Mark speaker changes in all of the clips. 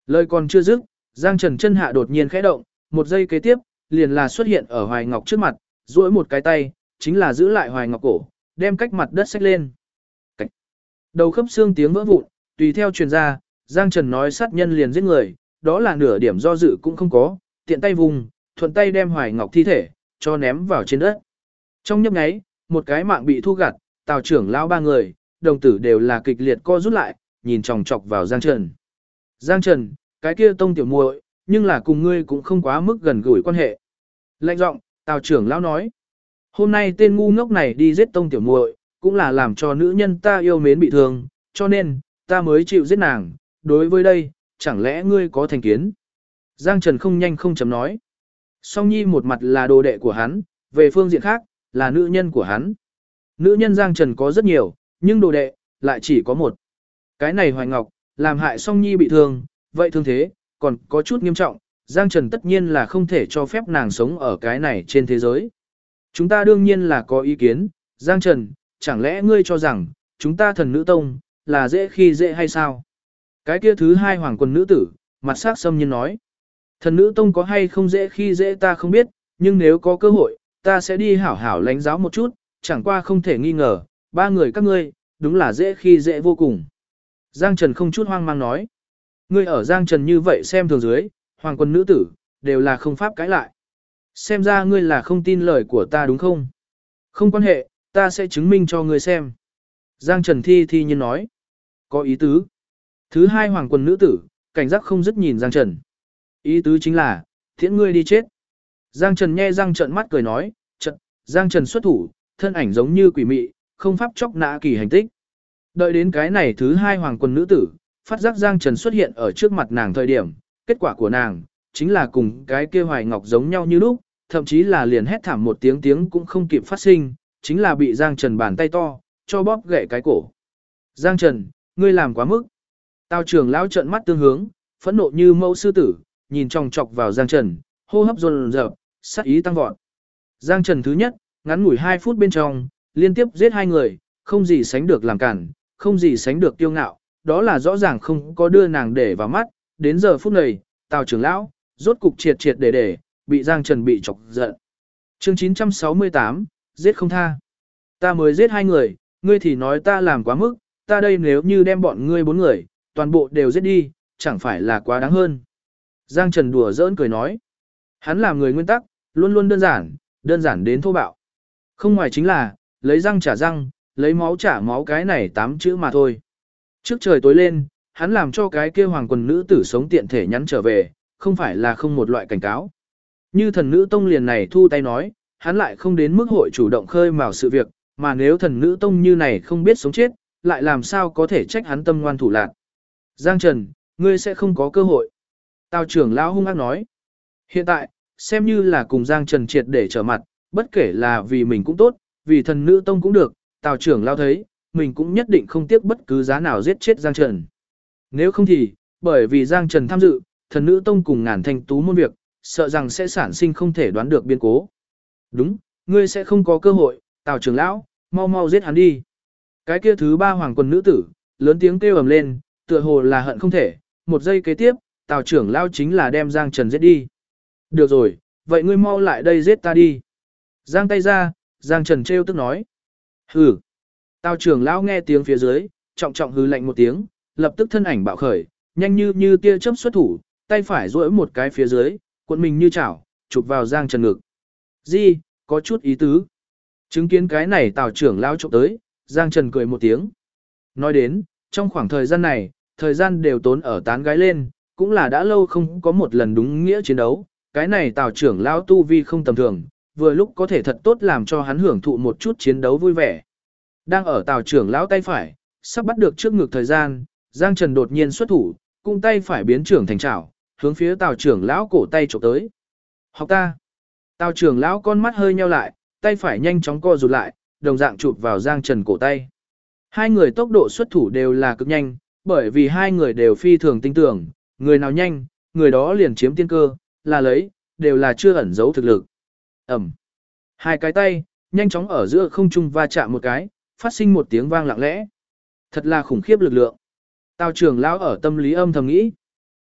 Speaker 1: Lời còn chưa dứt, Giang Trần chân hạ đột nhiên khẽ động, một giây kế tiếp, liền là xuất hiện ở Hoài Ngọc trước mặt, duỗi một cái tay, chính là giữ lại Hoài Ngọc cổ, đem cách mặt đất xách lên. Cách. Đầu khớp xương tiếng vỡ vụn, tùy theo truyền ra, Giang Trần nói sát nhân liền giết người, đó là nửa điểm do dự cũng không có, tiện tay vùng, thuận tay đem Hoài Ngọc thi thể cho ném vào trên đất. Trong nhấp nháy, một cái mạng bị thu gặt, Tào trưởng lão ba người, đồng tử đều là kịch liệt co rút lại, nhìn chòng chọc vào Giang Trần. Giang Trần, cái kia tông tiểu muội, nhưng là cùng ngươi cũng không quá mức gần gũi quan hệ. Lạnh giọng, Tào trưởng lão nói, hôm nay tên ngu ngốc này đi giết tông tiểu muội, cũng là làm cho nữ nhân ta yêu mến bị thương, cho nên, ta mới chịu giết nàng, đối với đây, chẳng lẽ ngươi có thành kiến? Giang Trần không nhanh không chậm nói. Song Nhi một mặt là đồ đệ của hắn, về phương diện khác, là nữ nhân của hắn. Nữ nhân Giang Trần có rất nhiều, nhưng đồ đệ, lại chỉ có một. Cái này Hoài Ngọc, làm hại Song Nhi bị thương, vậy thương thế, còn có chút nghiêm trọng, Giang Trần tất nhiên là không thể cho phép nàng sống ở cái này trên thế giới. Chúng ta đương nhiên là có ý kiến, Giang Trần, chẳng lẽ ngươi cho rằng, chúng ta thần nữ tông, là dễ khi dễ hay sao? Cái kia thứ hai hoàng quần nữ tử, mặt sắc xâm nhiên nói. Thần nữ tông có hay không dễ khi dễ ta không biết, nhưng nếu có cơ hội, ta sẽ đi hảo hảo lãnh giáo một chút, chẳng qua không thể nghi ngờ, ba người các ngươi, đúng là dễ khi dễ vô cùng. Giang Trần không chút hoang mang nói. Ngươi ở Giang Trần như vậy xem thường dưới, hoàng quân nữ tử, đều là không pháp cãi lại. Xem ra ngươi là không tin lời của ta đúng không? Không quan hệ, ta sẽ chứng minh cho ngươi xem. Giang Trần thi nhiên nói. Có ý tứ. Thứ hai hoàng quân nữ tử, cảnh giác không dứt nhìn Giang Trần. Ý tứ chính là, thiện ngươi đi chết. Giang Trần nhe răng trợn mắt cười nói, Giang Trần xuất thủ, thân ảnh giống như quỷ mị, không pháp chóc nã kỳ hành tích. Đợi đến cái này thứ hai hoàng quân nữ tử, phát giác Giang Trần xuất hiện ở trước mặt nàng thời điểm, kết quả của nàng, chính là cùng cái kia Hoài Ngọc giống nhau như lúc, thậm chí là liền hét thảm một tiếng cũng không kịp phát sinh, chính là bị Giang Trần bàn tay to, cho bóp gãy cái cổ. Giang Trần, ngươi làm quá mức. Tào trưởng lão trợn mắt tương hướng, phẫn nộ như mẫu sư tử, nhìn chòng chọc vào Giang Trần, hô hấp dồn dập, sát ý tăng vọt. Giang Trần thứ nhất, ngắn ngủi 2 phút bên trong, liên tiếp giết 2 người, không gì sánh được làm cản, không gì sánh được kiêu ngạo, đó là rõ ràng không có đưa nàng để vào mắt, đến giờ phút này, Tào trưởng lão, rốt cục triệt để, bị Giang Trần bị chọc giận. Chương 968, giết không tha. Ta mới giết 2 người, ngươi thì nói ta làm quá mức, ta đây nếu như đem bọn ngươi 4 người, toàn bộ đều giết đi, chẳng phải là quá đáng hơn. Giang Trần đùa giỡn cười nói. Hắn làm người nguyên tắc, luôn luôn đơn giản đến thô bạo. Không ngoài chính là, lấy răng trả răng, lấy máu trả máu cái này 8 chữ mà thôi. Trước trời tối lên, hắn làm cho cái kia hoàng quần nữ tử sống tiện thể nhắn trở về, không phải là không một loại cảnh cáo. Như thần nữ tông liền này thu tay nói, hắn lại không đến mức hội chủ động khơi mào sự việc, mà nếu thần nữ tông như này không biết sống chết, lại làm sao có thể trách hắn tâm ngoan thủ lạn. Giang Trần, ngươi sẽ không có cơ hội. Tào trưởng lão hung ác nói. Hiện tại, xem như là cùng Giang Trần triệt để trở mặt, bất kể là vì mình cũng tốt, vì thần nữ tông cũng được, Tào trưởng lão thấy, mình cũng nhất định không tiếc bất cứ giá nào giết chết Giang Trần. Nếu không thì, bởi vì Giang Trần tham dự, thần nữ tông cùng Ngàn Thanh Tú môn việc, sợ rằng sẽ sản sinh không thể đoán được biến cố. Đúng, ngươi sẽ không có cơ hội, Tào trưởng lão, mau giết hắn đi. Cái kia thứ ba hoàng quân nữ tử, lớn tiếng kêu ầm lên, tựa hồ là hận không thể, một giây kế tiếp, Tào trưởng lão chính là đem Giang Trần giết đi. Được rồi, vậy ngươi mau lại đây giết ta đi. Giang tay ra, Giang Trần trêu tức nói. Hừ. Tào trưởng lão nghe tiếng phía dưới, trọng hừ lạnh một tiếng, lập tức thân ảnh bạo khởi, nhanh như tia chớp xuất thủ, tay phải duỗi một cái phía dưới, cuộn mình như chảo, chụp vào Giang Trần ngực. Gì, có chút ý tứ. Chứng kiến cái này Tào trưởng lão chụp tới, Giang Trần cười một tiếng. Nói đến, trong khoảng thời gian này, thời gian đều tốn ở tán gái lên, cũng là đã lâu không có một lần đúng nghĩa chiến đấu. Cái này Tào trưởng lão tu vi không tầm thường, vừa lúc có thể thật tốt làm cho hắn hưởng thụ một chút chiến đấu vui vẻ. Đang ở Tào trưởng lão tay phải, sắp bắt được trước ngực thời gian, Giang Trần đột nhiên xuất thủ, cung tay phải biến trưởng thành chảo, hướng phía Tào trưởng lão cổ tay chụp tới. Học ta. Tào trưởng lão con mắt hơi nheo lại, tay phải nhanh chóng co rụt lại, đồng dạng chụp vào Giang Trần cổ tay. Hai người tốc độ xuất thủ đều là cực nhanh, bởi vì hai người đều phi thường tinh tưởng, người nào nhanh, người đó liền chiếm tiên cơ, là lấy, đều là chưa ẩn giấu thực lực. Ẩm. Hai cái tay, nhanh chóng ở giữa không trung va chạm một cái, phát sinh một tiếng vang lặng lẽ. Thật là khủng khiếp lực lượng. Tào trưởng lão ở tâm lý âm thầm nghĩ.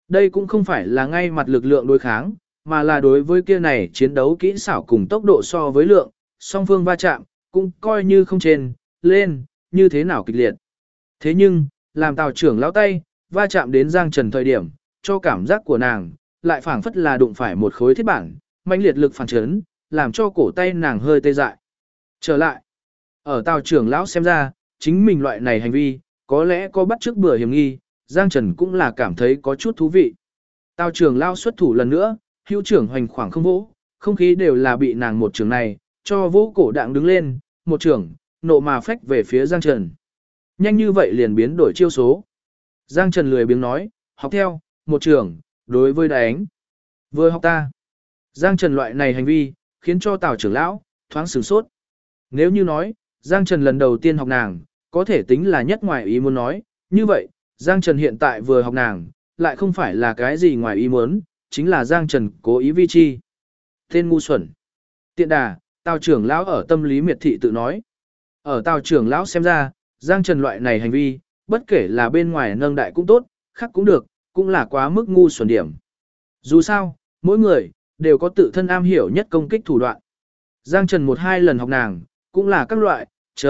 Speaker 1: Đây cũng không phải là ngay mặt lực lượng đối kháng, mà là đối với kia này chiến đấu kỹ xảo cùng tốc độ so với lượng, song phương va chạm, cũng coi như không trên, lên, như thế nào kịch liệt. Thế nhưng, làm Tào trưởng lão tay, va chạm đến Giang Trần thời điểm, cho cảm giác của nàng, lại phảng phất là đụng phải một khối thiết bản, mãnh liệt lực phản chấn, làm cho cổ tay nàng hơi tê dại. Trở lại, ở Tào trưởng lão xem ra, chính mình loại này hành vi, có lẽ có bắt chước bừa hiểm nghi, Giang Trần cũng là cảm thấy có chút thú vị. Tào trưởng lão xuất thủ lần nữa, hữu trưởng hoành khoảng không vỗ, không khí đều là bị nàng một trường này, cho vỗ cổ đạng đứng lên, một trường, nộ mà phách về phía Giang Trần. Nhanh như vậy liền biến đổi chiêu số. Giang Trần lười biếng nói, học theo, một trường, đối với đánh. Vừa học ta. Giang Trần loại này hành vi, khiến cho Tào trưởng lão, thoáng sửng sốt. Nếu như nói, Giang Trần lần đầu tiên học nàng, có thể tính là nhất ngoài ý muốn nói, như vậy, Giang Trần hiện tại vừa học nàng, lại không phải là cái gì ngoài ý muốn, chính là Giang Trần cố ý vi chi. Tên ngu xuẩn. Tiện đà, Tào trưởng lão ở tâm lý miệt thị tự nói. Ở Tào trưởng lão xem ra, Giang Trần loại này hành vi, bất kể là bên ngoài nâng đại cũng tốt, khác cũng được, cũng là quá mức ngu xuẩn điểm. Dù sao, mỗi người, đều có tự thân am hiểu nhất công kích thủ đoạn. Giang Trần một hai lần học nàng, cũng là các loại,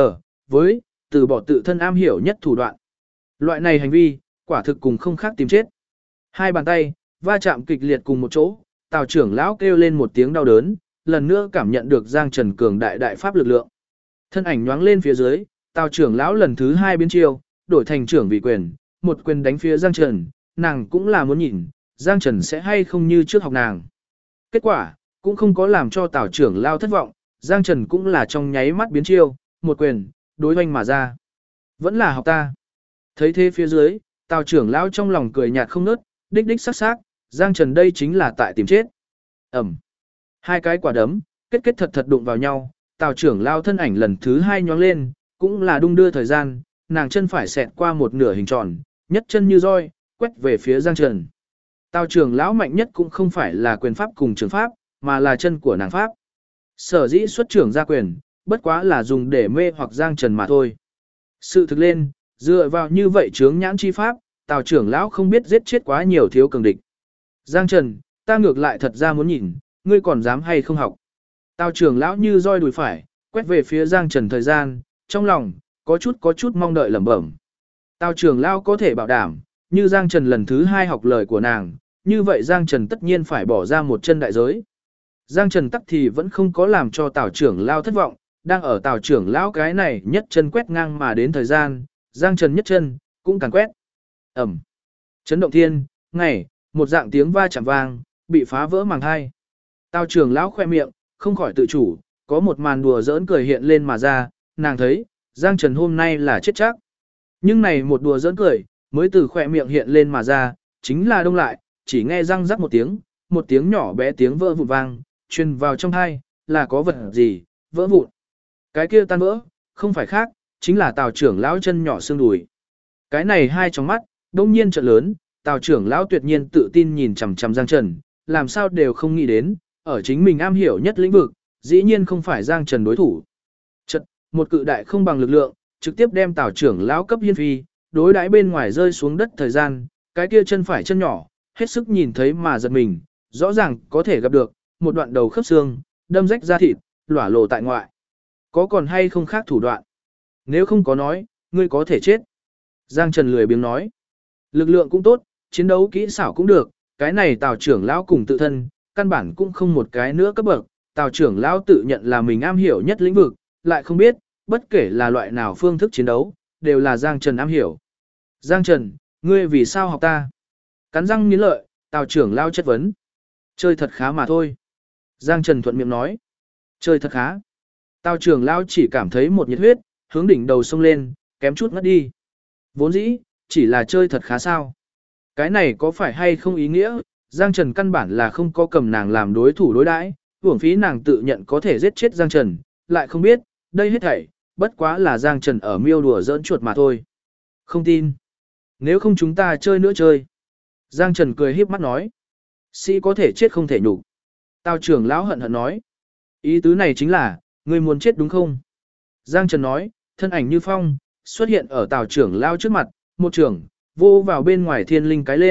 Speaker 1: với, từ bỏ tự thân am hiểu nhất thủ đoạn. Loại này hành vi, quả thực cùng không khác tìm chết. Hai bàn tay, va chạm kịch liệt cùng một chỗ, Tào trưởng lão kêu lên một tiếng đau đớn, lần nữa cảm nhận được Giang Trần cường đại đại pháp lực lượng. Thân ảnh nhoáng lên phía dưới, Tào trưởng lão lần thứ hai biến chiêu, đổi thành trưởng vị quyền, một quyền đánh phía Giang Trần, nàng cũng là muốn nhìn, Giang Trần sẽ hay không như trước học nàng. Kết quả, cũng không có làm cho Tào trưởng lão thất vọng, Giang Trần cũng là trong nháy mắt biến chiêu, một quyền, đối hoành mà ra. Vẫn là học ta. Thấy thế phía dưới, Tào trưởng lão trong lòng cười nhạt không nớt, đích đích sắc sắc, Giang Trần đây chính là tại tìm chết. Ẩm. Hai cái quả đấm, kết kết thật thật đụng vào nhau, Tào trưởng lão thân ảnh lần thứ hai nhoáng lên, cũng là đung đưa thời gian, nàng chân phải xẹt qua một nửa hình tròn, nhất chân như roi, quét về phía Giang Trần. Tào trưởng lão mạnh nhất cũng không phải là quyền pháp cùng trường pháp, mà là chân của nàng pháp. Sở dĩ xuất trưởng ra quyền, bất quá là dùng để mê hoặc Giang Trần mà thôi. Sự thực lên, dựa vào như vậy chướng nhãn chi pháp, Tào trưởng lão không biết giết chết quá nhiều thiếu cường địch. Giang Trần, ta ngược lại thật ra muốn nhìn, ngươi còn dám hay không học. Tào trưởng lão như roi đùi phải, quét về phía Giang Trần thời gian, trong lòng, có chút mong đợi lẩm bẩm. Tào trưởng lão có thể bảo đảm, như Giang Trần lần thứ hai học lời của nàng, như vậy Giang Trần tất nhiên phải bỏ ra một chân đại giới. Giang Trần tắc thì vẫn không có làm cho Tào trưởng lão thất vọng, đang ở Tào trưởng lão cái này nhất chân quét ngang mà đến thời gian, Giang Trần nhất chân, cũng càng quét. Ẩm. Chấn động thiên, ngày, một dạng tiếng va chạm vang, bị phá vỡ màng hai. Tào trưởng lão khoe miệng, không khỏi tự chủ, có một màn đùa giỡn cười hiện lên mà ra, nàng thấy, Giang Trần hôm nay là chết chắc. Nhưng này một đùa giỡn cười, mới từ khoe miệng hiện lên mà ra, chính là đông lại, chỉ nghe răng rắc một tiếng nhỏ bé tiếng vỡ vụn vang, truyền vào trong tai, là có vật gì, vỡ vụn. Cái kia tan vỡ, không phải khác, chính là Tào trưởng lão chân nhỏ xương đùi. Cái này hai trong mắt, đông nhiên trợn lớn, Tào trưởng lão tuyệt nhiên tự tin nhìn chằm chằm Giang Trần, làm sao đều không nghĩ đến, ở chính mình am hiểu nhất lĩnh vực, dĩ nhiên không phải Giang Trần đối thủ. Chật, một cự đại không bằng lực lượng, trực tiếp đem Tào trưởng lão cấp hiên phi, đối đãi bên ngoài rơi xuống đất thời gian, cái kia chân phải chân nhỏ, hết sức nhìn thấy mà giật mình, rõ ràng có thể gặp được một đoạn đầu khớp xương, đâm rách da thịt, lỏa lộ tại ngoại. Có còn hay không khác thủ đoạn? Nếu không có nói, ngươi có thể chết. Giang Trần lười biếng nói. Lực lượng cũng tốt, chiến đấu kỹ xảo cũng được, cái này Tào trưởng lão cùng tự thân, căn bản cũng không một cái nữa cấp bậc. Tào trưởng lão tự nhận là mình am hiểu nhất lĩnh vực, lại không biết, bất kể là loại nào phương thức chiến đấu, đều là Giang Trần am hiểu. Giang Trần, ngươi vì sao học ta? Cắn răng nghiến lợi, Tào trưởng lão chất vấn. Chơi thật khá mà thôi. Giang Trần thuận miệng nói. Chơi thật khá. Tào trưởng lão chỉ cảm thấy một nhiệt huyết, hướng đỉnh đầu sông lên, kém chút ngất đi. Vốn dĩ, chỉ là chơi thật khá sao. Cái này có phải hay không ý nghĩa, Giang Trần căn bản là không có cầm nàng làm đối thủ đối đãi, uổng phí nàng tự nhận có thể giết chết Giang Trần, lại không biết, đây hết thảy, bất quá là Giang Trần ở miêu đùa giỡn chuột mà thôi. Không tin. Nếu không chúng ta chơi nữa chơi. Giang Trần cười híp mắt nói. Sĩ có thể chết không thể nhục. Tào trưởng lão hận hận nói. Ý tứ này chính là, ngươi muốn chết đúng không? Giang Trần nói, thân ảnh như phong, xuất hiện ở Tào trưởng lão trước mặt, một trưởng, vô vào bên ngoài thiên linh cái lên,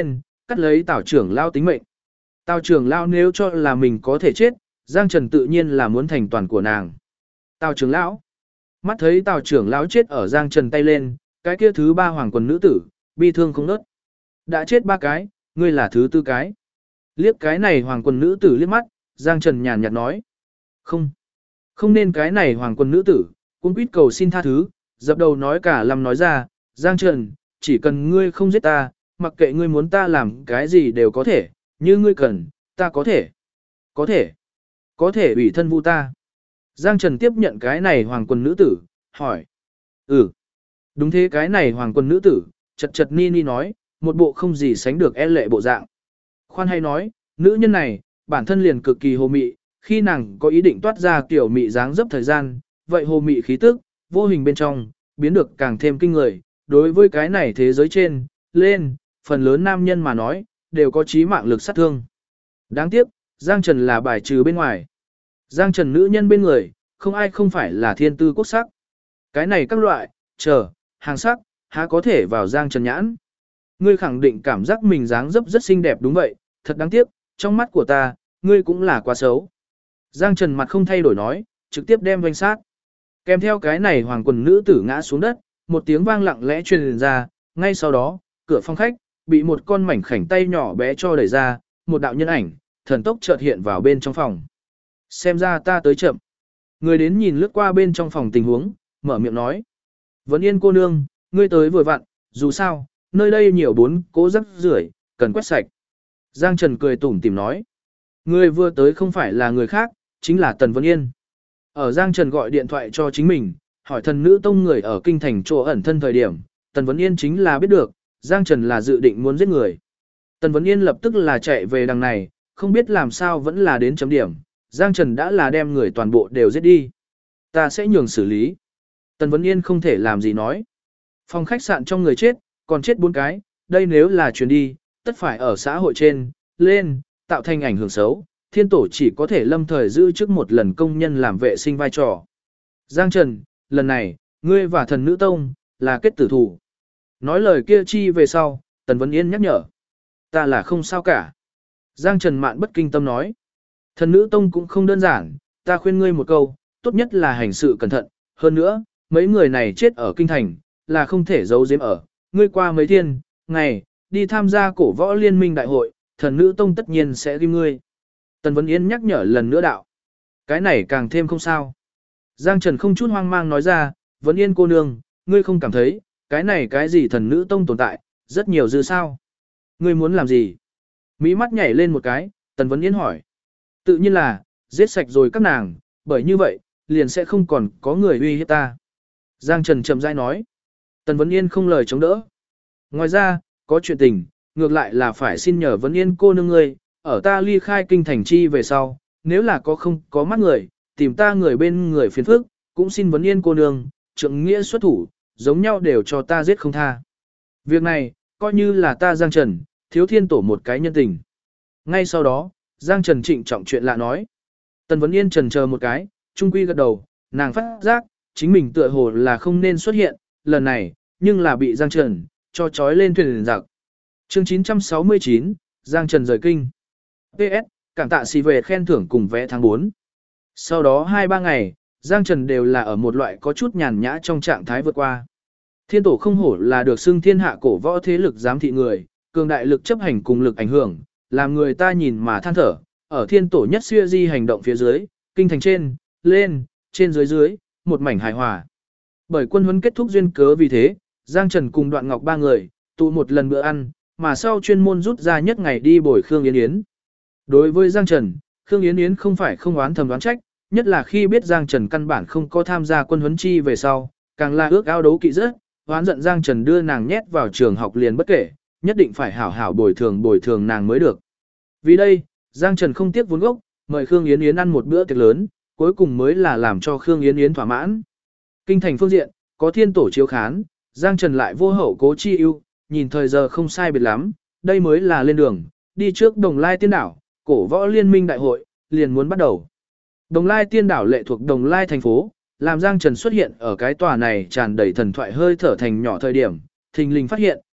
Speaker 1: cắt lấy Tào trưởng lão tính mệnh. Tào trưởng lão nếu cho là mình có thể chết, Giang Trần tự nhiên là muốn thành toàn của nàng. Tào trưởng lão, mắt thấy Tào trưởng lão chết ở Giang Trần tay lên, cái kia thứ 3 hoàng quần nữ tử, bi thương không nớt. Đã chết 3 cái, ngươi là thứ 4 cái. Liếc cái này hoàng quần nữ tử liếc mắt, Giang Trần nhàn nhạt nói. Không nên cái này hoàng quần nữ tử, cũng quýt cầu xin tha thứ, dập đầu nói cả lăm nói ra, Giang Trần, chỉ cần ngươi không giết ta, mặc kệ ngươi muốn ta làm cái gì đều có thể, như ngươi cần, ta có thể. Có thể ủy thân vu ta. Giang Trần tiếp nhận cái này hoàng quần nữ tử, hỏi. Đúng thế, cái này hoàng quần nữ tử, chật chật ni ni nói, một bộ không gì sánh được e lệ bộ dạng. Khoan hay nói, nữ nhân này, bản thân liền cực kỳ hồ mị, khi nàng có ý định toát ra kiểu mị dáng dấp thời gian, vậy hồ mị khí tức, vô hình bên trong, biến được càng thêm kinh người. Đối với cái này thế giới trên, lên, phần lớn nam nhân mà nói, đều có chí mạng lực sát thương. Đáng tiếc, Giang Trần là bài trừ bên ngoài. Giang Trần nữ nhân bên người, không ai không phải là thiên tư quốc sắc. Cái này các loại, hàng sắc, há có thể vào Giang Trần nhãn. Ngươi khẳng định cảm giác mình dáng dấp rất xinh đẹp đúng vậy, thật đáng tiếc, trong mắt của ta, ngươi cũng là quá xấu. Giang Trần mặt không thay đổi nói, trực tiếp đem doanh sát. Kèm theo cái này hoàng quần nữ tử ngã xuống đất, một tiếng vang lặng lẽ truyền ra, ngay sau đó, cửa phòng khách, bị một con mảnh khảnh tay nhỏ bé cho đẩy ra, một đạo nhân ảnh, thần tốc chợt hiện vào bên trong phòng. Xem ra ta tới chậm. Người đến nhìn lướt qua bên trong phòng tình huống, mở miệng nói. Vấn Yên cô nương, ngươi tới vừa vặn, dù sao, nơi đây nhiều 4 cố rắc rưởi, cần quét sạch. Giang Trần cười tủm tỉm nói. Người vừa tới không phải là người khác, chính là Tần Vấn Yên. Ở Giang Trần gọi điện thoại cho chính mình, hỏi thần nữ tông người ở kinh thành chỗ ẩn thân thời điểm, Tần Vấn Yên chính là biết được, Giang Trần là dự định muốn giết người. Tần Vấn Yên lập tức là chạy về đằng này, không biết làm sao vẫn là đến chấm điểm, Giang Trần đã là đem người toàn bộ đều giết đi. Ta sẽ nhường xử lý. Tần Vấn Yên không thể làm gì nói. Phòng khách sạn trong người chết, còn chết 4 cái, đây nếu là chuyển đi, tất phải ở xã hội trên, lên, tạo thành ảnh hưởng xấu, thiên tổ chỉ có thể lâm thời giữ trước một lần công nhân làm vệ sinh vai trò. Giang Trần, lần này, ngươi và thần nữ tông, là kết tử thủ. Nói lời kia chi về sau, Tần Vấn Yên nhắc nhở. Ta là không sao cả. Giang Trần mạn bất kinh tâm nói. Thần nữ tông cũng không đơn giản, ta khuyên ngươi một câu, tốt nhất là hành sự cẩn thận. Hơn nữa, mấy người này chết ở kinh thành, là không thể giấu giếm ở. Ngươi qua mấy thiên, ngày, đi tham gia cổ võ liên minh đại hội, thần nữ tông tất nhiên sẽ ghim ngươi. Tần Vấn Yên nhắc nhở lần nữa đạo. Cái này càng thêm không sao. Giang Trần không chút hoang mang nói ra, Vấn Yên cô nương, ngươi không cảm thấy, cái này cái gì thần nữ tông tồn tại, rất nhiều dư sao. Ngươi muốn làm gì? Mỹ mắt nhảy lên một cái, Tần Vấn Yên hỏi. Tự nhiên là, giết sạch rồi các nàng, bởi như vậy, liền sẽ không còn có người uy hiếp ta. Giang Trần chậm rãi nói. Tần Vấn Yên không lời chống đỡ. Ngoài ra, có chuyện tình, ngược lại là phải xin nhờ Vấn Yên cô nương ngươi, ở ta ly khai kinh thành chi về sau, nếu là không có mắt người, tìm ta người bên người phiền phức, cũng xin Vấn Yên cô nương, trượng nghĩa xuất thủ, giống nhau đều cho ta giết không tha. Việc này, coi như là ta Giang Trần, thiếu thiên tổ một cái nhân tình. Ngay sau đó, Giang Trần trịnh trọng chuyện lạ nói. Tần Vấn Yên trần chờ một cái, trung quy gật đầu, nàng phát giác, chính mình tựa hồ là không nên xuất hiện, lần này, nhưng là bị Giang Trần, cho trói lên thuyền giặc. Chương 969, Giang Trần rời kinh. PS, cảm tạ xì về khen thưởng cùng vé tháng 4. Sau đó 2-3 ngày, Giang Trần đều là ở một loại có chút nhàn nhã trong trạng thái vượt qua. Thiên tổ không hổ là được xưng thiên hạ cổ võ thế lực giám thị người, cường đại lực chấp hành cùng lực ảnh hưởng, làm người ta nhìn mà than thở, ở thiên tổ nhất xưa di hành động phía dưới, kinh thành trên, lên, trên dưới, một mảnh hài hòa. Bởi quân huấn kết thúc duyên cớ vì thế, Giang Trần cùng Đoạn Ngọc 3 người, tụ một lần bữa ăn, mà sau chuyên môn rút ra nhất ngày đi bồi Khương Yến Yến. Đối với Giang Trần, Khương Yến Yến không phải không oán thầm đoán trách, nhất là khi biết Giang Trần căn bản không có tham gia quân huấn chi về sau, càng là ước ao đấu kỵ rất, oán giận Giang Trần đưa nàng nhét vào trường học liền bất kể, nhất định phải hảo hảo bồi thường nàng mới được. Vì đây, Giang Trần không tiếc vốn gốc, mời Khương Yến Yến ăn một bữa tiệc lớn, cuối cùng mới là làm cho Khương Yến Yến thỏa mãn. Kinh thành phương diện, có thiên tổ chiếu khán, Giang Trần lại vô hậu cố chi ưu, nhìn thời giờ không sai biệt lắm, đây mới là lên đường, đi trước Đồng Lai Tiên Đảo, cổ võ liên minh đại hội, liền muốn bắt đầu. Đồng Lai Tiên Đảo lệ thuộc Đồng Lai thành phố, làm Giang Trần xuất hiện ở cái tòa này tràn đầy thần thoại hơi thở thành nhỏ thời điểm, thình lình phát hiện,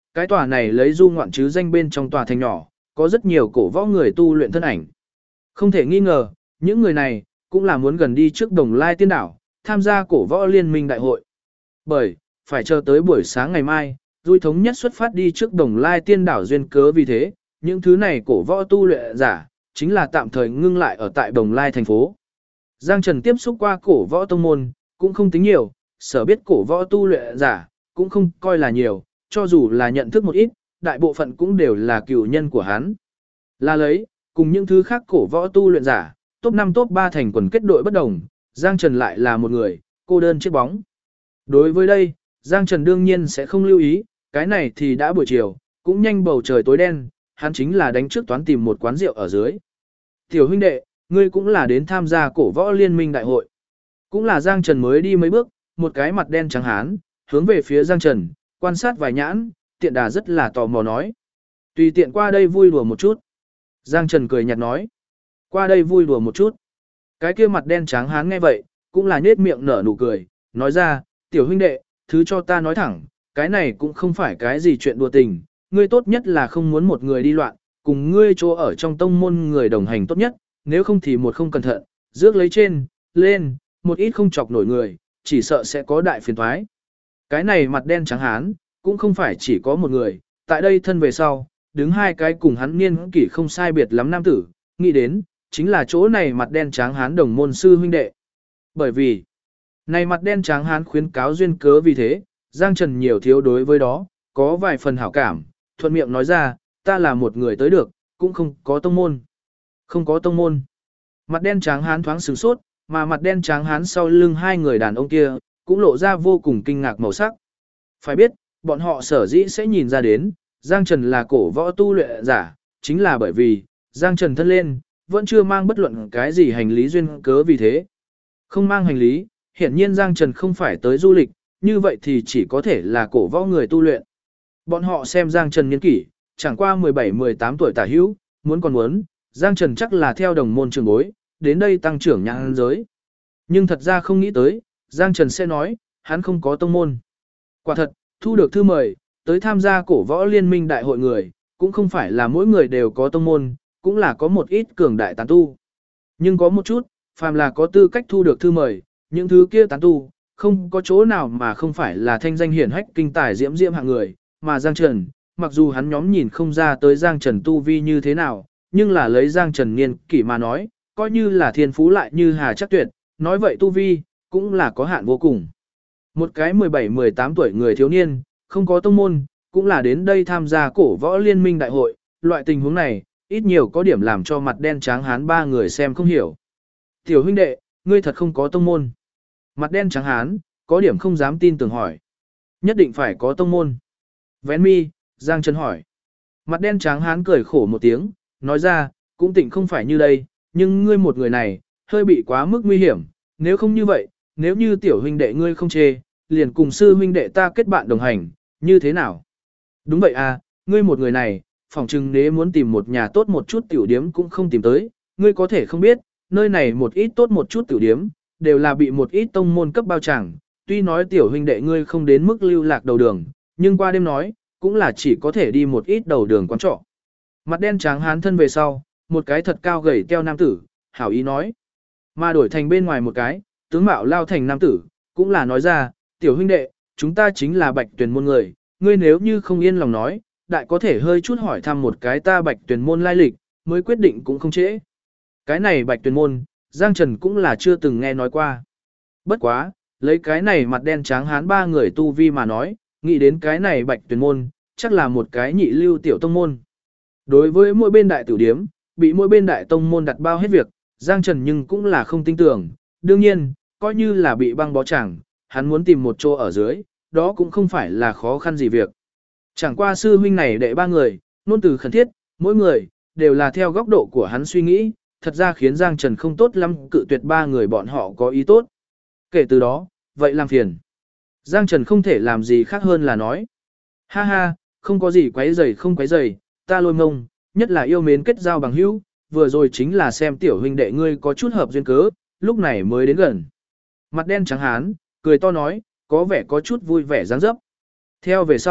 Speaker 1: cái tòa này lấy du ngoạn chứ danh bên trong tòa thành nhỏ, có rất nhiều cổ võ người tu luyện thân ảnh. Không thể nghi ngờ, những người này cũng là muốn gần đi trước Đồng Lai Tiên Đảo, tham gia cổ võ liên minh đại hội. Bởi, phải chờ tới buổi sáng ngày mai, Dui thống nhất xuất phát đi trước Đồng Lai Tiên Đảo duyên cớ vì thế, những thứ này cổ võ tu luyện giả, chính là tạm thời ngưng lại ở tại Đồng Lai thành phố. Giang Trần tiếp xúc qua cổ võ tông môn, cũng không tính nhiều, sở biết cổ võ tu luyện giả, cũng không coi là nhiều, cho dù là nhận thức một ít, đại bộ phận cũng đều là cựu nhân của hắn. Là lấy, cùng những thứ khác cổ võ tu luyện giả, top 5 top 3 thành quần kết đội bất đồng, Giang Trần lại là một người, cô đơn chiếc bóng. Đối với đây, Giang Trần đương nhiên sẽ không lưu ý, cái này thì đã buổi chiều, cũng nhanh bầu trời tối đen, hắn chính là đánh trước toán tìm một quán rượu ở dưới. Tiểu huynh đệ, ngươi cũng là đến tham gia cổ võ liên minh đại hội. Cũng là Giang Trần mới đi mấy bước, một cái mặt đen trắng hán, hướng về phía Giang Trần, quan sát vài nhãn, tiện đà rất là tò mò nói. Tùy tiện qua đây vui đùa một chút. Giang Trần cười nhạt nói. Qua đây vui đùa một chút. Cái kia mặt đen trắng hán nghe vậy, cũng là nhết miệng nở nụ cười, nói ra, tiểu huynh đệ, thứ cho ta nói thẳng, cái này cũng không phải cái gì chuyện đùa tình, ngươi tốt nhất là không muốn một người đi loạn, cùng ngươi chỗ ở trong tông môn người đồng hành tốt nhất, nếu không thì một không cẩn thận, rước lấy trên, lên, một ít không chọc nổi người, chỉ sợ sẽ có đại phiền toái. Cái này mặt đen trắng hán, cũng không phải chỉ có một người, tại đây thân về sau, đứng hai cái cùng hắn niên kỷ không sai biệt lắm nam tử, nghĩ đến, chính là chỗ này mặt đen trắng hán đồng môn sư huynh đệ. Bởi vì, này mặt đen trắng hán khuyến cáo duyên cớ vì thế, Giang Trần nhiều thiếu đối với đó, có vài phần hảo cảm, thuận miệng nói ra, ta là một người tới được, cũng không có tông môn. Không có tông môn. Mặt đen trắng hán thoáng sửng sốt, mà mặt đen trắng hán sau lưng hai người đàn ông kia, cũng lộ ra vô cùng kinh ngạc màu sắc. Phải biết, bọn họ sở dĩ sẽ nhìn ra đến, Giang Trần là cổ võ tu luyện giả, chính là bởi vì, Giang Trần thân lên, vẫn chưa mang bất luận cái gì hành lý duyên cớ vì thế. Không mang hành lý, hiển nhiên Giang Trần không phải tới du lịch, như vậy thì chỉ có thể là cổ võ người tu luyện. Bọn họ xem Giang Trần niên kỷ, chẳng qua 17-18 tuổi tả hữu, muốn còn muốn, Giang Trần chắc là theo đồng môn trường bối, đến đây tăng trưởng nhãn giới. Nhưng thật ra không nghĩ tới, Giang Trần sẽ nói, hắn không có tông môn. Quả thật, thu được thư mời, tới tham gia cổ võ liên minh đại hội người, cũng không phải là mỗi người đều có tông môn, cũng là có một ít cường đại tán tu. Nhưng có một chút, phàm là có tư cách thu được thư mời, những thứ kia tán tu, không có chỗ nào mà không phải là thanh danh hiển hách kinh tài diễm diễm hạng người, mà Giang Trần, mặc dù hắn nhóm nhìn không ra tới Giang Trần tu vi như thế nào, nhưng là lấy Giang Trần niên kỷ mà nói, coi như là thiên phú lại như hà chắc tuyệt, nói vậy tu vi, cũng là có hạn vô cùng. Một cái 17-18 tuổi người thiếu niên, không có tông môn, cũng là đến đây tham gia cổ võ liên minh đại hội, loại tình huống này, ít nhiều có điểm làm cho mặt đen trắng hán ba người xem không hiểu. Tiểu huynh đệ, ngươi thật không có tông môn. Mặt đen trắng hán, có điểm không dám tin tưởng hỏi. Nhất định phải có tông môn. Vén mi, Giang Trần hỏi. Mặt đen trắng hán cười khổ một tiếng, nói ra, cũng tỉnh không phải như đây, nhưng ngươi một người này, hơi bị quá mức nguy hiểm, nếu không như vậy, nếu như tiểu huynh đệ ngươi không chê, liền cùng sư huynh đệ ta kết bạn đồng hành, như thế nào? Đúng vậy à, ngươi một người này, phỏng chừng nếu muốn tìm một nhà tốt một chút tiểu điếm cũng không tìm tới, ngươi có thể không biết, nơi này một ít tốt một chút tiểu điếm, đều là bị một ít tông môn cấp bao chẳng, tuy nói tiểu huynh đệ ngươi không đến mức lưu lạc đầu đường, nhưng qua đêm nói, cũng là chỉ có thể đi một ít đầu đường quán trọ. Mặt đen trắng hán thân về sau, một cái thật cao gầy teo nam tử, hảo ý nói. Mà đổi thành bên ngoài một cái, tướng mạo lao thành nam tử, cũng là nói ra, tiểu huynh đệ, chúng ta chính là bạch tuyển môn người, ngươi nếu như không yên lòng nói, đại có thể hơi chút hỏi thăm một cái ta bạch tuyển môn lai lịch, mới quyết định cũng không trễ. Cái này bạch tuyển môn, Giang Trần cũng là chưa từng nghe nói qua. Bất quá, lấy cái này mặt đen trắng hán ba người tu vi mà nói, nghĩ đến cái này bạch tuyển môn, chắc là một cái nhị lưu tiểu tông môn. Đối với mỗi bên đại tiểu điếm, bị mỗi bên đại tông môn đặt bao hết việc, Giang Trần nhưng cũng là không tin tưởng. Đương nhiên, coi như là bị băng bó chẳng, hắn muốn tìm một chỗ ở dưới, đó cũng không phải là khó khăn gì việc. Chẳng qua sư huynh này đệ ba người, nôn từ khẩn thiết, mỗi người, đều là theo góc độ của hắn suy nghĩ, thật ra khiến Giang Trần không tốt lắm cự tuyệt ba người bọn họ có ý tốt. Kể từ đó, vậy làm phiền. Giang Trần không thể làm gì khác hơn là nói. Ha ha, không có gì quấy rầy không quấy rầy, ta lôi ngông, nhất là yêu mến kết giao bằng hữu, vừa rồi chính là xem tiểu huynh đệ ngươi có chút hợp duyên cớ, lúc này mới đến gần. Mặt đen trắng hán, cười to nói, có vẻ có chút vui vẻ dáng dấp. Theo về sau,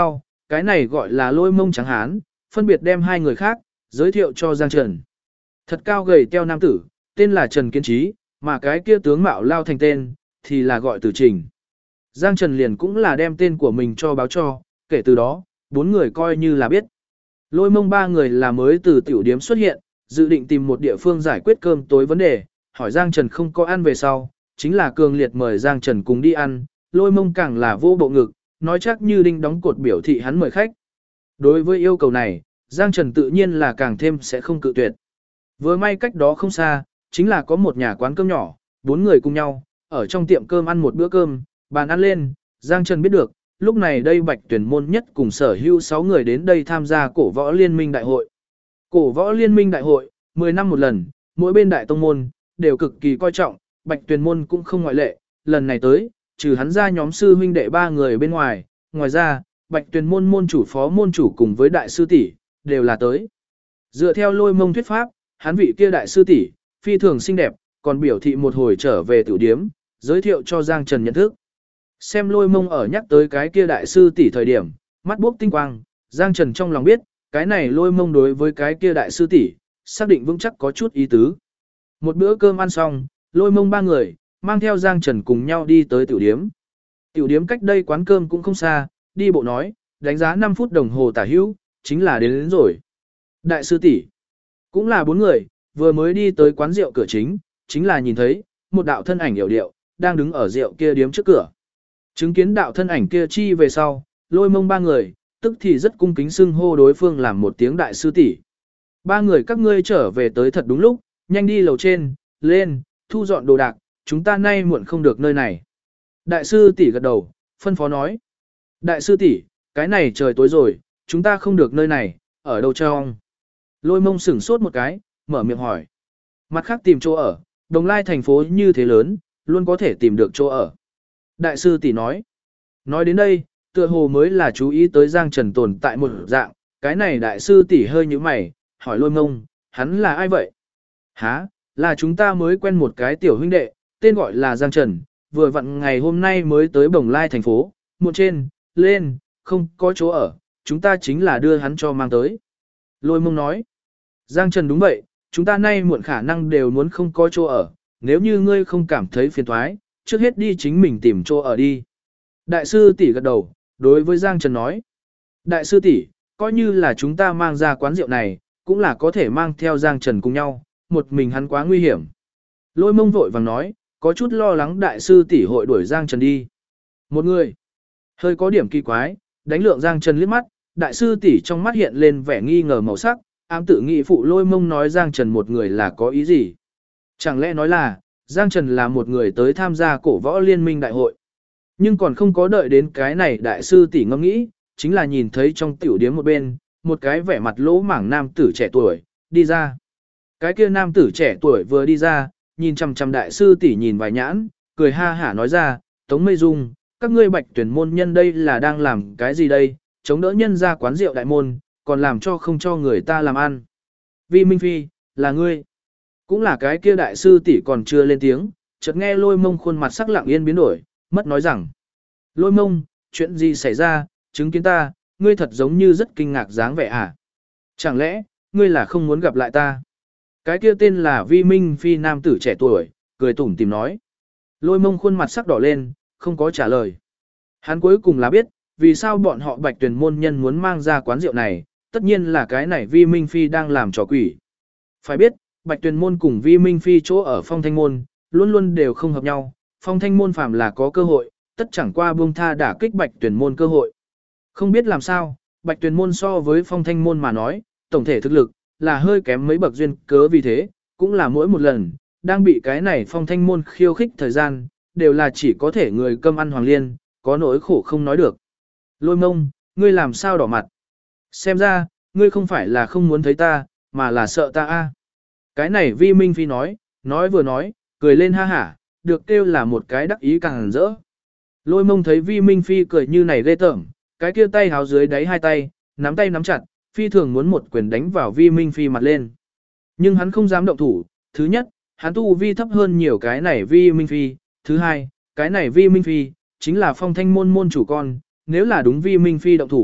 Speaker 1: cái này gọi là Lôi Mông Trắng Hán, phân biệt đem hai người khác, giới thiệu cho Giang Trần. Thật cao gầy teo nam tử, tên là Trần Kiến Trí, mà cái kia tướng mạo lao thành tên, thì là gọi Tử Trình. Giang Trần liền cũng là đem tên của mình cho báo cho, kể từ đó, bốn người coi như là biết. Lôi Mông ba người là mới từ tiểu điếm xuất hiện, dự định tìm một địa phương giải quyết cơm tối vấn đề, hỏi Giang Trần không có ăn về sau, chính là cường liệt mời Giang Trần cùng đi ăn, Lôi Mông càng là vô bộ ngực, nói chắc như đinh đóng cột biểu thị hắn mời khách. Đối với yêu cầu này, Giang Trần tự nhiên là càng thêm sẽ không cự tuyệt. Vừa may cách đó không xa, chính là có một nhà quán cơm nhỏ, bốn người cùng nhau, ở trong tiệm cơm ăn một bữa cơm, bàn ăn lên, Giang Trần biết được, lúc này đây Bạch Tuyển môn nhất cùng sở hữu 6 người đến đây tham gia cổ võ liên minh đại hội. Cổ võ liên minh đại hội, 10 năm một lần, mỗi bên đại tông môn, đều cực kỳ coi trọng, Bạch Tuyển môn cũng không ngoại lệ, lần này tới, trừ hắn ra nhóm sư huynh đệ 3 người bên ngoài, ngoài ra, Bạch Tuyển môn môn chủ phó môn chủ cùng với đại sư tỷ đều là tới. Dựa theo Lôi Mông thuyết pháp, hắn vị kia đại sư tỷ phi thường xinh đẹp, còn biểu thị một hồi trở về tiểu điếm, giới thiệu cho Giang Trần nhận thức. Xem Lôi Mông ở nhắc tới cái kia đại sư tỷ thời điểm, mắt bốc tinh quang, Giang Trần trong lòng biết, cái này Lôi Mông đối với cái kia đại sư tỷ xác định vững chắc có chút ý tứ. Một bữa cơm ăn xong, Lôi Mông ba người mang theo Giang Trần cùng nhau đi tới tiểu điếm. Tiểu điếm cách đây quán cơm cũng không xa, đi bộ nói, đánh giá 5 phút đồng hồ tả hữu, chính là đến rồi. Đại sư tỷ cũng là 4 người, vừa mới đi tới quán rượu cửa chính, chính là nhìn thấy một đạo thân ảnh yểu điệu đang đứng ở rượu kia điếm trước cửa. Chứng kiến đạo thân ảnh kia chi về sau, Lôi Mông ba người, tức thì rất cung kính xưng hô đối phương làm một tiếng đại sư tỷ. Ba người các ngươi trở về tới thật đúng lúc, nhanh đi lầu trên, lên, thu dọn đồ đạc, chúng ta nay muộn không được nơi này. Đại sư tỷ gật đầu, phân phó nói. Đại sư tỷ, cái này trời tối rồi, chúng ta không được nơi này, ở đâu trong? Lôi Mông sửng sốt một cái, mở miệng hỏi. Mặt khác tìm chỗ ở, Đồng Lai thành phố như thế lớn, luôn có thể tìm được chỗ ở. Đại sư tỷ nói. Nói đến đây, tựa hồ mới là chú ý tới Giang Trần tồn tại một dạng, cái này đại sư tỷ hơi như mày, hỏi Lôi Mông, hắn là ai vậy? Hả, là chúng ta mới quen một cái tiểu huynh đệ, tên gọi là Giang Trần, vừa vặn ngày hôm nay mới tới Đồng Lai thành phố, một trên, lên, không có chỗ ở, chúng ta chính là đưa hắn cho mang tới. Lôi Mông nói. Giang Trần đúng vậy, chúng ta nay muộn khả năng đều muốn không có chỗ ở, nếu như ngươi không cảm thấy phiền thoái, trước hết đi chính mình tìm chỗ ở đi. Đại sư tỷ gật đầu, đối với Giang Trần nói. Đại sư tỷ, coi như là chúng ta mang ra quán rượu này, cũng là có thể mang theo Giang Trần cùng nhau, một mình hắn quá nguy hiểm. Lôi Mông vội vàng nói, có chút lo lắng đại sư tỷ hội đuổi Giang Trần đi. Một người, hơi có điểm kỳ quái, đánh lượng Giang Trần liếc mắt, đại sư tỷ trong mắt hiện lên vẻ nghi ngờ màu sắc, ám tự nghị phụ Lôi Mông nói Giang Trần một người là có ý gì? Chẳng lẽ nói là, Giang Trần là một người tới tham gia cổ võ liên minh đại hội. Nhưng còn không có đợi đến cái này đại sư tỷ ngẫm nghĩ, chính là nhìn thấy trong tiểu điếm một bên, một cái vẻ mặt lỗ mảng nam tử trẻ tuổi, đi ra. Cái kia nam tử trẻ tuổi vừa đi ra, nhìn chằm chằm đại sư tỷ nhìn vài nhãn, cười ha hả nói ra, Tống Mây Dung, các ngươi Bạch Tuyển môn nhân đây là đang làm cái gì đây, chống đỡ nhân ra quán rượu đại môn, còn làm cho không cho người ta làm ăn. Vi Minh Phi, là ngươi. Cũng là cái kia đại sư tỷ còn chưa lên tiếng, chợt nghe Lôi Mông khuôn mặt sắc lặng yên biến đổi, mất nói rằng. Lôi Mông, chuyện gì xảy ra, chứng kiến ta, ngươi thật giống như rất kinh ngạc dáng vẻ à? Chẳng lẽ, ngươi là không muốn gặp lại ta? Cái kia tên là Vi Minh Phi nam tử trẻ tuổi, cười tủm tìm nói. Lôi Mông khuôn mặt sắc đỏ lên, không có trả lời. Hắn cuối cùng là biết, vì sao bọn họ Bạch Tuyển môn nhân muốn mang ra quán rượu này, tất nhiên là cái này Vi Minh Phi đang làm trò quỷ. Phải biết, Bạch Tuyển môn cùng Vi Minh Phi chỗ ở Phong Thanh môn, luôn luôn đều không hợp nhau, Phong Thanh môn phàm là có cơ hội, tất chẳng qua buông tha đả kích Bạch Tuyển môn cơ hội. Không biết làm sao, Bạch Tuyển môn so với Phong Thanh môn mà nói, tổng thể thực lực là hơi kém mấy bậc duyên cớ, vì thế, cũng là mỗi một lần đang bị cái này Phong Thanh môn khiêu khích thời gian, đều là chỉ có thể người cơm ăn hoàng liên, có nỗi khổ không nói được. Lôi Mông, ngươi làm sao đỏ mặt? Xem ra, ngươi không phải là không muốn thấy ta, mà là sợ ta a. Cái này Vi Minh Phi nói vừa nói, cười lên ha hả, được kêu là một cái đắc ý càng rỡ. Lôi Mông thấy Vi Minh Phi cười như này ghê tởm, cái kia tay háo dưới đáy hai tay nắm chặt, phi thường muốn một quyền đánh vào Vi Minh Phi mặt lên. Nhưng hắn không dám động thủ, thứ nhất, hắn tu vi thấp hơn nhiều cái này Vi Minh Phi, thứ hai, cái này Vi Minh Phi chính là Phong Thanh môn môn chủ con, nếu là đúng Vi Minh Phi động thủ,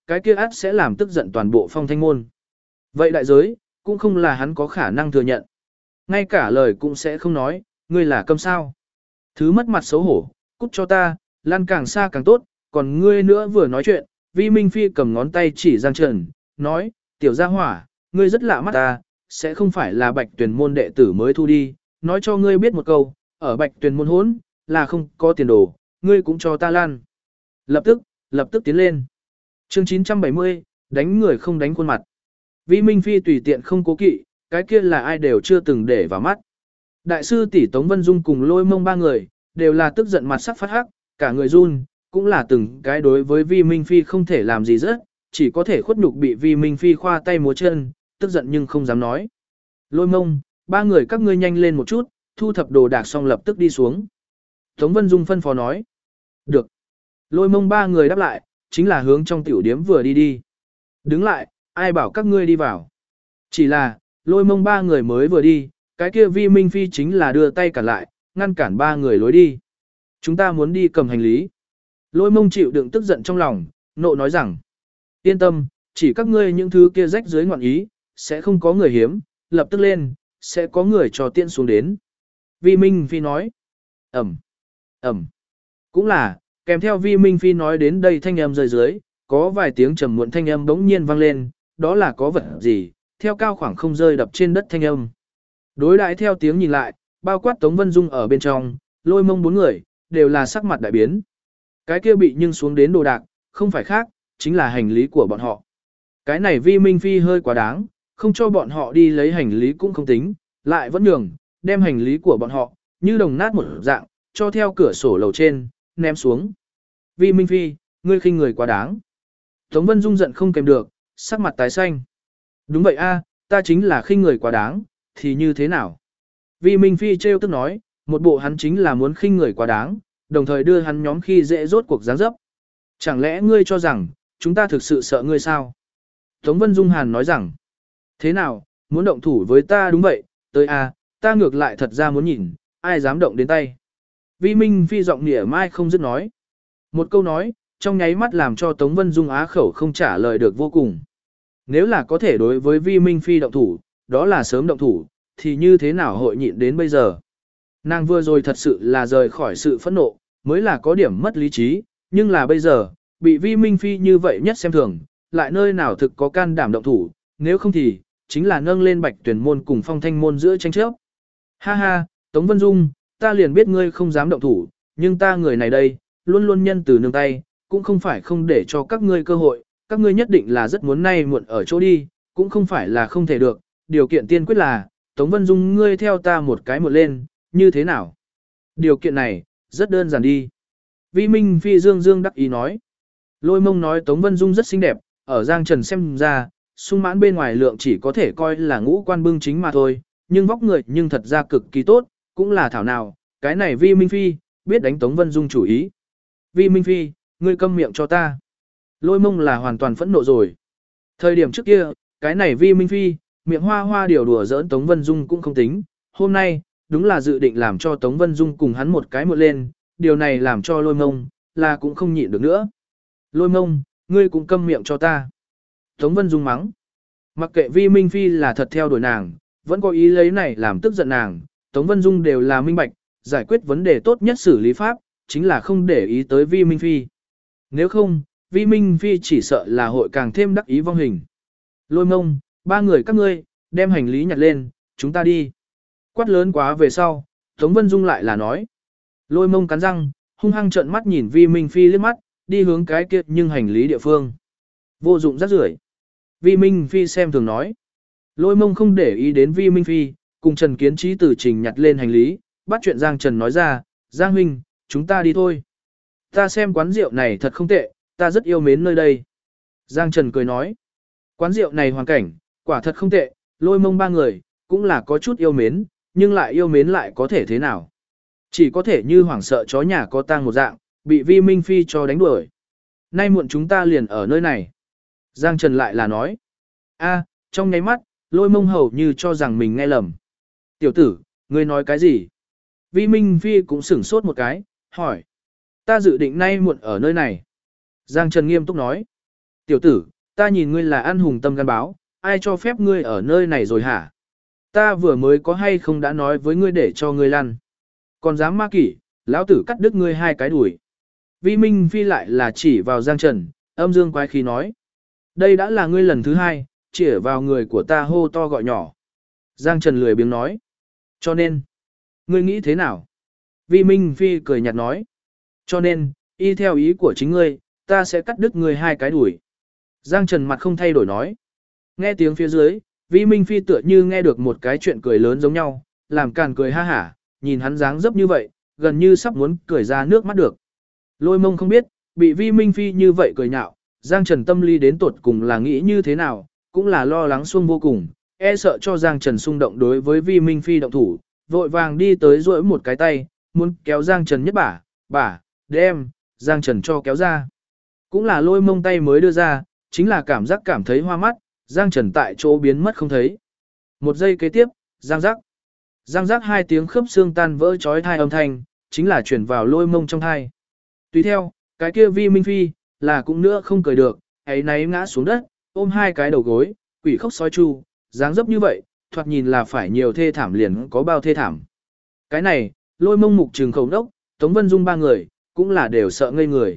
Speaker 1: cái kia ắt sẽ làm tức giận toàn bộ phong thanh môn. Vậy đại giới, cũng không là hắn có khả năng thừa nhận. Ngay cả lời cũng sẽ không nói, ngươi là câm sao. Thứ mất mặt xấu hổ, cút cho ta, lan càng xa càng tốt, còn ngươi nữa vừa nói chuyện, Vi Minh Phi cầm ngón tay chỉ Giang Trần, nói, tiểu gia hỏa, ngươi rất lạ mắt ta, sẽ không phải là Bạch Tuyền môn đệ tử mới thu đi, nói cho ngươi biết một câu, ở Bạch Tuyền môn hỗn, là không có tiền đồ, ngươi cũng cho ta lan. Lập tức tiến lên. Chương 970, đánh người không đánh khuôn mặt. Vi Minh Phi tùy tiện không cố kỵ, cái kia là ai đều chưa từng để vào mắt. Đại sư tỷ Tống Vân Dung cùng Lôi Mông ba người, đều là tức giận mặt sắc phát hắc, cả người run, cũng là từng cái đối với Vi Minh Phi không thể làm gì rất, chỉ có thể khuất nhục bị Vi Minh Phi khoa tay múa chân, tức giận nhưng không dám nói. Lôi Mông, ba người các ngươi nhanh lên một chút, thu thập đồ đạc xong lập tức đi xuống. Tống Vân Dung phân phó nói. Được. Lôi Mông ba người đáp lại, chính là hướng trong tiểu điếm vừa đi. Đứng lại, ai bảo các ngươi đi vào. Chỉ là, Lôi Mông ba người mới vừa đi, cái kia Vi Minh Phi chính là đưa tay cản lại, ngăn cản ba người lối đi. Chúng ta muốn đi cầm hành lý. Lôi Mông chịu đựng tức giận trong lòng, nộ nói rằng. Yên tâm, chỉ các ngươi những thứ kia rách dưới ngoạn ý, sẽ không có người hiếm, lập tức lên, sẽ có người cho tiện xuống đến. Vi Minh Phi nói. Ẩm. Cũng là, kèm theo Vi Minh Phi nói đến đây thanh âm rơi dưới, có vài tiếng trầm muộn thanh âm bỗng nhiên vang lên, đó là có vật gì, theo cao khoảng không rơi đập trên đất thanh âm. Đối đãi theo tiếng nhìn lại, bao quát Tống Vân Dung ở bên trong, Lôi Mông bốn người, đều là sắc mặt đại biến. Cái kia bị nhưng xuống đến đồ đạc, không phải khác, chính là hành lý của bọn họ. Cái này Vi Minh Phi hơi quá đáng, không cho bọn họ đi lấy hành lý cũng không tính, lại vẫn nhường, đem hành lý của bọn họ, như đồng nát một dạng, cho theo cửa sổ lầu trên, ném xuống. Vi Minh Phi, ngươi khinh người quá đáng. Tống Vân Dung giận không kèm được, sắc mặt tái xanh. Đúng vậy a, ta chính là khinh người quá đáng, thì như thế nào? Vi Minh Phi trêu tức nói, một bộ hắn chính là muốn khinh người quá đáng, đồng thời đưa hắn nhóm khi dễ rốt cuộc giáng dấp. Chẳng lẽ ngươi cho rằng, chúng ta thực sự sợ ngươi sao? Tống Vân Dung Hàn nói rằng, thế nào, muốn động thủ với ta đúng vậy, tới a, ta ngược lại thật ra muốn nhìn, ai dám động đến tay. Vi Minh Phi giọng nịa mai không dứt nói. Một câu nói, trong nháy mắt làm cho Tống Vân Dung á khẩu không trả lời được vô cùng. Nếu là có thể đối với Vi Minh Phi động thủ, đó là sớm động thủ, thì như thế nào hội nhịn đến bây giờ. Nàng vừa rồi thật sự là rời khỏi sự phẫn nộ, mới là có điểm mất lý trí, nhưng là bây giờ, bị Vi Minh Phi như vậy nhất xem thường, lại nơi nào thực có can đảm động thủ, nếu không thì, chính là nâng lên Bạch Tuyển môn cùng Phong Thanh môn giữa tranh chấp. Ha ha, Tống Vân Dung, ta liền biết ngươi không dám động thủ, nhưng ta người này đây, luôn luôn nhân từ nương tay, cũng không phải không để cho các ngươi cơ hội, các ngươi nhất định là rất muốn nay muộn ở chỗ đi, cũng không phải là không thể được, điều kiện tiên quyết là, Tống Vân Dung ngươi theo ta một cái một lên, như thế nào? Điều kiện này, rất đơn giản đi. Vi Minh Phi dương dương đắc ý nói. Lôi Mông nói Tống Vân Dung rất xinh đẹp, ở Giang Trần xem ra, sung mãn bên ngoài lượng chỉ có thể coi là ngũ quan bưng chính mà thôi, nhưng vóc người nhưng thật ra cực kỳ tốt, cũng là thảo nào, cái này Vi Minh Phi, biết đánh Tống Vân Dung chủ ý. Vi Minh Phi, ngươi câm miệng cho ta. Lôi Mông là hoàn toàn phẫn nộ rồi. Thời điểm trước kia, cái này Vi Minh Phi, miệng hoa hoa điều đùa giỡn Tống Vân Dung cũng không tính, hôm nay, đúng là dự định làm cho Tống Vân Dung cùng hắn một cái một lên, điều này làm cho Lôi Mông, là cũng không nhịn được nữa. Lôi Mông, ngươi cũng câm miệng cho ta. Tống Vân Dung mắng. Mặc kệ Vi Minh Phi là thật theo đuổi nàng, vẫn có ý lấy này làm tức giận nàng, Tống Vân Dung đều là minh bạch, giải quyết vấn đề tốt nhất xử lý pháp, chính là không để ý tới Vi Minh Phi. Nếu không, Vi Minh Phi chỉ sợ là hội càng thêm đắc ý vong hình. Lôi Mông, ba người các ngươi, đem hành lý nhặt lên, chúng ta đi. Quát lớn quá về sau, Tống Vân Dung lại là nói. Lôi Mông cắn răng, hung hăng trợn mắt nhìn Vi Minh Phi liếc mắt, đi hướng cái kia nhưng hành lý địa phương. Vô dụng rác rưởi. Vi Minh Phi xem thường nói. Lôi Mông không để ý đến Vi Minh Phi, cùng Trần Kiến Trí từ trình nhặt lên hành lý, bắt chuyện Giang Trần nói ra, Giang huynh, chúng ta đi thôi. Ta xem quán rượu này thật không tệ, ta rất yêu mến nơi đây. Giang Trần cười nói, quán rượu này hoàn cảnh, quả thật không tệ, Lôi Mông ba người, cũng là có chút yêu mến, nhưng lại yêu mến lại có thể thế nào. Chỉ có thể như hoảng sợ chó nhà có tang một dạng, bị Vi Minh Phi cho đánh đuổi. Nay muộn chúng ta liền ở nơi này. Giang Trần lại là nói, trong nháy mắt, Lôi Mông hầu như cho rằng mình nghe lầm. Tiểu tử, ngươi nói cái gì? Vi Minh Phi cũng sửng sốt một cái, hỏi. Ta dự định nay muộn ở nơi này. Giang Trần nghiêm túc nói. Tiểu tử, ta nhìn ngươi là ăn hùng tâm gan báo, ai cho phép ngươi ở nơi này rồi hả? Ta vừa mới có hay không đã nói với ngươi để cho ngươi lăn. Còn dám ma kỷ, lão tử cắt đứt ngươi 2 cái đuổi. Vi Minh Phi lại là chỉ vào Giang Trần, âm dương quái khí nói. Đây đã là ngươi lần thứ 2, chỉ vào người của ta hô to gọi nhỏ. Giang Trần lười biếng nói. Cho nên, ngươi nghĩ thế nào? Vi Minh Phi cười nhạt nói. Cho nên, y theo ý của chính ngươi, ta sẽ cắt đứt ngươi 2 cái đuổi. Giang Trần mặt không thay đổi nói. Nghe tiếng phía dưới, Vi Minh Phi tựa như nghe được một cái chuyện cười lớn giống nhau, làm càn cười ha hả, nhìn hắn dáng dấp như vậy, gần như sắp muốn cười ra nước mắt được. Lôi Mông không biết, bị Vi Minh Phi như vậy cười nhạo, Giang Trần tâm lý đến tột cùng là nghĩ như thế nào, cũng là lo lắng xuông vô cùng, e sợ cho Giang Trần xung động đối với Vi Minh Phi động thủ, vội vàng đi tới duỗi một cái tay, muốn kéo Giang Trần nhất bả, đem, Giang Trần cho kéo ra. Cũng là Lôi Mông tay mới đưa ra, chính là cảm thấy hoa mắt, Giang Trần tại chỗ biến mất không thấy. Một giây kế tiếp, Giang giác 2 tiếng khớp xương tan vỡ chói tai âm thanh, chính là truyền vào Lôi Mông trong tai. Tùy theo, cái kia Vi Minh Phi, là cũng nữa không cười được, ấy náy ngã xuống đất, ôm 2 cái đầu gối, quỷ khóc sói chu, dáng dấp như vậy, thoạt nhìn là phải nhiều thê thảm liền có bao thê thảm. Cái này, Lôi Mông mục trừng khẩu đốc, Tống Vân Dung 3 người, cũng là đều sợ ngây người.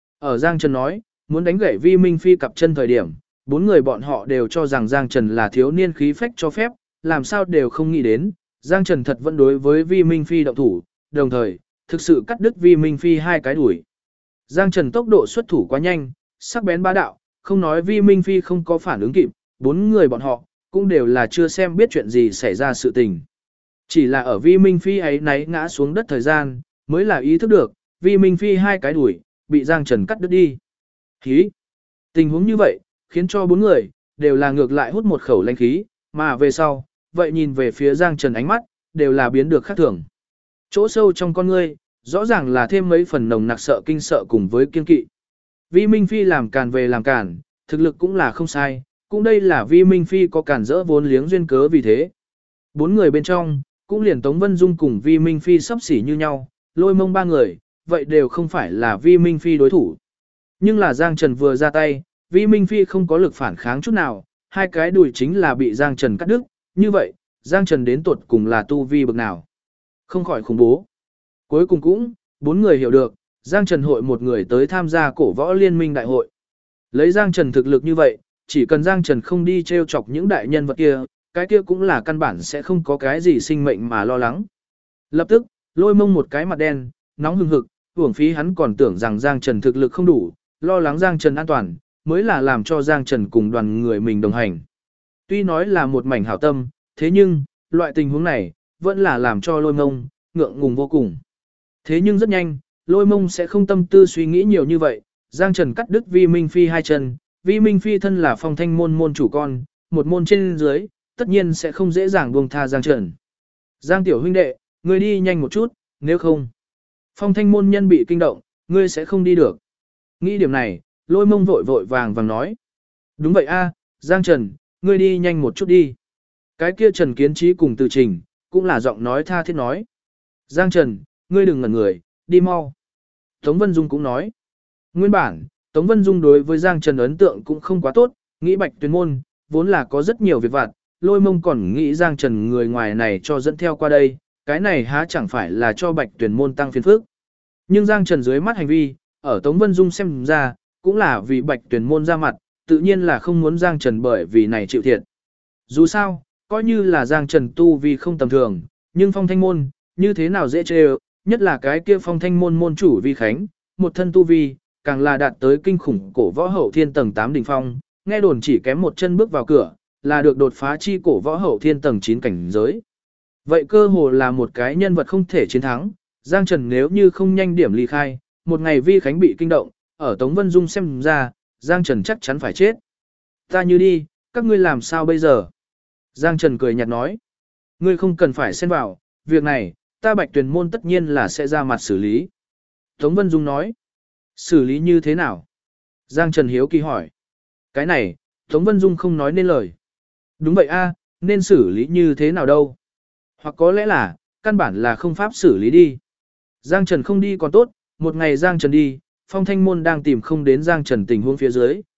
Speaker 1: Ở Giang Trần nói, muốn đánh gãy Vi Minh Phi cặp chân thời điểm, 4 người bọn họ đều cho rằng Giang Trần là thiếu niên khí phách cho phép, làm sao đều không nghĩ đến, Giang Trần thật vẫn đối với Vi Minh Phi động thủ, đồng thời, thực sự cắt đứt Vi Minh Phi 2 cái đuổi. Giang Trần tốc độ xuất thủ quá nhanh, sắc bén bá đạo, không nói Vi Minh Phi không có phản ứng kịp, 4 người bọn họ, cũng đều là chưa xem biết chuyện gì xảy ra sự tình. Chỉ là ở Vi Minh Phi ấy náy ngã xuống đất thời gian, mới là ý thức được, Vi Minh Phi 2 cái đuổi, bị Giang Trần cắt đứt đi. Khí! Tình huống như vậy, khiến cho 4 người, đều là ngược lại hút một khẩu lãnh khí, mà về sau, vậy nhìn về phía Giang Trần ánh mắt, đều là biến được khác thường. Chỗ sâu trong con ngươi, rõ ràng là thêm mấy phần nồng nặc sợ kinh sợ cùng với kiên kỵ. Vi Minh Phi làm càn về làm càn, thực lực cũng là không sai, cũng đây là Vi Minh Phi có cản rỡ vốn liếng duyên cớ vì thế. 4 người bên trong, cũng liền Tống Vân Dung cùng Vi Minh Phi sắp xỉ như nhau, Lôi Mông 3 người, vậy đều không phải là Vi Minh Phi đối thủ. Nhưng là Giang Trần vừa ra tay, Vi Minh Phi không có lực phản kháng chút nào, 2 cái đùi chính là bị Giang Trần cắt đứt, như vậy, Giang Trần đến tuột cùng là tu vi bậc nào. Không khỏi khủng bố. Cuối cùng cũng, 4 người hiểu được, Giang Trần hội một người tới tham gia cổ võ liên minh đại hội. Lấy Giang Trần thực lực như vậy, chỉ cần Giang Trần không đi trêu chọc những đại nhân vật kia, cái kia cũng là căn bản sẽ không có cái gì sinh mệnh mà lo lắng. Lập tức, Lôi Mông một cái mặt đen, nóng hừng hực, uổng phí hắn còn tưởng rằng Giang Trần thực lực không đủ, lo lắng Giang Trần an toàn, mới là làm cho Giang Trần cùng đoàn người mình đồng hành. Tuy nói là một mảnh hảo tâm, thế nhưng, loại tình huống này, vẫn là làm cho Lôi Mông, ngượng ngùng vô cùng. Thế nhưng rất nhanh, Lôi Mông sẽ không tâm tư suy nghĩ nhiều như vậy, Giang Trần cắt đứt Vi Minh Phi 2 chân, Vi Minh Phi thân là Phong Thanh môn môn chủ con, một môn trên dưới, tất nhiên sẽ không dễ dàng buông tha Giang Trần. Giang tiểu huynh đệ, ngươi đi nhanh một chút, nếu không, Phong Thanh môn nhân bị kinh động, ngươi sẽ không đi được. Nghĩ điểm này, Lôi Mông vội vội vàng vàng nói. Đúng vậy a, Giang Trần, ngươi đi nhanh một chút đi. Cái kia Trần Kiến Trí cùng Từ Trình, cũng là giọng nói tha thiết nói. Giang Trần, ngươi đừng ngẩn người, đi mau. Tống Vân Dung cũng nói. Nguyên bản, Tống Vân Dung đối với Giang Trần ấn tượng cũng không quá tốt, nghĩ Bạch Tuyền môn, vốn là có rất nhiều việc vặt, Lôi Mông còn nghĩ Giang Trần người ngoài này cho dẫn theo qua đây, cái này há chẳng phải là cho Bạch Tuyền môn tăng phiền phức. Nhưng Giang Trần dưới mắt hành vi, ở Tống Vân Dung xem ra, cũng là vì Bạch Tuyền môn ra mặt, tự nhiên là không muốn Giang Trần bởi vì này chịu thiệt. Dù sao, coi như là Giang Trần tu vì không tầm thường, nhưng Phong Thanh môn, như thế nào dễ chê, nhất là cái kia Phong Thanh môn môn chủ Vi Khánh, một thân tu vi, càng là đạt tới kinh khủng cổ võ hậu thiên tầng 8 đỉnh phong, nghe đồn chỉ kém một chân bước vào cửa, là được đột phá chi cổ võ hậu thiên tầng 9 cảnh giới. Vậy cơ hồ là một cái nhân vật không thể chiến thắng, Giang Trần nếu như không nhanh điểm ly khai, một ngày Vi Khánh bị kinh động, ở Tống Vân Dung xem ra, Giang Trần chắc chắn phải chết. Ta như đi, các ngươi làm sao bây giờ? Giang Trần cười nhạt nói. Ngươi không cần phải xen vào, việc này, ta Bạch Tuyền môn tất nhiên là sẽ ra mặt xử lý. Tống Vân Dung nói. Xử lý như thế nào? Giang Trần hiếu kỳ hỏi. Cái này, Tống Vân Dung không nói nên lời. Đúng vậy a, nên xử lý như thế nào đâu? Hoặc có lẽ là, căn bản là không pháp xử lý đi. Giang Trần không đi còn tốt, một ngày Giang Trần đi, Phong Thanh môn đang tìm không đến Giang Trần tình huống phía dưới,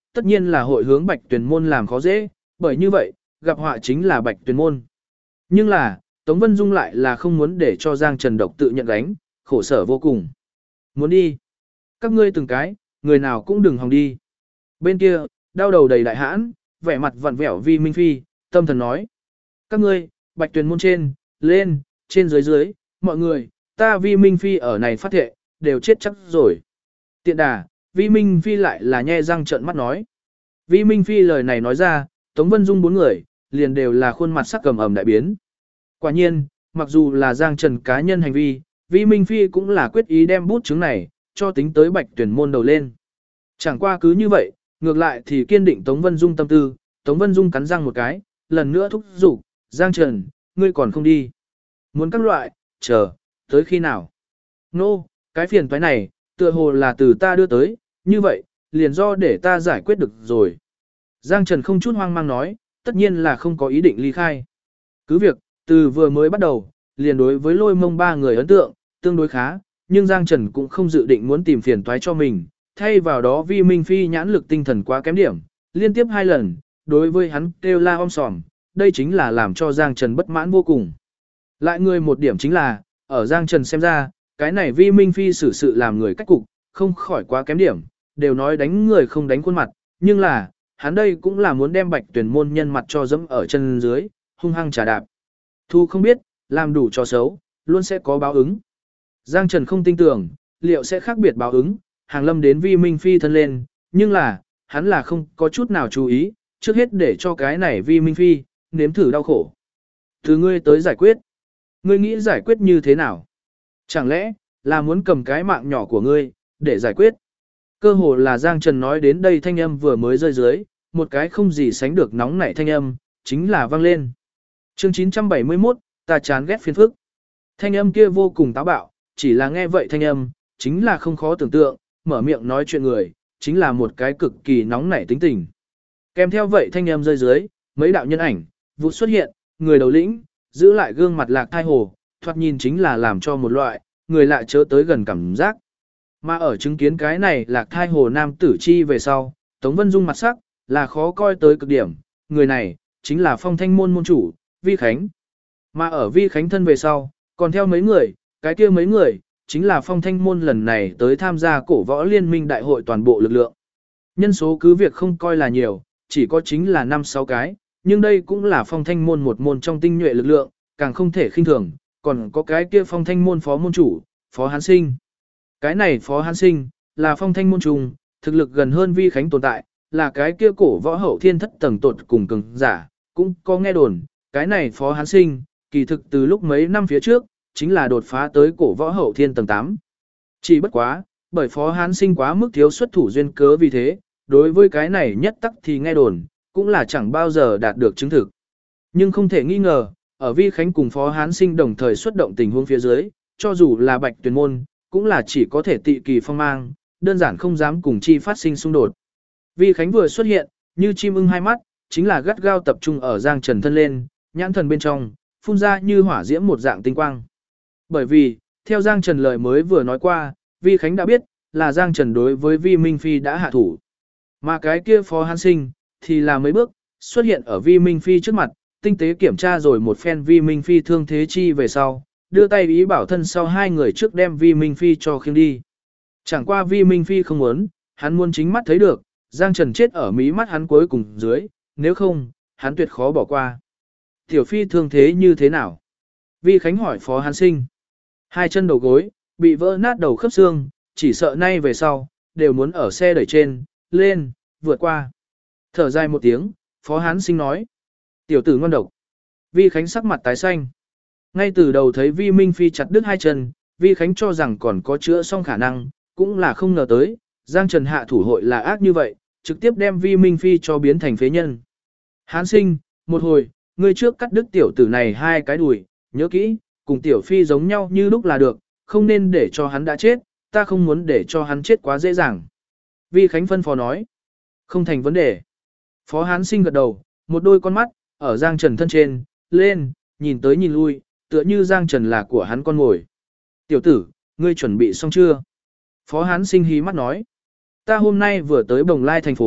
Speaker 1: tất nhiên là hội hướng Bạch Tuyền môn làm khó dễ, bởi như vậy, gặp họa chính là Bạch Tuyền môn. Nhưng là, Tống Vân Dung lại là không muốn để cho Giang Trần độc tự nhận gánh, khổ sở vô cùng. Muốn đi. Các ngươi từng cái, người nào cũng đừng hòng đi. Bên kia, đau đầu đầy đại hãn, vẻ mặt vặn vẹo Vi Minh Phi, tâm thần nói. Các ngươi, Bạch Tuyền môn trên, lên, trên dưới dưới, mọi người, ta Vi Minh Phi ở này phát thệ, đều chết chắc rồi. Tiện đà, Vi Minh Phi lại là nhe răng trợn mắt nói. Vi Minh Phi lời này nói ra, Tống Vân Dung bốn người, liền đều là khuôn mặt sắc cầm ẩm đại biến. Quả nhiên, mặc dù là Giang Trần cá nhân hành vi, Vi Minh Phi cũng là quyết ý đem bút chứng này, cho tính tới Bạch Tuyển môn đầu lên. Chẳng qua cứ như vậy, ngược lại thì kiên định Tống Vân Dung tâm tư, Tống Vân Dung cắn răng một cái, lần nữa thúc giục, Giang Trần, ngươi còn không đi. Muốn các loại, chờ, tới khi nào? Nô, cái phiền toái này, tựa hồ là từ ta đưa tới, như vậy, liền do để ta giải quyết được rồi. Giang Trần không chút hoang mang nói, tất nhiên là không có ý định ly khai. Cứ việc, từ vừa mới bắt đầu, liền đối với Lôi Mông ba người ấn tượng, tương đối khá, nhưng Giang Trần cũng không dự định muốn tìm phiền toái cho mình, thay vào đó Vi Minh Phi nhãn lực tinh thần quá kém điểm, liên tiếp 2 lần, đối với hắn kêu la om sòm, đây chính là làm cho Giang Trần bất mãn vô cùng. Lại người một điểm chính là, ở Giang Trần xem ra, cái này Vi Minh Phi xử sự làm người cách cục, không khỏi quá kém điểm, đều nói đánh người không đánh khuôn mặt, nhưng là, hắn đây cũng là muốn đem Bạch Tuyển môn nhân mặt cho dẫm ở chân dưới, hung hăng trả đạp. Thu không biết, làm đủ cho xấu, luôn sẽ có báo ứng. Giang Trần không tin tưởng, liệu sẽ khác biệt báo ứng, hàng lâm đến Vi Minh Phi thân lên, nhưng là, hắn là không có chút nào chú ý, trước hết để cho cái này Vi Minh Phi, nếm thử đau khổ. Từ ngươi tới giải quyết. Ngươi nghĩ giải quyết như thế nào? Chẳng lẽ, là muốn cầm cái mạng nhỏ của ngươi, để giải quyết? Cơ hồ là Giang Trần nói đến đây thanh âm vừa mới rơi dưới, một cái không gì sánh được nóng nảy thanh âm, chính là vang lên. Chương 971, ta chán ghét phiền phức. Thanh âm kia vô cùng táo bạo, chỉ là nghe vậy thanh âm, chính là không khó tưởng tượng, mở miệng nói chuyện người, chính là một cái cực kỳ nóng nảy tính tình. Kèm theo vậy thanh âm rơi dưới, mấy đạo nhân ảnh, vụ xuất hiện, người đầu lĩnh, giữ lại gương mặt lạc thai hồ, thoạt nhìn chính là làm cho một loại, người lạ chớ tới gần cảm giác. Mà ở chứng kiến cái này lạc thai hồ nam tử chi về sau, Tống Vân Dung mặt sắc, là khó coi tới cực điểm, người này, chính là phong thanh môn môn chủ, Vi Khánh. Mà ở Vi Khánh thân về sau, còn theo mấy người, cái kia mấy người, chính là phong thanh môn lần này tới tham gia cổ võ liên minh đại hội toàn bộ lực lượng. Nhân số cứ việc không coi là nhiều, chỉ có chính là 5-6 cái, nhưng đây cũng là phong thanh môn một môn trong tinh nhuệ lực lượng, càng không thể khinh thường, còn có cái kia phong thanh môn phó môn chủ, Phó Hán Sinh. Cái này Phó Hán Sinh, là phong thanh môn trùng, thực lực gần hơn Vi Khánh tồn tại, là cái kia cổ võ hậu thiên thất tầng tột cùng cường giả, cũng có nghe đồn, cái này Phó Hán Sinh, kỳ thực từ lúc mấy năm phía trước, chính là đột phá tới cổ võ hậu thiên tầng 8. Chỉ bất quá, bởi Phó Hán Sinh quá mức thiếu xuất thủ duyên cớ vì thế, đối với cái này nhất tắc thì nghe đồn, cũng là chẳng bao giờ đạt được chứng thực. Nhưng không thể nghi ngờ, ở Vi Khánh cùng Phó Hán Sinh đồng thời xuất động tình huống phía dưới, cho dù là Bạch Tuyền môn, cũng là chỉ có thể tị kỳ phong mang, đơn giản không dám cùng chi phát sinh xung đột. Vi Khánh vừa xuất hiện, như chim ưng hai mắt, chính là gắt gao tập trung ở Giang Trần thân lên, nhãn thần bên trong, phun ra như hỏa diễm một dạng tinh quang. Bởi vì, theo Giang Trần lời mới vừa nói qua, Vi Khánh đã biết, là Giang Trần đối với Vi Minh Phi đã hạ thủ. Mà cái kia Phó Hán Sinh, thì là mấy bước, xuất hiện ở Vi Minh Phi trước mặt, tinh tế kiểm tra rồi một phen Vi Minh Phi thương thế chi về sau, đưa tay ý bảo thân sau hai người trước đem Vi Minh Phi cho khiêng đi. Chẳng qua Vi Minh Phi không muốn, hắn muốn chính mắt thấy được, Giang Trần chết ở mí mắt hắn cuối cùng dưới, nếu không, hắn tuyệt khó bỏ qua. Tiểu Phi thương thế như thế nào? Vi Khánh hỏi Phó Hán Sinh. Hai chân đầu gối, bị vỡ nát đầu khớp xương, chỉ sợ nay về sau, đều muốn ở xe đẩy trên, lên, vượt qua. Thở dài một tiếng, Phó Hán Sinh nói. Tiểu tử ngon độc. Vi Khánh sắc mặt tái xanh. Ngay từ đầu thấy Vi Minh Phi chặt đứt hai chân, Vi Khánh cho rằng còn có chữa xong khả năng, cũng là không ngờ tới, Giang Trần hạ thủ hội là ác như vậy, trực tiếp đem Vi Minh Phi cho biến thành phế nhân. Hán Sinh, một hồi, ngươi trước cắt đứt tiểu tử này hai cái đùi, nhớ kỹ, cùng tiểu Phi giống nhau như lúc là được, không nên để cho hắn đã chết, ta không muốn để cho hắn chết quá dễ dàng. Vi Khánh phân phó nói, không thành vấn đề. Phó Hán Sinh gật đầu, một đôi con mắt, ở Giang Trần thân trên, lên, nhìn tới nhìn lui, tựa như Giang Trần là của hắn con ngồi. Tiểu tử, ngươi chuẩn bị xong chưa? Phó Hán Sinh hí mắt nói. Ta hôm nay vừa tới Bồng Lai thành phố,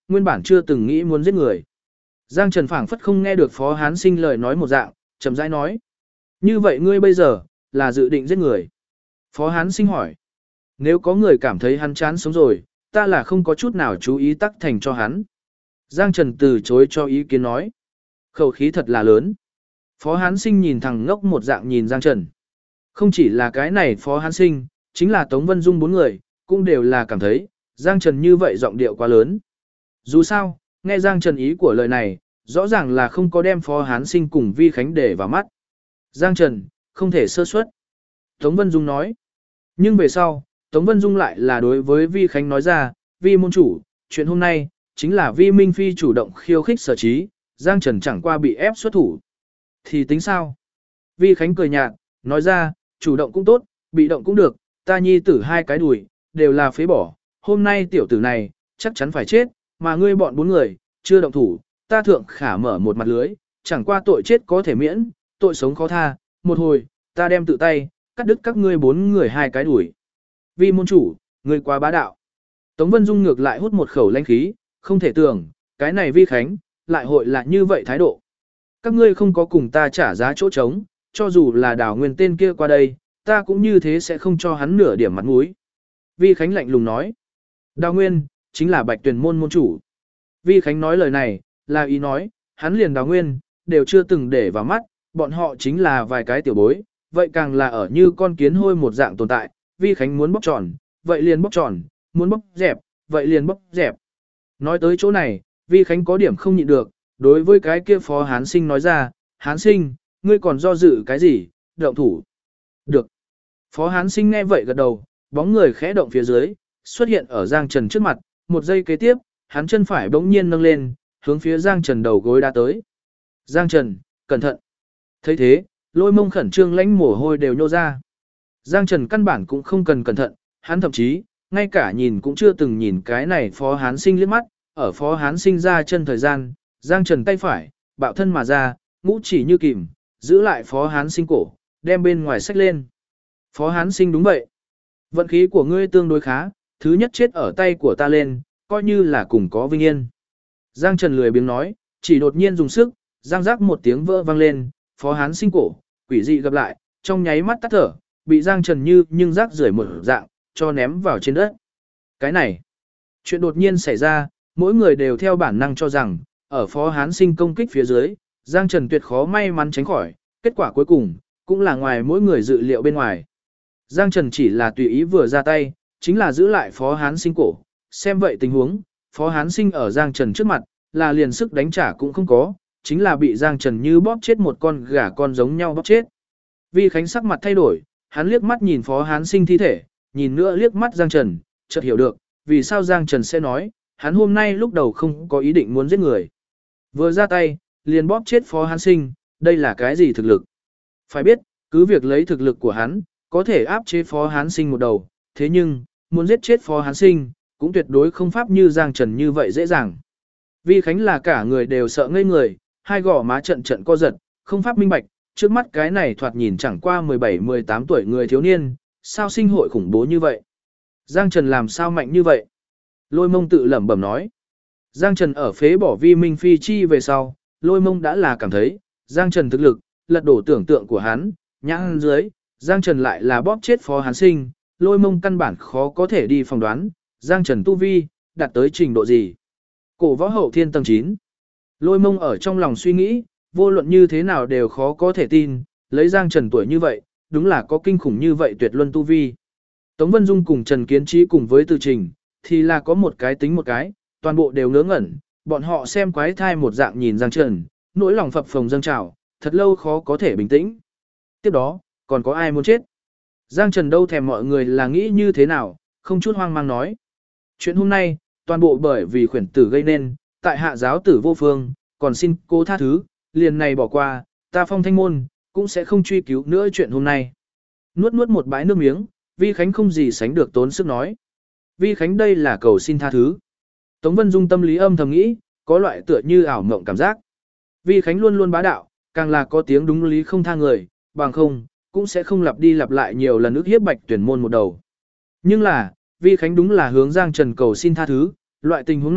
Speaker 1: nguyên bản chưa từng nghĩ muốn giết người. Giang Trần phảng phất không nghe được Phó Hán Sinh lời nói một dạng, chậm rãi nói. Như vậy ngươi bây giờ, là dự định giết người. Phó Hán Sinh hỏi. Nếu có người cảm thấy hắn chán sống rồi, ta là không có chút nào chú ý tắc thành cho hắn. Giang Trần từ chối cho ý kiến nói. Khẩu khí thật là lớn. Phó Hán Sinh nhìn thằng ngốc một dạng nhìn Giang Trần. Không chỉ là cái này Phó Hán Sinh, chính là Tống Vân Dung bốn người, cũng đều là cảm thấy, Giang Trần như vậy giọng điệu quá lớn. Dù sao, nghe Giang Trần ý của lời này, rõ ràng là không có đem Phó Hán Sinh cùng Vi Khánh để vào mắt. Giang Trần, không thể sơ suất. Tống Vân Dung nói. Nhưng về sau, Tống Vân Dung lại là đối với Vi Khánh nói ra, Vi môn chủ, chuyện hôm nay, chính là Vi Minh Phi chủ động khiêu khích Sở Trí, Giang Trần chẳng qua bị ép xuất thủ. Thì tính sao? Vi Khánh cười nhạt, nói ra, chủ động cũng tốt, bị động cũng được, ta nhi tử hai cái đùi, đều là phế bỏ, hôm nay tiểu tử này, chắc chắn phải chết, mà ngươi bọn bốn người, chưa động thủ, ta thượng khả mở một mặt lưới, chẳng qua tội chết có thể miễn, tội sống khó tha, một hồi, ta đem tự tay, cắt đứt các ngươi bốn người hai cái đùi. Vi môn chủ, ngươi quá bá đạo. Tống Vân Dung ngược lại hút một khẩu lãnh khí, không thể tưởng, cái này Vi Khánh, lại hội là như vậy thái độ. Các ngươi không có cùng ta trả giá chỗ trống, cho dù là Đào Nguyên tên kia qua đây, ta cũng như thế sẽ không cho hắn nửa điểm mặt mũi. Vi Khánh lạnh lùng nói. Đào Nguyên, chính là Bạch Tuyền môn môn chủ. Vi Khánh nói lời này, là ý nói, hắn liền Đào Nguyên, đều chưa từng để vào mắt, bọn họ chính là vài cái tiểu bối, vậy càng là ở như con kiến hôi một dạng tồn tại. Vi Khánh muốn bóc tròn, vậy liền bóc tròn, muốn bóc dẹp, vậy liền bóc dẹp. Nói tới chỗ này, Vi Khánh có điểm không nhịn được, đối với cái kia Phó Hán Sinh nói ra, Hán Sinh, ngươi còn do dự cái gì, động thủ. Được. Phó Hán Sinh nghe vậy gật đầu, bóng người khẽ động phía dưới, xuất hiện ở Giang Trần trước mặt, một giây kế tiếp, hắn chân phải bỗng nhiên nâng lên, hướng phía Giang Trần đầu gối đã tới. Giang Trần, cẩn thận. Thấy thế, Lôi Mông khẩn trương lãnh mồ hôi đều nhô ra. Giang Trần căn bản cũng không cần cẩn thận, hắn thậm chí, ngay cả nhìn cũng chưa từng nhìn cái này Phó Hán Sinh liếc mắt, ở Phó Hán Sinh ra chân thời gian, Giang Trần tay phải, bạo thân mà ra, ngũ chỉ như kìm, giữ lại Phó Hán Sinh cổ, đem bên ngoài xách lên. Phó Hán Sinh đúng vậy. Vận khí của ngươi tương đối khá, thứ nhất chết ở tay của ta lên, coi như là cùng có vinh yên. Giang Trần lười biếng nói, chỉ đột nhiên dùng sức, giang giác một tiếng vỡ vang lên, Phó Hán Sinh cổ, quỷ dị gặp lại, trong nháy mắt tắt thở, bị Giang Trần như nhưng rác rưởi một dạng, cho ném vào trên đất. Cái này, chuyện đột nhiên xảy ra, mỗi người đều theo bản năng cho rằng, ở Phó Hán Sinh công kích phía dưới, Giang Trần tuyệt khó may mắn tránh khỏi, kết quả cuối cùng, cũng là ngoài mỗi người dự liệu bên ngoài. Giang Trần chỉ là tùy ý vừa ra tay, chính là giữ lại Phó Hán Sinh cổ, xem vậy tình huống, Phó Hán Sinh ở Giang Trần trước mặt, là liền sức đánh trả cũng không có, chính là bị Giang Trần như bóp chết một con gà con giống nhau bóp chết. Vi Khánh sắc mặt thay đổi, hắn liếc mắt nhìn Phó Hán Sinh thi thể, nhìn nữa liếc mắt Giang Trần, chợt hiểu được, vì sao Giang Trần sẽ nói, hắn hôm nay lúc đầu không có ý định muốn giết người. Vừa ra tay, liền bóp chết Phó Hán Sinh, đây là cái gì thực lực? Phải biết, cứ việc lấy thực lực của hắn, có thể áp chế Phó Hán Sinh một đầu, thế nhưng, muốn giết chết Phó Hán Sinh, cũng tuyệt đối không pháp như Giang Trần như vậy dễ dàng. Vi Khánh là cả người đều sợ ngây người, hai gò má trận trận co giật, không pháp minh bạch, trước mắt cái này thoạt nhìn chẳng qua 17-18 tuổi người thiếu niên, sao sinh hội khủng bố như vậy? Giang Trần làm sao mạnh như vậy? Lôi Mông tự lẩm bẩm nói. Giang Trần ở phế bỏ Vi Minh Phi chi về sau, Lôi Mông đã là cảm thấy, Giang Trần thực lực, lật đổ tưởng tượng của hắn, nhãn dưới, Giang Trần lại là bóp chết Phó Hán Sinh, Lôi Mông căn bản khó có thể đi phỏng đoán, Giang Trần tu vi, đạt tới trình độ gì. Cổ võ hậu thiên tầng 9. Lôi Mông ở trong lòng suy nghĩ, vô luận như thế nào đều khó có thể tin, lấy Giang Trần tuổi như vậy, đúng là có kinh khủng như vậy tuyệt luân tu vi. Tống Vân Dung cùng Trần Kiến Trí cùng với Từ Trình, thì là có một cái tính một cái, toàn bộ đều ngớ ngẩn, bọn họ xem quái thai một dạng nhìn Giang Trần, nỗi lòng phập phồng dâng trào, thật lâu khó có thể bình tĩnh. Tiếp đó, còn có ai muốn chết? Giang Trần đâu thèm mọi người là nghĩ như thế nào, không chút hoang mang nói. Chuyện hôm nay, toàn bộ bởi vì khuyển tử gây nên, tại hạ giáo tử vô phương, còn xin cô tha thứ, liền này bỏ qua, ta Phong Thanh môn, cũng sẽ không truy cứu nữa chuyện hôm nay. Nuốt nuốt một bãi nước miếng, Vi Khánh không gì sánh được tốn sức nói. Vi Khánh đây là cầu xin tha thứ. Tống Vân Dung tâm lý âm thầm nghĩ, có loại tựa như ảo mộng cảm giác. Vi Khánh luôn luôn bá đạo, càng là có tiếng đúng lý không tha người, bằng không, cũng sẽ không lặp đi lặp lại nhiều lần ức hiếp Bạch Tuyển môn một đầu. Nhưng là, Vi Khánh đúng là hướng Giang Trần cầu xin tha thứ, loại tình huống này,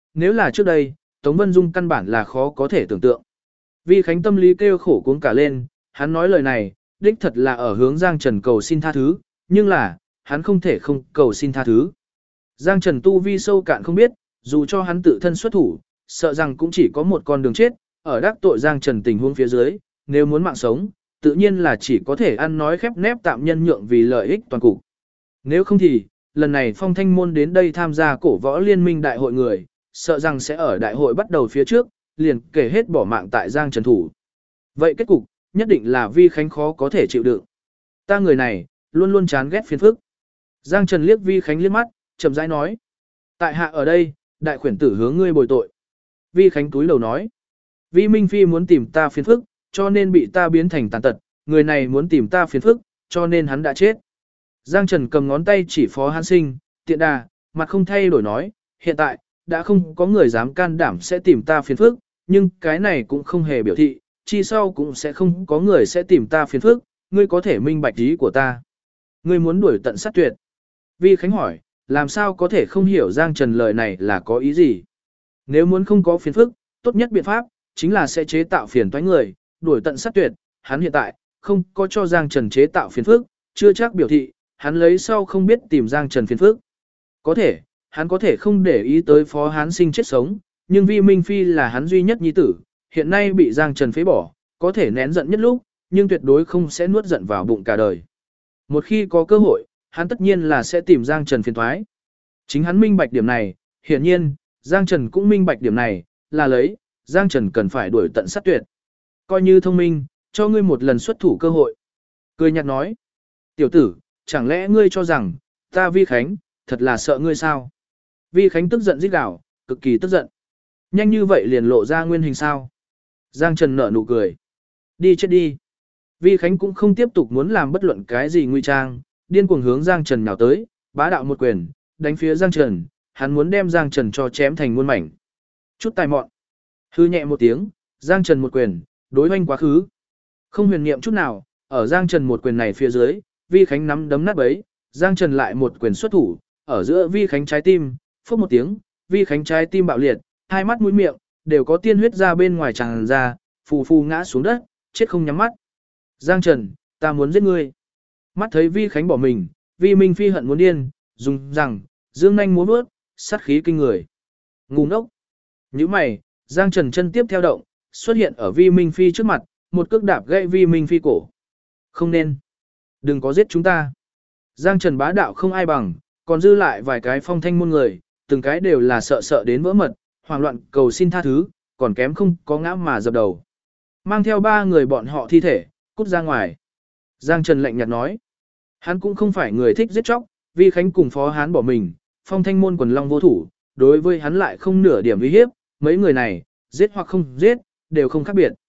Speaker 1: nếu là trước đây, Tống Vân Dung căn bản là khó có thể tưởng tượng. Vi Khánh tâm lý kêu khổ cuống cả lên, hắn nói lời này, đích thật là ở hướng Giang Trần cầu xin tha thứ, nhưng là, hắn không thể không cầu xin tha thứ. Giang Trần tu vi sâu cạn không biết, dù cho hắn tự thân xuất thủ, sợ rằng cũng chỉ có một con đường chết, ở đắc tội Giang Trần tình huống phía dưới, nếu muốn mạng sống, tự nhiên là chỉ có thể ăn nói khép nép tạm nhân nhượng vì lợi ích toàn cục. Nếu không thì, lần này Phong Thanh Môn đến đây tham gia cổ võ liên minh đại hội người, sợ rằng sẽ ở đại hội bắt đầu phía trước, liền kể hết bỏ mạng tại Giang Trần thủ. Vậy kết cục, nhất định là Vi Khánh khó có thể chịu đựng. Ta người này, luôn luôn chán ghét phiền phức. Giang Trần liếc Vi Khánh liếc mắt, chậm rãi nói. Tại hạ ở đây, đại khuyển tử hướng ngươi bồi tội. Vi Khánh túi đầu nói. Vi Minh Phi muốn tìm ta phiền phức, cho nên bị ta biến thành tàn tật. Người này muốn tìm ta phiền phức, cho nên hắn đã chết. Giang Trần cầm ngón tay chỉ Phó Hán Sinh, tiện đà, mặt không thay đổi nói. Hiện tại, đã không có người dám can đảm sẽ tìm ta phiền phức, nhưng cái này cũng không hề biểu thị, chi sau cũng sẽ không có người sẽ tìm ta phiền phức, ngươi có thể minh bạch ý của ta. Ngươi muốn đuổi tận sát tuyệt. Vi Khánh hỏi, làm sao có thể không hiểu Giang Trần lời này là có ý gì? Nếu muốn không có phiền phức, tốt nhất biện pháp, chính là sẽ chế tạo phiền toái người, đuổi tận sát tuyệt. Hắn hiện tại, không có cho Giang Trần chế tạo phiền phức, chưa chắc biểu thị, hắn lấy sau không biết tìm Giang Trần phiền phức. Có thể, hắn có thể không để ý tới Phó Hán Sinh chết sống, nhưng Vi Minh Phi là hắn duy nhất nhi tử, hiện nay bị Giang Trần phế bỏ, có thể nén giận nhất lúc, nhưng tuyệt đối không sẽ nuốt giận vào bụng cả đời. Một khi có cơ hội, hắn tất nhiên là sẽ tìm Giang Trần phiền toái. Chính hắn minh bạch điểm này, hiển nhiên, Giang Trần cũng minh bạch điểm này, là lấy, Giang Trần cần phải đuổi tận sát tuyệt. Coi như thông minh, cho ngươi một lần xuất thủ cơ hội. Cười nhạt nói, tiểu tử, chẳng lẽ ngươi cho rằng, ta Vi Khánh, thật là sợ ngươi sao? Vi Khánh tức giận rít gào, cực kỳ tức giận. Nhanh như vậy liền lộ ra nguyên hình sao? Giang Trần nở nụ cười. Đi chết đi. Vi Khánh cũng không tiếp tục muốn làm bất luận cái gì nguy trang, điên cuồng hướng Giang Trần nhào tới, bá đạo một quyền, đánh phía Giang Trần, hắn muốn đem Giang Trần cho chém thành muôn mảnh. Chút tài mọn. Hư nhẹ một tiếng, Giang Trần một quyền, đối hoanh quá khứ. Không huyền niệm chút nào, ở Giang Trần một quyền này phía dưới, Vi Khánh nắm đấm nát bấy, Giang Trần lại một quyền xuất thủ, ở giữa Vi Khánh trái tim, phốc một tiếng, Vi Khánh trái tim bạo liệt, hai mắt mũi miệng đều có tiên huyết ra bên ngoài tràn ra, phù phù ngã xuống đất, chết không nhắm mắt. Giang Trần, ta muốn giết ngươi. Mắt thấy Vi Khánh bỏ mình, Vi Minh Phi hận muốn điên, dùng rằng, dương nhanh múa vớt, sát khí kinh người. Ngu ngốc. Nhíu mày, Giang Trần chân tiếp theo động, xuất hiện ở Vi Minh Phi trước mặt, một cước đạp gãy Vi Minh Phi cổ. Không nên. Đừng có giết chúng ta. Giang Trần bá đạo không ai bằng, còn dư lại vài cái Phong Thanh môn người, từng cái đều là sợ sợ đến vỡ mật, hoảng loạn cầu xin tha thứ, còn kém không có ngã mà dập đầu. Mang theo 3 người bọn họ thi thể, cút ra ngoài. Giang Trần lạnh nhạt nói. Hắn cũng không phải người thích giết chóc, Vi Khánh cùng Phó Hán bỏ mình, Phong Thanh môn quần long vô thủ, đối với hắn lại không nửa điểm uy hiếp, mấy người này, giết hoặc không giết, đều không khác biệt.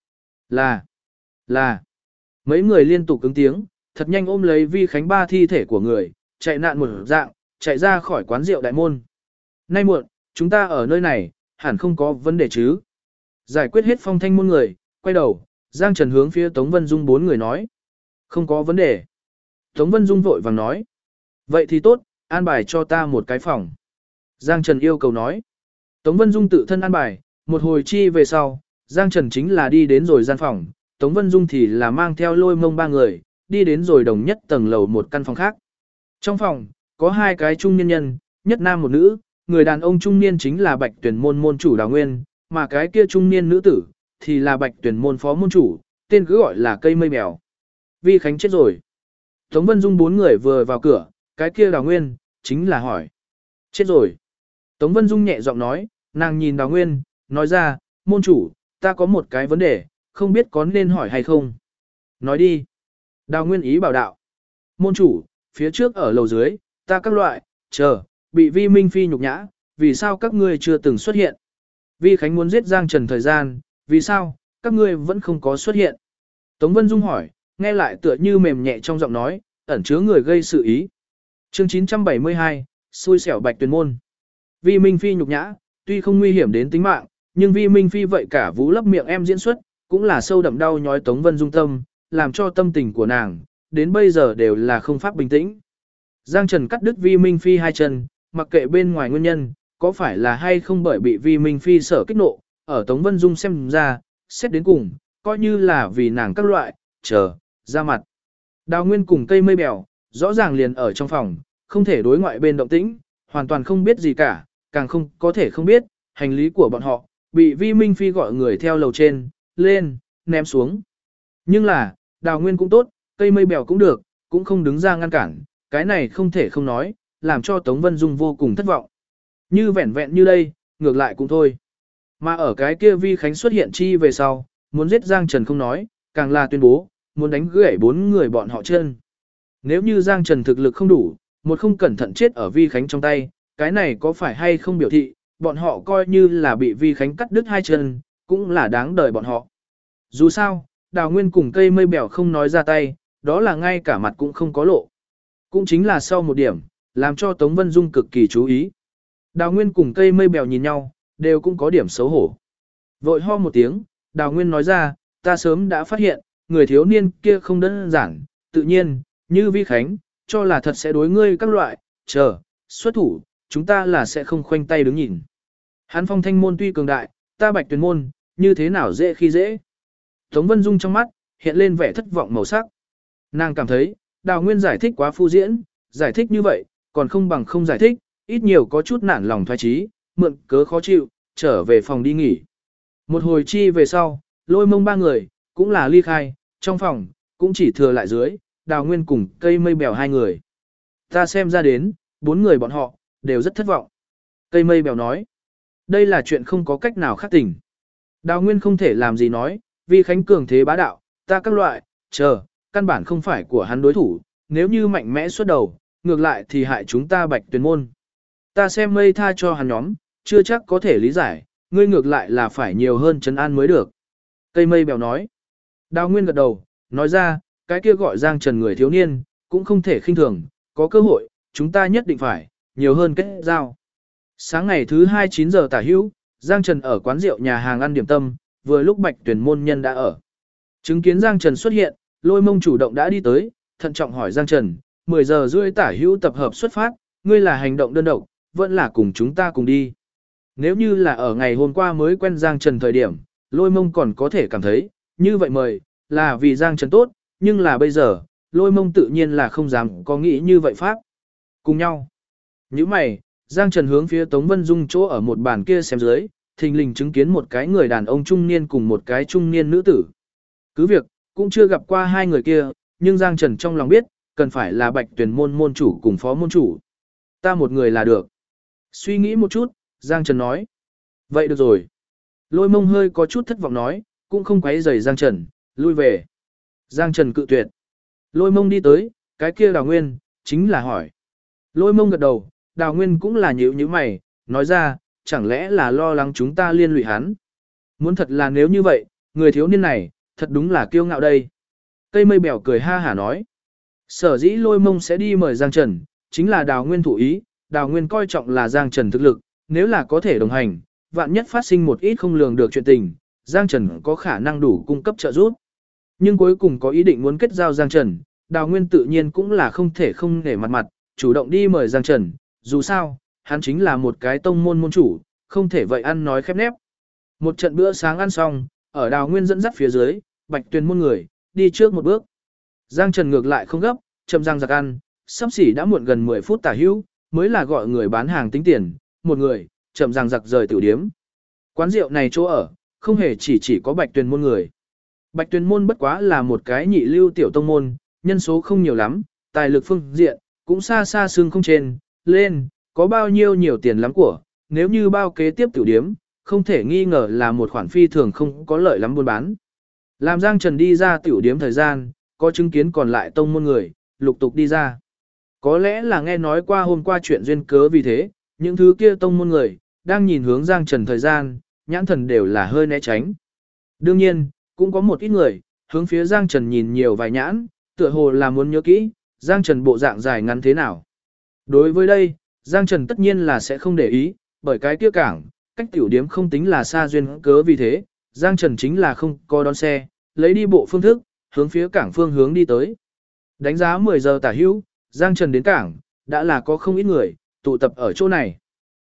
Speaker 1: Là. Mấy người liên tục ứng tiếng, thật nhanh ôm lấy Vi Khánh 3 thi thể của người, chạy nạn một dạng, chạy ra khỏi quán rượu đại môn. Nay muộn, chúng ta ở nơi này, hẳn không có vấn đề chứ. Giải quyết hết Phong Thanh môn người, quay đầu, Giang Trần hướng phía Tống Vân Dung 4 người nói. Không có vấn đề. Tống Vân Dung vội vàng nói. Vậy thì tốt, an bài cho ta một cái phòng. Giang Trần yêu cầu nói. Tống Vân Dung tự thân an bài, một hồi chi về sau, Giang Trần chính là đi đến rồi gian phòng, Tống Vân Dung thì là mang theo Lôi Mông 3 người, đi đến rồi đồng nhất tầng lầu một căn phòng khác. Trong phòng, có 2 cái trung niên nhân, nhất nam một nữ, người đàn ông trung niên chính là Bạch Tuyển môn môn chủ Đào Nguyên, mà cái kia trung niên nữ tử, thì là Bạch Tuyển môn phó môn chủ, tên cứ gọi là cây mây mèo. Vi Khánh chết rồi. Tống Vân Dung 4 người vừa vào cửa, cái kia Đào Nguyên, chính là hỏi. Chết rồi. Tống Vân Dung nhẹ giọng nói, nàng nhìn Đào Nguyên, nói ra, môn chủ, ta có một cái vấn đề, không biết có nên hỏi hay không. Nói đi. Đào Nguyên ý bảo đạo. Môn chủ, phía trước ở lầu dưới, ta các loại, bị Vi Minh Phi nhục nhã, vì sao các ngươi chưa từng xuất hiện? Vi Khánh muốn giết Giang Trần thời gian, vì sao, các ngươi vẫn không có xuất hiện? Tống Vân Dung hỏi, nghe lại tựa như mềm nhẹ trong giọng nói, ẩn chứa người gây sự ý. Chương 972, xui xẻo Bạch Tuyền môn. Vi Minh Phi nhục nhã, tuy không nguy hiểm đến tính mạng, nhưng Vi Minh Phi vậy cả vũ lấp miệng em diễn xuất, cũng là sâu đậm đau nhói Tống Vân Dung tâm, làm cho tâm tình của nàng, đến bây giờ đều là không pháp bình tĩnh. Giang Trần cắt đứt Vi Minh Phi 2 chân, mặc kệ bên ngoài nguyên nhân, có phải là hay không bởi bị Vi Minh Phi sở kích nộ, ở Tống Vân Dung xem ra, xét đến cùng, coi như là vì nàng các loại, ra mặt. Đào Nguyên cùng cây mây bèo, rõ ràng liền ở trong phòng, không thể đối ngoại bên động tĩnh, hoàn toàn không biết gì cả, càng không có thể không biết, hành lý của bọn họ, bị Vi Minh Phi gọi người theo lầu trên, lên, ném xuống. Nhưng là, Đào Nguyên cũng tốt, cây mây bèo cũng được, cũng không đứng ra ngăn cản, cái này không thể không nói, làm cho Tống Vân Dung vô cùng thất vọng. Như vẹn vẹn như đây, ngược lại cũng thôi. Mà ở cái kia Vi Khánh xuất hiện chi về sau, muốn giết Giang Trần không nói, càng là tuyên bố, muốn đánh gãy 4 người bọn họ chân. Nếu như Giang Trần thực lực không đủ, một không cẩn thận chết ở Vi Khánh trong tay, cái này có phải hay không biểu thị, bọn họ coi như là bị Vi Khánh cắt đứt 2 chân, cũng là đáng đời bọn họ. Dù sao, Đào Nguyên cùng cây mây bèo không nói ra tay, đó là ngay cả mặt cũng không có lộ. Cũng chính là sau một điểm, làm cho Tống Vân Dung cực kỳ chú ý. Đào Nguyên cùng cây mây bèo nhìn nhau, đều cũng có điểm xấu hổ. Vội ho một tiếng, Đào Nguyên nói ra, ta sớm đã phát hiện, người thiếu niên kia không đơn giản, tự nhiên, như Vi Khánh, cho là thật sẽ đối ngươi các loại, xuất thủ, chúng ta là sẽ không khoanh tay đứng nhìn. Hắn Phong Thanh môn tuy cường đại, ta Bạch Tuyền môn, như thế nào dễ khi dễ. Tống Vân Dung trong mắt, hiện lên vẻ thất vọng màu sắc. Nàng cảm thấy, Đào Nguyên giải thích quá phu diễn, giải thích như vậy, còn không bằng không giải thích, ít nhiều có chút nản lòng thoái trí, mượn cớ khó chịu, trở về phòng đi nghỉ. Một hồi chi về sau, Lôi Mông 3 người, cũng là ly khai, trong phòng, cũng chỉ thừa lại dưới, Đào Nguyên cùng cây mây bèo 2 người. Ta xem ra đến, 4 người bọn họ, đều rất thất vọng. Cây mây bèo nói, đây là chuyện không có cách nào khác tỉnh. Đào Nguyên không thể làm gì nói, vì Khánh cường thế bá đạo, ta các loại, căn bản không phải của hắn đối thủ, nếu như mạnh mẽ xuất đầu, ngược lại thì hại chúng ta Bạch Tuyền môn. Ta xem mây tha cho hắn nhóm, chưa chắc có thể lý giải, ngươi ngược lại là phải nhiều hơn trấn an mới được. Cây mây bèo nói. Đào Nguyên gật đầu, nói ra, cái kia gọi Giang Trần người thiếu niên, cũng không thể khinh thường, có cơ hội, chúng ta nhất định phải, nhiều hơn kết giao. Sáng ngày thứ 9 giờ tả hữu, Giang Trần ở quán rượu nhà hàng ăn điểm tâm, vừa lúc Bạch Tuyền môn nhân đã ở. Chứng kiến Giang Trần xuất hiện, Lôi Mông chủ động đã đi tới, thận trọng hỏi Giang Trần, 10 giờ rưỡi tả hữu tập hợp xuất phát, ngươi là hành động đơn độc, vẫn là cùng chúng ta cùng đi. Nếu như là ở ngày hôm qua mới quen Giang Trần thời điểm, Lôi Mông còn có thể cảm thấy, như vậy mời, là vì Giang Trần tốt, nhưng là bây giờ, Lôi Mông tự nhiên là không dám có nghĩ như vậy pháp. Cùng nhau. Như mày, Giang Trần hướng phía Tống Vân Dung chỗ ở một bàn kia xem dưới, thình lình chứng kiến một cái người đàn ông trung niên cùng một cái trung niên nữ tử. Cứ việc, cũng chưa gặp qua 2 người kia, nhưng Giang Trần trong lòng biết, cần phải là Bạch Tuyền môn môn chủ cùng phó môn chủ. Ta một người là được. Suy nghĩ một chút, Giang Trần nói. Vậy được rồi. Lôi Mông hơi có chút thất vọng nói, cũng không quấy rầy Giang Trần, lui về. Giang Trần cự tuyệt. Lôi Mông đi tới, cái kia Đào Nguyên, chính là hỏi. Lôi Mông gật đầu, Đào Nguyên cũng là nhíu nhíu mày, nói ra, chẳng lẽ là lo lắng chúng ta liên lụy hắn. Muốn thật là nếu như vậy, người thiếu niên này, thật đúng là kiêu ngạo đây. Cây mây bèo cười ha hả nói. Sở dĩ Lôi Mông sẽ đi mời Giang Trần, chính là Đào Nguyên thủ ý, Đào Nguyên coi trọng là Giang Trần thực lực, nếu là có thể đồng hành, vạn nhất phát sinh một ít không lường được chuyện tình, Giang Trần có khả năng đủ cung cấp trợ giúp. Nhưng cuối cùng có ý định muốn kết giao Giang Trần, Đào Nguyên tự nhiên cũng là không thể không để mặt, chủ động đi mời Giang Trần, dù sao, hắn chính là một cái tông môn môn chủ, không thể vậy ăn nói khép nép. Một trận bữa sáng ăn xong, ở Đào Nguyên dẫn dắt phía dưới, Bạch Tuyền môn người, đi trước một bước. Giang Trần ngược lại không gấp, chậm răng giặc ăn, sắp xỉ đã muộn gần 10 phút tả hữu, mới là gọi người bán hàng tính tiền, một người, chậm răng giặc rời tiểu điếm. Quán rượu này chỗ ở, không hề chỉ có Bạch Tuyền môn người. Bạch Tuyền môn bất quá là một cái nhị lưu tiểu tông môn, nhân số không nhiều lắm, tài lực phương diện, cũng xa xa xương không trên, lên, có bao nhiêu nhiều tiền lắm của, nếu như bao kế tiếp tiểu điếm, không thể nghi ngờ là một khoản phi thường không có lợi lắm buôn bán. Làm Giang Trần đi ra tiểu điếm thời gian, có chứng kiến còn lại tông môn người, lục tục đi ra. Có lẽ là nghe nói qua hôm qua chuyện duyên cớ vì thế, những thứ kia tông môn người, đang nhìn hướng Giang Trần thời gian, nhãn thần đều là hơi né tránh. Đương nhiên, cũng có một ít người, hướng phía Giang Trần nhìn nhiều vài nhãn, tựa hồ là muốn nhớ kỹ, Giang Trần bộ dạng dài ngắn thế nào. Đối với đây, Giang Trần tất nhiên là sẽ không để ý, bởi cái kia cảng, cách tiểu điếm không tính là xa duyên cớ vì thế, Giang Trần chính là không có đón xe, lấy đi bộ phương thức, hướng phía cảng phương hướng đi tới. Đánh giá 10 giờ tả hữu, Giang Trần đến cảng, đã là có không ít người, tụ tập ở chỗ này.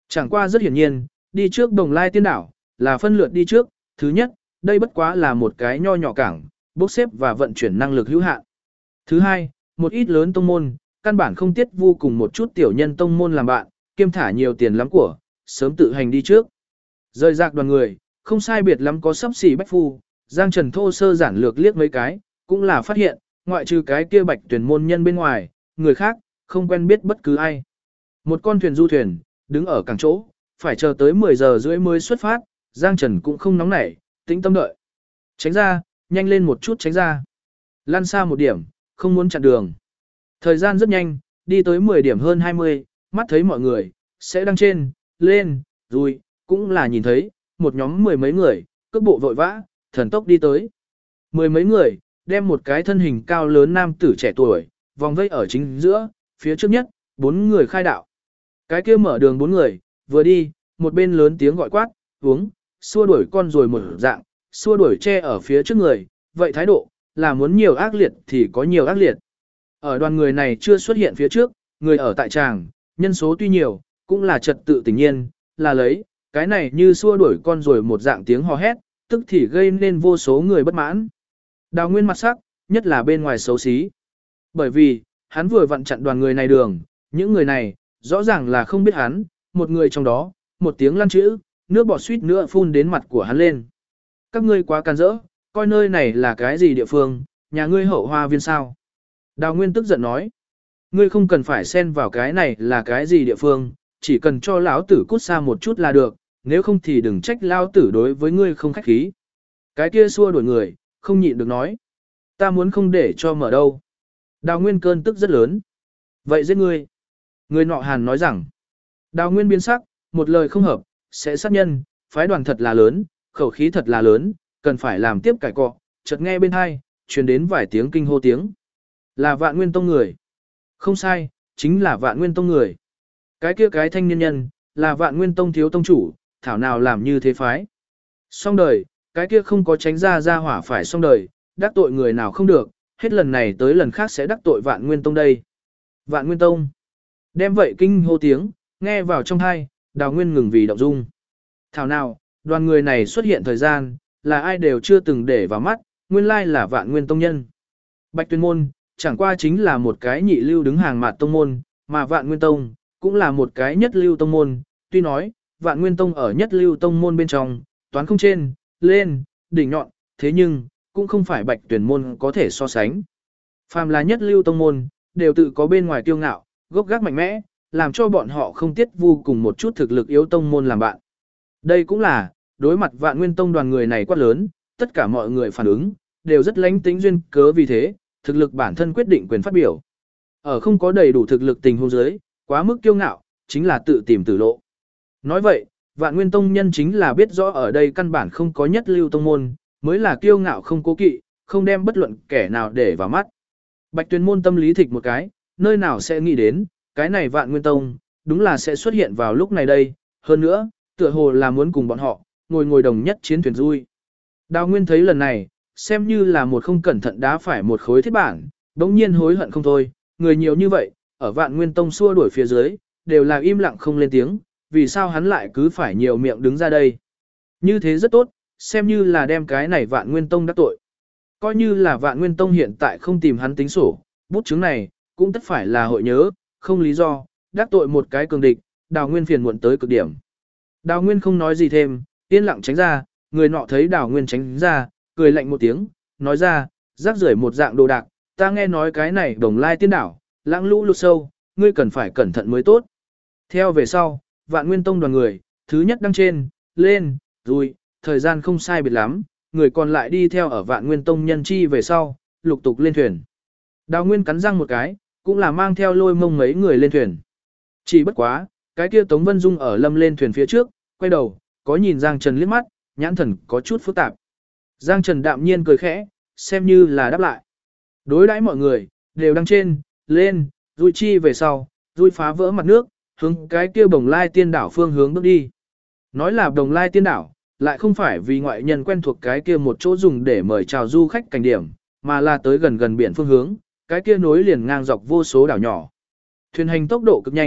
Speaker 1: Chẳng qua rất hiển nhiên, đi trước Đồng Lai Tiên Đảo, là phân lượt đi trước, thứ nhất, đây bất quá là một cái nho nhỏ cảng, bốc xếp và vận chuyển năng lực hữu hạn. Thứ hai, một ít lớn tông môn, căn bản không tiết vô cùng một chút tiểu nhân tông môn làm bạn, kiêm thả nhiều tiền lắm của, sớm tự hành đi trước. Rời rạc đoàn người, không sai biệt lắm có sắp xỉ bách phu, Giang Trần thô sơ giản lược liếc mấy cái, cũng là phát hiện, ngoại trừ cái kia Bạch Tuyển môn nhân bên ngoài, người khác, không quen biết bất cứ ai. Một con thuyền du thuyền, đứng ở cảng chỗ, phải chờ tới 10 giờ rưỡi mới xuất phát, Giang Trần cũng không nóng nảy, tĩnh tâm đợi. Tránh ra, nhanh lên một chút tránh ra. Lăn xa một điểm, không muốn chặn đường. Thời gian rất nhanh, đi tới 10 điểm hơn 20, mắt thấy mọi người, sẽ đăng trên, lên, rồi, cũng là nhìn thấy, một nhóm mười mấy người, cước bộ vội vã, thần tốc đi tới. Mười mấy người, đem một cái thân hình cao lớn nam tử trẻ tuổi, vòng vây ở chính giữa, phía trước nhất, 4 người khai đạo. Cái kia mở đường 4 người, vừa đi, một bên lớn tiếng gọi quát, uống, xua đuổi con rồi một dạng, xua đuổi che ở phía trước người, vậy thái độ, là muốn nhiều ác liệt thì có nhiều ác liệt. Ở đoàn người này chưa xuất hiện phía trước, người ở tại tràng, nhân số tuy nhiều, cũng là trật tự tự nhiên, là lấy, cái này như xua đuổi con rồi một dạng tiếng hò hét, tức thì gây nên vô số người bất mãn. Đào Nguyên mặt sắc, nhất là bên ngoài xấu xí. Bởi vì, hắn vừa vặn chặn đoàn người này đường, những người này, rõ ràng là không biết hắn, một người trong đó, một tiếng lăn chữ, nước bọt suýt nữa phun đến mặt của hắn lên. Các ngươi quá can dỡ, coi nơi này là cái gì địa phương, nhà ngươi hậu hoa viên sao? Đào Nguyên tức giận nói, ngươi không cần phải xen vào cái này là cái gì địa phương, chỉ cần cho lão tử cút xa một chút là được, nếu không thì đừng trách lão tử đối với ngươi không khách khí. Cái kia xua đuổi người, không nhịn được nói, ta muốn không để cho mở đâu. Đào Nguyên cơn tức rất lớn. Vậy giết ngươi. Người nọ hàn nói rằng, Đào Nguyên biến sắc, một lời không hợp, sẽ sát nhân, phái đoàn thật là lớn, khẩu khí thật là lớn, cần phải làm tiếp cải cọ, chợt nghe bên hai, truyền đến vài tiếng kinh hô tiếng. Là Vạn Nguyên Tông người. Không sai, chính là Vạn Nguyên Tông người. Cái kia cái thanh niên nhân, là Vạn Nguyên Tông thiếu tông chủ, thảo nào làm như thế phái. Xong đời, cái kia không có tránh ra hỏa phải xong đời, đắc tội người nào không được, hết lần này tới lần khác sẽ đắc tội Vạn Nguyên Tông đây. Vạn Nguyên Tông. Đem vậy kinh hô tiếng, nghe vào trong tai, Đào Nguyên ngừng vì động dung. Thảo nào, đoàn người này xuất hiện thời gian, là ai đều chưa từng để vào mắt, nguyên lai là Vạn Nguyên Tông nhân. Bạch Tuyên môn, chẳng qua chính là một cái nhị lưu đứng hàng mạt tông môn, mà Vạn Nguyên Tông, cũng là một cái nhất lưu tông môn, tuy nói, Vạn Nguyên Tông ở nhất lưu tông môn bên trong, toán không trên, lên, đỉnh nhọn, thế nhưng, cũng không phải Bạch Tuyển môn có thể so sánh. Phàm là nhất lưu tông môn, đều tự có bên ngoài kiêu ngạo, gốc gác mạnh mẽ, làm cho bọn họ không tiết vô cùng một chút thực lực yếu tông môn làm bạn. Đây cũng là, đối mặt Vạn Nguyên Tông đoàn người này quá lớn, tất cả mọi người phản ứng, đều rất lánh tính duyên cớ vì thế, thực lực bản thân quyết định quyền phát biểu. Ở không có đầy đủ thực lực tình huống dưới, quá mức kiêu ngạo, chính là tự tìm tử lộ. Nói vậy, Vạn Nguyên Tông nhân chính là biết rõ ở đây căn bản không có nhất lưu tông môn, mới là kiêu ngạo không cố kỵ, không đem bất luận kẻ nào để vào mắt. Bạch Tuyền môn tâm lý thịch một cái, nơi nào sẽ nghĩ đến, cái này Vạn Nguyên Tông, đúng là sẽ xuất hiện vào lúc này đây, hơn nữa, tựa hồ là muốn cùng bọn họ, ngồi đồng nhất chiến thuyền vui. Đào Nguyên thấy lần này, xem như là một không cẩn thận đá phải một khối thiết bản, đống nhiên hối hận không thôi, người nhiều như vậy, ở Vạn Nguyên Tông xua đuổi phía dưới, đều là im lặng không lên tiếng, vì sao hắn lại cứ phải nhiều miệng đứng ra đây. Như thế rất tốt, xem như là đem cái này Vạn Nguyên Tông đắc tội. Coi như là Vạn Nguyên Tông hiện tại không tìm hắn tính sổ, bút chứng này, cũng tất phải là hội nhớ, không lý do, đắc tội một cái cường địch, Đào Nguyên phiền muộn tới cực điểm. Đào Nguyên không nói gì thêm, yên lặng tránh ra, người nọ thấy Đào Nguyên tránh ra, cười lạnh một tiếng, nói ra, rác rưởi một dạng đồ đạc, ta nghe nói cái này Đồng Lai Tiên Đảo, lãng lũ lụt sâu, ngươi cần phải cẩn thận mới tốt. Theo về sau, Vạn Nguyên Tông đoàn người, thứ nhất đăng trên, lên, rồi, thời gian không sai biệt lắm, người còn lại đi theo ở Vạn Nguyên Tông nhân chi về sau, lục tục lên thuyền. Đào Nguyên cắn răng một cái, cũng là mang theo Lôi Mông mấy người lên thuyền. Chỉ bất quá, cái kia Tống Vân Dung ở lâm lên thuyền phía trước, quay đầu, có nhìn Giang Trần liếc mắt, nhãn thần có chút phức tạp. Giang Trần đạm nhiên cười khẽ, xem như là đáp lại. Đối đãi mọi người, đều đăng trên, lên, rui chi về sau, rui phá vỡ mặt nước, hướng cái kia Đồng Lai Tiên Đảo phương hướng bước đi. Nói là Đồng Lai Tiên Đảo, lại không phải vì ngoại nhân quen thuộc cái kia một chỗ dùng để mời chào du khách cảnh điểm, mà là tới gần biển phương hướng, cái kia nối liền ngang dọc vô số đảo nhỏ. Thuyền hành tốc độ cực nhanh,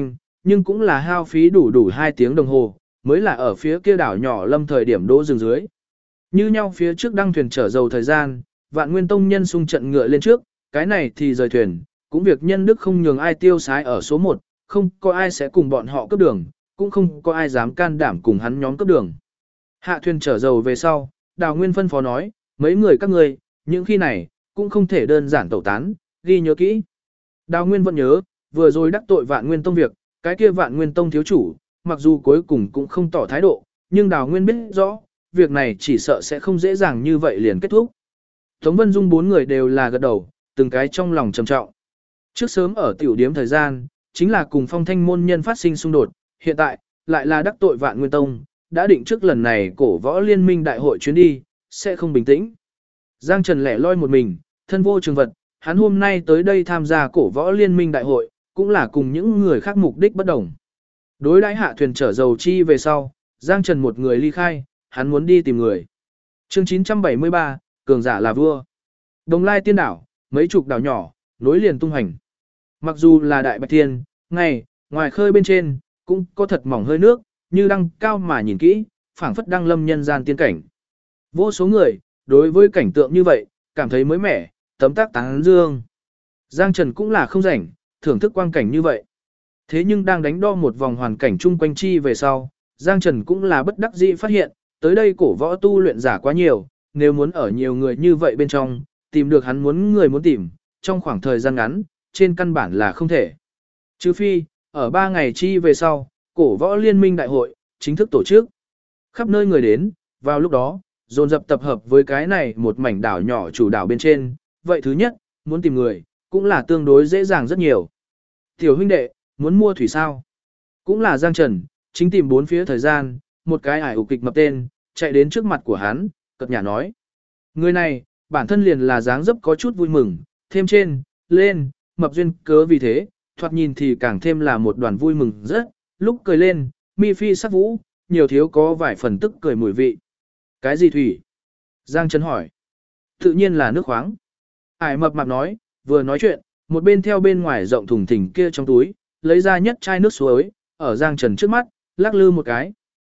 Speaker 1: nhưng cũng là hao phí đủ 2 tiếng đồng hồ, mới là ở phía kia đảo nhỏ lâm thời điểm đỗ dừng dưới. Như nhau phía trước đăng thuyền chở dầu thời gian, Vạn Nguyên Tông nhân xung trận ngựa lên trước, cái này thì rời thuyền, cũng việc nhân đức không nhường ai tiêu sái ở số 1, không có ai sẽ cùng bọn họ cướp đường, cũng không có ai dám can đảm cùng hắn nhóm cướp đường. Hạ thuyền chở dầu về sau, Đào Nguyên phân phó nói, mấy người các ngươi, những khi này, cũng không thể đơn giản tẩu tán, ghi nhớ kỹ. Đào Nguyên vẫn nhớ, vừa rồi đắc tội Vạn Nguyên Tông việc, cái kia Vạn Nguyên Tông thiếu chủ, mặc dù cuối cùng cũng không tỏ thái độ, nhưng Đào Nguyên biết rõ, việc này chỉ sợ sẽ không dễ dàng như vậy liền kết thúc. Tống Vân Dung 4 người đều là gật đầu, từng cái trong lòng trầm trọng. Trước sớm ở tiểu điếm thời gian, chính là cùng Phong Thanh môn nhân phát sinh xung đột, hiện tại, lại là đắc tội Vạn Nguyên Tông, đã định trước lần này cổ võ liên minh đại hội chuyến đi, sẽ không bình tĩnh. Giang Trần lẻ loi một mình, thân vô trường vật, hắn hôm nay tới đây tham gia cổ võ liên minh đại hội, cũng là cùng những người khác mục đích bất đồng. Đối đãi hạ thuyền chở dầu chi về sau, Giang Trần một người ly khai, hắn muốn đi tìm người. Chương 973, cường giả là vua. Đồng Lai Tiên đảo, mấy chục đảo nhỏ, nối liền tung hành. Mặc dù là đại bạch thiên, ngày, ngoài khơi bên trên, cũng có thật mỏng hơi nước, như đăng cao mà nhìn kỹ, phảng phất đăng lâm nhân gian tiên cảnh. Vô số người, đối với cảnh tượng như vậy, cảm thấy mới mẻ, tấm tác tán dương. Giang Trần cũng là không rảnh, thưởng thức quang cảnh như vậy. Thế nhưng đang đánh đo một vòng hoàn cảnh chung quanh chi về sau, Giang Trần cũng là bất đắc dĩ phát hiện, tới đây cổ võ tu luyện giả quá nhiều, nếu muốn ở nhiều người như vậy bên trong, tìm được hắn muốn tìm, trong khoảng thời gian ngắn, trên căn bản là không thể. Trừ phi, ở 3 ngày chi về sau, cổ võ liên minh đại hội, chính thức tổ chức. Khắp nơi người đến, vào lúc đó, dồn dập tập hợp với cái này một mảnh đảo nhỏ chủ đảo bên trên, vậy thứ nhất, muốn tìm người, cũng là tương đối dễ dàng rất nhiều. Tiểu huynh đệ, muốn mua thủy sao? Cũng là Giang Trần, chính tìm 4 phía thời gian, một cái ải ục kịch mập tên, chạy đến trước mặt của hắn, cật nhả nói. Người này, bản thân liền là dáng dấp có chút vui mừng, thêm trên, lên, mập duyên cớ vì thế, thoạt nhìn thì càng thêm là một đoàn vui mừng rất, lúc cười lên, mi phi sắc vũ, nhiều thiếu có vài phần tức cười mùi vị. Cái gì thủy? Giang Trần hỏi. Tự nhiên là nước khoáng. Ải mập mạp nói, vừa nói chuyện, một bên theo bên ngoài rộng thùng thình kia trong túi, lấy ra nhất chai nước suối, ở Giang Trần trước mắt, lắc lư một cái.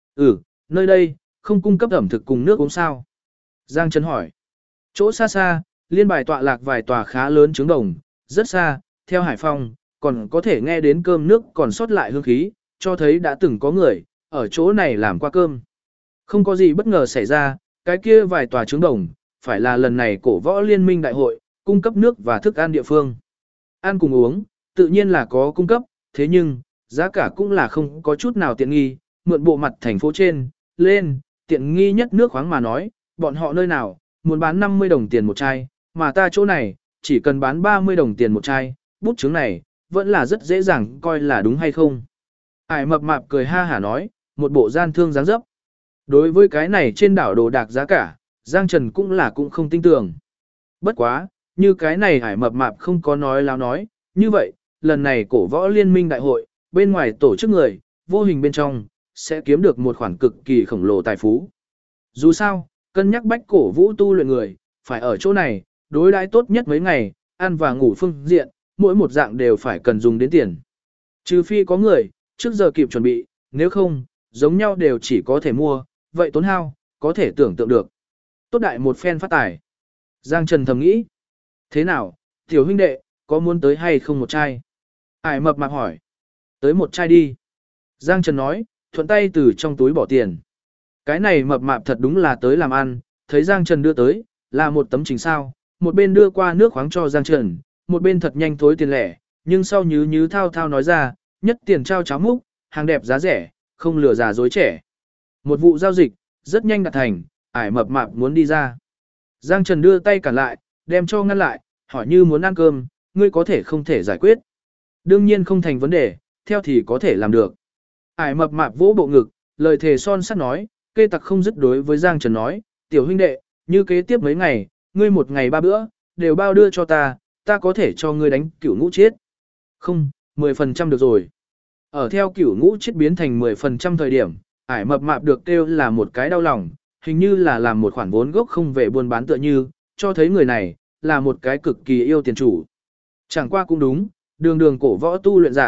Speaker 1: Nơi đây, không cung cấp ẩm thực cùng nước uống sao? Giang Trần hỏi. Chỗ xa xa, liên bài tọa lạc vài tòa khá lớn trứng đồng, rất xa, theo hải phong, còn có thể nghe đến cơm nước còn sót lại hương khí, cho thấy đã từng có người, ở chỗ này làm qua cơm. Không có gì bất ngờ xảy ra, cái kia vài tòa trứng đồng, phải là lần này cổ võ liên minh đại hội, cung cấp nước và thức ăn địa phương. Ăn cùng uống, tự nhiên là có cung cấp, thế nhưng, giá cả cũng là không có chút nào tiện nghi, mượn bộ mặt thành phố trên, lên, tiện nghi nhất nước khoáng mà nói, bọn họ nơi nào, muốn bán 50 đồng tiền một chai, mà ta chỗ này, chỉ cần bán 30 đồng tiền một chai, bút chứng này, vẫn là rất dễ dàng coi là đúng hay không. Ải mập mạp cười ha hả nói, một bộ gian thương dáng dấp. Đối với cái này trên đảo đồ đạc giá cả, Giang Trần cũng không tin tưởng. Bất quá, như cái này Ải mập mạp không có nói láo nói, như vậy, lần này cổ võ liên minh đại hội, bên ngoài tổ chức người, vô hình bên trong, sẽ kiếm được một khoản cực kỳ khổng lồ tài phú. Dù sao, cân nhắc bách cổ vũ tu luyện người, phải ở chỗ này, đối đãi tốt nhất mấy ngày, ăn và ngủ phương diện, mỗi một dạng đều phải cần dùng đến tiền. Trừ phi có người, trước giờ kịp chuẩn bị, nếu không, giống nhau đều chỉ có thể mua, vậy tốn hao, có thể tưởng tượng được. Tốt đại một phen phát tài. Giang Trần thầm nghĩ. Thế nào, tiểu huynh đệ, có muốn tới hay không một chai? Ải mập mạp hỏi. Tới một chai đi. Giang Trần nói, thuận tay từ trong túi bỏ tiền. Cái này mập mạp thật đúng là tới làm ăn, thấy Giang Trần đưa tới, là một tấm trình sao, một bên đưa qua nước khoáng cho Giang Trần, một bên thật nhanh thối tiền lẻ, nhưng sau nhứ thao thao nói ra, nhất tiền trao cháo múc, hàng đẹp giá rẻ, không lừa già dối trẻ. Một vụ giao dịch, rất nhanh đạt thành, Ải mập mạp muốn đi ra. Giang Trần đưa tay cản lại, đem cho ngăn lại, hỏi như muốn ăn cơm, ngươi có thể không thể giải quyết. Đương nhiên không thành vấn đề, theo thì có thể làm được. Ải mập mạp vỗ bộ ngực, lời thề son sắt nói, kê tặc không dứt đối với Giang Trần nói, tiểu huynh đệ, như kế tiếp mấy ngày, ngươi một ngày 3 bữa, đều bao đưa cho ta có thể cho ngươi đánh cửu ngũ chết. Không, 10% được rồi. Ở theo cửu ngũ chết biến thành 10% thời điểm, Ải mập mạp được kêu là một cái đau lòng, hình như là làm một khoản vốn gốc không về buôn bán tựa như, cho thấy người này, là một cái cực kỳ yêu tiền chủ. Chẳng qua cũng đúng, đường cổ võ tu luyện giả,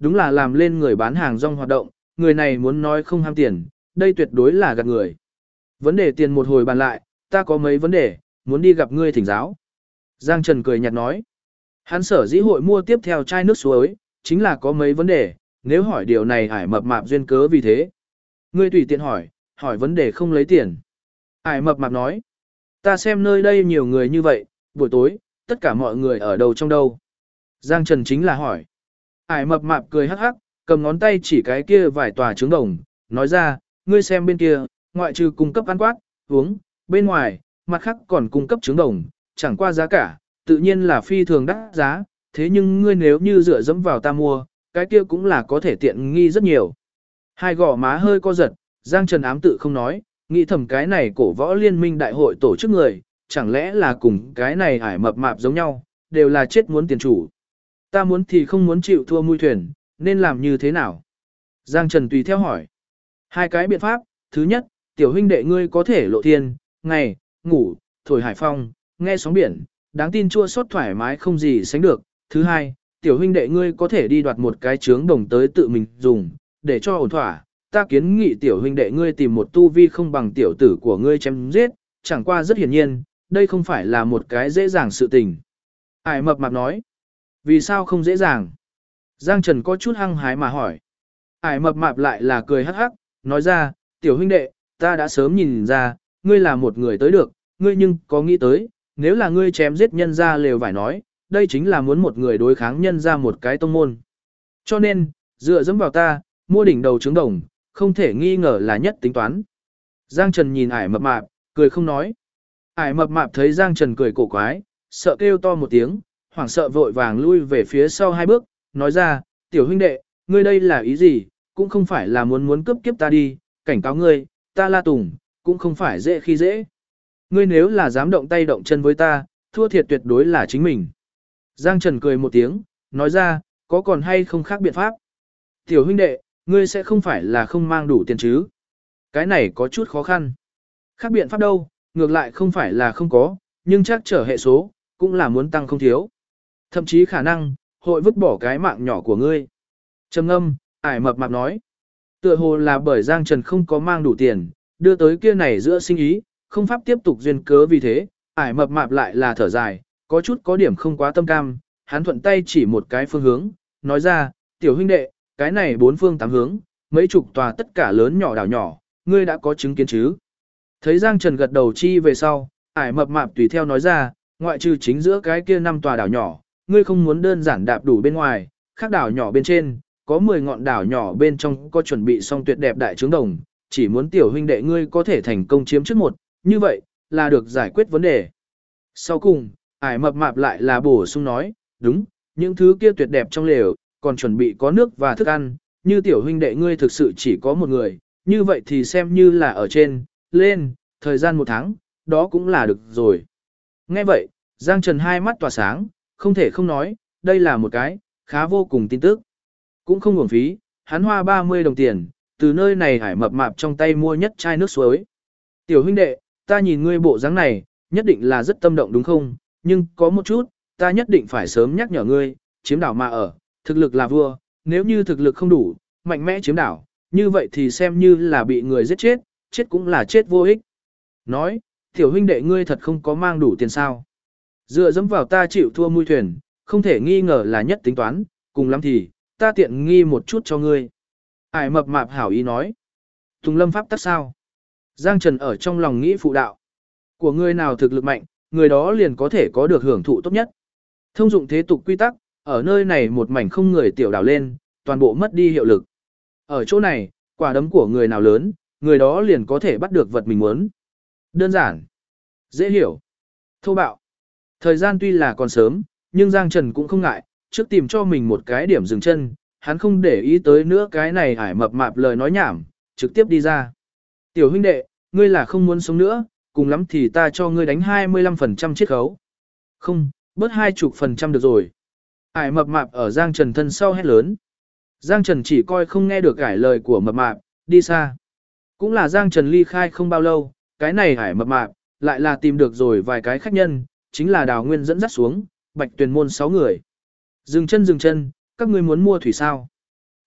Speaker 1: đúng là làm lên người bán hàng rong hoạt động, người này muốn nói không ham tiền, đây tuyệt đối là gạt người. Vấn đề tiền một hồi bàn lại, ta có mấy vấn đề, muốn đi gặp ngươi thỉnh giáo. Giang Trần cười nhạt nói. Hắn sở dĩ hội mua tiếp theo chai nước suối, chính là có mấy vấn đề, nếu hỏi điều này Ải Mập Mạp duyên cớ vì thế. Ngươi tùy tiện hỏi, hỏi vấn đề không lấy tiền. Ải Mập Mạp nói. Ta xem nơi đây nhiều người như vậy, buổi tối, tất cả mọi người ở đâu trong đâu. Giang Trần chính là hỏi. Ải Mập Mạp cười hắc hắc, cầm ngón tay chỉ cái kia vài tòa trứng đồng, nói ra, ngươi xem bên kia, ngoại trừ cung cấp ăn quát, uống, bên ngoài, mặt khác còn cung cấp trứng đồng, chẳng qua giá cả, tự nhiên là phi thường đắt giá, thế nhưng ngươi nếu như dựa dẫm vào ta mua, cái kia cũng là có thể tiện nghi rất nhiều. Hai gò má hơi co giật, Giang Trần ám tự không nói, nghĩ thầm cái này cổ võ liên minh đại hội tổ chức người, chẳng lẽ là cùng cái này Ải Mập Mạp giống nhau, đều là chết muốn tiền chủ. Ta muốn thì không muốn chịu thua mui thuyền, nên làm như thế nào? Giang Trần tùy theo hỏi. Hai cái biện pháp, thứ nhất, tiểu huynh đệ ngươi có thể lộ thiên, ngày, ngủ, thổi hải phong, nghe sóng biển, đáng tin chua xót thoải mái không gì sánh được. Thứ hai, tiểu huynh đệ ngươi có thể đi đoạt một cái trướng đồng tới tự mình dùng, để cho ổn thỏa. Ta kiến nghị tiểu huynh đệ ngươi tìm một tu vi không bằng tiểu tử của ngươi chém giết, chẳng qua rất hiển nhiên, đây không phải là một cái dễ dàng sự tình. Ải Mập Mạp nói, vì sao không dễ dàng? Giang Trần có chút hăng hái mà hỏi. Ải Mập Mạp lại là cười hắc hắc, nói ra, tiểu huynh đệ, ta đã sớm nhìn ra, ngươi là một người tới được, ngươi nhưng có nghĩ tới, nếu là ngươi chém giết nhân ra lều vải nói, đây chính là muốn một người đối kháng nhân ra một cái tông môn. Cho nên, dựa dẫm vào ta, mua đỉnh đầu trứng đồng, không thể nghi ngờ là nhất tính toán. Giang Trần nhìn Ải Mập Mạp, cười không nói. Ải Mập Mạp thấy Giang Trần cười cổ quái, sợ kêu to một tiếng, hoảng sợ vội vàng lui về phía sau hai bước, nói ra, tiểu huynh đệ, ngươi đây là ý gì, cũng không phải là muốn cướp kiếp ta đi, cảnh cáo ngươi, ta La Tùng, cũng không phải dễ khi dễ. Ngươi nếu là dám động tay động chân với ta, thua thiệt tuyệt đối là chính mình. Giang Trần cười một tiếng, nói ra, có còn hay không khác biện pháp. Tiểu huynh đệ, ngươi sẽ không phải là không mang đủ tiền chứ. Cái này có chút khó khăn. Khác biện pháp đâu, ngược lại không phải là không có, nhưng chắc trở hệ số, cũng là muốn tăng không thiếu. Thậm chí khả năng, hội vứt bỏ cái mạng nhỏ của ngươi. Trầm ngâm, Ải Mập Mạp nói. Tựa hồ là bởi Giang Trần không có mang đủ tiền, đưa tới kia này giữa sinh ý, không pháp tiếp tục duyên cớ vì thế, Ải Mập Mạp lại là thở dài, có chút có điểm không quá tâm cam, hắn thuận tay chỉ một cái phương hướng, nói ra, tiểu huynh đệ, cái này bốn phương tám hướng, mấy chục tòa tất cả lớn nhỏ đảo nhỏ, ngươi đã có chứng kiến chứ. Thấy Giang Trần gật đầu chi về sau, Ải Mập Mạp tùy theo nói ra, ngoại trừ chính giữa cái kia 5 tòa đảo nhỏ, ngươi không muốn đơn giản đạp đủ bên ngoài, khác đảo nhỏ bên trên, có 10 ngọn đảo nhỏ bên trong có chuẩn bị xong tuyệt đẹp đại trướng đồng, chỉ muốn tiểu huynh đệ ngươi có thể thành công chiếm trước một, như vậy, là được giải quyết vấn đề. Sau cùng, Ải Mập Mạp lại là bổ sung nói, đúng, những thứ kia tuyệt đẹp trong lều, còn chuẩn bị có nước và thức ăn, như tiểu huynh đệ ngươi thực sự chỉ có một người, như vậy thì xem như là ở trên, lên, thời gian 1 tháng, đó cũng là được rồi. Nghe vậy, Giang Trần hai mắt tỏa sáng, không thể không nói, đây là một cái, khá vô cùng tin tức. Cũng không uổng phí, hắn hoa 30 đồng tiền, từ nơi này Ải Mập Mạp trong tay mua nhất chai nước suối. Tiểu huynh đệ, ta nhìn ngươi bộ dáng này, nhất định là rất tâm động đúng không? Nhưng có một chút, ta nhất định phải sớm nhắc nhở ngươi, chiếm đảo mà ở, thực lực là vua, nếu như thực lực không đủ, mạnh mẽ chiếm đảo, như vậy thì xem như là bị người giết chết, chết cũng là chết vô ích. Nói, tiểu huynh đệ ngươi thật không có mang đủ tiền sao? Dựa dẫm vào ta chịu thua mui thuyền, không thể nghi ngờ là nhất tính toán, cùng lắm thì, ta tiện nghi một chút cho ngươi. Ải Mập Mạp hảo ý nói. Tùng lâm pháp tắc sao? Giang Trần ở trong lòng nghĩ phụ đạo. Của người nào thực lực mạnh, người đó liền có thể có được hưởng thụ tốt nhất. Thông dụng thế tục quy tắc, ở nơi này một mảnh không người tiểu đảo lên, toàn bộ mất đi hiệu lực. Ở chỗ này, quả đấm của người nào lớn, người đó liền có thể bắt được vật mình muốn. Đơn giản, dễ hiểu, thô bạo. Thời gian tuy là còn sớm, nhưng Giang Trần cũng không ngại, trước tìm cho mình một cái điểm dừng chân, hắn không để ý tới nữa cái này Ải Mập Mạp lời nói nhảm, trực tiếp đi ra. Tiểu huynh đệ, ngươi là không muốn sống nữa, cùng lắm thì ta cho ngươi đánh 25% chiết khấu. Không, bớt 20% được rồi. Ải Mập Mạp ở Giang Trần thân sau hét lớn. Giang Trần chỉ coi không nghe được ải lời của Mập Mạp, đi xa. Cũng là Giang Trần ly khai không bao lâu, cái này Ải Mập Mạp, lại là tìm được rồi vài cái khách nhân, chính là Đào Nguyên dẫn dắt xuống, Bạch Tuyền môn 6 người. Dừng chân, các ngươi muốn mua thủy sao?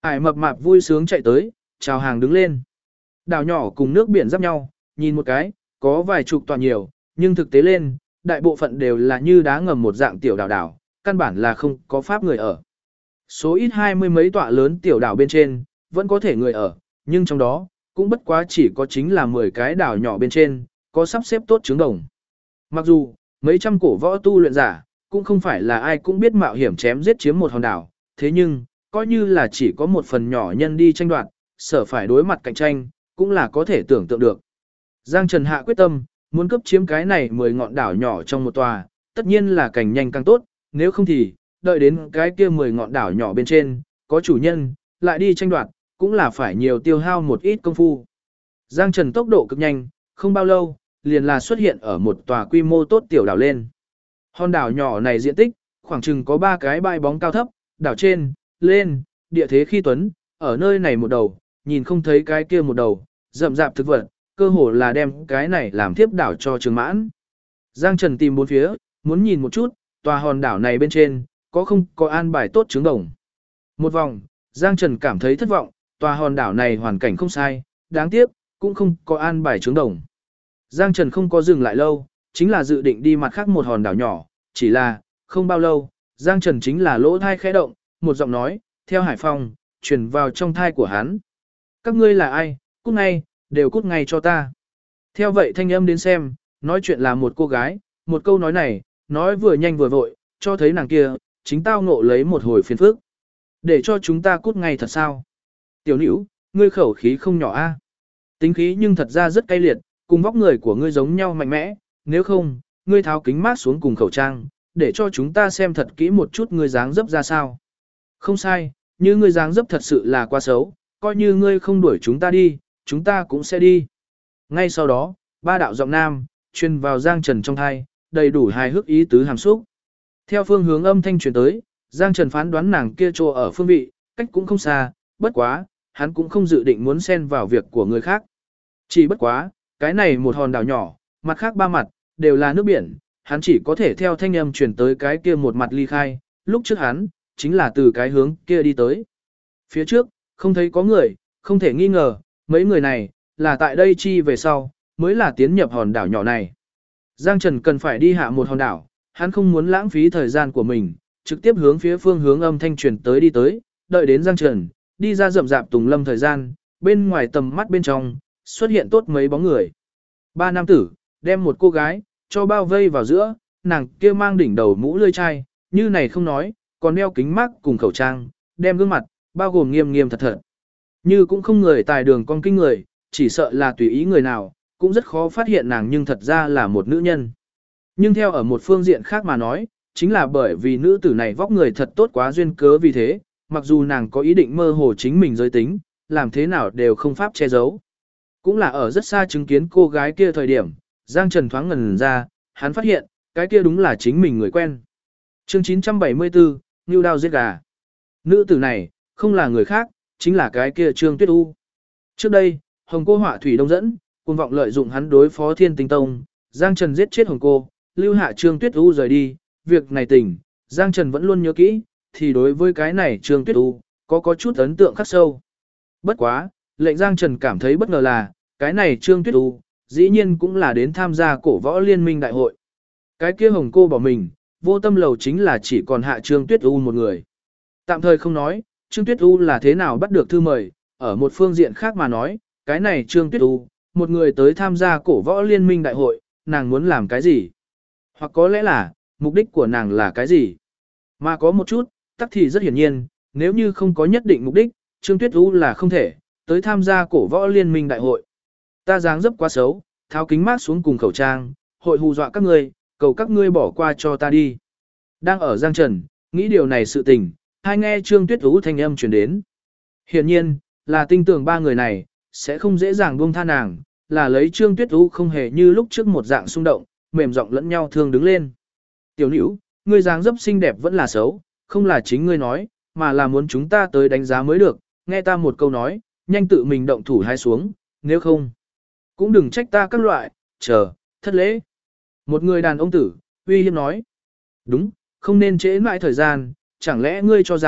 Speaker 1: Ải mập mạp vui sướng chạy tới, chào hàng đứng lên. Đảo nhỏ cùng nước biển giáp nhau, nhìn một cái, có vài chục tòa nhiều, nhưng thực tế lên, đại bộ phận đều là như đá ngầm một dạng tiểu đảo đảo, căn bản là không có pháp người ở. Số ít 20 mấy tọa lớn tiểu đảo bên trên, vẫn có thể người ở, nhưng trong đó, cũng bất quá chỉ có chính là 10 cái đảo nhỏ bên trên, có sắp xếp tốt trứng đồng. Mặc dù, mấy trăm cổ võ tu luyện giả, cũng không phải là ai cũng biết mạo hiểm chém giết chiếm một hòn đảo, thế nhưng, coi như là chỉ có một phần nhỏ nhân đi tranh đoạt, sở phải đối mặt cạnh tranh, cũng là có thể tưởng tượng được. Giang Trần hạ quyết tâm, muốn cấp chiếm cái này 10 ngọn đảo nhỏ trong một tòa, tất nhiên là càng nhanh càng tốt, nếu không thì, đợi đến cái kia 10 ngọn đảo nhỏ bên trên, có chủ nhân, lại đi tranh đoạt, cũng là phải nhiều tiêu hao một ít công phu. Giang Trần tốc độ cực nhanh, không bao lâu, liền là xuất hiện ở một tòa quy mô tốt tiểu đảo lên. Hòn đảo nhỏ này diện tích, khoảng chừng có 3 cái bãi bóng cao thấp, đảo trên, lên, địa thế khi tuấn, ở nơi này một đầu, nhìn không thấy cái kia một đầu, rậm rạp thực vật, cơ hồ là đem cái này làm tiếp đảo cho Trường Mãn. Giang Trần tìm bốn phía, muốn nhìn một chút, tòa hòn đảo này bên trên, có không có an bài tốt trứng đồng. Một vòng, Giang Trần cảm thấy thất vọng, tòa hòn đảo này hoàn cảnh không sai, đáng tiếc, cũng không có an bài trứng đồng. Giang Trần không có dừng lại lâu, chính là dự định đi mặt khác một hòn đảo nhỏ, chỉ là, không bao lâu, Giang Trần chính là lỗ thai khẽ động, một giọng nói, theo Hải Phong, truyền vào trong thai của hắn. Các ngươi là ai, cút ngay, đều cút ngay cho ta. Theo vậy thanh âm đến xem, nói chuyện là một cô gái, một câu nói này, nói vừa nhanh vừa vội, cho thấy nàng kia, chính tao ngộ lấy một hồi phiền phức. Để cho chúng ta cút ngay thật sao? Tiểu nữ, ngươi khẩu khí không nhỏ a. Tính khí nhưng thật ra rất cay liệt, cùng vóc người của ngươi giống nhau mạnh mẽ, nếu không, ngươi tháo kính mát xuống cùng khẩu trang, để cho chúng ta xem thật kỹ một chút ngươi dáng dấp ra sao. Không sai, như ngươi dáng dấp thật sự là quá xấu, coi như ngươi không đuổi chúng ta đi, chúng ta cũng sẽ đi. Ngay sau đó, ba đạo giọng nam, truyền vào Giang Trần trong thai, đầy đủ hài hước ý tứ hàm xúc. Theo phương hướng âm thanh truyền tới, Giang Trần phán đoán nàng kia trô ở phương vị, cách cũng không xa, bất quá, hắn cũng không dự định muốn xen vào việc của người khác. Chỉ bất quá, cái này một hòn đảo nhỏ, mặt khác ba mặt, đều là nước biển, hắn chỉ có thể theo thanh âm truyền tới cái kia một mặt ly khai, lúc trước hắn, chính là từ cái hướng kia đi tới. Phía trước, không thấy có người, không thể nghi ngờ, mấy người này, là tại đây chi về sau, mới là tiến nhập hòn đảo nhỏ này. Giang Trần cần phải đi hạ một hòn đảo, hắn không muốn lãng phí thời gian của mình, trực tiếp hướng phía phương hướng âm thanh truyền tới đi tới, đợi đến Giang Trần, đi ra rậm rạp tùng lâm thời gian, bên ngoài tầm mắt bên trong, xuất hiện tốt mấy bóng người. Ba nam tử, đem một cô gái, cho bao vây vào giữa, nàng kia mang đỉnh đầu mũ lươi chai, như này không nói, còn đeo kính mắc cùng khẩu trang, đem gương mặt, bao gồm nghiêm nghiêm thật thật. Như cũng không người tài đường con kinh người, chỉ sợ là tùy ý người nào, cũng rất khó phát hiện nàng nhưng thật ra là một nữ nhân. Nhưng theo ở một phương diện khác mà nói, chính là bởi vì nữ tử này vóc người thật tốt quá duyên cớ vì thế, mặc dù nàng có ý định mơ hồ chính mình giới tính, làm thế nào đều không pháp che giấu. Cũng là ở rất xa chứng kiến cô gái kia thời điểm, Giang Trần thoáng ngần ra, hắn phát hiện, cái kia đúng là chính mình người quen. Chương 974, Ngưu Đao giết gà. Nữ tử này, không là người khác, chính là cái kia Trương Tuyết U. Trước đây, Hồng Cô họa thủy đông dẫn, cuồng vọng lợi dụng hắn đối phó Thiên Tinh Tông, Giang Trần giết chết Hồng Cô, lưu hạ Trương Tuyết U rời đi, việc này tình, Giang Trần vẫn luôn nhớ kỹ, thì đối với cái này Trương Tuyết U, có chút ấn tượng khắc sâu. Bất quá, lệnh Giang Trần cảm thấy bất ngờ là, cái này Trương Tuyết U, dĩ nhiên cũng là đến tham gia cổ võ liên minh đại hội. Cái kia Hồng Cô bỏ mình, vô tâm lầu chính là chỉ còn hạ Trương Tuyết U một người. Tạm thời không nói, Trương Tuyết U là thế nào bắt được thư mời, ở một phương diện khác mà nói, cái này Trương Tuyết U, một người tới tham gia cổ võ liên minh đại hội, nàng muốn làm cái gì? Hoặc có lẽ là, mục đích của nàng là cái gì? Mà có một chút, tắc thì rất hiển nhiên, nếu như không có nhất định mục đích, Trương Tuyết U là không thể, tới tham gia cổ võ liên minh đại hội. Ta dáng dấp quá xấu, tháo kính mát xuống cùng khẩu trang, hội hù dọa các ngươi, cầu các ngươi bỏ qua cho ta đi. Đang ở Giang Trần, nghĩ điều này sự tình, hai nghe Trương Tuyết U thanh âm truyền đến. Hiển nhiên, là tin tưởng ba người này, sẽ không dễ dàng buông tha nàng, là lấy Trương Tuyết U không hề như lúc trước một dạng xung động, mềm giọng lẫn nhau thương đứng lên. Tiểu nữ, ngươi dáng dấp xinh đẹp vẫn là xấu, không là chính ngươi nói, mà là muốn chúng ta tới đánh giá mới được, nghe ta một câu nói, nhanh tự mình động thủ hai xuống, nếu không, cũng đừng trách ta các loại, chờ, thất lễ. Một người đàn ông tử, uy hiếp nói, đúng, không nên trễ mãi thời gian, chẳng lẽ ngươi cho rằng,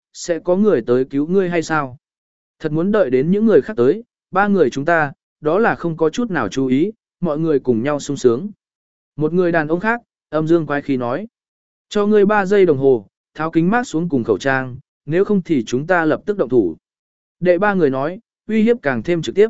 Speaker 1: sẽ có người tới cứu ngươi hay sao? Thật muốn đợi đến những người khác tới, ba người chúng ta, đó là không có chút nào chú ý, mọi người cùng nhau sung sướng. Một người đàn ông khác, âm dương quái khí nói. Cho ngươi 3 giây đồng hồ, tháo kính mát xuống cùng khẩu trang, nếu không thì chúng ta lập tức động thủ. Đệ 3 người nói, uy hiếp càng thêm trực tiếp.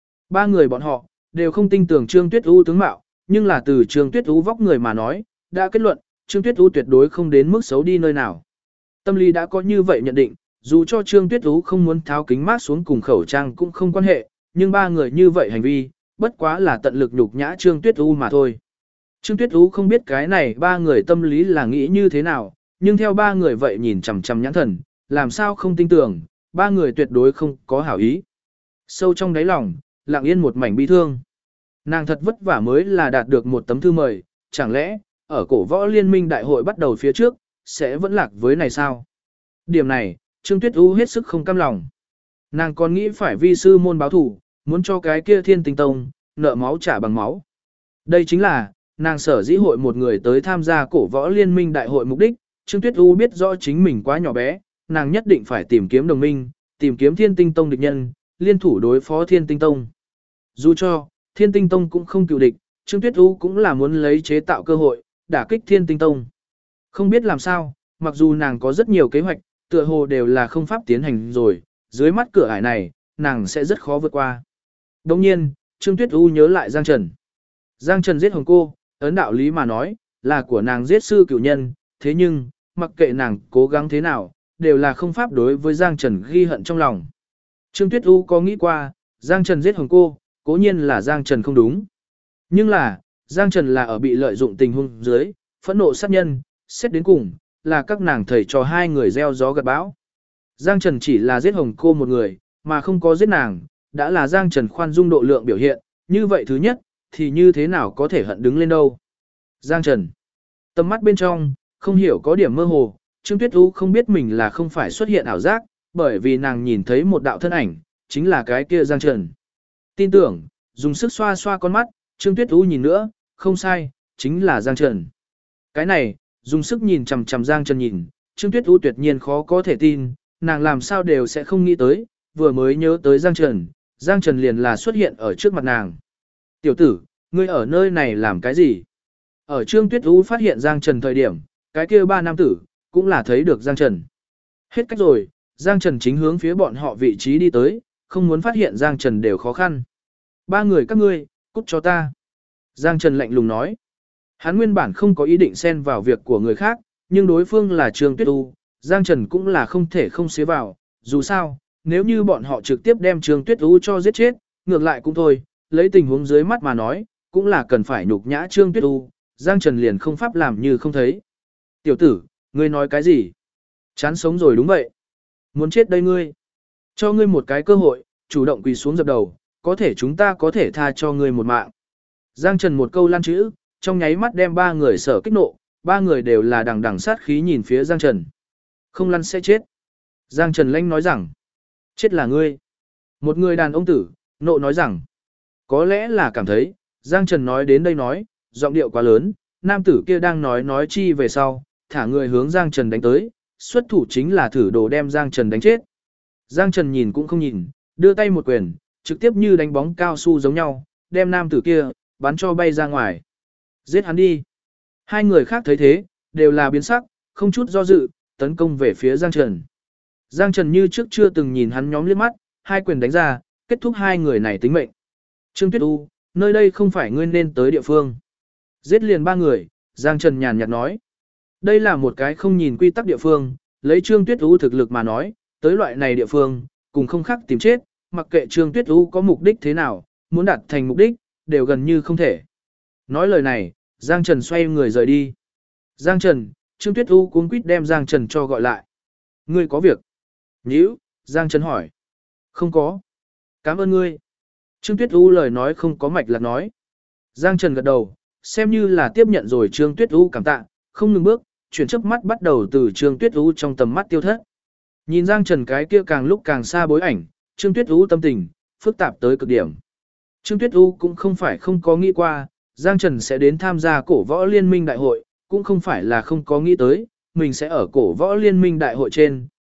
Speaker 1: 3 người bọn họ, đều không tin tưởng Trương Tuyết U tướng mạo, nhưng là từ Trương Tuyết U vóc người mà nói, đã kết luận, Trương Tuyết U tuyệt đối không đến mức xấu đi nơi nào. Tâm lý đã có như vậy nhận định, dù cho Trương Tuyết U không muốn tháo kính mát xuống cùng khẩu trang cũng không quan hệ, nhưng 3 người như vậy hành vi, bất quá là tận lực nhục nhã Trương Tuyết U mà thôi. Trương Tuyết U không biết cái này 3 người tâm lý là nghĩ như thế nào, nhưng theo 3 người vậy nhìn chằm chằm nhãn thần, làm sao không tin tưởng, 3 người tuyệt đối không có hảo ý. Sâu trong đáy lòng, lặng yên một mảnh bi thương. Nàng thật vất vả mới là đạt được một tấm thư mời, chẳng lẽ, ở cổ võ liên minh đại hội bắt đầu phía trước, sẽ vẫn lạc với này sao? Điểm này, Trương Tuyết U hết sức không cam lòng. Nàng còn nghĩ phải vi sư môn báo thủ, muốn cho cái kia Thiên Tinh Tông, nợ máu trả bằng máu. Đây chính là, nàng sở dĩ hội một người tới tham gia cổ võ liên minh đại hội mục đích. Trương Tuyết U biết rõ chính mình quá nhỏ bé, nàng nhất định phải tìm kiếm đồng minh, tìm kiếm Thiên Tinh Tông địch nhân, liên thủ đối phó Thiên Tinh Tông. Dù cho, Thiên Tinh Tông cũng không cựu địch, Trương Tuyết U cũng là muốn lấy chế tạo cơ hội, đả kích Thiên Tinh Tông. Không biết làm sao, mặc dù nàng có rất nhiều kế hoạch, tựa hồ đều là không pháp tiến hành rồi, dưới mắt cửa ải này, nàng sẽ rất khó vượt qua. Đồng nhiên, Trương Tuyết U nhớ lại Giang Trần. Giang Trần giết Hồng Cô, ấn đạo lý mà nói, là của nàng giết sư cửu nhân, thế nhưng, mặc kệ nàng cố gắng thế nào, đều là không pháp đối với Giang Trần ghi hận trong lòng. Trương Tuyết U có nghĩ qua, Giang Trần giết Hồng Cô, cố nhiên là Giang Trần không đúng. Nhưng là, Giang Trần là ở bị lợi dụng tình huống dưới, phẫn nộ sát nhân, xét đến cùng, là các nàng thầy trò hai người gieo gió gặt bão. Giang Trần chỉ là giết Hồng Cô một người, mà không có giết nàng, đã là Giang Trần khoan dung độ lượng biểu hiện, như vậy thứ nhất, thì như thế nào có thể hận đứng lên đâu. Giang Trần, tầm mắt bên trong, không hiểu có điểm mơ hồ, Trương Tuyết U không biết mình là không phải xuất hiện ảo giác, bởi vì nàng nhìn thấy một đạo thân ảnh, chính là cái kia Giang Trần. Tin tưởng, dùng sức xoa xoa con mắt, Trương Tuyết U nhìn nữa, không sai, chính là Giang Trần. Cái này, dùng sức nhìn chằm chằm Giang Trần nhìn, Trương Tuyết U tuyệt nhiên khó có thể tin, nàng làm sao đều sẽ không nghĩ tới, vừa mới nhớ tới Giang Trần liền là xuất hiện ở trước mặt nàng. Tiểu tử, ngươi ở nơi này làm cái gì? Ở Trương Tuyết U phát hiện Giang Trần thời điểm, cái kia 3 nam tử, cũng là thấy được Giang Trần. Hết cách rồi, Giang Trần chính hướng phía bọn họ vị trí đi tới, không muốn phát hiện Giang Trần đều khó khăn. 3 người các ngươi, cút cho ta. Giang Trần lạnh lùng nói. Hắn nguyên bản không có ý định xen vào việc của người khác, nhưng đối phương là Trương Tuyết U, Giang Trần cũng là không thể không xế vào, dù sao, nếu như bọn họ trực tiếp đem Trương Tuyết U cho giết chết, ngược lại cũng thôi, lấy tình huống dưới mắt mà nói, cũng là cần phải nhục nhã Trương Tuyết U, Giang Trần liền không pháp làm như không thấy. Tiểu tử, ngươi nói cái gì? Chán sống rồi đúng vậy. Muốn chết đây ngươi. Cho ngươi một cái cơ hội, chủ động quỳ xuống dập đầu, có thể chúng ta có thể tha cho ngươi một mạng. Giang Trần một câu lan chữ, trong nháy mắt đem 3 người sở kích nộ, 3 người đều là đằng đằng sát khí nhìn phía Giang Trần. Không lăn sẽ chết. Giang Trần lanh nói rằng, chết là ngươi. Một người đàn ông tử, nộ nói rằng, có lẽ là cảm thấy, Giang Trần nói đến đây nói, giọng điệu quá lớn, nam tử kia đang nói chi về sau, thả người hướng Giang Trần đánh tới, xuất thủ chính là thử đồ đem Giang Trần đánh chết. Giang Trần nhìn cũng không nhìn, đưa tay một quyền, trực tiếp như đánh bóng cao su giống nhau, đem nam tử kia, bắn cho bay ra ngoài. Giết hắn đi. 2 người khác thấy thế, đều là biến sắc, không chút do dự, tấn công về phía Giang Trần. Giang Trần như trước chưa từng nhìn hắn nhóm liếc mắt, 2 quyền đánh ra, kết thúc 2 người này tính mệnh. Trương Tuyết U, nơi đây không phải ngươi nên tới địa phương. Giết liền 3 người, Giang Trần nhàn nhạt nói. Đây là một cái không nhìn quy tắc địa phương, lấy Trương Tuyết U thực lực mà nói, tới loại này địa phương, cùng không khác tìm chết, mặc kệ Trương Tuyết U có mục đích thế nào, muốn đạt thành mục đích, đều gần như không thể. Nói lời này, Giang Trần xoay người rời đi. Giang Trần, Trương Tuyết U cuống quýt đem Giang Trần cho gọi lại. Ngươi có việc? Nhíu, Giang Trần hỏi. Không có. Cảm ơn ngươi. Trương Tuyết U lời nói không có mạch lạc nói. Giang Trần gật đầu, xem như là tiếp nhận rồi Trương Tuyết U cảm tạ, không ngừng bước, chuyển chớp mắt bắt đầu từ Trương Tuyết U trong tầm mắt tiêu thất. Nhìn Giang Trần cái kia càng lúc càng xa bối ảnh, Trương Tuyết U tâm tình, phức tạp tới cực điểm. Trương Tuyết U cũng không phải không có nghĩ qua, Giang Trần sẽ đến tham gia cổ võ liên minh đại hội, cũng không phải là không có nghĩ tới, mình sẽ ở cổ võ liên minh đại hội trên,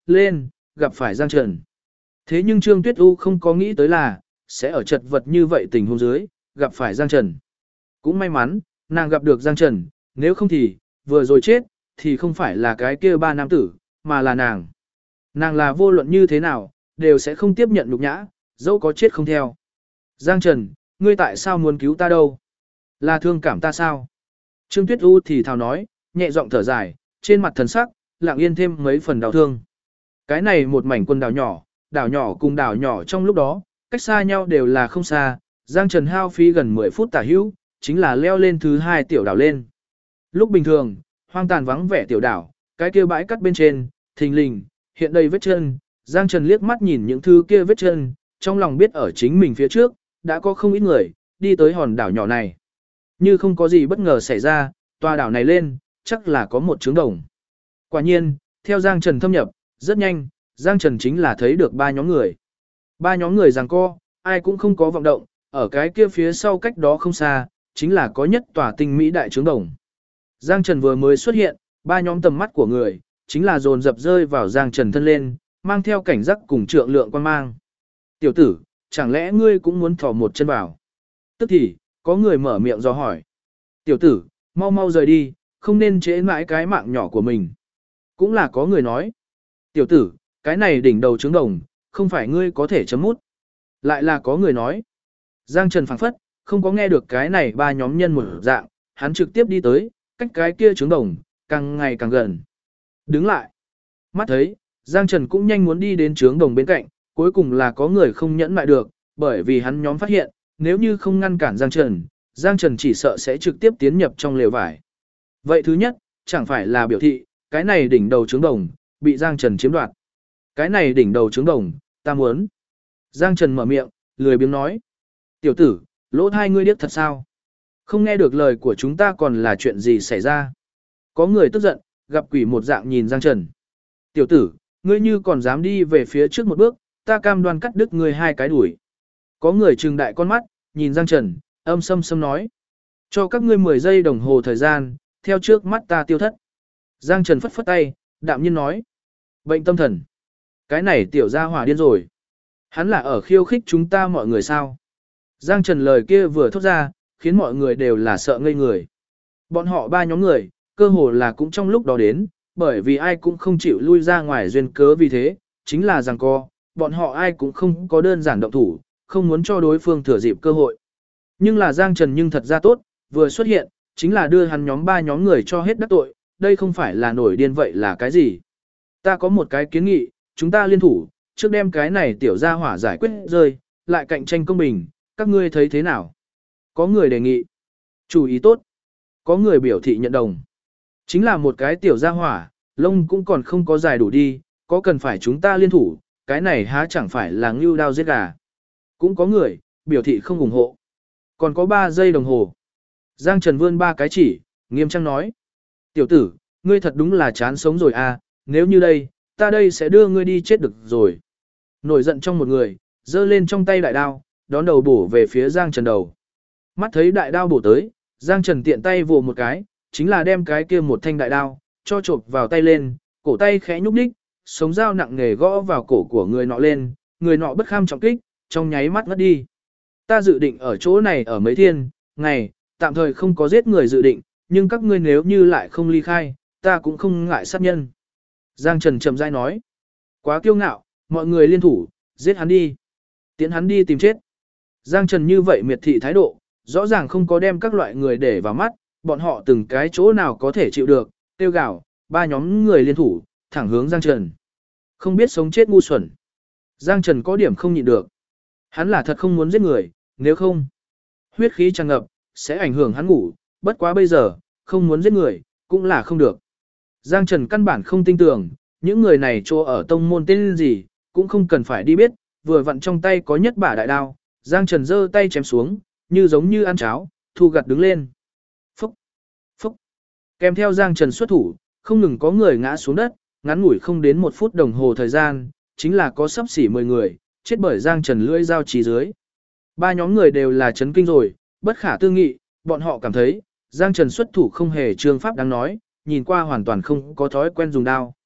Speaker 1: lên, gặp phải Giang Trần. Thế nhưng Trương Tuyết U không có nghĩ tới là, sẽ ở chật vật như vậy tình huống dưới, gặp phải Giang Trần. Cũng may mắn, nàng gặp được Giang Trần, nếu không thì, vừa rồi chết, thì không phải là cái kia ba nam tử, mà là nàng. Nàng là vô luận như thế nào, đều sẽ không tiếp nhận nhục nhã, dẫu có chết không theo. Giang Trần, ngươi tại sao muốn cứu ta đâu? Là thương cảm ta sao? Trương Tuyết U thì thào nói, nhẹ giọng thở dài, trên mặt thần sắc, lặng yên thêm mấy phần đau thương. Cái này một mảnh quần đảo nhỏ cùng đảo nhỏ trong lúc đó, cách xa nhau đều là không xa, Giang Trần hao phí gần 10 phút tả hữu, chính là leo lên thứ 2 tiểu đảo lên. Lúc bình thường, hoang tàn vắng vẻ tiểu đảo, cái kia bãi cắt bên trên, thình lình, hiện đầy vết chân, Giang Trần liếc mắt nhìn những thứ kia vết chân, trong lòng biết ở chính mình phía trước, đã có không ít người, đi tới hòn đảo nhỏ này. Như không có gì bất ngờ xảy ra, tòa đảo này lên, chắc là có một trứng đồng. Quả nhiên, theo Giang Trần thâm nhập, rất nhanh, Giang Trần chính là thấy được ba nhóm người. Ba nhóm người giằng co, ai cũng không có vọng động, ở cái kia phía sau cách đó không xa, chính là có nhất tòa tinh mỹ đại trứng đồng. Giang Trần vừa mới xuất hiện, ba nhóm tầm mắt của người, chính là dồn dập rơi vào Giang Trần thân lên, mang theo cảnh giác cùng trượng lượng quan mang. Tiểu tử, chẳng lẽ ngươi cũng muốn thò một chân vào? Tức thì, có người mở miệng do hỏi. Tiểu tử, mau mau rời đi, không nên trễ mãi cái mạng nhỏ của mình. Cũng là có người nói. Tiểu tử, cái này đỉnh đầu trứng đồng, không phải ngươi có thể chấm mút. Lại là có người nói. Giang Trần phảng phất, không có nghe được cái này ba nhóm nhân một dạng, hắn trực tiếp đi tới, cách cái kia trứng đồng, càng ngày càng gần. Đứng lại. Mắt thấy, Giang Trần cũng nhanh muốn đi đến trứng đồng bên cạnh, cuối cùng là có người không nhẫn lại được, bởi vì hắn nhóm phát hiện, nếu như không ngăn cản Giang Trần chỉ sợ sẽ trực tiếp tiến nhập trong lều vải. Vậy thứ nhất, chẳng phải là biểu thị, cái này đỉnh đầu trứng đồng, bị Giang Trần chiếm đoạt. Cái này đỉnh đầu trứng đồng, ta muốn. Giang Trần mở miệng, lười biếng nói. Tiểu tử, lỗ thai ngươi điếc thật sao? Không nghe được lời của chúng ta còn là chuyện gì xảy ra? Có người tức giận, gặp quỷ một dạng nhìn Giang Trần. Tiểu tử, ngươi như còn dám đi về phía trước một bước, ta cam đoan cắt đứt ngươi 2 cái đuổi. Có người trừng đại con mắt, nhìn Giang Trần, âm sâm sâm nói. Cho các ngươi 10 giây đồng hồ thời gian, theo trước mắt ta tiêu thất. Giang Trần phất phất tay, đạm nhiên nói. Bệnh tâm thần. Cái này tiểu gia hỏa điên rồi. Hắn là ở khiêu khích chúng ta mọi người sao? Giang Trần lời kia vừa thốt ra, khiến mọi người đều là sợ ngây người. Bọn họ ba nhóm người, cơ hồ là cũng trong lúc đó đến, bởi vì ai cũng không chịu lui ra ngoài duyên cớ vì thế, chính là giằng co, bọn họ ai cũng không có đơn giản động thủ, không muốn cho đối phương thừa dịp cơ hội. Nhưng là Giang Trần nhưng thật ra tốt, vừa xuất hiện, chính là đưa hắn nhóm ba nhóm người cho hết đắc tội, đây không phải là nổi điên vậy là cái gì. Ta có một cái kiến nghị, chúng ta liên thủ, trước đem cái này tiểu gia hỏa giải quyết rơi, lại cạnh tranh công bình, các ngươi thấy thế nào? Có người đề nghị. Chủ ý tốt. Có người biểu thị nhận đồng. Chính là một cái tiểu gia hỏa, lông cũng còn không có dài đủ đi, có cần phải chúng ta liên thủ, cái này há chẳng phải là ngưu đao giết gà. Cũng có người, biểu thị không ủng hộ. Còn có 3 giây đồng hồ. Giang Trần vươn 3 cái chỉ, nghiêm trang nói. Tiểu tử, ngươi thật đúng là chán sống rồi à, nếu như đây, ta đây sẽ đưa ngươi đi chết được rồi. Nổi giận trong một người, giơ lên trong tay đại đao, đón đầu bổ về phía Giang Trần đầu. Mắt thấy đại đao bổ tới, Giang Trần tiện tay vồ một cái, chính là đem cái kia một thanh đại đao, cho chộp vào tay lên, cổ tay khẽ nhúc nhích, sống dao nặng nề gõ vào cổ của người nọ lên, người nọ bất kham trọng kích, trong nháy mắt ngất đi. Ta dự định ở chỗ này ở mấy thiên, ngày, tạm thời không có giết người dự định, nhưng các ngươi nếu như lại không ly khai, ta cũng không ngại sát nhân. Giang Trần chậm rãi nói, quá kiêu ngạo, mọi người liên thủ, giết hắn đi. Tiến hắn đi tìm chết. Giang Trần như vậy miệt thị thái độ, rõ ràng không có đem các loại người để vào mắt, bọn họ từng cái chỗ nào có thể chịu được, tiêu gạo, ba nhóm người liên thủ, thẳng hướng Giang Trần. Không biết sống chết ngu xuẩn. Giang Trần có điểm không nhịn được. Hắn là thật không muốn giết người, nếu không, huyết khí tràn ngập, sẽ ảnh hưởng hắn ngủ, bất quá bây giờ, không muốn giết người, cũng là không được. Giang Trần căn bản không tin tưởng, những người này chỗ ở tông môn tên gì, cũng không cần phải đi biết, vừa vặn trong tay có nhất bả đại đao, Giang Trần giơ tay chém xuống, như giống như ăn cháo, thu gặt đứng lên. Phúc, phúc, kèm theo Giang Trần xuất thủ, không ngừng có người ngã xuống đất, ngắn ngủi không đến 1 phút đồng hồ thời gian, chính là có sắp xỉ 10 người, chết bởi Giang Trần lưỡi dao chỉ dưới. Ba nhóm người đều là chấn kinh rồi, bất khả tư nghị, bọn họ cảm thấy, Giang Trần xuất thủ không hề trương pháp đáng nói, nhìn qua hoàn toàn không có thói quen dùng đao.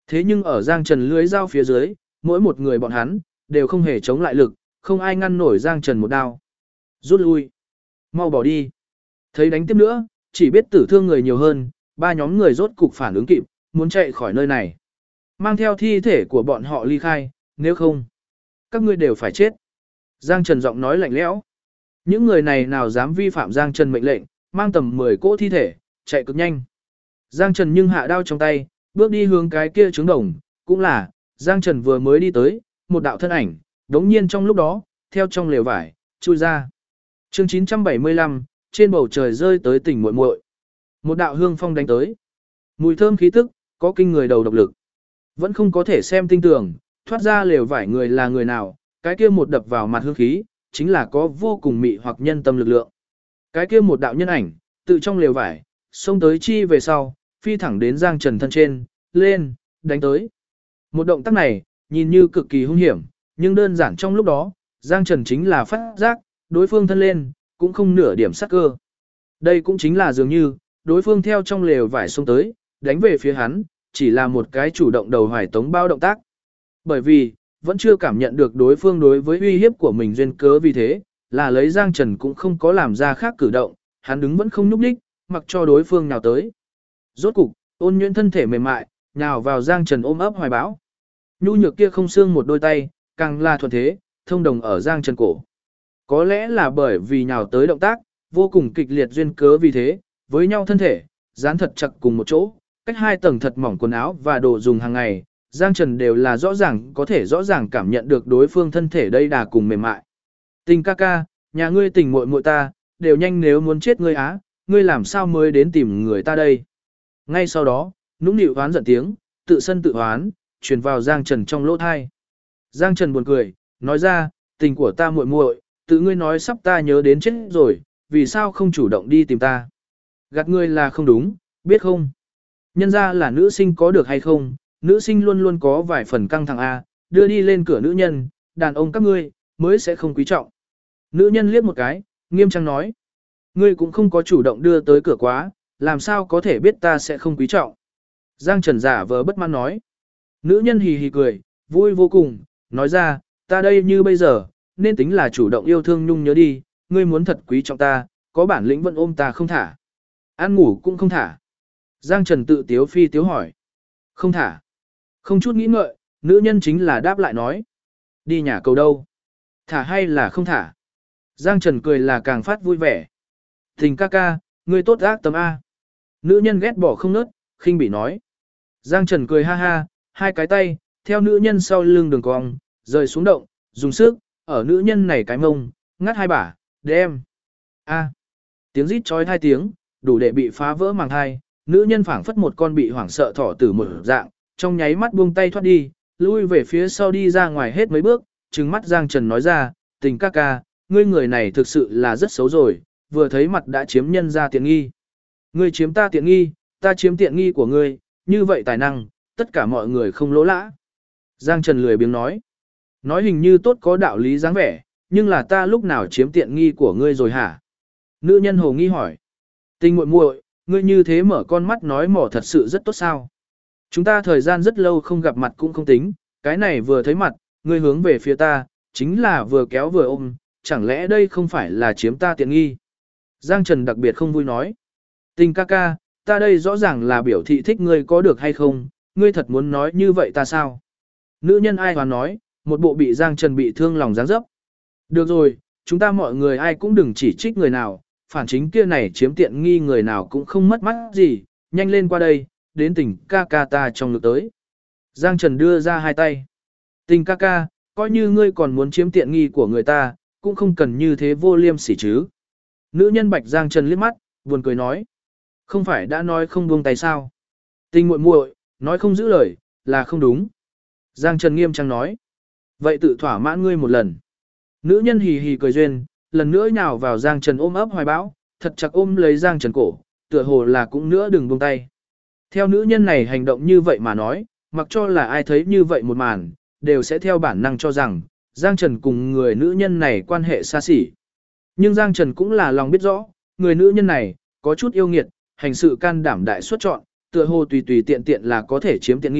Speaker 1: Thế nhưng ở Giang Trần lưới dao phía dưới, mỗi một người bọn hắn, đều không hề chống lại lực, không ai ngăn nổi Giang Trần một đao. Rút lui. Mau bỏ đi. Thấy đánh tiếp nữa, chỉ biết tử thương người nhiều hơn, ba nhóm người rốt cục phản ứng kịp, muốn chạy khỏi nơi này. Mang theo thi thể của bọn họ ly khai, nếu không, các ngươi đều phải chết. Giang Trần giọng nói lạnh lẽo. Những người này nào dám vi phạm Giang Trần mệnh lệnh, mang tầm 10 cỗ thi thể, chạy cực nhanh. Giang Trần nhưng hạ đao trong tay, bước đi hướng cái kia trứng đồng, cũng là, Giang Trần vừa mới đi tới, một đạo thân ảnh, đống nhiên trong lúc đó, theo trong lều vải, chui ra. Chương 975, trên bầu trời rơi tới tỉnh muội muội. Một đạo hương phong đánh tới. Mùi thơm khí tức, có kinh người đầu độc lực. Vẫn không có thể xem tinh tường, thoát ra lều vải người là người nào, cái kia một đập vào mặt hương khí, chính là có vô cùng mị hoặc nhân tâm lực lượng. Cái kia một đạo nhân ảnh, tự trong lều vải, xông tới chi về sau, phi thẳng đến Giang Trần thân trên, lên, đánh tới. Một động tác này, nhìn như cực kỳ hung hiểm, nhưng đơn giản trong lúc đó, Giang Trần chính là phát giác, đối phương thân lên, cũng không nửa điểm sát cơ. Đây cũng chính là dường như, đối phương theo trong lều vải xông tới, đánh về phía hắn, chỉ là một cái chủ động đầu hoài tống bao động tác. Bởi vì, vẫn chưa cảm nhận được đối phương đối với uy hiếp của mình duyên cớ, vì thế, là lấy Giang Trần cũng không có làm ra khác cử động, hắn đứng vẫn không nhúc nhích, mặc cho đối phương nào tới. Rốt cục, ôn nhuyễn thân thể mềm mại, nhào vào Giang Trần ôm ấp hoài bão. Nhu nhược kia không xương một đôi tay, càng là thuận thế, thông đồng ở Giang Trần cổ. Có lẽ là bởi vì nhào tới động tác, vô cùng kịch liệt duyên cớ, vì thế, với nhau thân thể, dán thật chặt cùng một chỗ, cách hai tầng thật mỏng quần áo và đồ dùng hàng ngày, Giang Trần đều là có thể rõ ràng cảm nhận được đối phương thân thể đây đà cùng mềm mại. Tình ca ca, nhà ngươi tình muội muội ta, đều nhanh nếu muốn chết ngươi á, ngươi làm sao mới đến tìm người ta đây. Ngay sau đó, nũng nịu hoán giận tiếng, tự sân tự hoán, truyền vào Giang Trần trong lỗ thai. Giang Trần buồn cười, nói ra, tình của ta muội muội, tự ngươi nói sắp ta nhớ đến chết rồi, vì sao không chủ động đi tìm ta. Gạt ngươi là không đúng, biết không? Nhân ra là nữ sinh có được hay không, nữ sinh luôn luôn có vài phần căng thẳng A, đưa đi lên cửa nữ nhân, đàn ông các ngươi, mới sẽ không quý trọng. Nữ nhân liếc một cái, nghiêm trang nói. Ngươi cũng không có chủ động đưa tới cửa quá, làm sao có thể biết ta sẽ không quý trọng. Giang Trần giả vờ bất mãn nói. Nữ nhân hì hì cười, vui vô cùng, nói ra, ta đây như bây giờ, nên tính là chủ động yêu thương nhung nhớ đi, ngươi muốn thật quý trọng ta, có bản lĩnh vẫn ôm ta không thả. Ăn ngủ cũng không thả. Giang Trần tự tiếu phi tiếu hỏi. Không thả. Không chút nghĩ ngợi, nữ nhân chính là đáp lại nói. Đi nhà cầu đâu? Thả hay là không thả? Giang Trần cười là càng phát vui vẻ. Tình ca ca, ngươi tốt ác tấm A. Nữ nhân ghét bỏ không nớt, khinh bị nói. Giang Trần cười ha ha, hai cái tay, theo nữ nhân sau lưng đường cong, rời xuống động, dùng sức, ở nữ nhân này cái mông, ngắt hai bả, đem. A. Tiếng rít chói hai tiếng, đủ để bị phá vỡ màng hai, nữ nhân phảng phất một con bị hoảng sợ thỏ tử một dạng, trong nháy mắt buông tay thoát đi, lui về phía sau đi ra ngoài hết mấy bước, trừng mắt Giang Trần nói ra, tình ca ca, ngươi người này thực sự là rất xấu rồi, vừa thấy mặt đã chiếm nhân ra tiện nghi. Ngươi chiếm ta tiện nghi, ta chiếm tiện nghi của ngươi, như vậy tài năng, tất cả mọi người không lỗ lã. Giang Trần lười biếng nói. Nói hình như tốt có đạo lý dáng vẻ, nhưng là ta lúc nào chiếm tiện nghi của ngươi rồi hả? Nữ nhân hồ nghi hỏi. Tình muội muội, ngươi như thế mở con mắt nói mỏ thật sự rất tốt sao? Chúng ta thời gian rất lâu không gặp mặt cũng không tính, cái này vừa thấy mặt, ngươi hướng về phía ta, chính là vừa kéo vừa ôm, chẳng lẽ đây không phải là chiếm ta tiện nghi? Giang Trần đặc biệt không vui nói. Tình ca ca, ta đây rõ ràng là biểu thị thích ngươi có được hay không, ngươi thật muốn nói như vậy ta sao? Nữ nhân ai hoàn nói, một bộ bị Giang Trần bị thương lòng dáng dấp. Được rồi, chúng ta mọi người ai cũng đừng chỉ trích người nào, phản chính kia này chiếm tiện nghi người nào cũng không mất mắt gì, nhanh lên qua đây, đến tình ca ca ta trong ngực tới. Giang Trần đưa ra hai tay. Tình ca ca, coi như ngươi còn muốn chiếm tiện nghi của người ta, cũng không cần như thế vô liêm sỉ chứ. Nữ nhân bạch Giang Trần liếc mắt, buồn cười nói. Không phải đã nói không buông tay sao? Tình muội muội, nói không giữ lời, là không đúng. Giang Trần nghiêm trang nói. Vậy tự thỏa mãn ngươi một lần. Nữ nhân hì hì cười duyên, lần nữa nhào vào Giang Trần ôm ấp hoài bão, thật chặt ôm lấy Giang Trần cổ, tựa hồ là cũng nữa đừng buông tay. Theo nữ nhân này hành động như vậy mà nói, mặc cho là ai thấy như vậy một màn, đều sẽ theo bản năng cho rằng, Giang Trần cùng người nữ nhân này quan hệ xa xỉ. Nhưng Giang Trần cũng là lòng biết rõ, người nữ nhân này, có chút yêu nghiệt, hành sự can đảm đại xuất chọn, tựa hồ tùy tùy tiện tiện là có thể chiếm tiện nghi,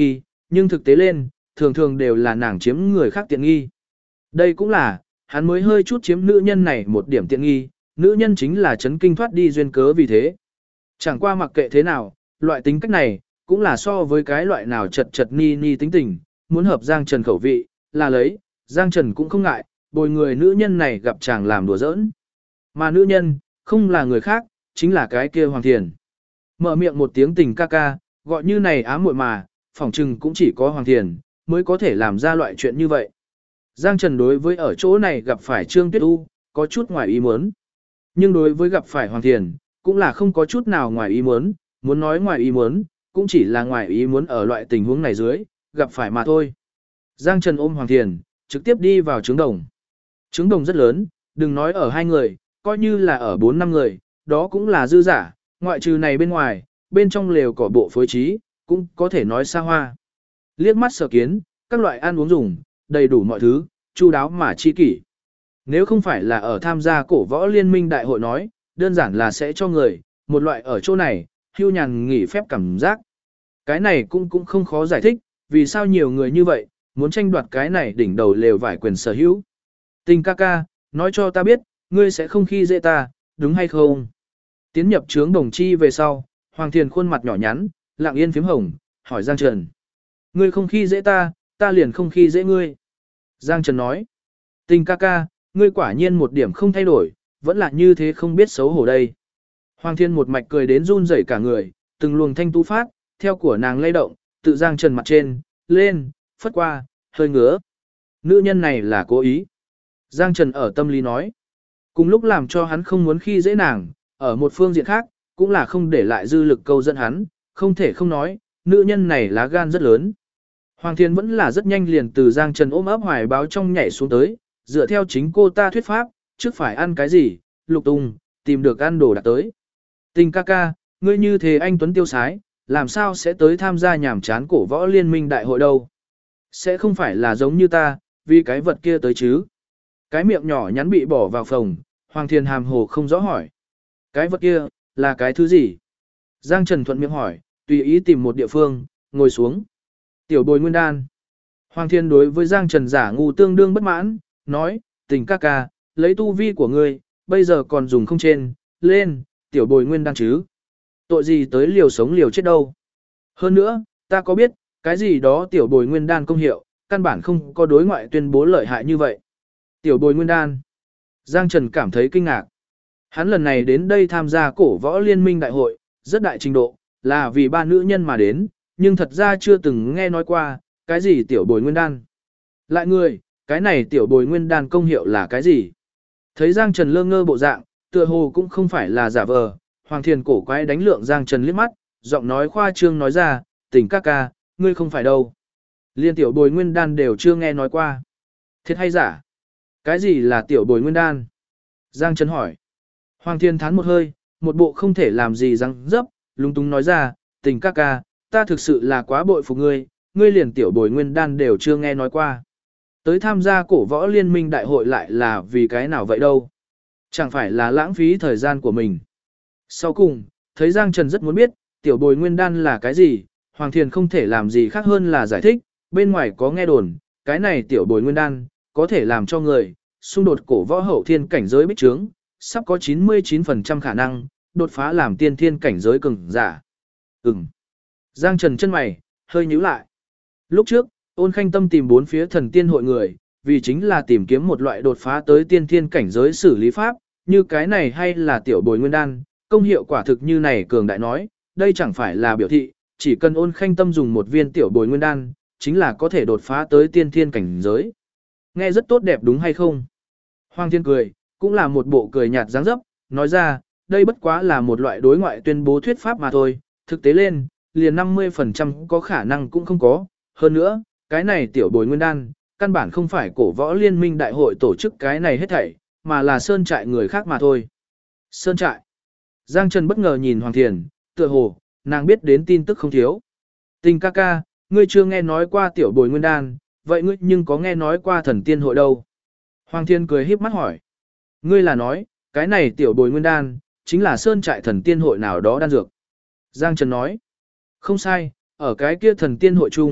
Speaker 1: nhưng thực tế lên, thường thường đều là nàng chiếm người khác tiện nghi. Đây cũng là, hắn mới hơi chút chiếm nữ nhân này một điểm tiện nghi, nữ nhân chính là chấn kinh thoát đi duyên cớ vì thế. Chẳng qua mặc kệ thế nào, loại tính cách này, cũng là so với cái loại nào chật chật ni ni tính tình, muốn hợp Giang Trần khẩu vị, là lấy, Giang Trần cũng không ngại, bồi người nữ nhân này gặp chàng làm đùa giỡn. Mà nữ nhân, không là người khác, chính là cái kia Hoàng Thiền. Mở miệng một tiếng tình ca ca, gọi như này ám muội mà, phỏng chừng cũng chỉ có Hoàng Thiền, mới có thể làm ra loại chuyện như vậy. Giang Trần đối với ở chỗ này gặp phải Trương Tuyết U, có chút ngoài ý muốn. Nhưng đối với gặp phải Hoàng Thiền, cũng là không có chút nào ngoài ý muốn nói ngoài ý muốn, cũng chỉ là ngoài ý muốn ở loại tình huống này dưới, gặp phải mà thôi. Giang Trần ôm Hoàng Thiền, trực tiếp đi vào trứng đồng. Trứng đồng rất lớn, đừng nói ở 2 người, coi như là ở 4-5 người, đó cũng là dư giả, ngoại trừ này bên ngoài, bên trong lều cỏ bộ phối trí, cũng có thể nói xa hoa. Liếc mắt sở kiến, các loại ăn uống dùng, đầy đủ mọi thứ, chu đáo mà chi kỷ. Nếu không phải là ở tham gia cổ võ liên minh đại hội nói, đơn giản là sẽ cho người, một loại ở chỗ này, hưu nhàn nghỉ phép cảm giác. Cái này cũng không khó giải thích, vì sao nhiều người như vậy, muốn tranh đoạt cái này đỉnh đầu lều vải quyền sở hữu. Tình ca ca, nói cho ta biết, ngươi sẽ không khi dễ ta, đúng hay không? Tiến nhập trướng đồng chi về sau, Hoàng Thiền khuôn mặt nhỏ nhắn, lặng yên phím hồng, hỏi Giang Trần. Ngươi không khi dễ ta, ta liền không khi dễ ngươi. Giang Trần nói, tình ca ca, ngươi quả nhiên một điểm không thay đổi, vẫn là như thế không biết xấu hổ đây. Hoàng Thiên một mạch cười đến run rẩy cả người, từng luồng thanh tú phát, theo của nàng lay động, tự Giang Trần mặt trên, lên, phất qua, hơi ngứa. Nữ nhân này là cố ý. Giang Trần ở tâm lý nói. Cùng lúc làm cho hắn không muốn khi dễ nàng, ở một phương diện khác, cũng là không để lại dư lực câu dẫn hắn, không thể không nói, nữ nhân này lá gan rất lớn. Hoàng Thiên vẫn là rất nhanh liền từ Giang Trần ôm ấp hoài báo trong nhảy xuống tới, dựa theo chính cô ta thuyết pháp, trước phải ăn cái gì, lục tung, tìm được ăn đồ đặt tới. Tình ca ca, ngươi như thế anh Tuấn tiêu sái, làm sao sẽ tới tham gia nhảm chán cổ võ liên minh đại hội đâu? Sẽ không phải là giống như ta, vì cái vật kia tới chứ? Cái miệng nhỏ nhắn bị bỏ vào phòng, Hoàng Thiên hàm hồ không rõ hỏi. Cái vật kia, là cái thứ gì? Giang Trần thuận miệng hỏi, tùy ý tìm một địa phương, ngồi xuống. Tiểu bồi nguyên đan. Hoàng Thiên đối với Giang Trần giả ngu tương đương bất mãn, nói, tình ca ca, lấy tu vi của ngươi, bây giờ còn dùng không trên, lên, tiểu bồi nguyên đan chứ. Tội gì tới liều sống liều chết đâu. Hơn nữa, ta có biết, cái gì đó tiểu bồi nguyên đan công hiệu, căn bản không có đối ngoại tuyên bố lợi hại như vậy. Tiểu bồi nguyên đan. Giang Trần cảm thấy kinh ngạc. Hắn lần này đến đây tham gia cổ võ liên minh đại hội, rất đại trình độ, là vì 3 nữ nhân mà đến, nhưng thật ra chưa từng nghe nói qua, cái gì tiểu bồi nguyên đan. Lại người, cái này tiểu bồi nguyên đan công hiệu là cái gì? Thấy Giang Trần lơ ngơ bộ dạng, tựa hồ cũng không phải là giả vờ, Hoàng Thiền cổ quái đánh lượng Giang Trần liếc mắt, giọng nói khoa trương nói ra, tình ca ca, ngươi không phải đâu. Liên tiểu bồi nguyên đan đều chưa nghe nói qua. Thiệt hay giả? Cái gì là tiểu bồi nguyên đan? Giang Trần hỏi. Hoàng Thiên thán một hơi, một bộ không thể làm gì răng dấp, lung tung nói ra, tình ca ca, ta thực sự là quá bội phục ngươi, ngươi liền tiểu bồi nguyên đan đều chưa nghe nói qua. Tới tham gia cổ võ liên minh đại hội lại là vì cái nào vậy đâu. Chẳng phải là lãng phí thời gian của mình. Sau cùng, thấy Giang Trần rất muốn biết, tiểu bồi nguyên đan là cái gì, Hoàng Thiên không thể làm gì khác hơn là giải thích, bên ngoài có nghe đồn, cái này tiểu bồi nguyên đan, có thể làm cho người, xung đột cổ võ hậu thiên cảnh giới bích trướng, sắp có 99% khả năng, đột phá làm tiên thiên cảnh giới cường giả. Giang Trần chân mày, hơi nhíu lại. Lúc trước, Ôn Khanh Tâm tìm 4 phía thần tiên hội người, vì chính là tìm kiếm một loại đột phá tới tiên thiên cảnh giới xử lý pháp, như cái này hay là tiểu bồi nguyên đan, công hiệu quả thực như này cường đại nói, đây chẳng phải là biểu thị, chỉ cần Ôn Khanh Tâm dùng một viên tiểu bồi nguyên đan, chính là có thể đột phá tới tiên thiên cảnh giới. Nghe rất tốt đẹp đúng hay không? Hoàng Thiên cười, cũng là một bộ cười nhạt dáng dấp, nói ra, đây bất quá là một loại đối ngoại tuyên bố thuyết pháp mà thôi, thực tế lên, liền 50% có khả năng cũng không có. Hơn nữa, cái này tiểu bồi nguyên đan, căn bản không phải cổ võ liên minh đại hội tổ chức cái này hết thảy, mà là sơn trại người khác mà thôi. Sơn trại. Giang Trần bất ngờ nhìn Hoàng Thiền, tựa hồ, nàng biết đến tin tức không thiếu. Tình ca ca, ngươi chưa nghe nói qua tiểu bồi nguyên đan, vậy ngươi nhưng có nghe nói qua thần tiên hội đâu? Hoàng Thiên cười híp mắt hỏi. Ngươi là nói, cái này tiểu bồi nguyên đan, chính là sơn trại thần tiên hội nào đó đan dược. Giang Trần nói. Không sai, ở cái kia thần tiên hội chung,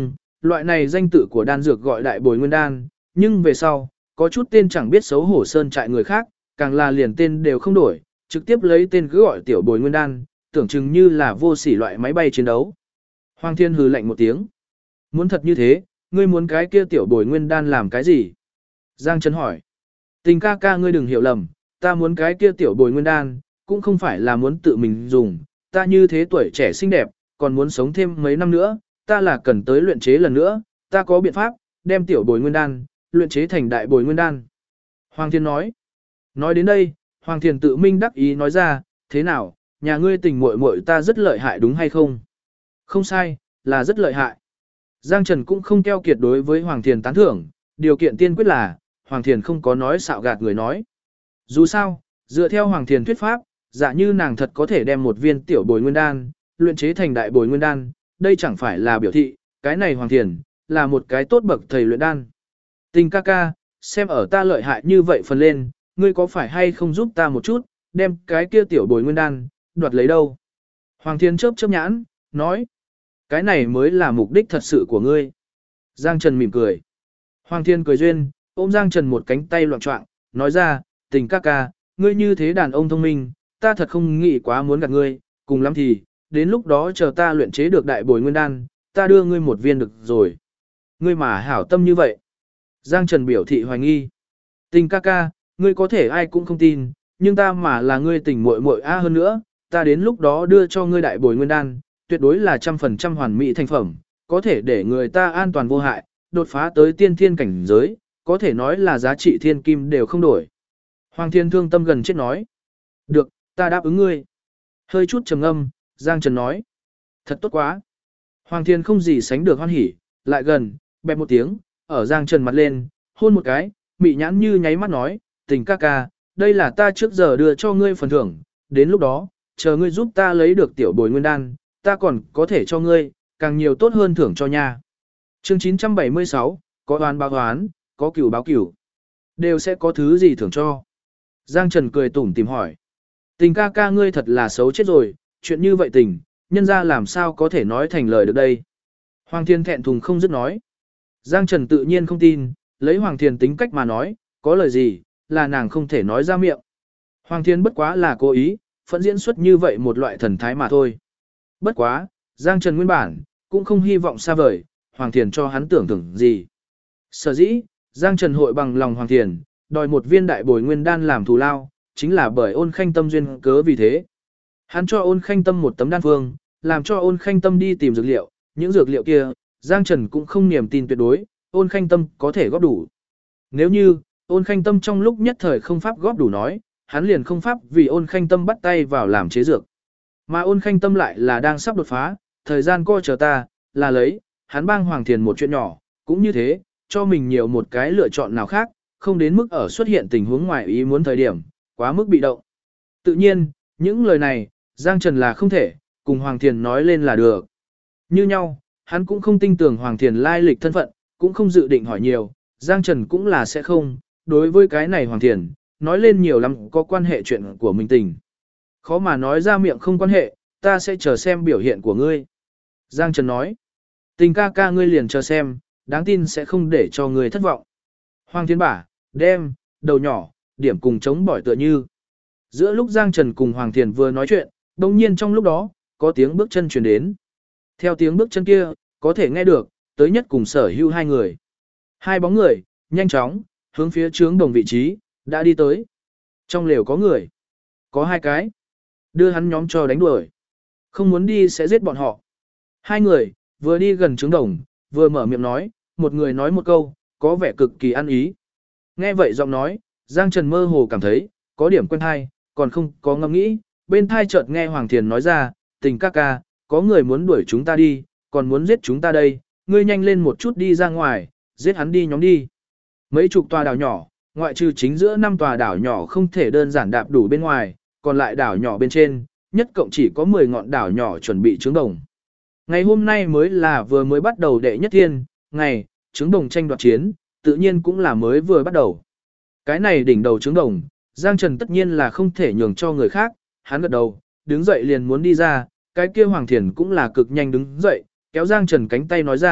Speaker 1: Loại này danh tự của đan dược gọi đại bồi nguyên đan, nhưng về sau, có chút tên chẳng biết xấu hổ sơn trại người khác, càng là liền tên đều không đổi, trực tiếp lấy tên cứ gọi tiểu bồi nguyên đan, tưởng chừng như là vô sỉ loại máy bay chiến đấu. Hoàng Thiên hừ lạnh một tiếng. Muốn thật như thế, ngươi muốn cái kia tiểu bồi nguyên đan làm cái gì? Giang Trần hỏi. Tình ca ca ngươi đừng hiểu lầm, ta muốn cái kia tiểu bồi nguyên đan, cũng không phải là muốn tự mình dùng, ta như thế tuổi trẻ xinh đẹp, còn muốn sống thêm mấy năm nữa, ta là cần tới luyện chế lần nữa, ta có biện pháp, đem tiểu bồi nguyên đan, luyện chế thành đại bồi nguyên đan. Hoàng Thiên nói. Nói đến đây, Hoàng Thiên tự minh đắc ý nói ra, thế nào, nhà ngươi tình muội muội ta rất lợi hại đúng hay không? Không sai, là rất lợi hại. Giang Trần cũng không keo kiệt đối với Hoàng Thiên tán thưởng, điều kiện tiên quyết là, Hoàng Thiên không có nói xạo gạt người nói. Dù sao, dựa theo Hoàng Thiên thuyết pháp, giả như nàng thật có thể đem một viên tiểu bồi nguyên đan, luyện chế thành đại bồi nguyên đan, đây chẳng phải là biểu thị, cái này Hoàng Thiên, là một cái tốt bậc thầy luyện đan. Tình ca ca, xem ở ta lợi hại như vậy phần lên, ngươi có phải hay không giúp ta một chút, đem cái kia tiểu bồi nguyên đan, đoạt lấy đâu? Hoàng Thiên chớp chớp nhãn, nói, cái này mới là mục đích thật sự của ngươi. Giang Trần mỉm cười. Hoàng Thiên cười duyên, ôm Giang Trần một cánh tay loạn trọng, nói ra, tình ca ca, ngươi như thế đàn ông thông minh, ta thật không nghĩ quá muốn gạt ngươi, cùng lắm thì, đến lúc đó chờ ta luyện chế được đại bồi nguyên đan, ta đưa ngươi một viên được rồi. Ngươi mà hảo tâm như vậy. Giang Trần biểu thị hoài nghi. Tình ca ca, ngươi có thể ai cũng không tin, nhưng ta mà là ngươi tình muội muội a hơn nữa, ta đến lúc đó đưa cho ngươi đại bồi nguyên đan, tuyệt đối là 100% hoàn mỹ thành phẩm, có thể để người ta an toàn vô hại, đột phá tới tiên thiên cảnh giới, có thể nói là giá trị thiên kim đều không đổi. Hoàng Thiên thương tâm gần chết nói. Được, ta đáp ứng ngươi. Hơi chút trầm ngâm, Giang Trần nói. Thật tốt quá. Hoàng Thiên không gì sánh được hoan hỉ, lại gần, bẹp một tiếng, ở Giang Trần mặt lên, hôn một cái, mị nhãn như nháy mắt nói, tình ca ca, đây là ta trước giờ đưa cho ngươi phần thưởng, đến lúc đó, chờ ngươi giúp ta lấy được tiểu bồi nguyên đan, ta còn có thể cho ngươi, càng nhiều tốt hơn thưởng cho nha. Chương 976, có oán báo oán, có cửu báo cửu. Đều sẽ có thứ gì thưởng cho. Giang Trần cười tủm tìm hỏi. Tình ca ca ngươi thật là xấu chết rồi, chuyện như vậy tình, nhân ra làm sao có thể nói thành lời được đây. Hoàng Thiên thẹn thùng không dứt nói. Giang Trần tự nhiên không tin, lấy Hoàng Thiên tính cách mà nói, có lời gì, là nàng không thể nói ra miệng. Hoàng Thiên bất quá là cố ý, phẫn diễn xuất như vậy một loại thần thái mà thôi. Bất quá, Giang Trần nguyên bản, cũng không hy vọng xa vời, Hoàng Thiên cho hắn tưởng gì. Sở dĩ, Giang Trần hội bằng lòng Hoàng Thiên, đòi một viên đại bồi nguyên đan làm thù lao, chính là bởi Ôn Khanh Tâm duyên cớ vì thế. Hắn cho Ôn Khanh Tâm một tấm đan phương, làm cho Ôn Khanh Tâm đi tìm dược liệu, những dược liệu kia, Giang Trần cũng không niềm tin tuyệt đối, Ôn Khanh Tâm có thể góp đủ. Nếu như, Ôn Khanh Tâm trong lúc nhất thời không pháp góp đủ nói, hắn liền không pháp vì Ôn Khanh Tâm bắt tay vào làm chế dược. Mà Ôn Khanh Tâm lại là đang sắp đột phá, thời gian coi chờ ta, là lấy, hắn bang Hoàng Thiền một chuyện nhỏ, cũng như thế, cho mình nhiều một cái lựa chọn nào khác, không đến mức ở xuất hiện tình huống ngoài ý muốn thời điểm, quá mức bị động. Tự nhiên, những lời này, Giang Trần là không thể, cùng Hoàng Thiền nói lên là được. Như nhau, hắn cũng không tin tưởng Hoàng Thiền lai lịch thân phận, cũng không dự định hỏi nhiều, Giang Trần cũng là sẽ không, đối với cái này Hoàng Thiền, nói lên nhiều lắm có quan hệ chuyện của mình tình. Khó mà nói ra miệng không quan hệ, ta sẽ chờ xem biểu hiện của ngươi. Giang Trần nói, tình ca ca ngươi liền chờ xem, đáng tin sẽ không để cho ngươi thất vọng. Hoàng Thiên bả, đem, đầu nhỏ, điểm cùng chống bỏi tựa như. Giữa lúc Giang Trần cùng Hoàng Thiền vừa nói chuyện, đồng nhiên trong lúc đó, có tiếng bước chân chuyển đến. Theo tiếng bước chân kia, có thể nghe được, tới nhất cùng sở hữu hai người. Hai bóng người, nhanh chóng, hướng phía trướng đồng vị trí, đã đi tới. Trong lều có người. Có hai cái. Đưa hắn nhóm cho đánh đuổi. Không muốn đi sẽ giết bọn họ. Hai người, vừa đi gần trướng đồng, vừa mở miệng nói, một người nói một câu, có vẻ cực kỳ ăn ý. Nghe vậy giọng nói, Giang Trần mơ hồ cảm thấy, có điểm quen thai, còn không có ngẫm nghĩ, bên thai chợt nghe Hoàng Thiền nói ra, tình ca ca, có người muốn đuổi chúng ta đi, còn muốn giết chúng ta đây, ngươi nhanh lên một chút đi ra ngoài, giết hắn đi nhóm đi. Mấy chục tòa đảo nhỏ, ngoại trừ chính giữa 5 tòa đảo nhỏ không thể đơn giản đạp đủ bên ngoài, còn lại đảo nhỏ bên trên, nhất cộng chỉ có 10 ngọn đảo nhỏ chuẩn bị trướng đồng. Ngày hôm nay mới là vừa mới bắt đầu đệ nhất thiên, ngày, trướng đồng tranh đoạt chiến, tự nhiên cũng là mới vừa bắt đầu. Cái này đỉnh đầu trướng đồng, Giang Trần tất nhiên là không thể nhường cho người khác, hắn gật đầu, đứng dậy liền muốn đi ra, cái kia Hoàng Thiền cũng là cực nhanh đứng dậy, kéo Giang Trần cánh tay nói ra,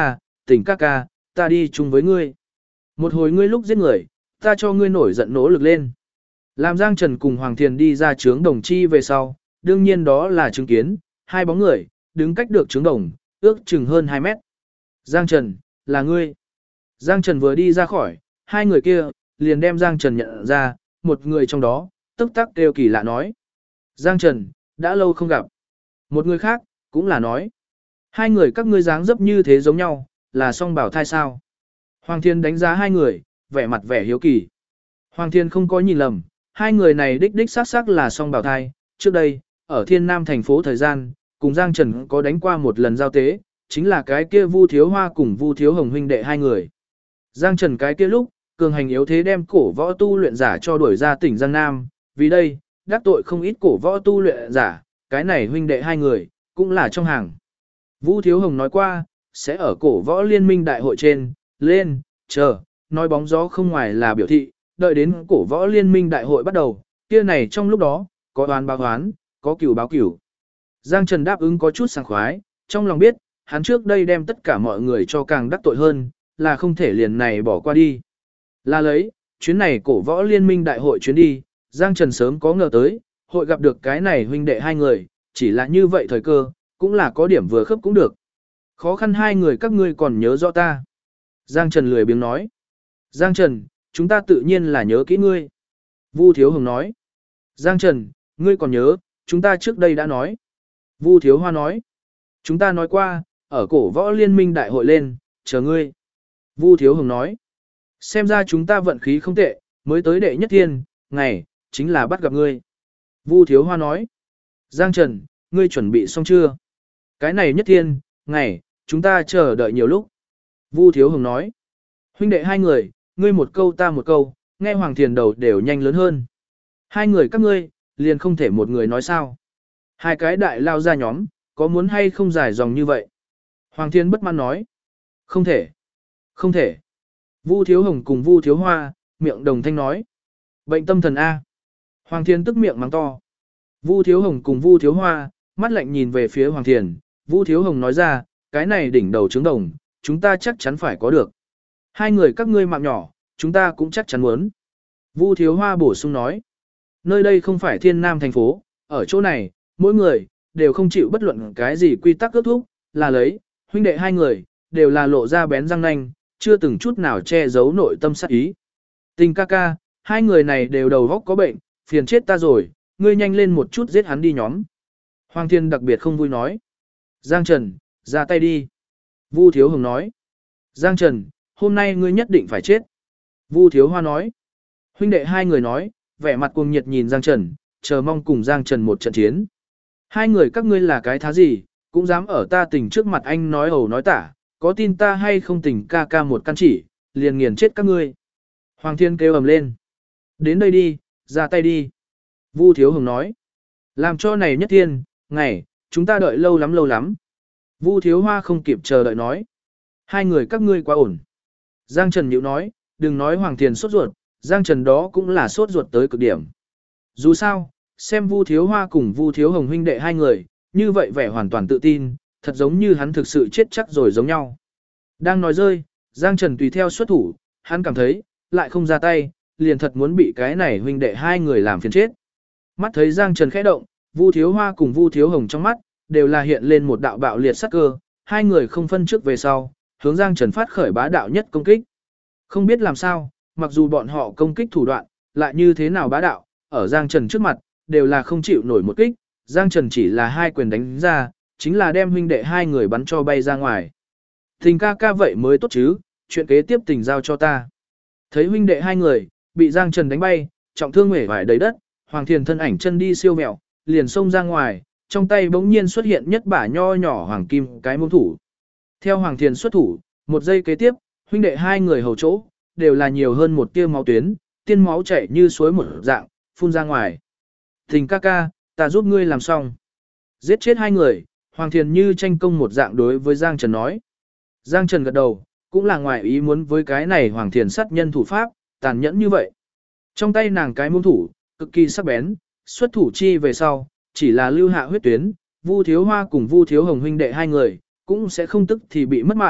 Speaker 1: Tình ca ca, ta đi chung với ngươi. Một hồi ngươi lúc giết người, ta cho ngươi nổi giận nỗ lực lên. Làm Giang Trần cùng Hoàng Thiền đi ra trướng đồng chi về sau, đương nhiên đó là chứng kiến, hai bóng người, đứng cách được trướng đồng, ước chừng hơn 2 mét. Giang Trần, là ngươi. Giang Trần vừa đi ra khỏi, hai người kia, liền đem Giang Trần nhận ra, một người trong đó, tức tắc đều kỳ lạ nói. Giang Trần, đã lâu không gặp. Một người khác, cũng là nói. Hai người các ngươi dáng dấp như thế giống nhau, là song bảo thai sao. Hoàng Thiên đánh giá hai người, vẻ mặt vẻ hiếu kỳ. Hoàng Thiên không có nhìn lầm, hai người này đích đích xác xác là song bảo thai. Trước đây, ở Thiên Nam thành phố thời gian, cùng Giang Trần có đánh qua một lần giao tế, chính là cái kia Vu Thiếu Hoa cùng Vu Thiếu Hồng huynh đệ hai người. Giang Trần cái kia lúc, cường hành yếu thế đem cổ võ tu luyện giả cho đuổi ra tỉnh Giang Nam, vì đây, đắc tội không ít cổ võ tu luyện giả, cái này huynh đệ hai người, cũng là trong hàng. Vu Thiếu Hồng nói qua, sẽ ở cổ võ liên minh đại hội trên, lên, chờ, nói bóng gió không ngoài là biểu thị, đợi đến cổ võ liên minh đại hội bắt đầu, kia này trong lúc đó, có oán báo oán, có cửu báo cửu. Giang Trần đáp ứng có chút sảng khoái, trong lòng biết, hắn trước đây đem tất cả mọi người cho càng đắc tội hơn, là không thể liền này bỏ qua đi. Là lấy, chuyến này cổ võ liên minh đại hội chuyến đi, Giang Trần sớm có ngờ tới, hội gặp được cái này huynh đệ hai người, chỉ là như vậy thời cơ, cũng là có điểm vừa khớp cũng được. Khó khăn hai người các ngươi còn nhớ rõ ta. Giang Trần lười biếng nói. Giang Trần, chúng ta tự nhiên là nhớ kỹ ngươi. Vu Thiếu Hồng nói. Giang Trần, ngươi còn nhớ, chúng ta trước đây đã nói. Vu Thiếu Hoa nói. Chúng ta nói qua, ở cổ võ liên minh đại hội lên, chờ ngươi. Vu Thiếu Hồng nói. Xem ra chúng ta vận khí không tệ, mới tới đệ nhất thiên, ngày, chính là bắt gặp ngươi. Vu Thiếu Hoa nói. Giang Trần, ngươi chuẩn bị xong chưa? Cái này nhất thiên, ngày, chúng ta chờ đợi nhiều lúc. Vu Thiếu Hồng nói. Huynh đệ hai người, ngươi một câu ta một câu, nghe Hoàng Thiền đầu đều nhanh lớn hơn. Hai người các ngươi, liền không thể một người nói sao. Hai cái đại lao ra nhóm, có muốn hay không dài dòng như vậy? Hoàng Thiên bất mãn nói. Không thể. Không thể. Vu Thiếu Hồng cùng Vu Thiếu Hoa, miệng đồng thanh nói. Bệnh tâm thần A. Hoàng Thiên tức miệng mắng to. Vu Thiếu Hồng cùng Vu Thiếu Hoa, mắt lạnh nhìn về phía Hoàng Thiên. Vu Thiếu Hồng nói ra, cái này đỉnh đầu trứng đồng, chúng ta chắc chắn phải có được. Hai người các ngươi mạng nhỏ, chúng ta cũng chắc chắn muốn. Vu Thiếu Hoa bổ sung nói. Nơi đây không phải Thiên Nam thành phố, ở chỗ này, mỗi người, đều không chịu bất luận cái gì quy tắc ước thúc, là lấy, huynh đệ hai người, đều là lộ ra bén răng nanh, chưa từng chút nào che giấu nội tâm sát ý. Tình ca ca, hai người này đều đầu góc có bệnh, phiền chết ta rồi, ngươi nhanh lên một chút giết hắn đi nhóm. Hoàng Thiên đặc biệt không vui nói. Giang Trần, ra tay đi. Vu Thiếu Hồng nói. Giang Trần, hôm nay ngươi nhất định phải chết. Vu Thiếu Hoa nói. Huynh đệ hai người nói, vẻ mặt cuồng nhiệt nhìn Giang Trần, chờ mong cùng Giang Trần một trận chiến. Hai người các ngươi là cái thá gì, cũng dám ở ta tình trước mặt anh nói ẩu nói tả, có tin ta hay không tình ca ca một căn chỉ, liền nghiền chết các ngươi. Hoàng Thiên kêu ầm lên. Đến đây đi, ra tay đi. Vu Thiếu Hồng nói. Làm cho này nhất thiên, ngày, chúng ta đợi lâu lắm lâu lắm. Vu Thiếu Hoa không kịp chờ đợi nói. Hai người các ngươi quá ổn. Giang Trần nhíu nói, đừng nói Hoàng Thiên sốt ruột, Giang Trần đó cũng là sốt ruột tới cực điểm. Dù sao, xem Vu Thiếu Hoa cùng Vu Thiếu Hồng huynh đệ hai người, như vậy vẻ hoàn toàn tự tin, thật giống như hắn thực sự chết chắc rồi giống nhau. Đang nói rơi, Giang Trần tùy theo xuất thủ, hắn cảm thấy, lại không ra tay, liền thật muốn bị cái này huynh đệ hai người làm phiền chết. Mắt thấy Giang Trần khẽ động, Vu Thiếu Hoa cùng Vu Thiếu Hồng trong mắt, đều là hiện lên một đạo bạo liệt sắc cơ, hai người không phân trước về sau, hướng Giang Trần phát khởi bá đạo nhất công kích. Không biết làm sao, mặc dù bọn họ công kích thủ đoạn, lại như thế nào bá đạo, ở Giang Trần trước mặt, đều là không chịu nổi một kích, Giang Trần chỉ là hai quyền đánh ra, chính là đem huynh đệ hai người bắn cho bay ra ngoài. Tình ca ca vậy mới tốt chứ, chuyện kế tiếp tình giao cho ta. Thấy huynh đệ hai người, bị Giang Trần đánh bay, trọng thương hể vải đầy đất, Hoàng Thiền thân ảnh chân đi siêu mẹo, liền xông ra ngoài, trong tay bỗng nhiên xuất hiện nhất bả nho nhỏ hoàng kim cái mông thủ. Theo Hoàng Thiền xuất thủ, một giây kế tiếp, huynh đệ hai người hầu chỗ, đều là nhiều hơn một tia máu tuyến, tiên máu chảy như suối một dạng, phun ra ngoài. Tình ca ca, ta giúp ngươi làm xong. Giết chết hai người, Hoàng Thiền như tranh công một dạng đối với Giang Trần nói. Giang Trần gật đầu, cũng là ngoài ý muốn với cái này Hoàng Thiền sát nhân thủ pháp, tàn nhẫn như vậy. Trong tay nàng cái mông thủ, cực kỳ sắc bén, xuất thủ chi về sau, chỉ là lưu hạ huyết tuyến, Vu Thiếu Hoa cùng Vu Thiếu Hồng huynh đệ hai người, cũng sẽ không tức thì bị mất mạng,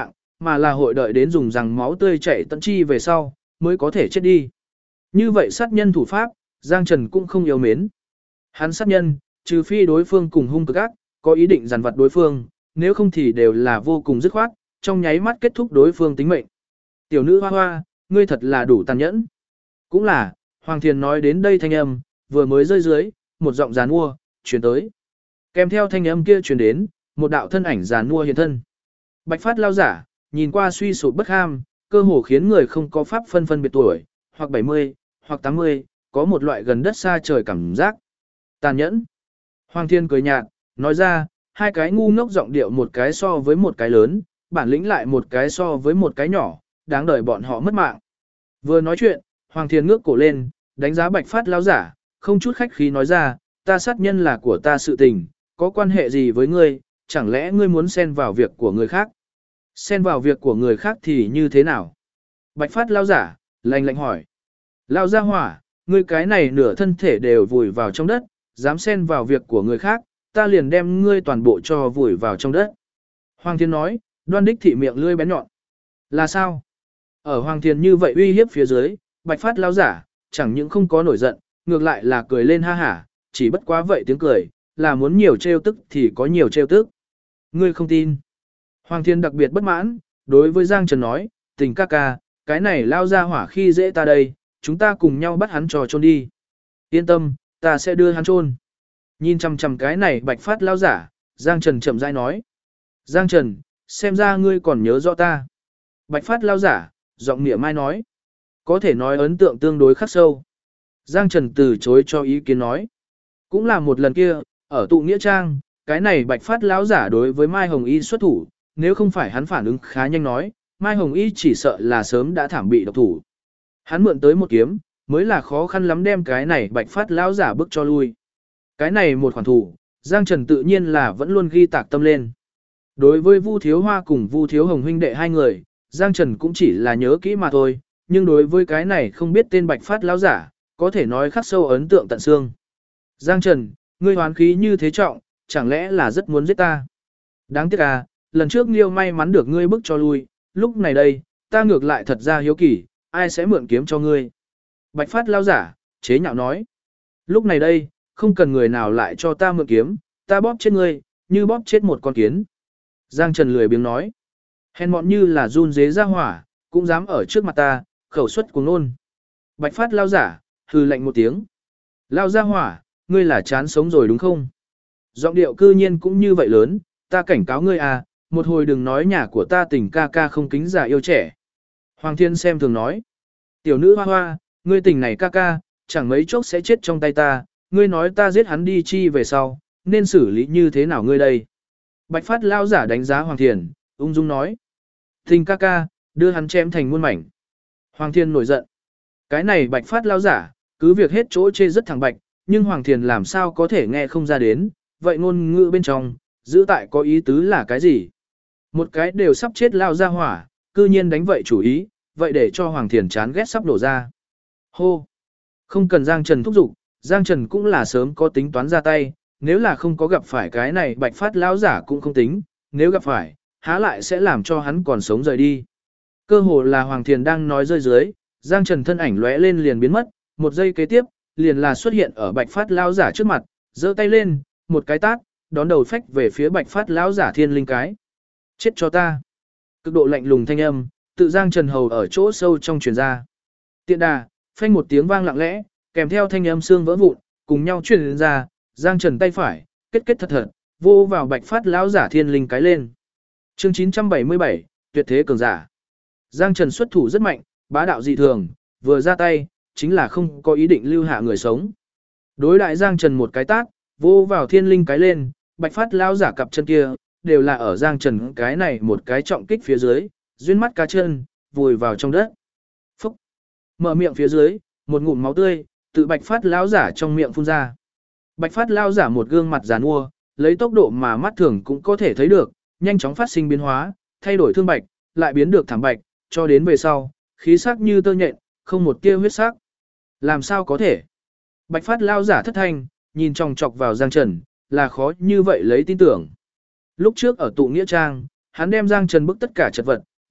Speaker 1: mà là hội đợi đến dùng rằng máu tươi chảy tận chi về sau, mới có thể chết đi. Như vậy sát nhân thủ pháp, Giang Trần cũng không yêu mến. Hắn sát nhân, trừ phi đối phương cùng hung cực ác, có ý định giàn vặt đối phương, nếu không thì đều là vô cùng dứt khoát, trong nháy mắt kết thúc đối phương tính mệnh. Tiểu nữ hoa hoa, ngươi thật là đủ tàn nhẫn. Cũng là, Hoàng Thiền nói đến đây thanh âm, vừa mới rơi dưới, một giọng giàn mua, chuyển tới. Kèm theo thanh âm kia truyền đến, một đạo thân ảnh giàn mua hiện thân. Bạch phát lao giả, nhìn qua suy sụp bất ham, cơ hồ khiến người không có pháp phân biệt tuổi, hoặc 70, hoặc 80, có một loại gần đất xa trời cảm giác. Tàn nhẫn. Hoàng Thiên cười nhạt, nói ra, hai cái ngu ngốc giọng điệu một cái so với một cái lớn, bản lĩnh lại một cái so với một cái nhỏ, đáng đời bọn họ mất mạng. Vừa nói chuyện, Hoàng Thiên ngước cổ lên, đánh giá Bạch phát lao giả, không chút khách khí nói ra, ta sát nhân là của ta sự tình, có quan hệ gì với ngươi, chẳng lẽ ngươi muốn xen vào việc của người khác? Xen vào việc của người khác thì như thế nào? Bạch phát lao giả, lạnh lạnh hỏi. Lao ra hỏa, ngươi cái này nửa thân thể đều vùi vào trong đất, dám xen vào việc của người khác, ta liền đem ngươi toàn bộ cho vùi vào trong đất. Hoàng Thiên nói, đoan đích thị miệng lươi bén nhọn. Là sao? Ở Hoàng Thiên như vậy uy hiếp phía dưới, Bạch phát lao giả, chẳng những không có nổi giận, ngược lại là cười lên ha hả, chỉ bất quá vậy tiếng cười, là muốn nhiều trêu tức thì có nhiều trêu tức. Ngươi không tin. Hoàng Thiên đặc biệt bất mãn, đối với Giang Trần nói, tình ca ca, cái này lao ra hỏa khi dễ ta đây, chúng ta cùng nhau bắt hắn trò chôn đi. Yên tâm, ta sẽ đưa hắn chôn. Nhìn chằm chằm cái này Bạch phát lao giả, Giang Trần chậm rãi nói. Giang Trần, xem ra ngươi còn nhớ rõ ta. Bạch phát lao giả, giọng nghĩa mai nói. Có thể nói ấn tượng tương đối khắc sâu. Giang Trần từ chối cho ý kiến nói. Cũng là một lần kia, ở tụ nghĩa trang, cái này Bạch phát lão giả đối với Mai Hồng Y xuất thủ, nếu không phải hắn phản ứng khá nhanh nói, Mai Hồng Y chỉ sợ là sớm đã thảm bị độc thủ. Hắn mượn tới một kiếm, mới là khó khăn lắm đem cái này Bạch phát lão giả bức cho lui. Cái này một khoản thủ, Giang Trần tự nhiên là vẫn luôn ghi tạc tâm lên. Đối với Vu Thiếu Hoa cùng Vu Thiếu Hồng huynh đệ hai người, Giang Trần cũng chỉ là nhớ kỹ mà thôi, nhưng đối với cái này không biết tên Bạch phát lão giả, có thể nói khắc sâu ấn tượng tận xương. Giang Trần, ngươi hoán khí như thế trọng, chẳng lẽ là rất muốn giết ta? Đáng tiếc à, lần trước Liêu may mắn được ngươi bức cho lui, lúc này đây, ta ngược lại thật ra hiếu kỳ, ai sẽ mượn kiếm cho ngươi? Bạch phát lao giả, chế nhạo nói. Lúc này đây, không cần người nào lại cho ta mượn kiếm, ta bóp chết ngươi, như bóp chết một con kiến. Giang Trần lười biếng nói. Hèn mọn như là run dế ra hỏa, cũng dám ở trước mặt ta, khẩu suất cuồng nôn. Bạch phát lao giả, hừ lạnh một tiếng. Lao ra hỏa, ngươi là chán sống rồi đúng không? Giọng điệu cư nhiên cũng như vậy lớn, ta cảnh cáo ngươi à, một hồi đừng nói nhà của ta tình ca ca không kính già yêu trẻ. Hoàng Thiên xem thường nói. Tiểu nữ hoa hoa, ngươi tình này ca ca, chẳng mấy chốc sẽ chết trong tay ta, ngươi nói ta giết hắn đi chi về sau, nên xử lý như thế nào ngươi đây? Bạch phát lao giả đánh giá Hoàng Thiên, ung dung nói. Tình ca ca, đưa hắn chém thành muôn mảnh. Hoàng Thiên nổi giận. Cái này bạch phát lao giả, cứ việc hết chỗ chê rất thẳng bạch, nhưng Hoàng Thiền làm sao có thể nghe không ra đến, vậy ngôn ngữ bên trong, giữ tại có ý tứ là cái gì? Một cái đều sắp chết lao ra hỏa, cư nhiên đánh vậy chủ ý, vậy để cho Hoàng Thiền chán ghét sắp đổ ra. Hô! Không cần Giang Trần thúc giục, Giang Trần cũng là sớm có tính toán ra tay, nếu là không có gặp phải cái này bạch phát lao giả cũng không tính, nếu gặp phải, há lại sẽ làm cho hắn còn sống rời đi. Cơ hồ là Hoàng Thiền đang nói rơi dưới, Giang Trần thân ảnh lóe lên liền biến mất, một giây kế tiếp, liền là xuất hiện ở Bạch Phát lão giả trước mặt, giơ tay lên, một cái tát, đón đầu phách về phía Bạch Phát lão giả thiên linh cái. Chết cho ta! Cực độ lạnh lùng thanh âm, tự Giang Trần hầu ở chỗ sâu trong truyền ra. Tiện đà, phanh một tiếng vang lặng lẽ, kèm theo thanh âm xương vỡ vụn, cùng nhau truyền ra, Giang Trần tay phải, kết kết thật thật, vô vào Bạch Phát lão giả thiên linh cái lên. Chương 977, tuyệt thế cường giả. Giang Trần xuất thủ rất mạnh, bá đạo dị thường, vừa ra tay, chính là không có ý định lưu hạ người sống. Đối đại Giang Trần một cái tát, vô vào thiên linh cái lên, Bạch phát lao giả cặp chân kia, đều là ở Giang Trần cái này một cái trọng kích phía dưới, duyên mắt cá chân, vùi vào trong đất. Phúc! Mở miệng phía dưới, một ngụm máu tươi, tự Bạch phát lao giả trong miệng phun ra. Bạch phát lao giả một gương mặt giàn mua, lấy tốc độ mà mắt thường cũng có thể thấy được, nhanh chóng phát sinh biến hóa, thay đổi thương bạch, lại biến được thảm bạch, cho đến về sau, khí sắc như tơ nhện, không một tia huyết sắc. Làm sao có thể? Bạch phát lao giả thất thanh, nhìn chòng chọc vào Giang Trần, là khó như vậy lấy tin tưởng. Lúc trước ở tụ nghĩa trang, hắn đem Giang Trần bức tất cả chật vật,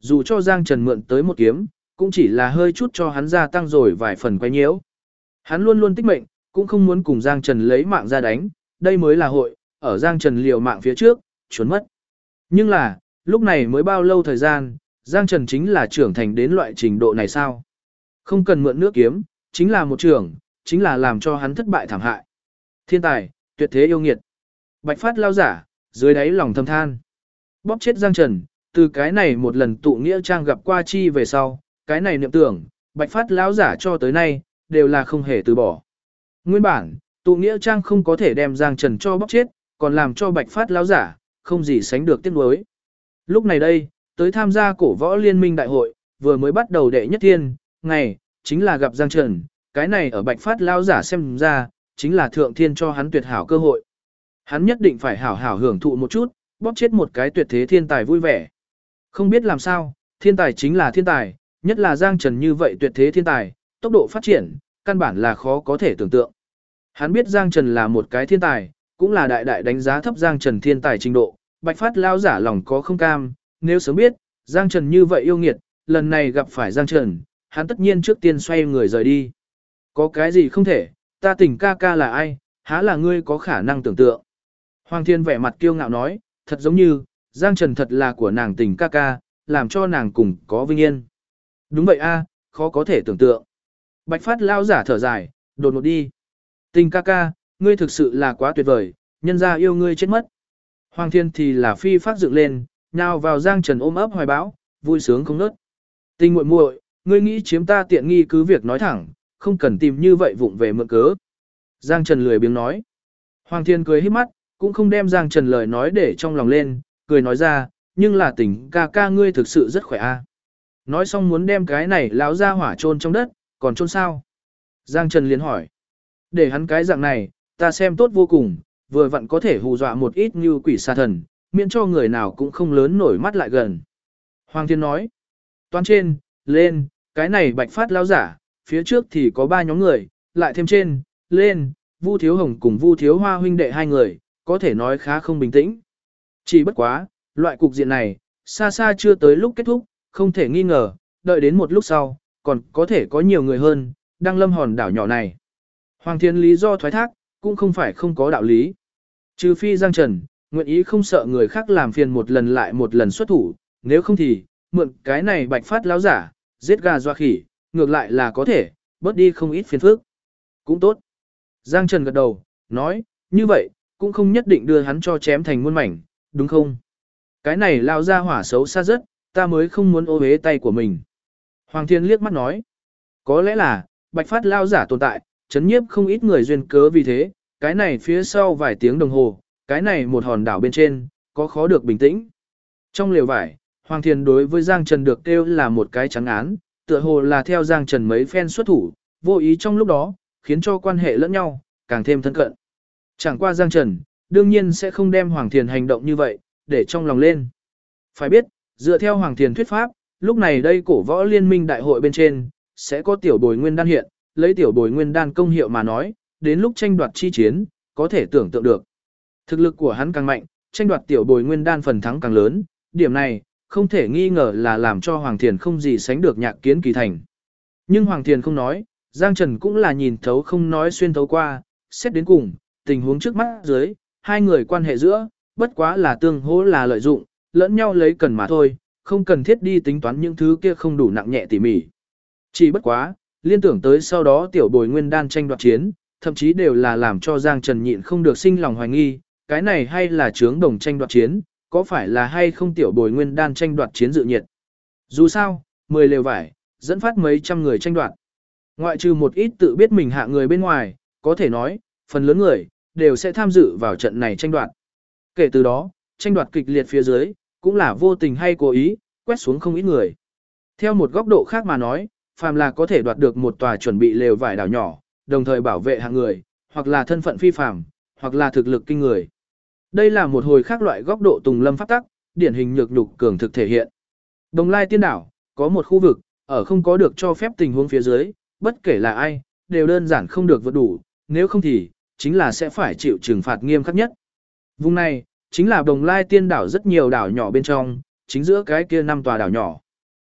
Speaker 1: dù cho Giang Trần mượn tới một kiếm, cũng chỉ là hơi chút cho hắn gia tăng rồi vài phần quấy nhiễu. Hắn luôn luôn tích mệnh, cũng không muốn cùng Giang Trần lấy mạng ra đánh, đây mới là hội, ở Giang Trần liều mạng phía trước, trốn mất. Nhưng là, lúc này mới bao lâu thời gian, Giang Trần chính là trưởng thành đến loại trình độ này sao? Không cần mượn nước kiếm, chính là một trưởng, chính là làm cho hắn thất bại thảm hại. Thiên tài, tuyệt thế yêu nghiệt. Bạch Phát lao giả, dưới đáy lòng thầm than. Bóp chết Giang Trần, từ cái này một lần tụ nghĩa trang gặp qua chi về sau, cái này niệm tưởng, Bạch Phát lão giả cho tới nay, đều là không hề từ bỏ. Nguyên bản, tụ nghĩa trang không có thể đem Giang Trần cho bóp chết, còn làm cho Bạch Phát lão giả, không gì sánh được tiếc nuối. Lúc này đây, tới tham gia cổ võ liên minh đại hội, vừa mới bắt đầu đệ nhất thiên, ngày, chính là gặp Giang Trần, cái này ở Bạch Phát lão giả xem ra, chính là thượng thiên cho hắn tuyệt hảo cơ hội. Hắn nhất định phải hảo hảo hưởng thụ một chút, bóp chết một cái tuyệt thế thiên tài vui vẻ. Không biết làm sao, thiên tài chính là thiên tài, nhất là Giang Trần như vậy tuyệt thế thiên tài, tốc độ phát triển, căn bản là khó có thể tưởng tượng. Hắn biết Giang Trần là một cái thiên tài, cũng là đại đại đánh giá thấp Giang Trần thiên tài trình độ, Bạch Phát lao giả lòng có không cam, nếu sớm biết, Giang Trần như vậy yêu nghiệt, lần này gặp phải Giang Trần, hắn tất nhiên trước tiên xoay người rời đi. Có cái gì không thể, ta tình ca ca là ai, há là ngươi có khả năng tưởng tượng. Hoàng Thiên vẻ mặt kiêu ngạo nói, thật giống như, Giang Trần thật là của nàng tình ca ca, làm cho nàng cùng có vinh yên. Đúng vậy a, khó có thể tưởng tượng. Bạch Phát lao giả thở dài, đột ngột đi. Tình ca ca, ngươi thực sự là quá tuyệt vời, nhân ra yêu ngươi chết mất. Hoàng Thiên thì là phi phát dựng lên, nhào vào Giang Trần ôm ấp hoài bão, vui sướng không nớt. Tình muội muội, ngươi nghĩ chiếm ta tiện nghi cứ việc nói thẳng, không cần tìm như vậy vụng về mượn cớ. Giang Trần lười biếng nói. Hoàng Thiên cười híp mắt, cũng không đem Giang Trần lời nói để trong lòng lên, cười nói ra, nhưng là tình ca ca ngươi thực sự rất khỏe a. Nói xong muốn đem cái này lão ra hỏa chôn trong đất, còn chôn sao? Giang Trần liền hỏi. Để hắn cái dạng này, ta xem tốt vô cùng, vừa vặn có thể hù dọa một ít như quỷ xa thần, miễn cho người nào cũng không lớn nổi mắt lại gần. Hoàng Thiên nói. Toán trên, lên, cái này Bạch Phát lão giả, phía trước thì có 3 nhóm người, lại thêm trên, lên, Vu Thiếu Hồng cùng Vu Thiếu Hoa huynh đệ 2 người, có thể nói khá không bình tĩnh. Chỉ bất quá, loại cục diện này, xa xa chưa tới lúc kết thúc, không thể nghi ngờ, đợi đến một lúc sau, còn có thể có nhiều người hơn, đang lâm hòn đảo nhỏ này. Hoàng Thiên lý do thoái thác, cũng không phải không có đạo lý. Trừ phi Giang Trần, nguyện ý không sợ người khác làm phiền một lần lại một lần xuất thủ, nếu không thì, mượn cái này Bạch Phát lão giả, giết gà doa khỉ, ngược lại là có thể, bớt đi không ít phiền phức. Cũng tốt. Giang Trần gật đầu, nói, như vậy, cũng không nhất định đưa hắn cho chém thành muôn mảnh, đúng không? Cái này lao ra hỏa xấu xa rất, ta mới không muốn ô hế tay của mình. Hoàng Thiên liếc mắt nói, có lẽ là, Bạch Phát lao giả tồn tại, chấn nhiếp không ít người duyên cớ vì thế, cái này phía sau vài tiếng đồng hồ, cái này một hòn đảo bên trên, có khó được bình tĩnh. Trong lều vải, Hoàng Thiên đối với Giang Trần được kêu là một cái trắng án, tựa hồ là theo Giang Trần mấy phen xuất thủ, vô ý trong lúc đó, khiến cho quan hệ lẫn nhau, càng thêm thân cận. Chẳng qua Giang Trần, đương nhiên sẽ không đem Hoàng Thiên hành động như vậy, để trong lòng lên. Phải biết, dựa theo Hoàng Thiên thuyết pháp, lúc này đây cổ võ liên minh đại hội bên trên, sẽ có tiểu bồi nguyên đan hiện, lấy tiểu bồi nguyên đan công hiệu mà nói, đến lúc tranh đoạt chi chiến, có thể tưởng tượng được. Thực lực của hắn càng mạnh, tranh đoạt tiểu bồi nguyên đan phần thắng càng lớn, điểm này, không thể nghi ngờ là làm cho Hoàng Thiên không gì sánh được Nhạc Kiến Kỳ thành. Nhưng Hoàng Thiên không nói, Giang Trần cũng là nhìn thấu không nói xuyên thấu qua, xét đến cùng, tình huống trước mắt dưới, hai người quan hệ giữa, bất quá là tương hỗ là lợi dụng, lẫn nhau lấy cần mà thôi, không cần thiết đi tính toán những thứ kia không đủ nặng nhẹ tỉ mỉ. Chỉ bất quá, liên tưởng tới sau đó tiểu bồi nguyên đan tranh đoạt chiến, thậm chí đều là làm cho Giang Trần nhịn không được sinh lòng hoài nghi, cái này hay là chướng đồng tranh đoạt chiến, có phải là hay không tiểu bồi nguyên đan tranh đoạt chiến dự nhiệt. Dù sao, 10 lều vải, dẫn phát mấy trăm người tranh đoạt. Ngoại trừ một ít tự biết mình hạ người bên ngoài, có thể nói, phần lớn người, đều sẽ tham dự vào trận này tranh đoạt. Kể từ đó, tranh đoạt kịch liệt phía dưới, cũng là vô tình hay cố ý, quét xuống không ít người. Theo một góc độ khác mà nói, phàm là có thể đoạt được một tòa chuẩn bị lều vải đảo nhỏ, đồng thời bảo vệ hạng người, hoặc là thân phận phi phàm, hoặc là thực lực kinh người. Đây là một hồi khác loại góc độ tùng lâm pháp tắc, điển hình nhược nhục cường thực thể hiện. Đồng Lai Tiên đảo, có một khu vực, ở không có được cho phép tình huống phía dưới, bất kể là ai, đều đơn giản không được vượt đủ, nếu không thì, chính là sẽ phải chịu trừng phạt nghiêm khắc nhất. Vùng này, chính là Đồng Lai Tiên đảo rất nhiều đảo nhỏ bên trong, chính giữa cái kia 5 tòa đảo nhỏ.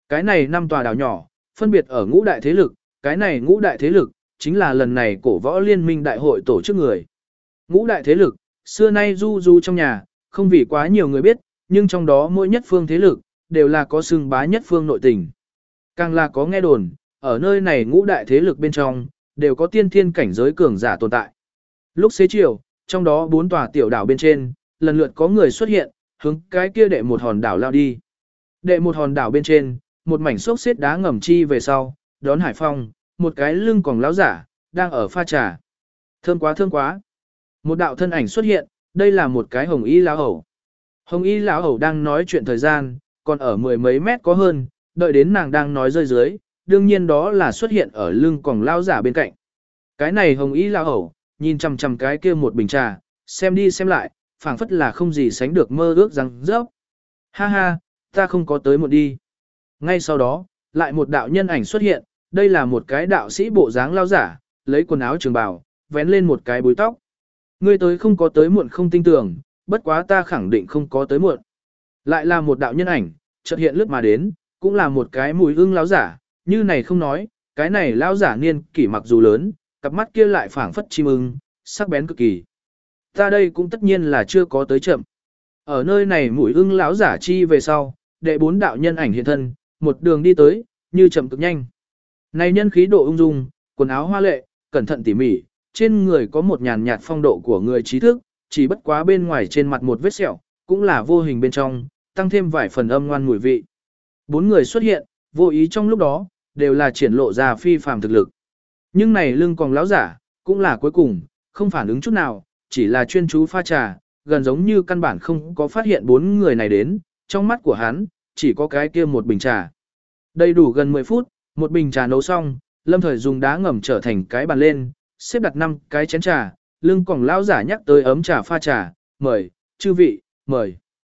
Speaker 1: Cái này 5 tòa đảo nhỏ, phân biệt ở ngũ đại thế lực, cái này ngũ đại thế lực, chính là lần này cổ võ liên minh đại hội tổ chức người. Ngũ đại thế lực, xưa nay du du trong nhà, không vì quá nhiều người biết, nhưng trong đó mỗi nhất phương thế lực, đều là có xưng bá nhất phương nội tình. Càng là có nghe đồn, ở nơi này ngũ đại thế lực bên trong, đều có tiên thiên cảnh giới cường giả tồn tại. Lúc xế chiều, trong đó 4 tòa tiểu đảo bên trên, lần lượt có người xuất hiện, hướng cái kia đệ một hòn đảo lao đi. Đệ một hòn đảo bên trên, một mảnh xốc xếp đá ngầm chi về sau, đón hải phong, một cái lưng còn láo giả, đang ở pha trà. Thơm quá thơm quá. Một đạo thân ảnh xuất hiện, đây là một cái hồng y lão hầu. Hồng y lão hầu đang nói chuyện thời gian, còn ở mười mấy mét có hơn, đợi đến nàng đang nói rơi dưới, đương nhiên đó là xuất hiện ở lưng còn lao giả bên cạnh. Cái này hồng y lão hầu, nhìn chằm chằm cái kia một bình trà, xem đi xem lại, phảng phất là không gì sánh được mơ ước rằng rớp. Ha ha, ta không có tới muộn đi. Ngay sau đó, lại một đạo nhân ảnh xuất hiện, đây là một cái đạo sĩ bộ dáng lao giả, lấy quần áo trường bào, vén lên một cái búi tóc. Ngươi tới không có tới muộn không tin tưởng, bất quá ta khẳng định không có tới muộn. Lại là một đạo nhân ảnh, chợt hiện lướt mà đến, cũng là một cái mùi ưng lão giả, như này không nói, cái này lão giả niên kỷ mặc dù lớn, cặp mắt kia lại phảng phất chim ưng, sắc bén cực kỳ. Ta đây cũng tất nhiên là chưa có tới chậm. Ở nơi này mùi ưng lão giả chi về sau, đệ 4 đạo nhân ảnh hiện thân, một đường đi tới, như chậm cực nhanh. Này nhân khí độ ung dung, quần áo hoa lệ, cẩn thận tỉ mỉ, trên người có một nhàn nhạt phong độ của người trí thức, chỉ bất quá bên ngoài trên mặt một vết sẹo, cũng là vô hình bên trong, tăng thêm vài phần âm ngoan mùi vị. 4 người xuất hiện, vô ý trong lúc đó, đều là triển lộ ra phi phàm thực lực. Nhưng này lưng còn láo giả, cũng là cuối cùng, không phản ứng chút nào, chỉ là chuyên chú pha trà, gần giống như căn bản không có phát hiện 4 người này đến, trong mắt của hắn, chỉ có cái kia một bình trà. Đầy đủ gần 10 phút, một bình trà nấu xong, Lâm Thời dùng đá ngầm trở thành cái bàn lên, xếp đặt 5 cái chén trà, lưng còng lão giả nhắc tới ấm trà pha trà, mời, chư vị, mời.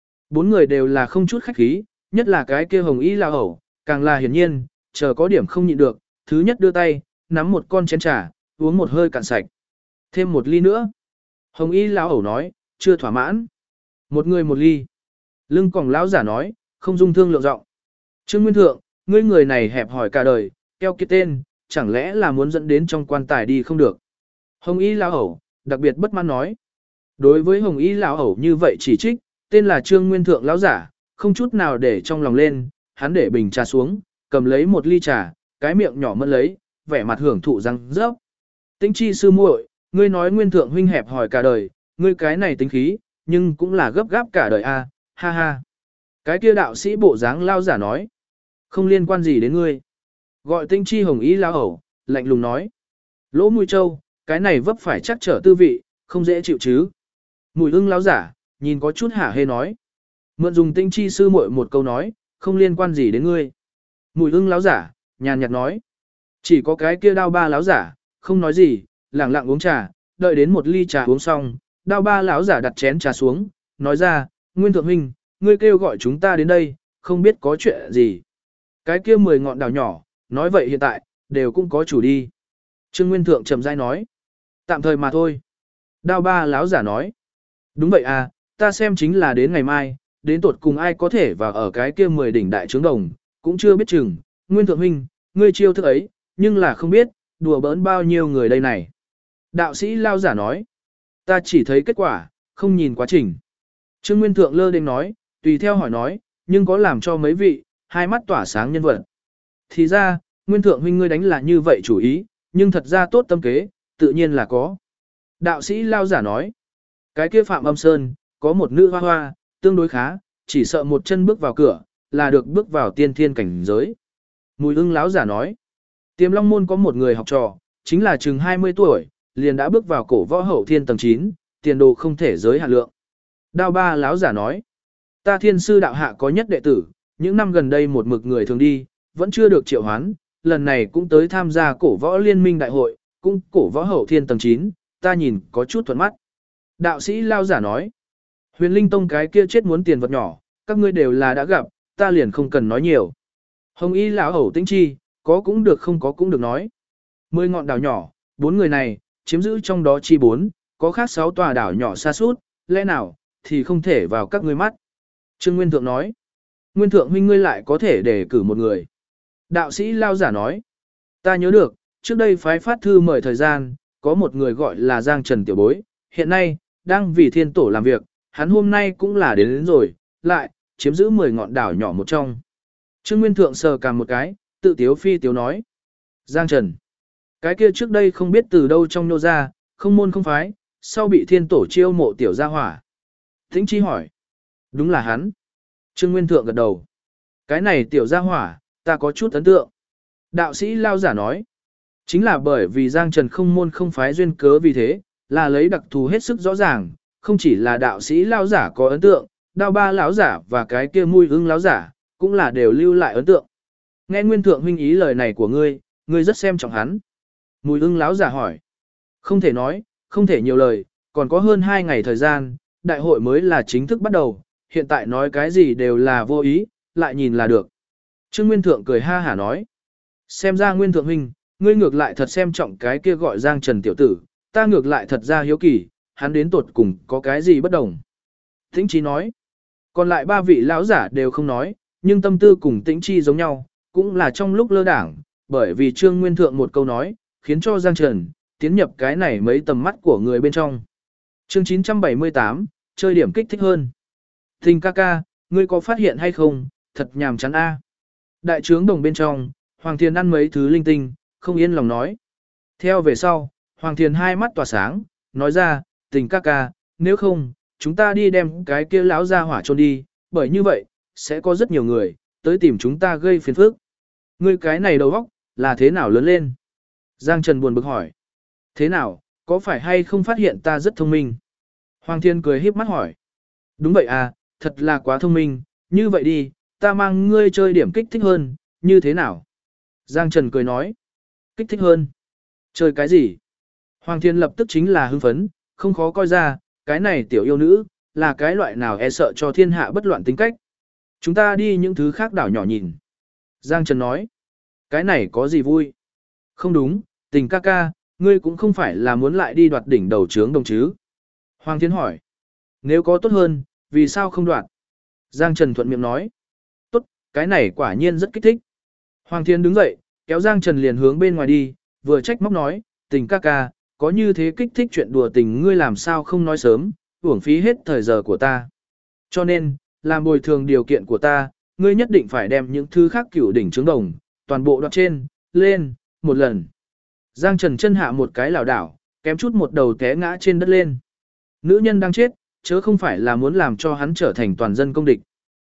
Speaker 1: 4 người đều là không chút khách khí, nhất là cái kia hồng y lão hầu, càng là hiển nhiên, chờ có điểm không nhịn được, thứ nhất đưa tay, nắm một con chén trà, uống một hơi cạn sạch. Thêm một ly nữa. Hồng y lão hầu nói, chưa thỏa mãn. Một người một ly. Lưng còng lão giả nói, không dung thương lượng giọng. Trương Nguyên Thượng, ngươi người này hẹp hỏi cả đời, keo kiệt tên, chẳng lẽ là muốn dẫn đến trong quan tài đi không được. Hồng y lão hầu, đặc biệt bất mãn nói. Đối với hồng y lão hầu như vậy chỉ trích, tên là Trương Nguyên Thượng lão giả, không chút nào để trong lòng lên, hắn để bình trà xuống, cầm lấy một ly trà, cái miệng nhỏ mơn lấy, vẻ mặt hưởng thụ răng rớp. Tĩnh chi sư muội, ngươi nói Nguyên Thượng huynh hẹp hỏi cả đời, ngươi cái này tính khí, nhưng cũng là gấp gáp cả đời a, ha ha. Cái kia đạo sĩ bộ dáng lao giả nói, không liên quan gì đến ngươi. Gọi Tĩnh chi hồng y lão hầu, lạnh lùng nói. Lỗ Mũi Châu, cái này vấp phải chắc trở tư vị, không dễ chịu chứ. Mùi ưng lão giả, nhìn có chút hả hê nói. Mượn dùng Tĩnh chi sư muội một câu nói, không liên quan gì đến ngươi. Mùi ưng lão giả, nhàn nhạt nói. Chỉ có cái kia đao ba lão giả, không nói gì, lặng lặng uống trà, đợi đến một ly trà uống xong, đao ba lão giả đặt chén trà xuống, nói ra, Nguyên Thượng huynh, ngươi kêu gọi chúng ta đến đây, không biết có chuyện gì. Cái kia 10 ngọn đảo nhỏ, nói vậy hiện tại, đều cũng có chủ đi. Trương Nguyên Thượng trầm rãi nói, tạm thời mà thôi. Đao ba lão giả nói, đúng vậy à, ta xem chính là đến ngày mai, đến tột cùng ai có thể vào ở cái kia 10 đỉnh đại trướng đồng, cũng chưa biết chừng. Nguyên Thượng huynh, ngươi chiêu thức ấy, nhưng là không biết, đùa bỡn bao nhiêu người đây này. Đạo sĩ lao giả nói, ta chỉ thấy kết quả, không nhìn quá trình. Trương Nguyên Thượng lơ đến nói, tùy theo hỏi nói, nhưng có làm cho mấy vị, hai mắt tỏa sáng nhân vật. Thì ra, Nguyên Thượng huynh ngươi đánh là như vậy chủ ý, nhưng thật ra tốt tâm kế, tự nhiên là có. Đạo sĩ lao giả nói, cái kia Phạm Âm Sơn, có một nữ hoa hoa, tương đối khá, chỉ sợ một chân bước vào cửa, là được bước vào tiên thiên cảnh giới. Mùi ưng lão giả nói, Tiềm Long Môn có một người học trò, chính là chừng 20 tuổi, liền đã bước vào cổ võ hậu thiên tầng 9, tiền đồ không thể giới hạn lượng. Đao ba lão giả nói, ta thiên sư đạo hạ có nhất đệ tử, những năm gần đây một mực người thường đi, vẫn chưa được triệu hoán, lần này cũng tới tham gia cổ võ liên minh đại hội, cũng cổ võ hậu thiên tầng 9, ta nhìn có chút thuận mắt. Đạo sĩ lao giả nói, Huyền Linh Tông cái kia chết muốn tiền vật nhỏ, các ngươi đều là đã gặp, ta liền không cần nói nhiều. Hồng y lão hầu Tĩnh chi, có cũng được không có cũng được nói. 10 ngọn đảo nhỏ, 4 người này, chiếm giữ trong đó chi 4, có khác 6 tòa đảo nhỏ xa suốt, lẽ nào, thì không thể vào các ngươi mắt. Trương Nguyên Thượng nói, Nguyên thượng huynh ngươi lại có thể để cử một người. Đạo sĩ lao giả nói. Ta nhớ được, trước đây phái phát thư mời thời gian, có một người gọi là Giang Trần Tiểu Bối, hiện nay, đang vì thiên tổ làm việc, hắn hôm nay cũng là đến rồi, lại, chiếm giữ 10 ngọn đảo nhỏ một trong. Trương Nguyên Thượng sờ cằm một cái, tự tiếu phi tiếu nói. Giang Trần. Cái kia trước đây không biết từ đâu trong nô ra, không môn không phái, sau bị thiên tổ chiêu mộ tiểu gia hỏa. Tĩnh Chi hỏi. Đúng là hắn. Trương Nguyên Thượng gật đầu. Cái này tiểu gia hỏa, ta có chút ấn tượng. Đạo sĩ lao giả nói. Chính là bởi vì Giang Trần không môn không phái duyên cớ vì thế, là lấy đặc thù hết sức rõ ràng, không chỉ là đạo sĩ lao giả có ấn tượng, đao ba lão giả và cái kia mùi ưng lão giả, cũng là đều lưu lại ấn tượng. Nghe Nguyên Thượng huynh ý lời này của ngươi, ngươi rất xem trọng hắn. Mùi ưng lão giả hỏi. Không thể nói, không thể nhiều lời, còn có hơn 2 ngày thời gian, đại hội mới là chính thức bắt đầu, hiện tại nói cái gì đều là vô ý, lại nhìn là được. Trương Nguyên Thượng cười ha hả nói. Xem ra Nguyên Thượng huynh, ngươi ngược lại thật xem trọng cái kia gọi Giang Trần tiểu tử, ta ngược lại thật ra hiếu kỳ, hắn đến tột cùng có cái gì bất đồng. Tĩnh Chi nói. Còn lại 3 vị lão giả đều không nói, nhưng tâm tư cùng Tĩnh Chi giống nhau, cũng là trong lúc lơ đảng, bởi vì Trương Nguyên Thượng một câu nói, khiến cho Giang Trần tiến nhập cái này mấy tầm mắt của người bên trong. Chương 978, chơi điểm kích thích hơn. Tình ca ca, ngươi có phát hiện hay không, thật nhàm chán a. Đại trướng đồng bên trong, Hoàng Thiền ăn mấy thứ linh tinh, không yên lòng nói. Theo về sau, Hoàng Thiền hai mắt tỏa sáng, nói ra, Tình ca ca, nếu không, chúng ta đi đem cái kia lão ra hỏa chôn đi, bởi như vậy, sẽ có rất nhiều người, tới tìm chúng ta gây phiền phức. Ngươi cái này đầu óc là thế nào lớn lên? Giang Trần buồn bực hỏi. Thế nào, có phải hay không phát hiện ta rất thông minh? Hoàng Thiên cười híp mắt hỏi. Đúng vậy à, thật là quá thông minh, như vậy đi, ta mang ngươi chơi điểm kích thích hơn, như thế nào? Giang Trần cười nói. Kích thích hơn? Chơi cái gì? Hoàng Thiên lập tức chính là hưng phấn, không khó coi ra, cái này tiểu yêu nữ, là cái loại nào e sợ cho thiên hạ bất loạn tính cách. Chúng ta đi những thứ khác đảo nhỏ nhìn. Giang Trần nói. Cái này có gì vui? Không đúng, Tình ca ca, ngươi cũng không phải là muốn lại đi đoạt đỉnh đầu trướng đồng chứ. Hoàng Thiên hỏi. Nếu có tốt hơn, vì sao không đoạt? Giang Trần thuận miệng nói. Tốt, cái này quả nhiên rất kích thích. Hoàng Thiên đứng dậy, kéo Giang Trần liền hướng bên ngoài đi, vừa trách móc nói, Tình ca ca, có như thế kích thích chuyện đùa tình ngươi làm sao không nói sớm, uổng phí hết thời giờ của ta. Cho nên, làm bồi thường điều kiện của ta, ngươi nhất định phải đem những thứ khác cửu đỉnh trướng đồng, toàn bộ đoạt trên, lên, một lần. Giang Trần chân hạ một cái lảo đảo, kém chút một đầu té ngã trên đất lên. Nữ nhân đang chết, chớ không phải là muốn làm cho hắn trở thành toàn dân công địch.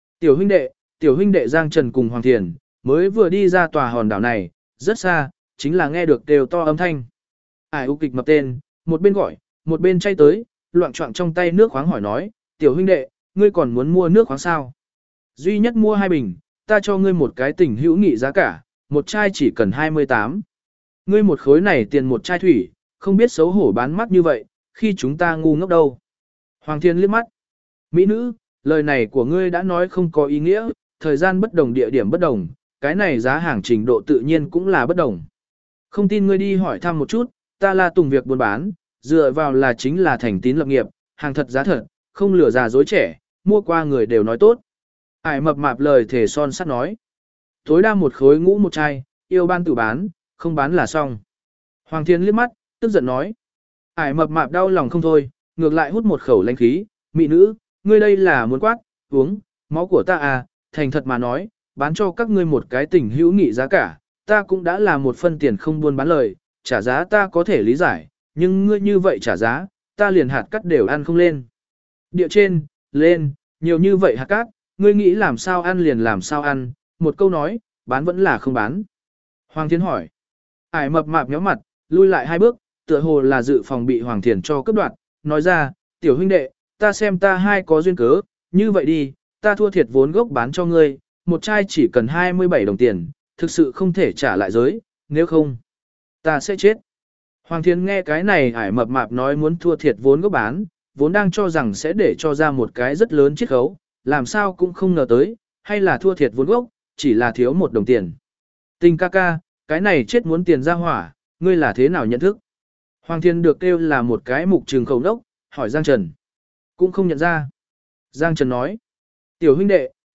Speaker 1: Tiểu huynh đệ Giang Trần cùng Hoàng Thiền, mới vừa đi ra tòa hòn đảo này, rất xa, chính là nghe được đều to âm thanh. Ai u kịch mập tên, một bên gọi, một bên chay tới, loạng choạng trong tay nước khoáng hỏi nói, tiểu huynh đệ, ngươi còn muốn mua nước khoáng sao? Duy nhất mua 2 bình, ta cho ngươi một cái tình hữu nghị giá cả, một chai chỉ cần 28. Ngươi một khối này tiền một chai thủy, không biết xấu hổ bán mắt như vậy, khi chúng ta ngu ngốc đâu. Hoàng Thiên liếc mắt. Mỹ nữ, lời này của ngươi đã nói không có ý nghĩa, thời gian bất đồng địa điểm bất đồng, cái này giá hàng trình độ tự nhiên cũng là bất đồng. Không tin ngươi đi hỏi thăm một chút, ta là tùng việc buôn bán, dựa vào là chính là thành tín lập nghiệp, hàng thật giá thật, không lừa già dối trẻ, mua qua người đều nói tốt. Ải mập mạp lời thể son sắt nói. Tối đa một khối ngũ một chai, yêu ban tự bán, không bán là xong. Hoàng Thiên liếc mắt, tức giận nói. Ải mập mạp đau lòng không thôi, ngược lại hút một khẩu lãnh khí, mỹ nữ, ngươi đây là muốn quát, uống, máu của ta à, thành thật mà nói, bán cho các ngươi một cái tình hữu nghị giá cả, ta cũng đã là một phân tiền không buôn bán lời, trả giá ta có thể lý giải, nhưng ngươi như vậy trả giá, ta liền hạt cắt đều ăn không lên. Địa trên, lên, nhiều như vậy hạt cát, ngươi nghĩ làm sao ăn liền làm sao ăn, một câu nói, bán vẫn là không bán. Hoàng Thiên hỏi. Ải mập mạp nhóm mặt, lui lại 2 bước, tựa hồ là dự phòng bị Hoàng Thiền cho cướp đoạt, nói ra, tiểu huynh đệ, ta xem ta hai có duyên cớ, như vậy đi, ta thua thiệt vốn gốc bán cho ngươi, một chai chỉ cần 27 đồng tiền, thực sự không thể trả lại giới, nếu không, ta sẽ chết. Hoàng Thiền nghe cái này ải mập mạp nói muốn thua thiệt vốn gốc bán, vốn đang cho rằng sẽ để cho ra một cái rất lớn chiết khấu, làm sao cũng không ngờ tới, hay là thua thiệt vốn gốc, chỉ là thiếu 1 đồng tiền. Tình ca ca, cái này chết muốn tiền ra hỏa, ngươi là thế nào nhận thức? Hoàng Thiên được kêu là một cái mục trường khẩu đốc, hỏi Giang Trần. Cũng không nhận ra. Giang Trần nói. Tiểu huynh đệ,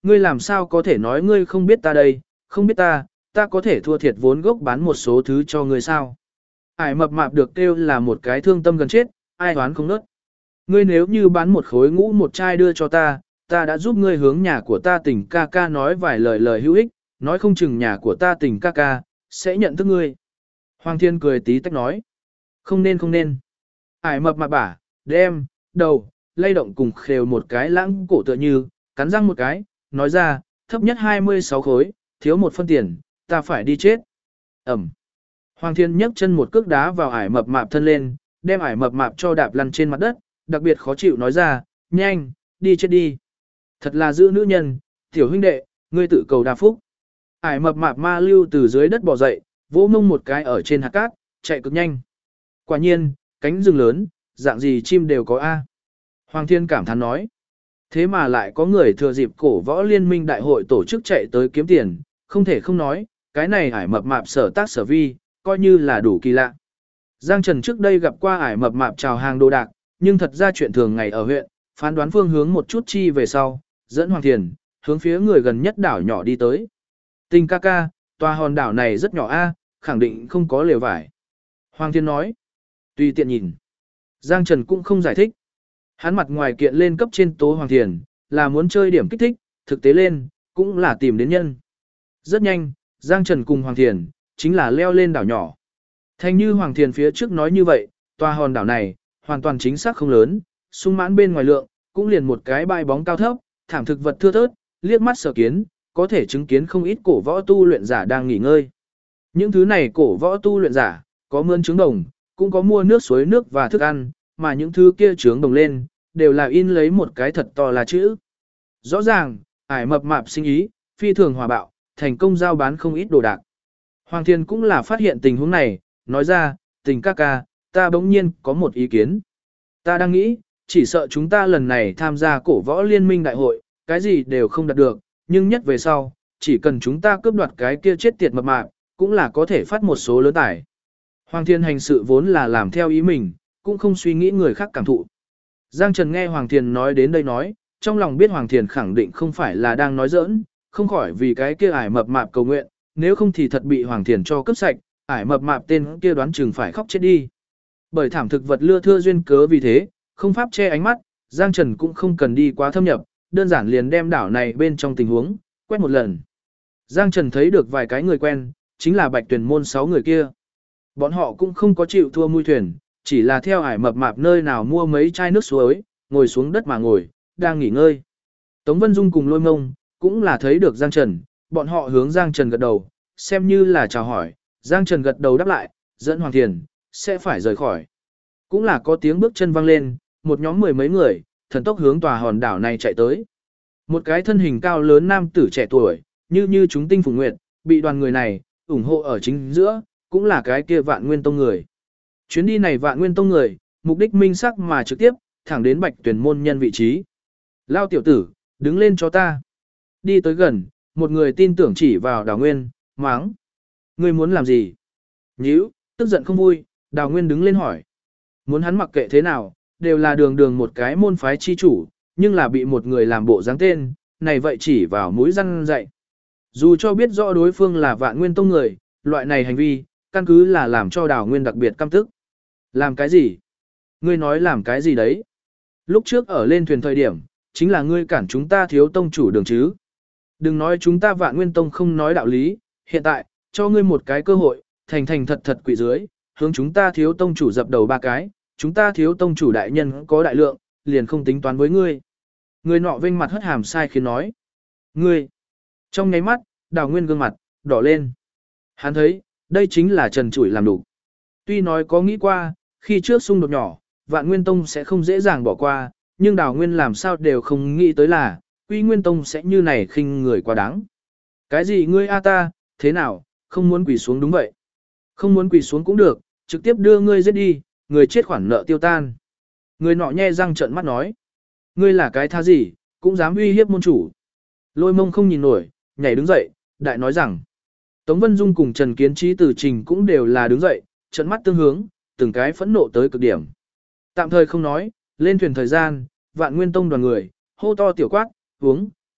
Speaker 1: Ngươi làm sao có thể nói ngươi không biết ta đây, không biết ta có thể thua thiệt vốn gốc bán một số thứ cho ngươi sao. Ải mập mạp được kêu là một cái thương tâm gần chết, ai đoán không nớt. Ngươi nếu như bán một khối ngũ một chai đưa cho ta đã giúp ngươi hướng nhà của ta Tình ca ca nói vài lời lời hữu ích, nói không chừng nhà của ta Tình ca ca sẽ nhận thức ngươi. Hoàng Thiên cười tí tách nói. Không nên. Ải mập mạp bả, đem, đầu, lay động cùng khều một cái lãng cổ tựa như, cắn răng một cái, nói ra, thấp nhất 26 khối, thiếu một phân tiền, ta phải đi chết. Ẩm. Hoàng Thiên nhấc chân một cước đá vào ải mập mạp thân lên, đem ải mập mạp cho đạp lăn trên mặt đất, đặc biệt khó chịu nói ra, nhanh, đi chết đi. Thật là giữ nữ nhân, tiểu huynh đệ, ngươi tự cầu đa phúc. Ải mập mạp ma lưu từ dưới đất bò dậy, vỗ mông một cái ở trên hạt cát, chạy cực nhanh. Quả nhiên, cánh rừng lớn, dạng gì chim đều có A. Hoàng Thiên cảm thán nói. Thế mà lại có người thừa dịp cổ võ liên minh đại hội tổ chức chạy tới kiếm tiền, không thể không nói, cái này ải mập mạp sở tác sở vi, coi như là đủ kỳ lạ. Giang Trần trước đây gặp qua ải mập mạp chào hàng đồ đạc, nhưng thật ra chuyện thường ngày ở huyện, phán đoán phương hướng một chút chi về sau, dẫn Hoàng Thiền, hướng phía người gần nhất đảo nhỏ đi tới. Tình ca ca, tòa hòn đảo này rất nhỏ a, khẳng định không có lều vải. Hoàng Thiên nói, tùy tiện nhìn. Giang Trần cũng không giải thích. Hắn mặt ngoài kiện lên cấp trên tố Hoàng Thiền, là muốn chơi điểm kích thích, thực tế lên, cũng là tìm đến nhân. Rất nhanh, Giang Trần cùng Hoàng Thiền, chính là leo lên đảo nhỏ. Thành như Hoàng Thiền phía trước nói như vậy, tòa hòn đảo này, hoàn toàn chính xác không lớn, sung mãn bên ngoài lượng, cũng liền một cái bãi bóng cao thấp, thảm thực vật thưa thớt, liếc mắt sở kiến, có thể chứng kiến không ít cổ võ tu luyện giả đang nghỉ ngơi. Những thứ này cổ võ tu luyện giả, có mươn trứng đồng, cũng có mua nước suối nước và thức ăn, mà những thứ kia trướng đồng lên, đều là in lấy một cái thật to là chữ. Rõ ràng, ải mập mạp sinh ý, phi thường hòa bạo, thành công giao bán không ít đồ đạc. Hoàng Thiên cũng là phát hiện tình huống này, nói ra, Tình ca ca, ta bỗng nhiên có một ý kiến. Ta đang nghĩ, chỉ sợ chúng ta lần này tham gia cổ võ liên minh đại hội, cái gì đều không đạt được, nhưng nhất về sau, chỉ cần chúng ta cướp đoạt cái kia chết tiệt mập mạp, cũng là có thể phát một số lớn tải. Hoàng Thiên hành sự vốn là làm theo ý mình, cũng không suy nghĩ người khác cảm thụ. Giang Trần nghe Hoàng Thiên nói đến đây nói, trong lòng biết Hoàng Thiên khẳng định không phải là đang nói giỡn, không khỏi vì cái kia ải mập mạp cầu nguyện, nếu không thì thật bị Hoàng Thiên cho cướp sạch, ải mập mạp tên kia đoán chừng phải khóc chết đi. Bởi thảm thực vật lưa thưa duyên cớ vì thế, không pháp che ánh mắt, Giang Trần cũng không cần đi quá thâm nhập, đơn giản liền đem đảo này bên trong tình huống, quét một lần. Giang Trần thấy được vài cái người quen, chính là Bạch Tuyển môn 6 người kia. Bọn họ cũng không có chịu thua mui thuyền, chỉ là theo ải mập mạp nơi nào mua mấy chai nước suối, ngồi xuống đất mà ngồi, đang nghỉ ngơi. Tống Vân Dung cùng Lôi Mông, cũng là thấy được Giang Trần, bọn họ hướng Giang Trần gật đầu, xem như là chào hỏi, Giang Trần gật đầu đáp lại, dẫn Hoàng Thiền, sẽ phải rời khỏi. Cũng là có tiếng bước chân vang lên, một nhóm mười mấy người, thần tốc hướng tòa hòn đảo này chạy tới. Một cái thân hình cao lớn nam tử trẻ tuổi, như chúng tinh phùng nguyệt, bị đoàn người này, ủng hộ ở chính giữa, cũng là cái kia Vạn Nguyên Tông người. Chuyến đi này Vạn Nguyên Tông người, mục đích minh sắc mà trực tiếp, thẳng đến Bạch Tuyển môn nhân vị trí. Lao tiểu tử, đứng lên cho ta. Đi tới gần, một người tin tưởng chỉ vào Đào Nguyên, máng. Ngươi muốn làm gì? Nhíu, tức giận không vui, Đào Nguyên đứng lên hỏi. Muốn hắn mặc kệ thế nào, đều là đường một cái môn phái chi chủ, nhưng là bị một người làm bộ dáng tên, này vậy chỉ vào mũi răn dạy. Dù cho biết rõ đối phương là Vạn Nguyên Tông người, loại này hành vi, căn cứ là làm cho Đào Nguyên đặc biệt căm tức. Làm cái gì? Ngươi nói làm cái gì đấy? Lúc trước ở lên thuyền thời điểm, chính là ngươi cản chúng ta thiếu tông chủ đường chứ. Đừng nói chúng ta Vạn Nguyên Tông không nói đạo lý, hiện tại, cho ngươi một cái cơ hội, thành thật quỷ dưới, hướng chúng ta thiếu tông chủ dập đầu 3 cái, chúng ta thiếu tông chủ đại nhân có đại lượng, liền không tính toán với ngươi. Người nọ vênh mặt hất hàm sai khiến nói. Ngươi! Trong nháy mắt, Đào Nguyên gương mặt, đỏ lên. Hắn thấy, đây chính là trần trụi làm đủ. Tuy nói có nghĩ qua, khi trước xung đột nhỏ, Vạn Nguyên Tông sẽ không dễ dàng bỏ qua, nhưng Đào Nguyên làm sao đều không nghĩ tới là, Quy Nguyên Tông sẽ như này khinh người quá đáng. Cái gì ngươi a ta, thế nào, không muốn quỳ xuống đúng vậy. Không muốn quỳ xuống cũng được, trực tiếp đưa ngươi giết đi, người chết khoản nợ tiêu tan. Người nọ nhe răng trợn mắt nói. Ngươi là cái tha gì, cũng dám uy hiếp môn chủ. Lôi Mông không nhìn nổi, nhảy đứng dậy, đại nói rằng. Tống Vân Dung cùng Trần Kiến Trí từ trình cũng đều là đứng dậy, trợn mắt tương hướng, từng cái phẫn nộ tới cực điểm. Tạm thời không nói, lên thuyền thời gian, Vạn Nguyên Tông đoàn người, hô to tiểu quát, uống,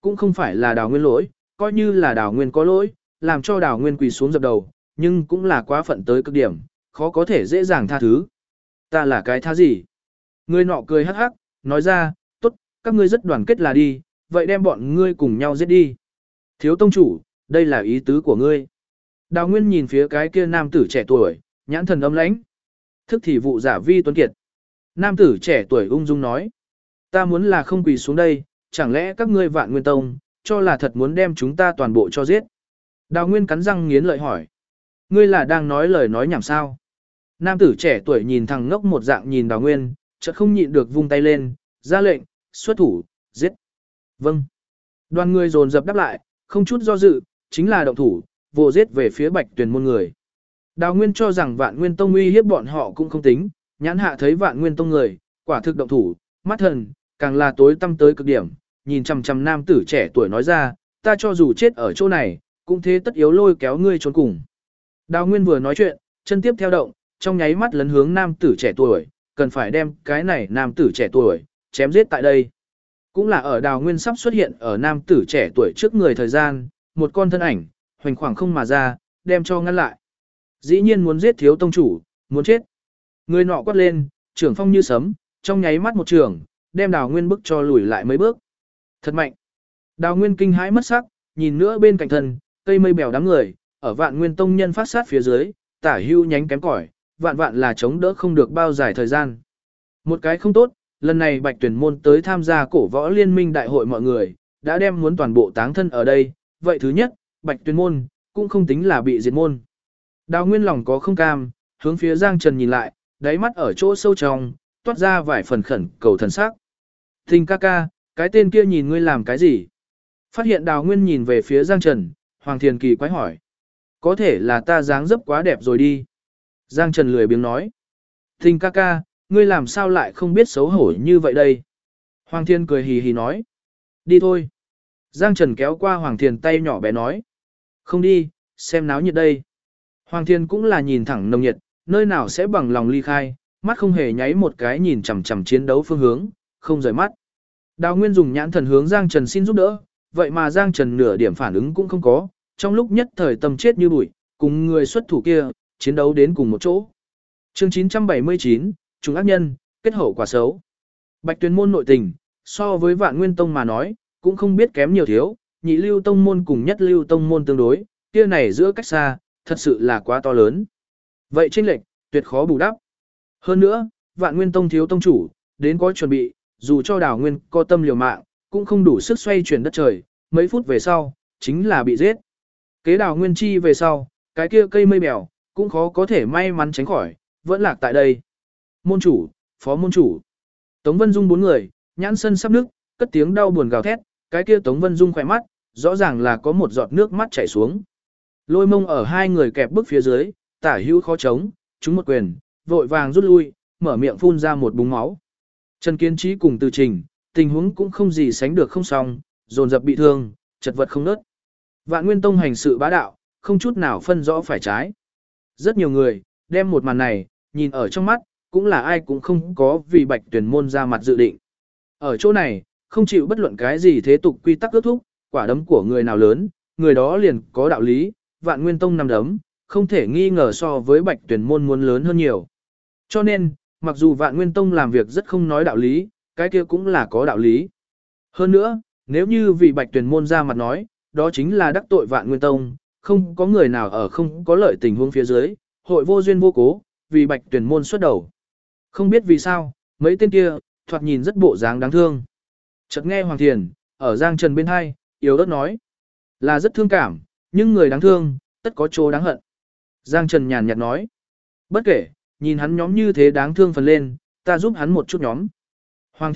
Speaker 1: cũng không phải là Đào Nguyên lỗi, coi như là Đào Nguyên có lỗi, làm cho Đào Nguyên quỳ xuống dập đầu, nhưng cũng là quá phận tới cực điểm, khó có thể dễ dàng tha thứ. Ta là cái tha gì? Người nọ cười hắc hắc, nói ra, tốt, các ngươi rất đoàn kết là đi, vậy đem bọn ngươi cùng nhau giết đi. Thiếu tông chủ, đây là ý tứ của ngươi. Đào Nguyên nhìn phía cái kia nam tử trẻ tuổi, nhãn thần âm lãnh. Thức thì vụ giả vi tuấn kiệt. Nam tử trẻ tuổi ung dung nói, ta muốn là không quỳ xuống đây, chẳng lẽ các ngươi Vạn Nguyên Tông, cho là thật muốn đem chúng ta toàn bộ cho giết. Đào Nguyên cắn răng nghiến lợi hỏi, ngươi là đang nói lời nói nhảm sao? Nam tử trẻ tuổi nhìn thằng ngốc một dạng nhìn Đào Nguyên, chợt không nhịn được vung tay lên, ra lệnh, xuất thủ, giết. Vâng. Đoàn người dồn dập đáp lại, không chút do dự, chính là động thủ, vồ giết về phía Bạch Tuyền môn người. Đào Nguyên cho rằng Vạn Nguyên Tông uy hiếp bọn họ cũng không tính, nhãn hạ thấy Vạn Nguyên Tông người, quả thực động thủ, mắt thần, càng là tối tăm tới cực điểm, nhìn chằm chằm nam tử trẻ tuổi nói ra, ta cho dù chết ở chỗ này, cũng thế tất yếu lôi kéo ngươi trốn cùng. Đào Nguyên vừa nói chuyện, chân tiếp theo động, trong nháy mắt lấn hướng nam tử trẻ tuổi, cần phải đem cái này nam tử trẻ tuổi, chém giết tại đây. Cũng là ở Đào Nguyên sắp xuất hiện ở nam tử trẻ tuổi trước người thời gian, một con thân ảnh, hoành khoảng không mà ra, đem cho ngăn lại. Dĩ nhiên muốn giết thiếu tông chủ, muốn chết. Người nọ quát lên, trưởng phong như sấm, trong nháy mắt một trường, đem Đào Nguyên bức cho lùi lại mấy bước. Thật mạnh. Đào Nguyên kinh hãi mất sắc, nhìn nữa bên cạnh thân, cây mây bèo đám người, ở Vạn Nguyên Tông nhân phát sát phía dưới, tả hưu nhánh kém cỏi, vạn vạn là chống đỡ không được bao dài thời gian. Một cái không tốt, lần này Bạch Tuyển môn tới tham gia cổ võ liên minh đại hội mọi người, đã đem muốn toàn bộ táng thân ở đây, vậy thứ nhất, Bạch Tuyển môn, cũng không tính là bị diệt môn. Đào Nguyên lòng có không cam, hướng phía Giang Trần nhìn lại, đáy mắt ở chỗ sâu trong, toát ra vài phần khẩn cầu thần sắc. Thình ca ca, cái tên kia nhìn ngươi làm cái gì? Phát hiện Đào Nguyên nhìn về phía Giang Trần, Hoàng Thiền kỳ quái hỏi. Có thể là ta dáng dấp quá đẹp rồi đi. Giang Trần lười biếng nói. Thình ca ca, ngươi làm sao lại không biết xấu hổ như vậy đây? Hoàng Thiên cười hì hì nói. Đi thôi. Giang Trần kéo qua Hoàng Thiên tay nhỏ bé nói. Không đi, xem náo nhiệt đây. Hoàng Thiên cũng là nhìn thẳng nồng nhiệt, nơi nào sẽ bằng lòng ly khai, mắt không hề nháy một cái nhìn chằm chằm chiến đấu phương hướng, không rời mắt. Đào Nguyên dùng nhãn thần hướng Giang Trần xin giúp đỡ, vậy mà Giang Trần nửa điểm phản ứng cũng không có, trong lúc nhất thời tâm chết như bụi, cùng người xuất thủ kia, chiến đấu đến cùng một chỗ. Chương 979, Trùng ác nhân, kết hậu quả xấu. Bạch Tuyền môn nội tình, so với Vạn Nguyên Tông mà nói, cũng không biết kém nhiều thiếu, nhị lưu tông môn cùng nhất lưu tông môn tương đối, kia này giữa cách xa, thật sự là quá to lớn. Vậy chênh lệch, tuyệt khó bù đắp. Hơn nữa, Vạn Nguyên Tông thiếu tông chủ, đến có chuẩn bị, dù cho Đào Nguyên có tâm liều mạng, cũng không đủ sức xoay chuyển đất trời, mấy phút về sau, chính là bị giết. Kế Đào Nguyên chi về sau, cái kia cây mây bèo, cũng khó có thể may mắn tránh khỏi, vẫn lạc tại đây. Môn chủ, phó môn chủ. Tống Vân Dung bốn người, nhãn sân sắp nước, cất tiếng đau buồn gào thét, cái kia Tống Vân Dung khỏe mắt, rõ ràng là có một giọt nước mắt chảy xuống. Lôi Mông ở hai người kẹp bức phía dưới, tả hữu khó chống, trúng một quyền, vội vàng rút lui, mở miệng phun ra một búng máu. Trần Kiến Trí cùng Từ Trình, tình huống cũng không gì sánh được không xong, dồn dập bị thương, chật vật không nớt. Vạn Nguyên Tông hành sự bá đạo, không chút nào phân rõ phải trái. Rất nhiều người, đem một màn này, nhìn ở trong mắt, cũng là ai cũng không có vì Bạch Tuyển môn ra mặt dự định. Ở chỗ này, không chịu bất luận cái gì thế tục quy tắc ước thúc, quả đấm của người nào lớn, người đó liền có đạo lý, Vạn Nguyên Tông nằm đấm, không thể nghi ngờ so với Bạch Tuyển môn muốn lớn hơn nhiều. Cho nên, mặc dù Vạn Nguyên Tông làm việc rất không nói đạo lý, cái kia cũng là có đạo lý. Hơn nữa, nếu như vì Bạch Tuyển môn ra mặt nói, đó chính là đắc tội Vạn Nguyên Tông, không có người nào ở không có lợi tình huống phía dưới, hội vô duyên vô cố, vì Bạch Tuyển môn xuất đầu. Không biết vì sao, mấy tên kia, thoạt nhìn rất bộ dáng đáng thương. Chợt nghe Hoàng Thiền, ở Giang Trần bên hai, yếu ớt nói, là rất thương cảm, nhưng người đáng thương, tất có chỗ đáng hận. Giang Trần nhàn nhạt nói, bất kể, nhìn hắn nhóm như thế đáng thương phần lên, ta giúp hắn một chút nhóm. Hoàng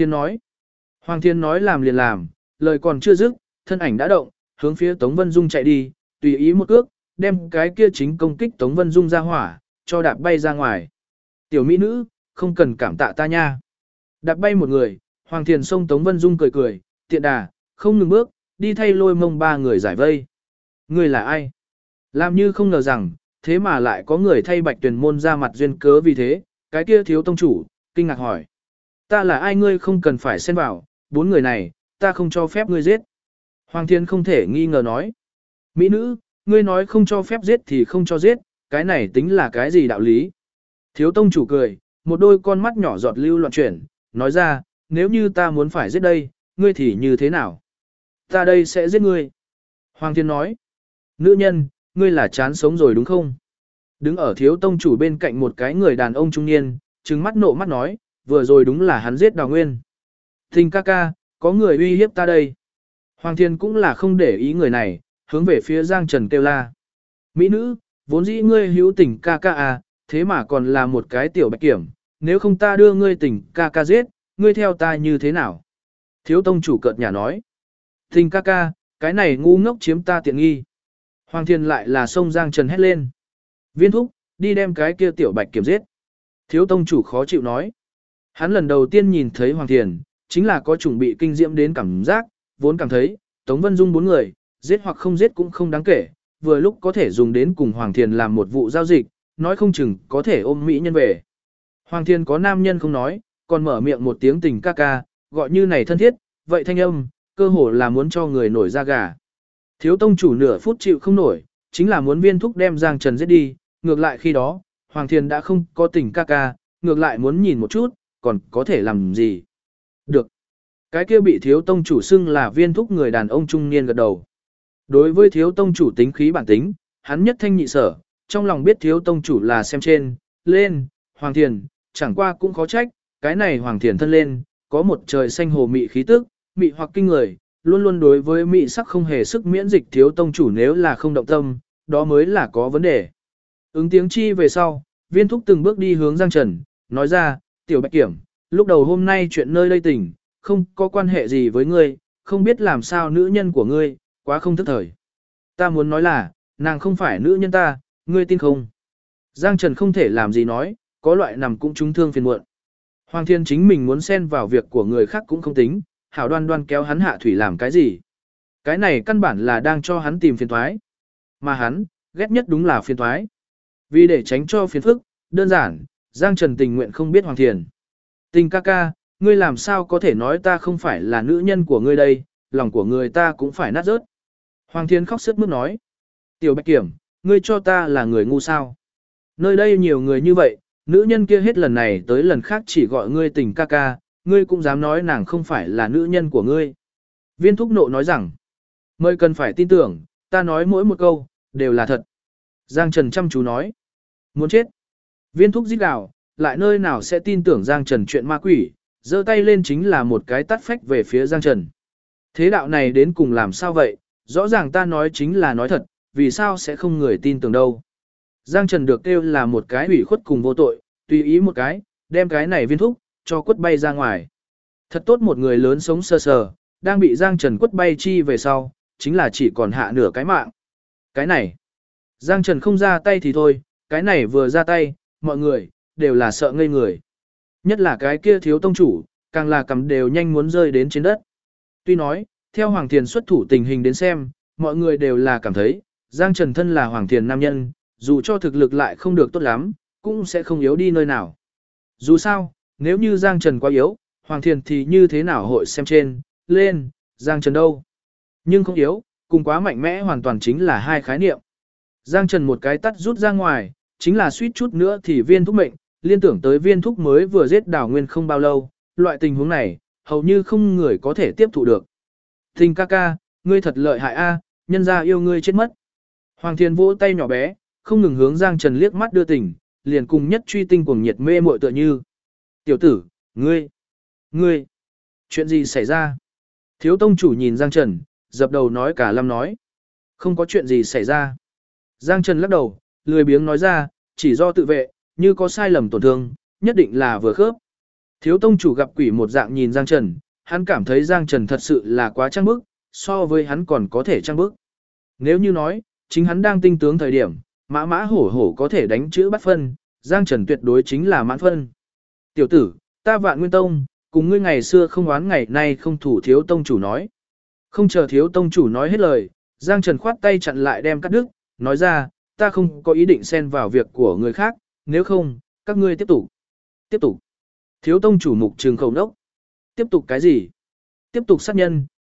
Speaker 1: Thiên nói làm liền làm, lời còn chưa dứt, thân ảnh đã động, hướng phía Tống Vân Dung chạy đi, tùy ý một cước, đem cái kia chính công kích Tống Vân Dung ra hỏa, cho đạp bay ra ngoài. Tiểu mỹ nữ, không cần cảm tạ ta nha. Đạp bay một người, Hoàng Thiền xông Tống Vân Dung cười cười, tiện đà, không ngừng bước, đi thay Lôi Mông ba người giải vây. Người là ai? Làm như không ngờ rằng, thế mà lại có người thay Bạch Tuyển môn ra mặt duyên cớ vì thế, cái kia thiếu tông chủ, kinh ngạc hỏi. Ta là ai ngươi không cần phải xen vào, bốn người này, ta không cho phép ngươi giết. Hoàng Thiên không thể nghi ngờ nói. Mỹ nữ, ngươi nói không cho phép giết thì không cho giết, cái này tính là cái gì đạo lý? Thiếu tông chủ cười, một đôi con mắt nhỏ giọt lưu loạn chuyển, nói ra, nếu như ta muốn phải giết đây, ngươi thì như thế nào? Ta đây sẽ giết ngươi. Hoàng Thiên nói, nữ nhân, ngươi là chán sống rồi đúng không? Đứng ở thiếu tông chủ bên cạnh một cái người đàn ông trung niên, trừng mắt nộ mắt nói, vừa rồi đúng là hắn giết Đào Nguyên. Thình ca ca, có người uy hiếp ta đây. Hoàng Thiên cũng là không để ý người này, hướng về phía Giang Trần kêu la. Mỹ nữ, vốn dĩ ngươi hữu tình ca ca à, thế mà còn là một cái tiểu bạch kiểm, nếu không ta đưa ngươi tình ca ca giết, ngươi theo ta như thế nào? Thiếu tông chủ cợt nhà nói. Tình ca ca, cái này ngu ngốc chiếm ta tiện nghi. Hoàng Thiên lại là xông Giang Trần hét lên. Viên thúc, đi đem cái kia tiểu bạch kiểm giết. Thiếu tông chủ khó chịu nói. Hắn lần đầu tiên nhìn thấy Hoàng Thiên, chính là có chuẩn bị kinh diễm đến cảm giác, vốn cảm thấy, Tống Vân Dung 4 người, giết hoặc không giết cũng không đáng kể, vừa lúc có thể dùng đến cùng Hoàng Thiên làm một vụ giao dịch, nói không chừng có thể ôm mỹ nhân về. Hoàng Thiên có nam nhân không nói, còn mở miệng một tiếng tình ca ca, gọi như này thân thiết, vậy thanh âm, cơ hồ là muốn cho người nổi da gà. Thiếu tông chủ nửa phút chịu không nổi, chính là muốn Viên thúc đem Giang Trần giết đi, ngược lại khi đó, Hoàng Thiên đã không có tình ca ca, ngược lại muốn nhìn một chút, còn có thể làm gì. Được. Cái kia bị thiếu tông chủ xưng là Viên thúc người đàn ông trung niên gật đầu. Đối với thiếu tông chủ tính khí bản tính, hắn nhất thanh nhị sở, trong lòng biết thiếu tông chủ là xem trên, lên, Hoàng Thiên, chẳng qua cũng khó trách, cái này Hoàng Thiên thân lên, có một trời xanh hồ mị khí tức, mị hoặc kinh người, luôn luôn đối với mị sắc không hề sức miễn dịch thiếu tông chủ nếu là không động tâm, đó mới là có vấn đề. Ứng tiếng chi về sau, Viên thúc từng bước đi hướng Giang Trần, nói ra, tiểu bạch kiểm, lúc đầu hôm nay chuyện nơi đây tỉnh, không có quan hệ gì với ngươi, không biết làm sao nữ nhân của ngươi, quá không thức thời. Ta muốn nói là, nàng không phải nữ nhân ta, ngươi tin không? Giang Trần không thể làm gì nói, có loại nằm cũng trúng thương phiền muộn. Hoàng Thiên chính mình muốn xen vào việc của người khác cũng không tính, hảo đoan đoan kéo hắn hạ thủy làm cái gì. Cái này căn bản là đang cho hắn tìm phiền thoái. Mà hắn, ghét nhất đúng là phiền thoái. Vì để tránh cho phiền phức, đơn giản, Giang Trần tình nguyện không biết Hoàng Thiên. Tình ca ca, ngươi làm sao có thể nói ta không phải là nữ nhân của ngươi đây, lòng của người ta cũng phải nát rớt. Hoàng Thiên khóc sướt mướt nói. Tiểu bạch kiểm, ngươi cho ta là người ngu sao. Nơi đây nhiều người như vậy, nữ nhân kia hết lần này tới lần khác chỉ gọi ngươi tình ca ca, ngươi cũng dám nói nàng không phải là nữ nhân của ngươi. Viên thúc nộ nói rằng, mời cần phải tin tưởng, ta nói mỗi một câu, đều là thật. Giang Trần chăm chú nói, muốn chết. Viên thúc rít gào, lại nơi nào sẽ tin tưởng Giang Trần chuyện ma quỷ, giơ tay lên chính là một cái tát phách về phía Giang Trần. Thế đạo này đến cùng làm sao vậy, rõ ràng ta nói chính là nói thật, vì sao sẽ không người tin tưởng đâu. Giang Trần được kêu là một cái ủy khuất cùng vô tội, tùy ý một cái, đem cái này viên thúc, cho quất bay ra ngoài. Thật tốt một người lớn sống sơ sờ, đang bị Giang Trần quất bay chi về sau, chính là chỉ còn hạ nửa cái mạng. Cái này, Giang Trần không ra tay thì thôi, cái này vừa ra tay, mọi người, đều là sợ ngây người. Nhất là cái kia thiếu tông chủ, càng là cầm đều nhanh muốn rơi đến trên đất. Tuy nói, theo Hoàng Thiền xuất thủ tình hình đến xem, mọi người đều là cảm thấy, Giang Trần thân là Hoàng Thiền nam nhân, dù cho thực lực lại không được tốt lắm, cũng sẽ không yếu đi nơi nào. Dù sao, nếu như Giang Trần quá yếu, Hoàng Thiền thì như thế nào hội xem trên, lên, Giang Trần đâu. Nhưng không yếu, cùng quá mạnh mẽ hoàn toàn chính là hai khái niệm. Giang Trần một cái tắt rút ra ngoài, chính là suýt chút nữa thì viên thúc mệnh, liên tưởng tới viên thúc mới vừa giết Đào Nguyên không bao lâu, loại tình huống này, hầu như không người có thể tiếp thụ được. Tình ca ca, ngươi thật lợi hại a, nhân ra yêu ngươi chết mất. Hoàng Thiên vỗ tay nhỏ bé, không ngừng hướng Giang Trần liếc mắt đưa tình, liền cùng nhất truy tinh cuồng nhiệt mê muội tựa như. Tiểu tử, ngươi, chuyện gì xảy ra? Thiếu tông chủ nhìn Giang Trần, dập đầu nói cả lâm nói. Không có chuyện gì xảy ra. Giang Trần lắc đầu, lười biếng nói ra, chỉ do tự vệ, như có sai lầm tổn thương, nhất định là vừa khớp. Thiếu tông chủ gặp quỷ một dạng nhìn Giang Trần, hắn cảm thấy Giang Trần thật sự là quá trăng bức, so với hắn còn có thể trăng bức. Nếu như nói, chính hắn đang tinh tướng thời điểm, mã mã hổ hổ có thể đánh chữ bắt phân, Giang Trần tuyệt đối chính là mãn phân. Tiểu tử, ta Vạn Nguyên Tông, cùng ngươi ngày xưa không oán ngày nay không thủ thiếu tông chủ nói. Không chờ thiếu tông chủ nói hết lời, Giang Trần khoát tay chặn lại đem cắt đứt, nói ra, ta không có ý định xen vào việc của người khác, nếu không, các ngươi tiếp tục. Tiếp tục. Thiếu tông chủ mục trường khẩu nốc. Tiếp tục cái gì? Tiếp tục sát nhân,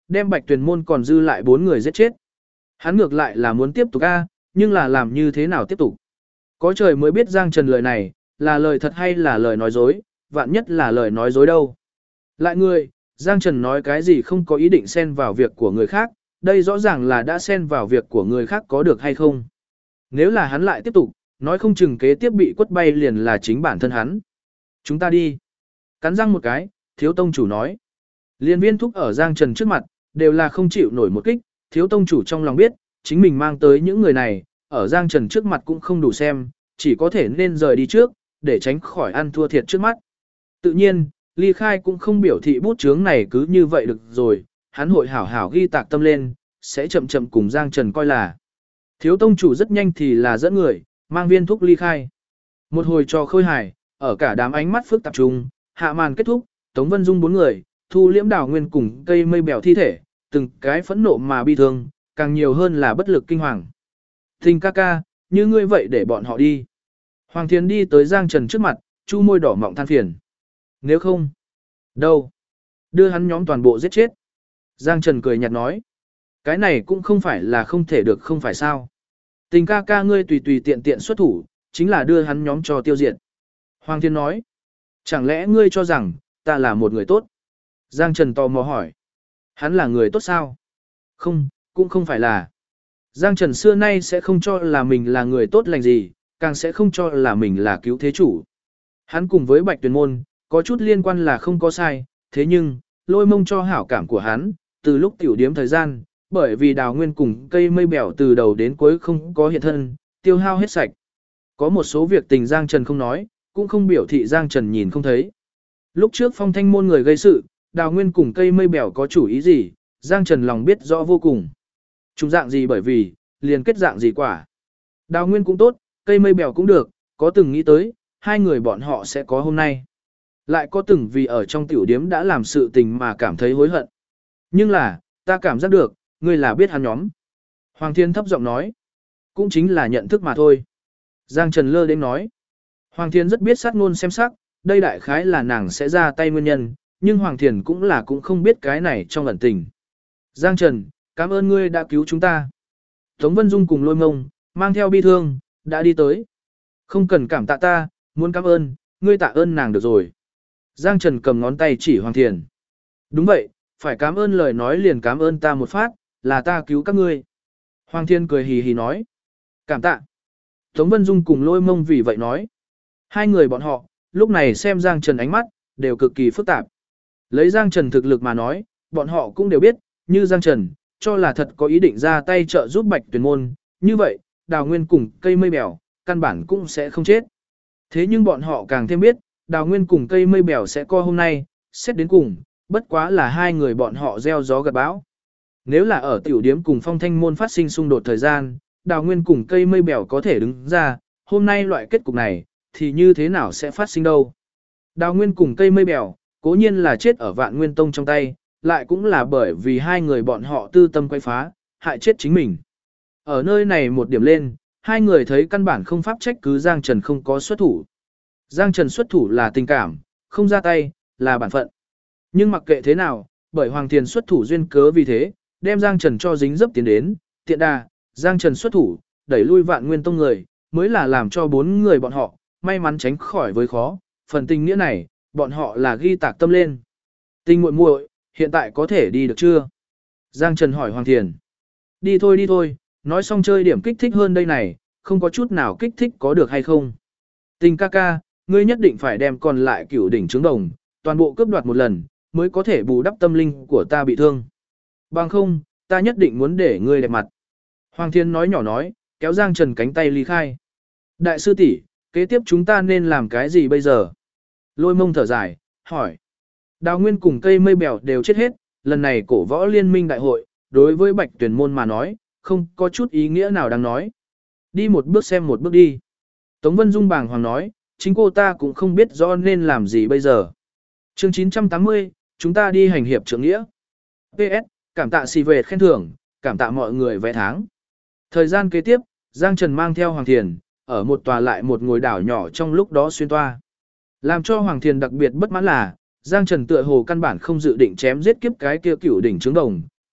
Speaker 1: đem Bạch Tuyền môn còn dư lại 4 người giết chết. Hắn ngược lại là muốn tiếp tục a, nhưng là làm như thế nào tiếp tục? Có trời mới biết Giang Trần lời này, là lời thật hay là lời nói dối, vạn nhất là lời nói dối đâu. Lại người, Giang Trần nói cái gì không có ý định xen vào việc của người khác, đây rõ ràng là đã xen vào việc của người khác có được hay không. Nếu là hắn lại tiếp tục, nói không chừng kế tiếp bị quất bay liền là chính bản thân hắn. Chúng ta đi. Cắn răng một cái, thiếu tông chủ nói. Liên viên thúc ở Giang Trần trước mặt, đều là không chịu nổi một kích, thiếu tông chủ trong lòng biết, chính mình mang tới những người này, ở Giang Trần trước mặt cũng không đủ xem, chỉ có thể nên rời đi trước, để tránh khỏi ăn thua thiệt trước mắt. Tự nhiên, ly khai cũng không biểu thị bút chướng này cứ như vậy được rồi, hắn hội hảo hảo ghi tạc tâm lên, sẽ chậm chậm cùng Giang Trần coi là. Thiếu tông chủ rất nhanh thì là dẫn người, mang viên thuốc ly khai. Một hồi trò khôi hài, ở cả đám ánh mắt phức tạp chung, hạ màn kết thúc, Tống Vân Dung 4 người, Thu Liễm Đào Nguyên cùng cây mây bèo thi thể, từng cái phẫn nộ mà bi thương, càng nhiều hơn là bất lực kinh hoàng. Tình ca ca, như ngươi vậy để bọn họ đi. Hoàng Thiến đi tới Giang Trần trước mặt, chu môi đỏ mọng than phiền. Nếu không, đâu? Đưa hắn nhóm toàn bộ giết chết. Giang Trần cười nhạt nói. Cái này cũng không phải là không thể được không phải sao. Tình ca ca ngươi tùy tùy tiện tiện xuất thủ, chính là đưa hắn nhóm cho tiêu diệt. Hoàng Thiên nói. Chẳng lẽ ngươi cho rằng, ta là một người tốt? Giang Trần tò mò hỏi. Hắn là người tốt sao? Không, cũng không phải là. Giang Trần xưa nay sẽ không cho là mình là người tốt lành gì, càng sẽ không cho là mình là cứu thế chủ. Hắn cùng với Bạch Tuyền Môn, có chút liên quan là không có sai, thế nhưng, Lôi Mông cho hảo cảm của hắn, từ lúc tiểu điếm thời gian, bởi vì Đào Nguyên cùng cây mây bèo từ đầu đến cuối không có hiện thân, tiêu hao hết sạch. Có một số việc tình Giang Trần không nói, cũng không biểu thị Giang Trần nhìn không thấy. Lúc trước Phong Thanh môn người gây sự, Đào Nguyên cùng cây mây bèo có chủ ý gì, Giang Trần lòng biết rõ vô cùng. Chúng dạng gì bởi vì, liền kết dạng gì quả. Đào Nguyên cũng tốt, cây mây bèo cũng được, có từng nghĩ tới, hai người bọn họ sẽ có hôm nay. Lại có từng vì ở trong tiểu điếm đã làm sự tình mà cảm thấy hối hận. Nhưng là, ta cảm giác được, ngươi là biết hắn nhóm. Hoàng Thiên thấp giọng nói, cũng chính là nhận thức mà thôi. Giang Trần lơ đến nói, Hoàng Thiên rất biết sát ngôn xem sắc, đây đại khái là nàng sẽ ra tay nguyên nhân, nhưng Hoàng Thiên cũng không biết cái này trong ẩn tình. Giang Trần, cảm ơn ngươi đã cứu chúng ta. Tống Vân Dung cùng Lôi Mông, mang theo bi thương, đã đi tới. Không cần cảm tạ ta, muốn cảm ơn, ngươi tạ ơn nàng được rồi. Giang Trần cầm ngón tay chỉ Hoàng Thiền. Đúng vậy, phải cảm ơn lời nói liền cảm ơn ta một phát, là ta cứu các ngươi. Hoàng Thiên cười hì hì nói. Cảm tạ. Tống Vân Dung cùng Lôi Mông vì vậy nói. Hai người bọn họ, lúc này xem Giang Trần ánh mắt, đều cực kỳ phức tạp. Lấy Giang Trần thực lực mà nói, bọn họ cũng đều biết, như Giang Trần, cho là thật có ý định ra tay trợ giúp Bạch Tuyền Môn. Như vậy, Đào Nguyên cùng cây mây bèo, căn bản cũng sẽ không chết. Thế nhưng bọn họ càng thêm biết, Đào Nguyên cùng cây mây bèo sẽ co hôm nay, xét đến cùng, bất quá là hai người bọn họ gieo gió gặt bão. Nếu là ở tiểu điếm cùng Phong Thanh môn phát sinh xung đột thời gian, Đào Nguyên cùng cây mây bèo có thể đứng ra, hôm nay loại kết cục này, thì như thế nào sẽ phát sinh đâu. Đào Nguyên cùng cây mây bèo, cố nhiên là chết ở Vạn Nguyên Tông trong tay, lại cũng là bởi vì hai người bọn họ tư tâm quay phá, hại chết chính mình. Ở nơi này một điểm lên, hai người thấy căn bản không pháp trách cứ Giang Trần không có xuất thủ. Giang Trần xuất thủ là tình cảm, không ra tay, là bản phận. Nhưng mặc kệ thế nào, bởi Hoàng Thiền xuất thủ duyên cớ vì thế, đem Giang Trần cho dính dấp tiến đến, tiện đà, Giang Trần xuất thủ, đẩy lui Vạn Nguyên Tông người, mới là làm cho 4 người bọn họ, may mắn tránh khỏi với khó, phần tình nghĩa này, bọn họ là ghi tạc tâm lên. Tình muội muội, hiện tại có thể đi được chưa? Giang Trần hỏi Hoàng Thiền. Đi thôi, nói xong chơi điểm kích thích hơn đây này, không có chút nào kích thích có được hay không? Tình ca ca, ngươi nhất định phải đem còn lại cửu đỉnh trướng đồng, toàn bộ cướp đoạt một lần, mới có thể bù đắp tâm linh của ta bị thương. Bằng không, ta nhất định muốn để ngươi đẹp mặt. Hoàng Thiên nói nhỏ nói, kéo Giang Trần cánh tay ly khai. Đại sư tỷ, kế tiếp chúng ta nên làm cái gì bây giờ? Lôi Mông thở dài, hỏi. Đào Nguyên cùng cây mây bèo đều chết hết, lần này cổ võ liên minh đại hội, đối với Bạch Tuyển môn mà nói, không có chút ý nghĩa nào đang nói. Đi một bước xem một bước đi. Tống Vân Dung bàng hoàng nói, chính cô ta cũng không biết rõ nên làm gì bây giờ. Chương 980, chúng ta đi hành hiệp trượng nghĩa. PS, cảm tạ xì về khen thưởng, cảm tạ mọi người vé tháng. Thời gian kế tiếp, Giang Trần mang theo Hoàng Thiền, ở một tòa lại một ngôi đảo nhỏ trong lúc đó xuyên toa. Làm cho Hoàng Thiền đặc biệt bất mãn là, Giang Trần tựa hồ căn bản không dự định chém giết kiếp cái kia cửu đỉnh trướng đồng,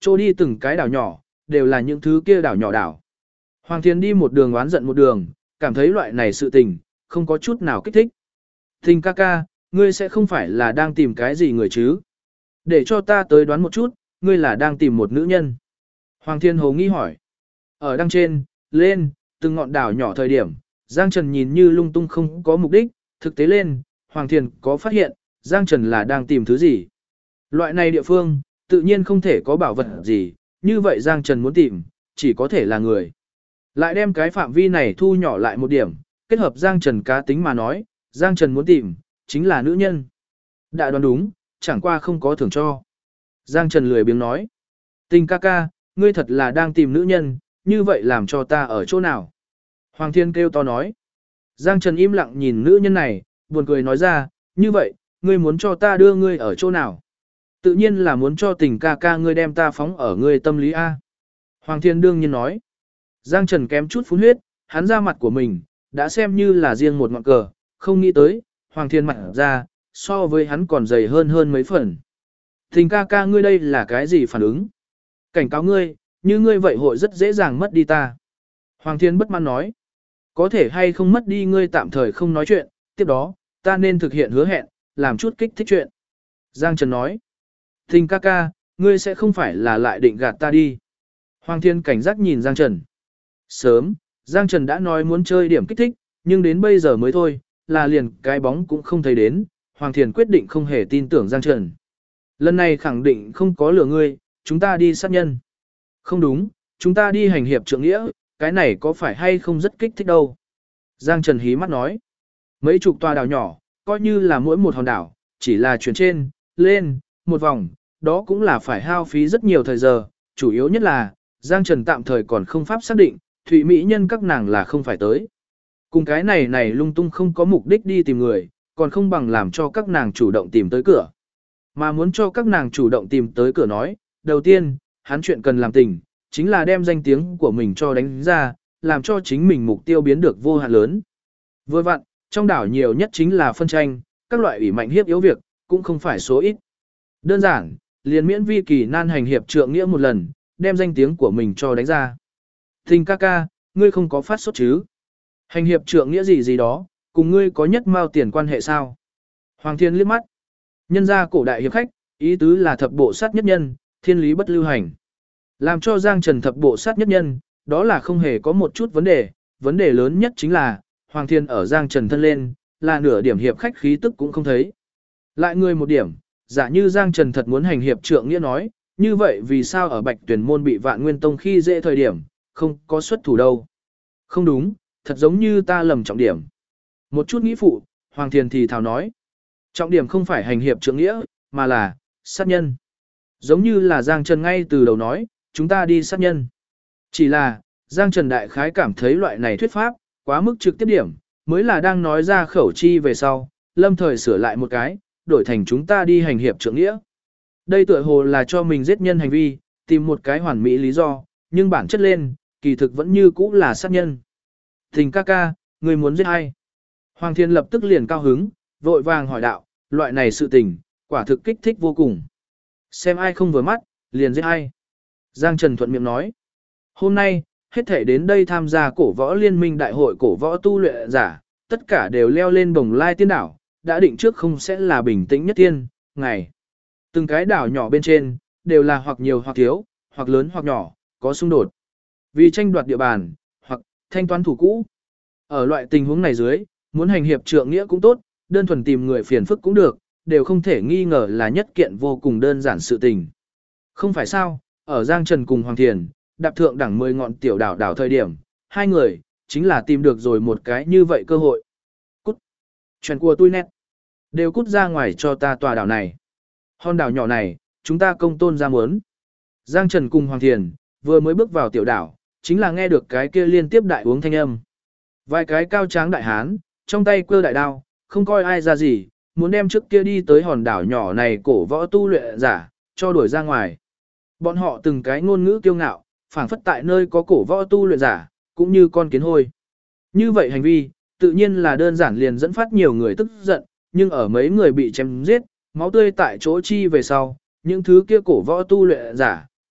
Speaker 1: trôi đi từng cái đảo nhỏ, đều là những thứ kia đảo nhỏ đảo. Hoàng Thiên đi một đường oán giận một đường, cảm thấy loại này sự tình, không có chút nào kích thích. Tình ca ca, ngươi sẽ không phải là đang tìm cái gì người chứ? Để cho ta tới đoán một chút, ngươi là đang tìm một nữ nhân. Hoàng Thiên Hồ nghi hỏi. Ở đằng trên, lên, từng ngọn đảo nhỏ thời điểm, Giang Trần nhìn như lung tung không có mục đích, thực tế lên, Hoàng Thiên có phát hiện, Giang Trần là đang tìm thứ gì. Loại này địa phương, tự nhiên không thể có bảo vật gì, như vậy Giang Trần muốn tìm, chỉ có thể là người. Lại đem cái phạm vi này thu nhỏ lại một điểm, kết hợp Giang Trần cá tính mà nói, Giang Trần muốn tìm, chính là nữ nhân. Đã đoán đúng, chẳng qua không có thưởng cho. Giang Trần lười biếng nói. Tình ca ca, ngươi thật là đang tìm nữ nhân, như vậy làm cho ta ở chỗ nào? Hoàng Thiên kêu to nói. Giang Trần im lặng nhìn nữ nhân này, buồn cười nói ra, như vậy, ngươi muốn cho ta đưa ngươi ở chỗ nào? Tự nhiên là muốn cho tình ca ca ngươi đem ta phóng ở ngươi tâm lý A. Hoàng Thiên đương nhiên nói. Giang Trần kém chút phun huyết, hắn ra mặt của mình, đã xem như là riêng một ngọn cờ, không nghĩ tới, Hoàng Thiên mặt ra, so với hắn còn dày hơn mấy phần. Tình ca ca ngươi đây là cái gì phản ứng? Cảnh cáo ngươi, như ngươi vậy hội rất dễ dàng mất đi ta. Hoàng Thiên bất mãn nói, có thể hay không mất đi ngươi tạm thời không nói chuyện, tiếp đó, ta nên thực hiện hứa hẹn, làm chút kích thích chuyện. Giang Trần nói, tình ca ca, ngươi sẽ không phải là lại định gạt ta đi. Hoàng Thiên cảnh giác nhìn Giang Trần. Sớm, Giang Trần đã nói muốn chơi điểm kích thích, nhưng đến bây giờ mới thôi, là liền cái bóng cũng không thấy đến, Hoàng Thiên quyết định không hề tin tưởng Giang Trần. Lần này khẳng định không có lừa ngươi, chúng ta đi sát nhân. Không đúng, chúng ta đi hành hiệp trượng nghĩa, cái này có phải hay không rất kích thích đâu. Giang Trần hí mắt nói, mấy chục tòa đảo nhỏ, coi như là mỗi một hòn đảo, chỉ là chuyển trên, lên, một vòng, đó cũng là phải hao phí rất nhiều thời giờ, chủ yếu nhất là, Giang Trần tạm thời còn không pháp xác định, Thụy Mỹ nhân các nàng là không phải tới. Cùng cái này lung tung không có mục đích đi tìm người, còn không bằng làm cho các nàng chủ động tìm tới cửa. Mà muốn cho các nàng chủ động tìm tới cửa nói, đầu tiên, hắn chuyện cần làm tình, chính là đem danh tiếng của mình cho đánh ra, làm cho chính mình mục tiêu biến được vô hạn lớn. Vừa vặn, trong đảo nhiều nhất chính là phân tranh, các loại ủy mạnh hiếp yếu việc, cũng không phải số ít. Đơn giản, liền miễn vi kỳ nan hành hiệp trượng nghĩa một lần, đem danh tiếng của mình cho đánh ra. Tình ca ca, ngươi không có phát sốt chứ? Hành hiệp trượng nghĩa gì gì đó, cùng ngươi có nhất mao tiền quan hệ sao? Hoàng Thiên liếc mắt. Nhân gia cổ đại hiệp khách, ý tứ là thập bộ sát nhất nhân, thiên lý bất lưu hành. Làm cho Giang Trần thập bộ sát nhất nhân, đó là không hề có một chút vấn đề lớn nhất chính là, Hoàng Thiên ở Giang Trần thân lên, là nửa điểm hiệp khách khí tức cũng không thấy. Lại người một điểm, giả như Giang Trần thật muốn hành hiệp trượng nghĩa nói, như vậy vì sao ở Bạch Tuyển môn bị Vạn Nguyên Tông khi dễ thời điểm, không có xuất thủ đâu. Không đúng, thật giống như ta lầm trọng điểm. Một chút nghĩ phụ, Hoàng Thiên thì thào nói. Trọng điểm không phải hành hiệp trượng nghĩa, mà là sát nhân. Giống như là Giang Trần ngay từ đầu nói, chúng ta đi sát nhân. Chỉ là, Giang Trần đại khái cảm thấy loại này thuyết pháp, quá mức trực tiếp điểm, mới là đang nói ra khẩu chi về sau, lâm thời sửa lại một cái, đổi thành chúng ta đi hành hiệp trượng nghĩa. Đây tựa hồ là cho mình giết nhân hành vi, tìm một cái hoàn mỹ lý do, nhưng bản chất lên, kỳ thực vẫn như cũ là sát nhân. Tình ca ca, người muốn giết ai? Hoàng Thiên lập tức liền cao hứng, vội vàng hỏi đạo, loại này sự tình, quả thực kích thích vô cùng. Xem ai không vừa mắt, liền giết ai. Giang Trần thuận miệng nói. Hôm nay, hết thể đến đây tham gia cổ võ liên minh đại hội cổ võ tu luyện giả, tất cả đều leo lên bồng lai tiên đảo, đã định trước không sẽ là bình tĩnh nhất tiên, ngày. Từng cái đảo nhỏ bên trên, đều là hoặc nhiều hoặc thiếu, hoặc lớn hoặc nhỏ, có xung đột. Vì tranh đoạt địa bàn, hoặc thanh toán thủ cũ. Ở loại tình huống này dưới, muốn hành hiệp trượng nghĩa cũng tốt, đơn thuần tìm người phiền phức cũng được, đều không thể nghi ngờ là nhất kiện vô cùng đơn giản sự tình. Không phải sao, ở Giang Trần cùng Hoàng Thiền, đạp thượng đẳng 10 ngọn tiểu đảo đảo thời điểm, hai người, chính là tìm được rồi một cái như vậy cơ hội. Cút! Chuyện của tôi nét. Đều cút ra ngoài cho ta tòa đảo này. Hòn đảo nhỏ này, chúng ta công tôn ra muốn. Giang Trần cùng Hoàng Thiền, vừa mới bước vào tiểu đảo, chính là nghe được cái kia liên tiếp đại uống thanh âm. Vài cái cao tráng đại hán, trong tay quơ đại đao, không coi ai ra gì, muốn đem trước kia đi tới hòn đảo nhỏ này cổ võ tu luyện giả, cho đuổi ra ngoài. Bọn họ từng cái ngôn ngữ kiêu ngạo, phảng phất tại nơi có cổ võ tu luyện giả, cũng như con kiến hôi. Như vậy hành vi, tự nhiên là đơn giản liền dẫn phát nhiều người tức giận, nhưng ở mấy người bị chém giết, máu tươi tại chỗ chi về sau, những thứ kia cổ võ tu luyện giả,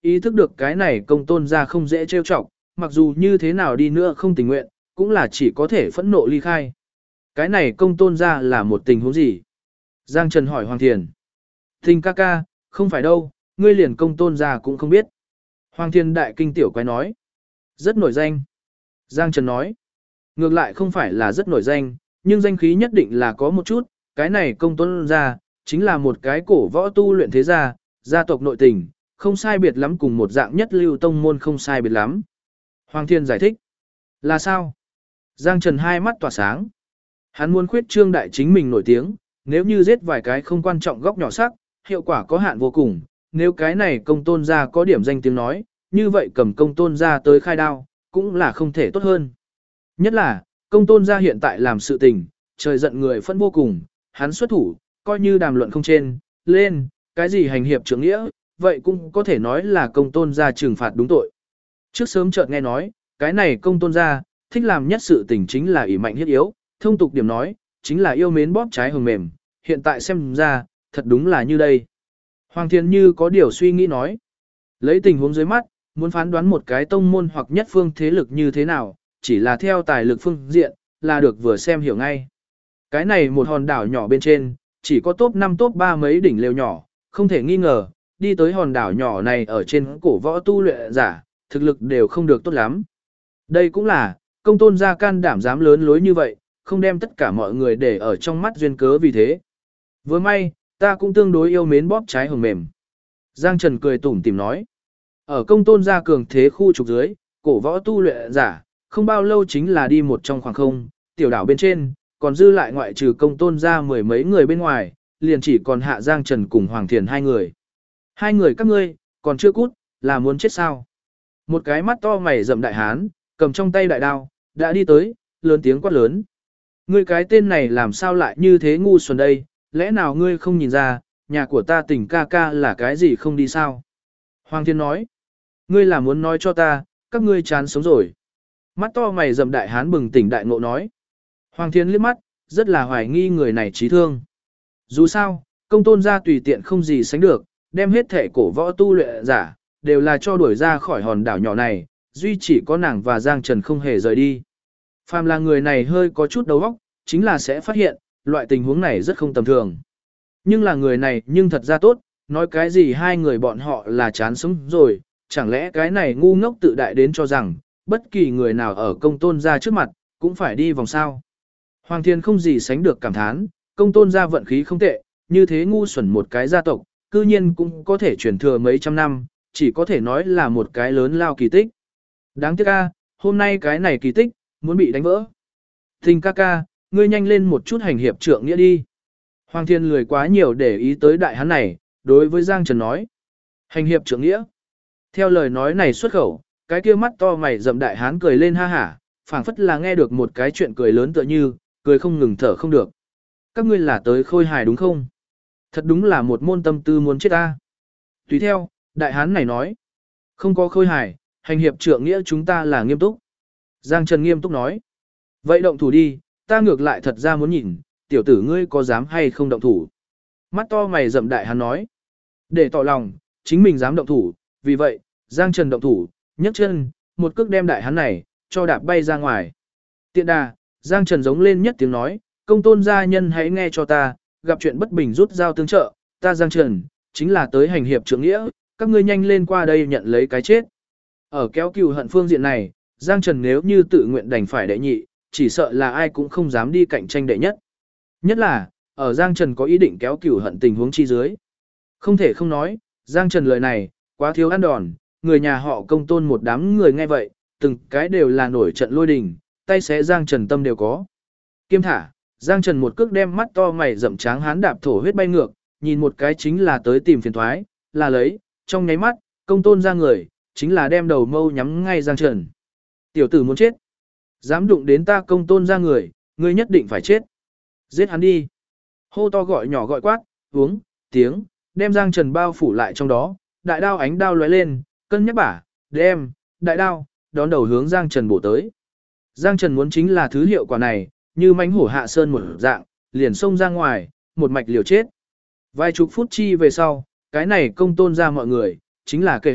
Speaker 1: ý thức được cái này công tôn ra không dễ trêu chọc, mặc dù như thế nào đi nữa không tình nguyện, cũng là chỉ có thể phẫn nộ ly khai. Cái này công tôn ra là một tình huống gì? Giang Trần hỏi Hoàng Thiền. Tình ca ca, không phải đâu, ngươi liền công tôn ra cũng không biết. Hoàng Thiền đại kinh tiểu quái nói. Rất nổi danh. Giang Trần nói. Ngược lại không phải là rất nổi danh, nhưng danh khí nhất định là có một chút. Cái này công tôn ra, chính là một cái cổ võ tu luyện thế gia, gia tộc nội tình, không sai biệt lắm cùng một dạng nhất lưu tông môn không sai biệt lắm. Hoàng Thiên giải thích. Là sao? Giang Trần hai mắt tỏa sáng. Hắn muốn khuyết trương đại chính mình nổi tiếng, nếu như giết vài cái không quan trọng góc nhỏ sắc, hiệu quả có hạn vô cùng. Nếu cái này công tôn ra có điểm danh tiếng nói, như vậy cầm công tôn ra tới khai đao, cũng là không thể tốt hơn. Nhất là, công tôn ra hiện tại làm sự tình, trời giận người phẫn vô cùng, hắn xuất thủ, coi như đàm luận không trên, lên, cái gì hành hiệp trưởng nghĩa, vậy cũng có thể nói là công tôn ra trừng phạt đúng tội. Trước sớm chợt nghe nói, cái này công tôn ra, thích làm nhất sự tình chính là ỷ mạnh hiết yếu, thông tục điểm nói, chính là yêu mến bóp trái hồng mềm, hiện tại xem ra, thật đúng là như đây. Hoàng Thiên như có điều suy nghĩ nói, lấy tình huống dưới mắt, muốn phán đoán một cái tông môn hoặc nhất phương thế lực như thế nào, chỉ là theo tài lực phương diện, là được vừa xem hiểu ngay. Cái này một hòn đảo nhỏ bên trên, chỉ có top 5 top 3 mấy đỉnh lều nhỏ, không thể nghi ngờ, đi tới hòn đảo nhỏ này ở trên cổ võ tu luyện giả, thực lực đều không được tốt lắm. Đây cũng là, công tôn gia can đảm dám lớn lối như vậy, không đem tất cả mọi người để ở trong mắt duyên cớ vì thế. Với may, ta cũng tương đối yêu mến bóp trái hồng mềm. Giang Trần cười tủm tỉm nói. Ở công tôn gia cường thế khu trục dưới, cổ võ tu luyện giả, không bao lâu chính là đi một trong khoảng không, tiểu đảo bên trên, còn dư lại ngoại trừ công tôn gia mười mấy người bên ngoài, liền chỉ còn hạ Giang Trần cùng Hoàng Thiền hai người. Hai người các ngươi, còn chưa cút, là muốn chết sao? Một cái mắt to mày rậm đại hán, cầm trong tay đại đao, đã đi tới, lớn tiếng quát lớn. Ngươi cái tên này làm sao lại như thế ngu xuẩn đây, lẽ nào ngươi không nhìn ra, nhà của ta Tình ca ca là cái gì không đi sao? Hoàng Thiên nói, ngươi là muốn nói cho ta, các ngươi chán sống rồi. Mắt to mày rậm đại hán bừng tỉnh đại ngộ nói. Hoàng Thiên liếc mắt, rất là hoài nghi người này trí thương. Dù sao, công tôn gia tùy tiện không gì sánh được, đem hết thể cổ võ tu luyện giả, đều là cho đuổi ra khỏi hòn đảo nhỏ này, duy chỉ có nàng và Giang Trần không hề rời đi. Phàm là người này hơi có chút đầu óc, chính là sẽ phát hiện, loại tình huống này rất không tầm thường. Nhưng là người này nhưng thật ra tốt, nói cái gì hai người bọn họ là chán sống rồi, chẳng lẽ cái này ngu ngốc tự đại đến cho rằng, bất kỳ người nào ở công tôn gia trước mặt, cũng phải đi vòng sao. Hoàng Thiên không gì sánh được cảm thán, công tôn gia vận khí không tệ, như thế ngu xuẩn một cái gia tộc, cư nhiên cũng có thể truyền thừa mấy trăm năm, chỉ có thể nói là một cái lớn lao kỳ tích. Đáng tiếc a, hôm nay cái này kỳ tích, muốn bị đánh vỡ. Tình ca ca, ngươi nhanh lên một chút hành hiệp trượng nghĩa đi. Hoàng Thiên lười quá nhiều để ý tới đại hán này, đối với Giang Trần nói. Hành hiệp trượng nghĩa. Theo lời nói này xuất khẩu, cái kia mắt to mày rậm đại hán cười lên ha hả, phảng phất là nghe được một cái chuyện cười lớn tựa như, cười không ngừng thở không được. Các ngươi là tới khôi hài đúng không? Thật đúng là một môn tâm tư muốn chết ta. Tùy theo, đại hán này nói. Không có khôi hài, hành hiệp trượng nghĩa chúng ta là nghiêm túc. Giang Trần nghiêm túc nói. Vậy động thủ đi, ta ngược lại thật ra muốn nhìn, tiểu tử ngươi có dám hay không động thủ. Mắt to mày rậm đại hán nói. Để tỏ lòng, chính mình dám động thủ, vì vậy, Giang Trần động thủ, nhấc chân, một cước đem đại hán này, cho đạp bay ra ngoài. Tiện đà, Giang Trần giống lên nhất tiếng nói, công tôn gia nhân hãy nghe cho ta, gặp chuyện bất bình rút dao tương trợ, ta Giang Trần, chính là tới hành hiệp trượng nghĩa, các ngươi nhanh lên qua đây nhận lấy cái chết. Ở kéo cừu hận phương diện này, Giang Trần nếu như tự nguyện đành phải đệ nhị, chỉ sợ là ai cũng không dám đi cạnh tranh đệ nhất. Nhất là, ở Giang Trần có ý định kéo cừu hận tình huống chi dưới. Không thể không nói, Giang Trần lời này, quá thiếu ăn đòn, người nhà họ công tôn một đám người nghe vậy, từng cái đều là nổi trận lôi đình, tay xé Giang Trần tâm đều có. Kiêm thả, Giang Trần một cước đem mắt to mày rậm tráng hán đạp thổ huyết bay ngược, nhìn một cái chính là tới tìm phiền thoái, là lấy, trong nháy mắt, công tôn ra người, chính là đem đầu mâu nhắm ngay Giang Trần. Tiểu tử muốn chết. Dám đụng đến ta công tôn ra người, ngươi nhất định phải chết. Giết hắn đi. Hô to gọi nhỏ gọi quát, uống, tiếng, đem Giang Trần bao phủ lại trong đó, đại đao ánh đao lóe lên, cân nhắc bả, đem, đại đao, đón đầu hướng Giang Trần bổ tới. Giang Trần muốn chính là thứ hiệu quả này, như mãnh hổ hạ sơn một dạng, liền xông ra ngoài, một mạch liều chết. Vài chục phút chi về sau, cái này công tôn ra mọi người, chính là kể hết,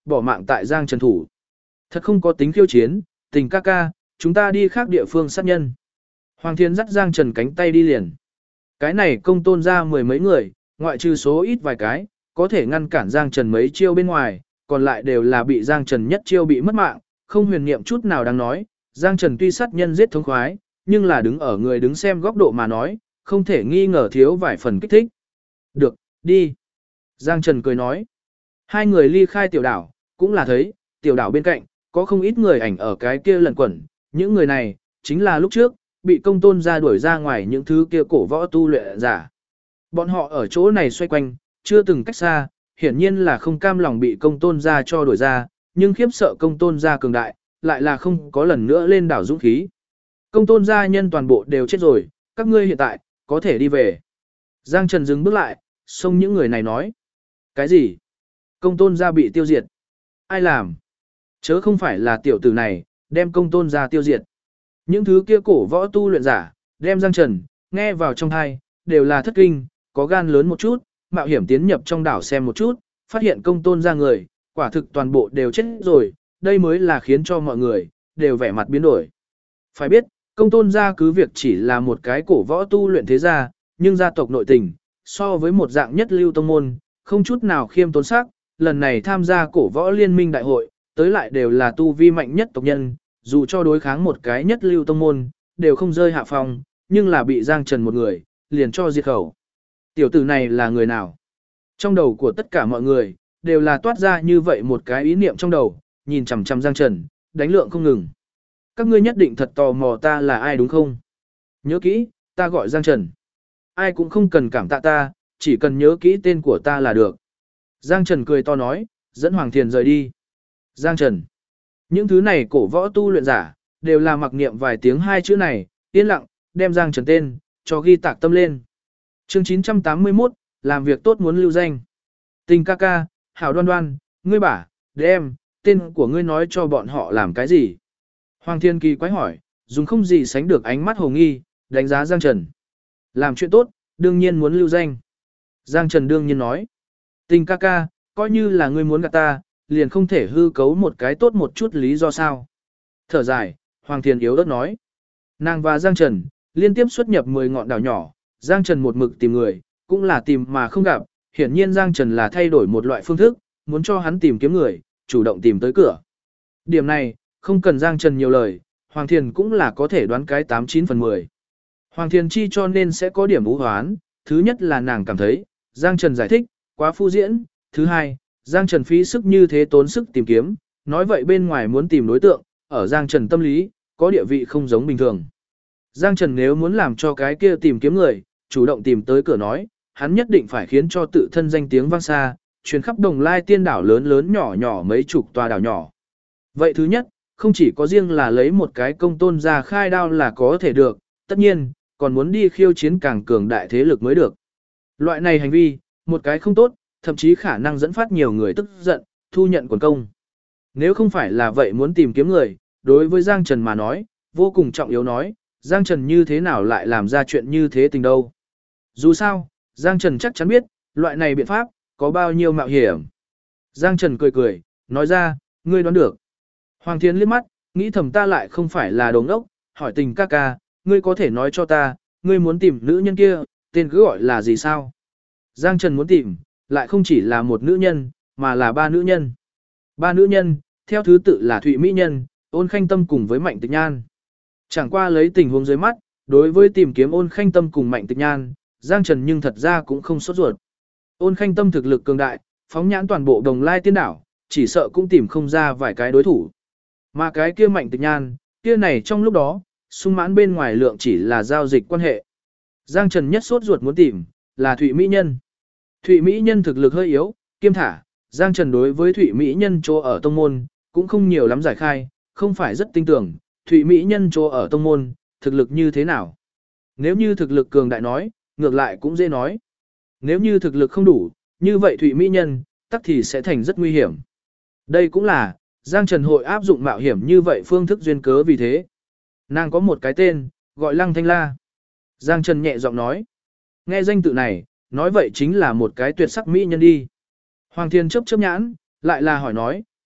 Speaker 1: bỏ mạng tại Giang Trần thủ. Thật không có tính khiêu chiến, Tình ca ca, chúng ta đi khác địa phương sát nhân. Hoàng Thiên dắt Giang Trần cánh tay đi liền. Cái này công tôn ra mười mấy người, ngoại trừ số ít vài cái, có thể ngăn cản Giang Trần mấy chiêu bên ngoài, còn lại đều là bị Giang Trần nhất chiêu bị mất mạng, không huyền niệm chút nào đáng nói. Giang Trần tuy sát nhân giết thống khoái, nhưng là đứng ở người đứng xem góc độ mà nói, không thể nghi ngờ thiếu vài phần kích thích. Được, đi. Giang Trần cười nói. Hai người ly khai tiểu đảo, cũng là thấy, tiểu đảo bên cạnh, có không ít người ảnh ở cái kia lẩn quẩn. Những người này, chính là lúc trước, bị công tôn ra đuổi ra ngoài những thứ kia cổ võ tu luyện giả. Bọn họ ở chỗ này xoay quanh, chưa từng cách xa, hiển nhiên là không cam lòng bị công tôn ra cho đuổi ra, nhưng khiếp sợ công tôn ra cường đại, lại là không có lần nữa lên đảo dũng khí. Công tôn gia nhân toàn bộ đều chết rồi, các ngươi hiện tại, có thể đi về. Giang Trần dừng bước lại, xông những người này nói. Cái gì? Công tôn gia bị tiêu diệt. Ai làm? Chớ không phải là tiểu tử này, đem công tôn gia tiêu diệt. Những thứ kia cổ võ tu luyện giả, đem Giang Trần, nghe vào trong thai, đều là thất kinh, có gan lớn một chút, mạo hiểm tiến nhập trong đảo xem một chút, phát hiện công tôn gia người, quả thực toàn bộ đều chết rồi, đây mới là khiến cho mọi người, đều vẻ mặt biến đổi. Phải biết, công tôn gia cứ việc chỉ là một cái cổ võ tu luyện thế gia, nhưng gia tộc nội tình, so với một dạng nhất lưu tông môn, không chút nào khiêm tốn sắc, lần này tham gia cổ võ liên minh đại hội, tới lại đều là tu vi mạnh nhất tộc nhân, dù cho đối kháng một cái nhất lưu tông môn, đều không rơi hạ phong, nhưng là bị Giang Trần một người, liền cho diệt khẩu. Tiểu tử này là người nào? Trong đầu của tất cả mọi người, đều là toát ra như vậy một cái ý niệm trong đầu, nhìn chằm chằm Giang Trần, đánh lượng không ngừng. Các ngươi nhất định thật tò mò ta là ai đúng không? Nhớ kỹ, ta gọi Giang Trần. Ai cũng không cần cảm tạ ta, chỉ cần nhớ kỹ tên của ta là được. Giang Trần cười to nói, dẫn Hoàng Thiền rời đi. Giang Trần. Những thứ này cổ võ tu luyện giả, đều là mặc niệm vài tiếng hai chữ này, yên lặng, đem Giang Trần tên, cho ghi tạc tâm lên. Chương 981, làm việc tốt muốn lưu danh. Tình ca ca, hảo đoan đoan, ngươi bả, đem, tên của ngươi nói cho bọn họ làm cái gì? Hoàng Thiên Kỳ quái hỏi, dùng không gì sánh được ánh mắt hồ nghi, đánh giá Giang Trần. Làm chuyện tốt, đương nhiên muốn lưu danh. Giang Trần đương nhiên nói. Tình ca ca, coi như là ngươi muốn gạt ta, liền không thể hư cấu một cái tốt một chút lý do sao. Thở dài, Hoàng Thiên yếu ớt nói. Nàng và Giang Trần, liên tiếp xuất nhập 10 ngọn đảo nhỏ, Giang Trần một mực tìm người, cũng là tìm mà không gặp, hiển nhiên Giang Trần là thay đổi một loại phương thức, muốn cho hắn tìm kiếm người, chủ động tìm tới cửa. Điểm này, không cần Giang Trần nhiều lời, Hoàng Thiền cũng là có thể đoán cái 89 phần 10. Hoàng Thiền chi cho nên sẽ có điểm ưu hoán, thứ nhất là nàng cảm thấy, Giang Trần giải thích, quá phu diễn, thứ hai, Giang Trần phí sức như thế tốn sức tìm kiếm, nói vậy bên ngoài muốn tìm đối tượng, ở Giang Trần tâm lý, có địa vị không giống bình thường. Giang Trần nếu muốn làm cho cái kia tìm kiếm người, chủ động tìm tới cửa nói, hắn nhất định phải khiến cho tự thân danh tiếng vang xa, truyền khắp Đồng Lai tiên đảo lớn lớn nhỏ nhỏ mấy chục tòa đảo nhỏ. Vậy thứ nhất, không chỉ có riêng là lấy một cái công tôn ra khai đao là có thể được, tất nhiên, còn muốn đi khiêu chiến càng cường đại thế lực mới được. Loại này hành vi, một cái không tốt, thậm chí khả năng dẫn phát nhiều người tức giận, thu nhận quần công. Nếu không phải là vậy muốn tìm kiếm người, đối với Giang Trần mà nói, vô cùng trọng yếu nói, Giang Trần như thế nào lại làm ra chuyện như thế tình đâu. Dù sao, Giang Trần chắc chắn biết, loại này biện pháp, có bao nhiêu mạo hiểm. Giang Trần cười cười, nói ra, ngươi đoán được. Hoàng Thiên liếc mắt, nghĩ thầm ta lại không phải là đồ ngốc, hỏi Tình ca ca, ngươi có thể nói cho ta, ngươi muốn tìm nữ nhân kia, tên cứ gọi là gì sao? Giang Trần muốn tìm, lại không chỉ là một nữ nhân, mà là ba nữ nhân. Ba nữ nhân, theo thứ tự là Thụy Mỹ Nhân, Ôn Khanh Tâm cùng với Mạnh Tịch Nhan. Chẳng qua lấy tình huống dưới mắt, đối với tìm kiếm Ôn Khanh Tâm cùng Mạnh Tịch Nhan, Giang Trần nhưng thật ra cũng không sốt ruột. Ôn Khanh Tâm thực lực cường đại, phóng nhãn toàn bộ Đồng Lai tiên đảo, chỉ sợ cũng tìm không ra vài cái đối thủ. Mà cái kia Mạnh Tịch Nhan, kia này trong lúc đó, sung mãn bên ngoài lượng chỉ là giao dịch quan hệ. Giang Trần nhất sốt ruột muốn tìm, là Thụy Mỹ Nhân. Thụy Mỹ Nhân thực lực hơi yếu, kiêm thả, Giang Trần đối với Thụy Mỹ Nhân chỗ ở tông môn, cũng không nhiều lắm giải khai, không phải rất tin tưởng, Thụy Mỹ Nhân chỗ ở tông môn, thực lực như thế nào. Nếu như thực lực cường đại nói, ngược lại cũng dễ nói. Nếu như thực lực không đủ, như vậy Thụy Mỹ Nhân, tắc thì sẽ thành rất nguy hiểm. Đây cũng là, Giang Trần hội áp dụng mạo hiểm như vậy phương thức duyên cớ vì thế. Nàng có một cái tên, gọi Lăng Thanh La. Giang Trần nhẹ giọng nói. Nghe danh tự này, nói vậy chính là một cái tuyệt sắc mỹ nhân đi. Hoàng Thiên chớp chớp nhãn, lại là hỏi nói,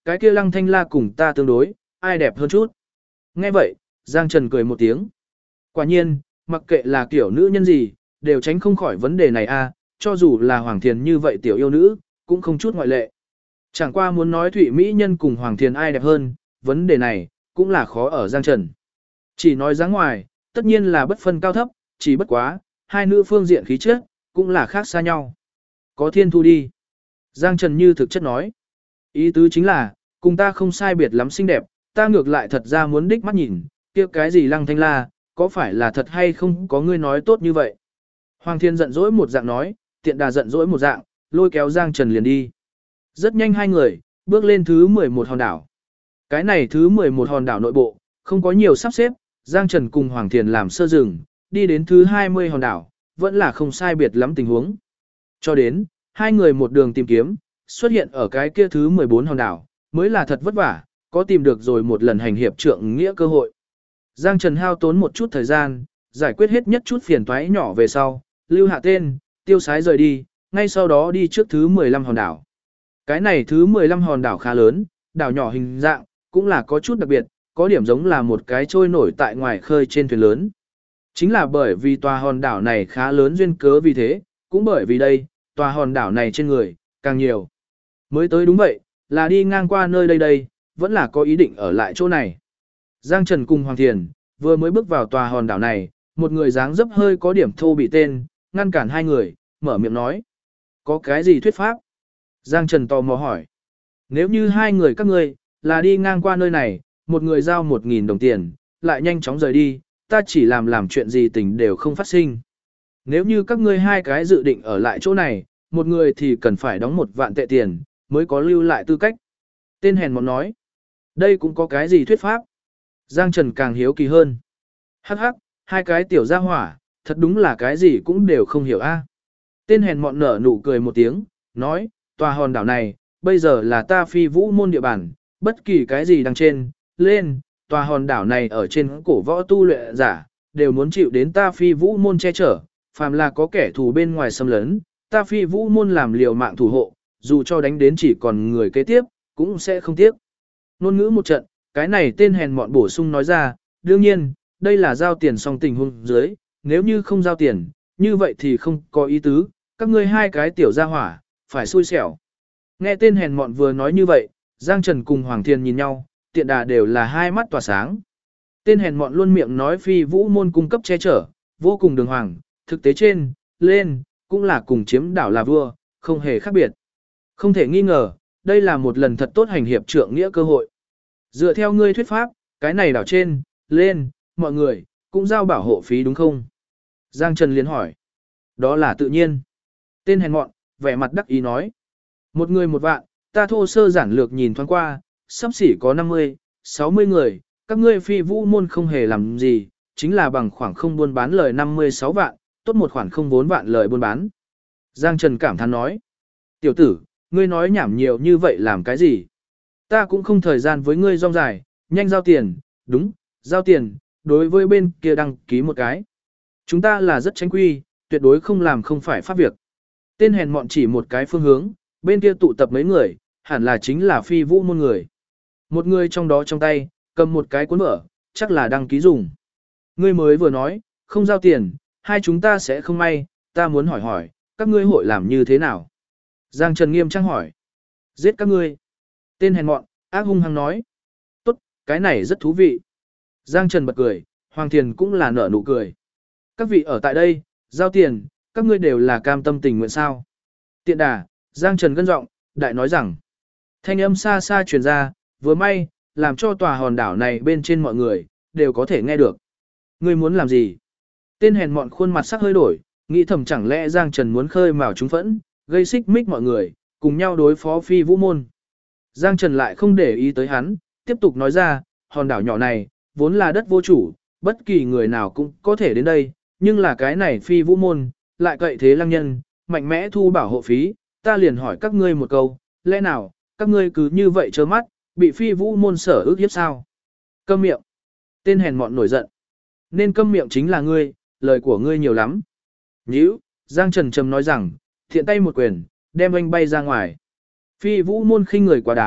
Speaker 1: cái kia Lăng Thanh La cùng ta tương đối, ai đẹp hơn chút. Nghe vậy, Giang Trần cười một tiếng. Quả nhiên, mặc kệ là kiểu nữ nhân gì, đều tránh không khỏi vấn đề này a, cho dù là Hoàng Thiền như vậy tiểu yêu nữ, cũng không chút ngoại lệ. Chẳng qua muốn nói Thụy Mỹ Nhân cùng Hoàng Thiền ai đẹp hơn, vấn đề này, cũng là khó ở Giang Trần. Chỉ nói dáng ngoài, tất nhiên là bất phân cao thấp, chỉ bất quá, hai nữ phương diện khí chất cũng là khác xa nhau. Có thiên thu đi. Giang Trần như thực chất nói. Ý tứ chính là, cùng ta không sai biệt lắm xinh đẹp, ta ngược lại thật ra muốn đích mắt nhìn, kia cái gì Lăng Thanh La, có phải là thật hay không có ngươi nói tốt như vậy. Hoàng Thiên giận dỗi một dạng nói, tiện đà giận dỗi một dạng, lôi kéo Giang Trần liền đi. Rất nhanh hai người, bước lên thứ 11 hòn đảo. Cái này thứ 11 hòn đảo nội bộ, không có nhiều sắp xếp, Giang Trần cùng Hoàng Thiền làm sơ rừng, đi đến thứ 20 hòn đảo, vẫn là không sai biệt lắm tình huống. Cho đến, hai người một đường tìm kiếm, xuất hiện ở cái kia thứ 14 hòn đảo, mới là thật vất vả, có tìm được rồi một lần hành hiệp trượng nghĩa cơ hội. Giang Trần hao tốn một chút thời gian, giải quyết hết nhất chút phiền toái nhỏ về sau, lưu hạ tên, tiêu sái rời đi, ngay sau đó đi trước thứ 15 hòn đảo. Cái này thứ 15 hòn đảo khá lớn, đảo nhỏ hình dạng, cũng là có chút đặc biệt, có điểm giống là một cái trôi nổi tại ngoài khơi trên thuyền lớn. Chính là bởi vì tòa hòn đảo này khá lớn duyên cớ vì thế, cũng bởi vì đây, tòa hòn đảo này trên người, càng nhiều. Mới tới đúng vậy, là đi ngang qua nơi đây, vẫn là có ý định ở lại chỗ này. Giang Trần cùng Hoàng Thiền, vừa mới bước vào tòa hòn đảo này, một người dáng dấp hơi có điểm thô bị tên, ngăn cản hai người, mở miệng nói. Có cái gì thuyết pháp? Giang Trần tò mò hỏi. Nếu như hai người các ngươi là đi ngang qua nơi này, một người giao 1.000 đồng tiền, lại nhanh chóng rời đi, ta chỉ làm chuyện gì tình đều không phát sinh. Nếu như các ngươi hai cái dự định ở lại chỗ này, một người thì cần phải đóng 1 vạn tệ tiền, mới có lưu lại tư cách. Tên hèn mọn nói. Đây cũng có cái gì thuyết pháp? Giang Trần càng hiếu kỳ hơn. Hắc hắc, hai cái tiểu gia hỏa, thật đúng là cái gì cũng đều không hiểu a. Tên hèn mọn nở nụ cười một tiếng, nói, tòa hòn đảo này, bây giờ là ta Phi Vũ môn địa bàn, bất kỳ cái gì đằng trên, lên, tòa hòn đảo này ở trên cổ võ tu luyện giả, đều muốn chịu đến ta Phi Vũ môn che chở, phàm là có kẻ thù bên ngoài xâm lấn, ta Phi Vũ môn làm liều mạng thủ hộ, dù cho đánh đến chỉ còn người kế tiếp, cũng sẽ không tiếc. Ngôn ngữ một trận, cái này tên hèn mọn bổ sung nói ra, đương nhiên, đây là giao tiền xong tình huống dưới, nếu như không giao tiền, như vậy thì không có ý tứ, các ngươi hai cái tiểu gia hỏa, phải xui xẻo. Nghe tên hèn mọn vừa nói như vậy, Giang Trần cùng Hoàng Thiên nhìn nhau, tiện đà đều là hai mắt tỏa sáng. Tên hèn mọn luôn miệng nói Phi Vũ môn cung cấp che chở, vô cùng đường hoàng, thực tế trên, lên, cũng là cùng chiếm đảo là vua, không hề khác biệt. Không thể nghi ngờ, đây là một lần thật tốt hành hiệp trượng nghĩa cơ hội. Dựa theo ngươi thuyết pháp, cái này đảo trên, lên, mọi người, cũng giao bảo hộ phí đúng không? Giang Trần liền hỏi. Đó là tự nhiên. Tên hèn mọn, vẻ mặt đắc ý nói. Một người 1 vạn, ta thô sơ giản lược nhìn thoáng qua, sắp xỉ có 50, 60 người, các ngươi Phi Vũ môn không hề làm gì, chính là bằng khoảng không buôn bán lời 56 vạn, tốt một khoản không 4 vạn lời buôn bán. Giang Trần cảm thán nói. Tiểu tử, ngươi nói nhảm nhiều như vậy làm cái gì? Ta cũng không thời gian với ngươi rong dài, nhanh giao tiền, đúng, giao tiền, đối với bên kia đăng ký một cái. Chúng ta là rất tránh quy, tuyệt đối không làm không phải pháp việc. Tên hèn mọn chỉ một cái phương hướng, bên kia tụ tập mấy người, hẳn là chính là Phi Vũ môn người. Một người trong đó trong tay, cầm một cái cuốn mở, chắc là đăng ký dùng. Ngươi mới vừa nói, không giao tiền, hai chúng ta sẽ không may, ta muốn hỏi hỏi, các ngươi hội làm như thế nào? Giang Trần nghiêm trang hỏi. Giết các ngươi. Tên hèn mọn, ác hung hăng nói. Tốt, cái này rất thú vị. Giang Trần bật cười, Hoàng Thiền cũng là nở nụ cười. Các vị ở tại đây, giao tiền, các ngươi đều là cam tâm tình nguyện sao? Tiện đà, Giang Trần gân giọng, đại nói rằng. Thanh âm xa xa truyền ra, vừa may, làm cho tòa hòn đảo này bên trên mọi người, đều có thể nghe được. Ngươi muốn làm gì? Tên hèn mọn khuôn mặt sắc hơi đổi, nghĩ thầm chẳng lẽ Giang Trần muốn khơi mào chúng phẫn, gây xích mích mọi người, cùng nhau đối phó Phi Vũ môn. Giang Trần lại không để ý tới hắn, tiếp tục nói ra, hòn đảo nhỏ này, vốn là đất vô chủ, bất kỳ người nào cũng có thể đến đây, nhưng là cái này Phi Vũ môn, lại cậy thế lăng nhân, mạnh mẽ thu bảo hộ phí, ta liền hỏi các ngươi một câu, lẽ nào, các ngươi cứ như vậy trơ mắt, bị Phi Vũ môn sở ức hiếp sao? Câm miệng. Tên hèn mọn nổi giận. Nên câm miệng chính là ngươi, lời của ngươi nhiều lắm. Nhíu, Giang Trần trầm nói rằng, thiện tay một quyền, đem anh bay ra ngoài. Phi Vũ môn khinh người quá đáng,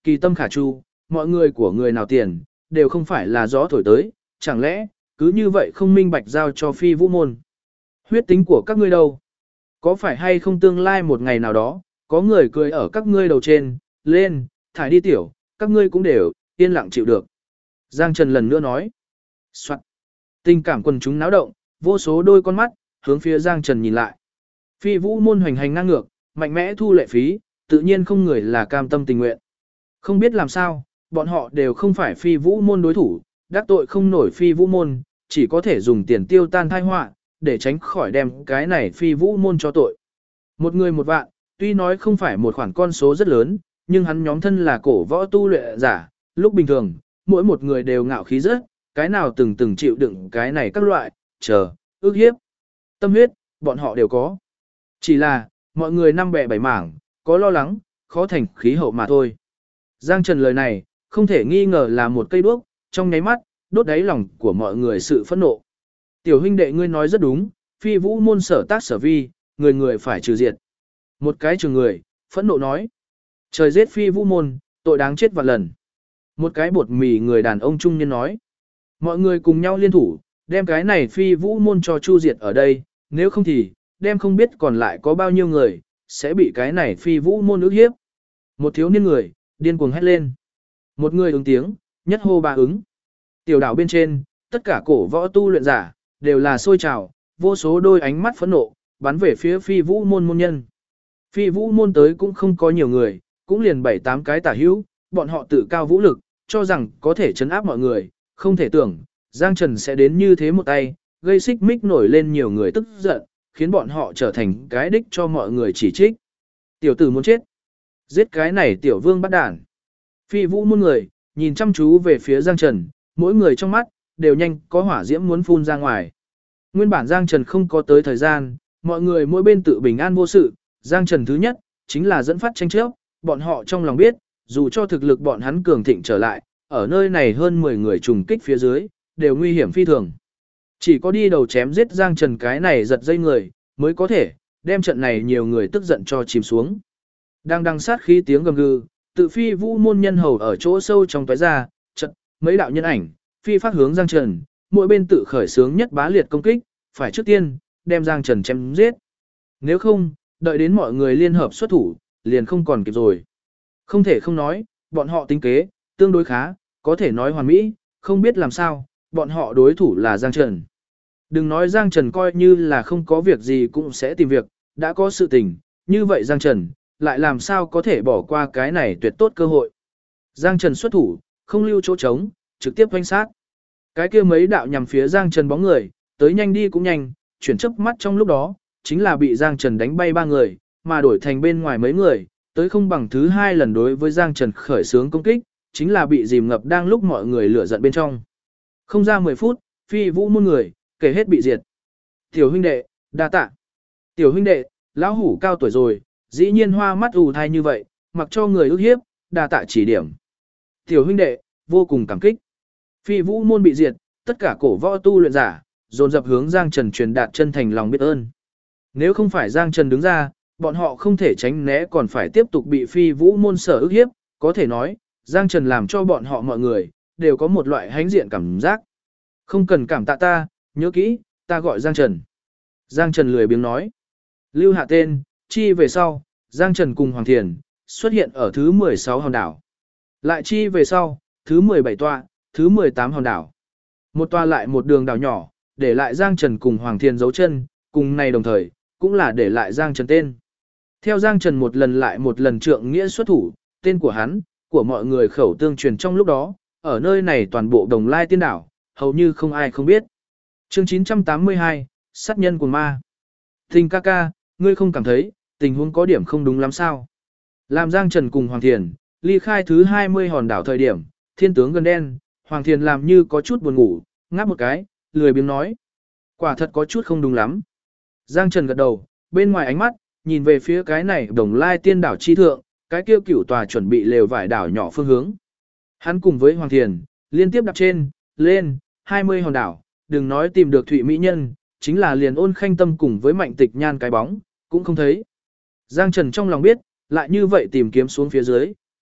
Speaker 1: kỳ tâm khả chu, mọi người của người nào tiền, đều không phải là gió thổi tới, chẳng lẽ, cứ như vậy không minh bạch giao cho phi vũ môn. Huyết tính của các ngươi đâu? Có phải hay không tương lai một ngày nào đó, có người cười ở các ngươi đầu trên, lên, thải đi tiểu, các ngươi cũng đều, yên lặng chịu được. Giang Trần lần nữa nói. Soạn. Tình cảm quần chúng náo động, vô số đôi con mắt, hướng phía Giang Trần nhìn lại. Phi vũ môn hoành hành ngang ngược, mạnh mẽ thu lệ phí, tự nhiên không người là cam tâm tình nguyện. Không biết làm sao, bọn họ đều không phải phi vũ môn đối thủ, đắc tội không nổi phi vũ môn, chỉ có thể dùng tiền tiêu tan thai họa để tránh khỏi đem cái này phi vũ môn cho tội. Một người một vạn, tuy nói không phải một khoản con số rất lớn, nhưng hắn nhóm thân là cổ võ tu luyện giả, lúc bình thường, mỗi một người đều ngạo khí rất, cái nào từng chịu đựng cái này các loại, ức hiếp, tâm huyết, bọn họ đều có. Chỉ là, mọi người năm bè bảy mảng, có lo lắng, khó thành khí hậu mà thôi. Giang Trần lời này, không thể nghi ngờ là một cây đuốc, trong nháy mắt, đốt đáy lòng của mọi người sự phẫn nộ. Tiểu huynh đệ ngươi nói rất đúng, phi vũ môn sở tác sở vi, người người phải trừ diệt. Một cái trường người, phẫn nộ nói. Trời giết phi vũ môn, tội đáng chết vạn lần. Một cái bột mì người đàn ông trung niên nói. Mọi người cùng nhau liên thủ, đem cái này phi vũ môn cho chu diệt ở đây, nếu không thì, đem không biết còn lại có bao nhiêu người, sẽ bị cái này phi vũ môn ức hiếp. Một thiếu niên người, điên cuồng hét lên. Một người ứng tiếng, nhất hô ba ứng. Tiểu đảo bên trên, tất cả cổ võ tu luyện giả, đều là sôi trào, vô số đôi ánh mắt phẫn nộ, bắn về phía phi vũ môn môn nhân. Phi vũ môn tới cũng không có nhiều người, cũng liền 7-8 cái tả hữu, bọn họ tự cao vũ lực, cho rằng có thể chấn áp mọi người, không thể tưởng, Giang Trần sẽ đến như thế một tay, gây xích mích nổi lên nhiều người tức giận, khiến bọn họ trở thành cái đích cho mọi người chỉ trích. Tiểu tử muốn chết. Giết cái này tiểu vương bắt đản. Phi vũ môn người, nhìn chăm chú về phía Giang Trần, mỗi người trong mắt, đều nhanh có hỏa diễm muốn phun ra ngoài. Nguyên bản Giang Trần không có tới thời gian, mọi người mỗi bên tự bình an vô sự, Giang Trần thứ nhất, chính là dẫn phát tranh chấp, bọn họ trong lòng biết, dù cho thực lực bọn hắn cường thịnh trở lại, ở nơi này hơn 10 người trùng kích phía dưới, đều nguy hiểm phi thường. Chỉ có đi đầu chém giết Giang Trần cái này giật dây người, mới có thể, đem trận này nhiều người tức giận cho chìm xuống. Đang sát khí tiếng gầm gừ, tự phi vũ môn nhân hầu ở chỗ sâu trong toái ra, trận, mấy đạo nhân ảnh, phi phát hướng Giang Trần, mỗi bên tự khởi sướng nhất bá liệt công kích, phải trước tiên, đem Giang Trần chém giết. Nếu không, đợi đến mọi người liên hợp xuất thủ, liền không còn kịp rồi. Không thể không nói, bọn họ tính kế, tương đối khá, có thể nói hoàn mỹ, không biết làm sao, bọn họ đối thủ là Giang Trần. Đừng nói Giang Trần coi như là không có việc gì cũng sẽ tìm việc, đã có sự tình, như vậy Giang Trần, lại làm sao có thể bỏ qua cái này tuyệt tốt cơ hội. Giang Trần xuất thủ, không lưu chỗ trống, trực tiếp hoanh sát. Cái kia mấy đạo nhằm phía Giang Trần bóng người, tới nhanh đi cũng nhanh, chuyển chớp mắt trong lúc đó, chính là bị Giang Trần đánh bay 3 người, mà đổi thành bên ngoài mấy người, tới không bằng thứ 2 lần đối với Giang Trần khởi xướng công kích, chính là bị dìm ngập đang lúc mọi người lửa giận bên trong. Không ra 10 phút, phi vũ môn người, kể hết bị diệt. Tiểu huynh đệ, đa tạ. Tiểu huynh đệ, lão hủ cao tuổi rồi, dĩ nhiên hoa mắt ù thai như vậy, mặc cho người ức hiếp, đa tạ chỉ điểm. Tiểu huynh đệ, vô cùng cảm kích. Phi vũ môn bị diệt, tất cả cổ võ tu luyện giả, dồn dập hướng Giang Trần truyền đạt chân thành lòng biết ơn. Nếu không phải Giang Trần đứng ra, bọn họ không thể tránh né còn phải tiếp tục bị phi vũ môn sở ức hiếp, có thể nói, Giang Trần làm cho bọn họ mọi người, đều có một loại hãnh diện cảm giác. Không cần cảm tạ ta, nhớ kỹ, ta gọi Giang Trần. Giang Trần lười biếng nói. Lưu hạ tên, chi về sau, Giang Trần cùng Hoàng Thiền, xuất hiện ở thứ 16 hòn đảo. Lại chi về sau, thứ 17 tọa, thứ 18 hòn đảo. Một tòa lại một đường đảo nhỏ, để lại Giang Trần cùng Hoàng Thiền dấu chân, cùng này đồng thời, cũng là để lại Giang Trần tên. Theo Giang Trần một lần lại một lần trượng nghĩa xuất thủ, tên của hắn, của mọi người khẩu tương truyền trong lúc đó, ở nơi này toàn bộ Đồng Lai Tiên đảo, hầu như không ai không biết. Chương 982, sát nhân của ma. Tình ca ca, ngươi không cảm thấy, tình huống có điểm không đúng lắm sao? Làm Giang Trần cùng Hoàng Thiền, ly khai thứ 20 hòn đảo thời điểm, thiên tướng gần đen, Hoàng Thiền làm như có chút buồn ngủ, ngáp một cái, lười biếng nói. Quả thật có chút không đúng lắm. Giang Trần gật đầu, bên ngoài ánh mắt, nhìn về phía cái này Đồng Lai Tiên đảo chi thượng, cái kia cửu tòa chuẩn bị lều vải đảo nhỏ phương hướng. Hắn cùng với Hoàng Thiền, liên tiếp đạp trên, lên, 20 hòn đảo, đừng nói tìm được Thụy Mỹ Nhân, chính là liền Ôn Khanh Tâm cùng với Mạnh Tịch Nhan cái bóng, cũng không thấy. Giang Trần trong lòng biết, lại như vậy tìm kiếm xuống phía dưới,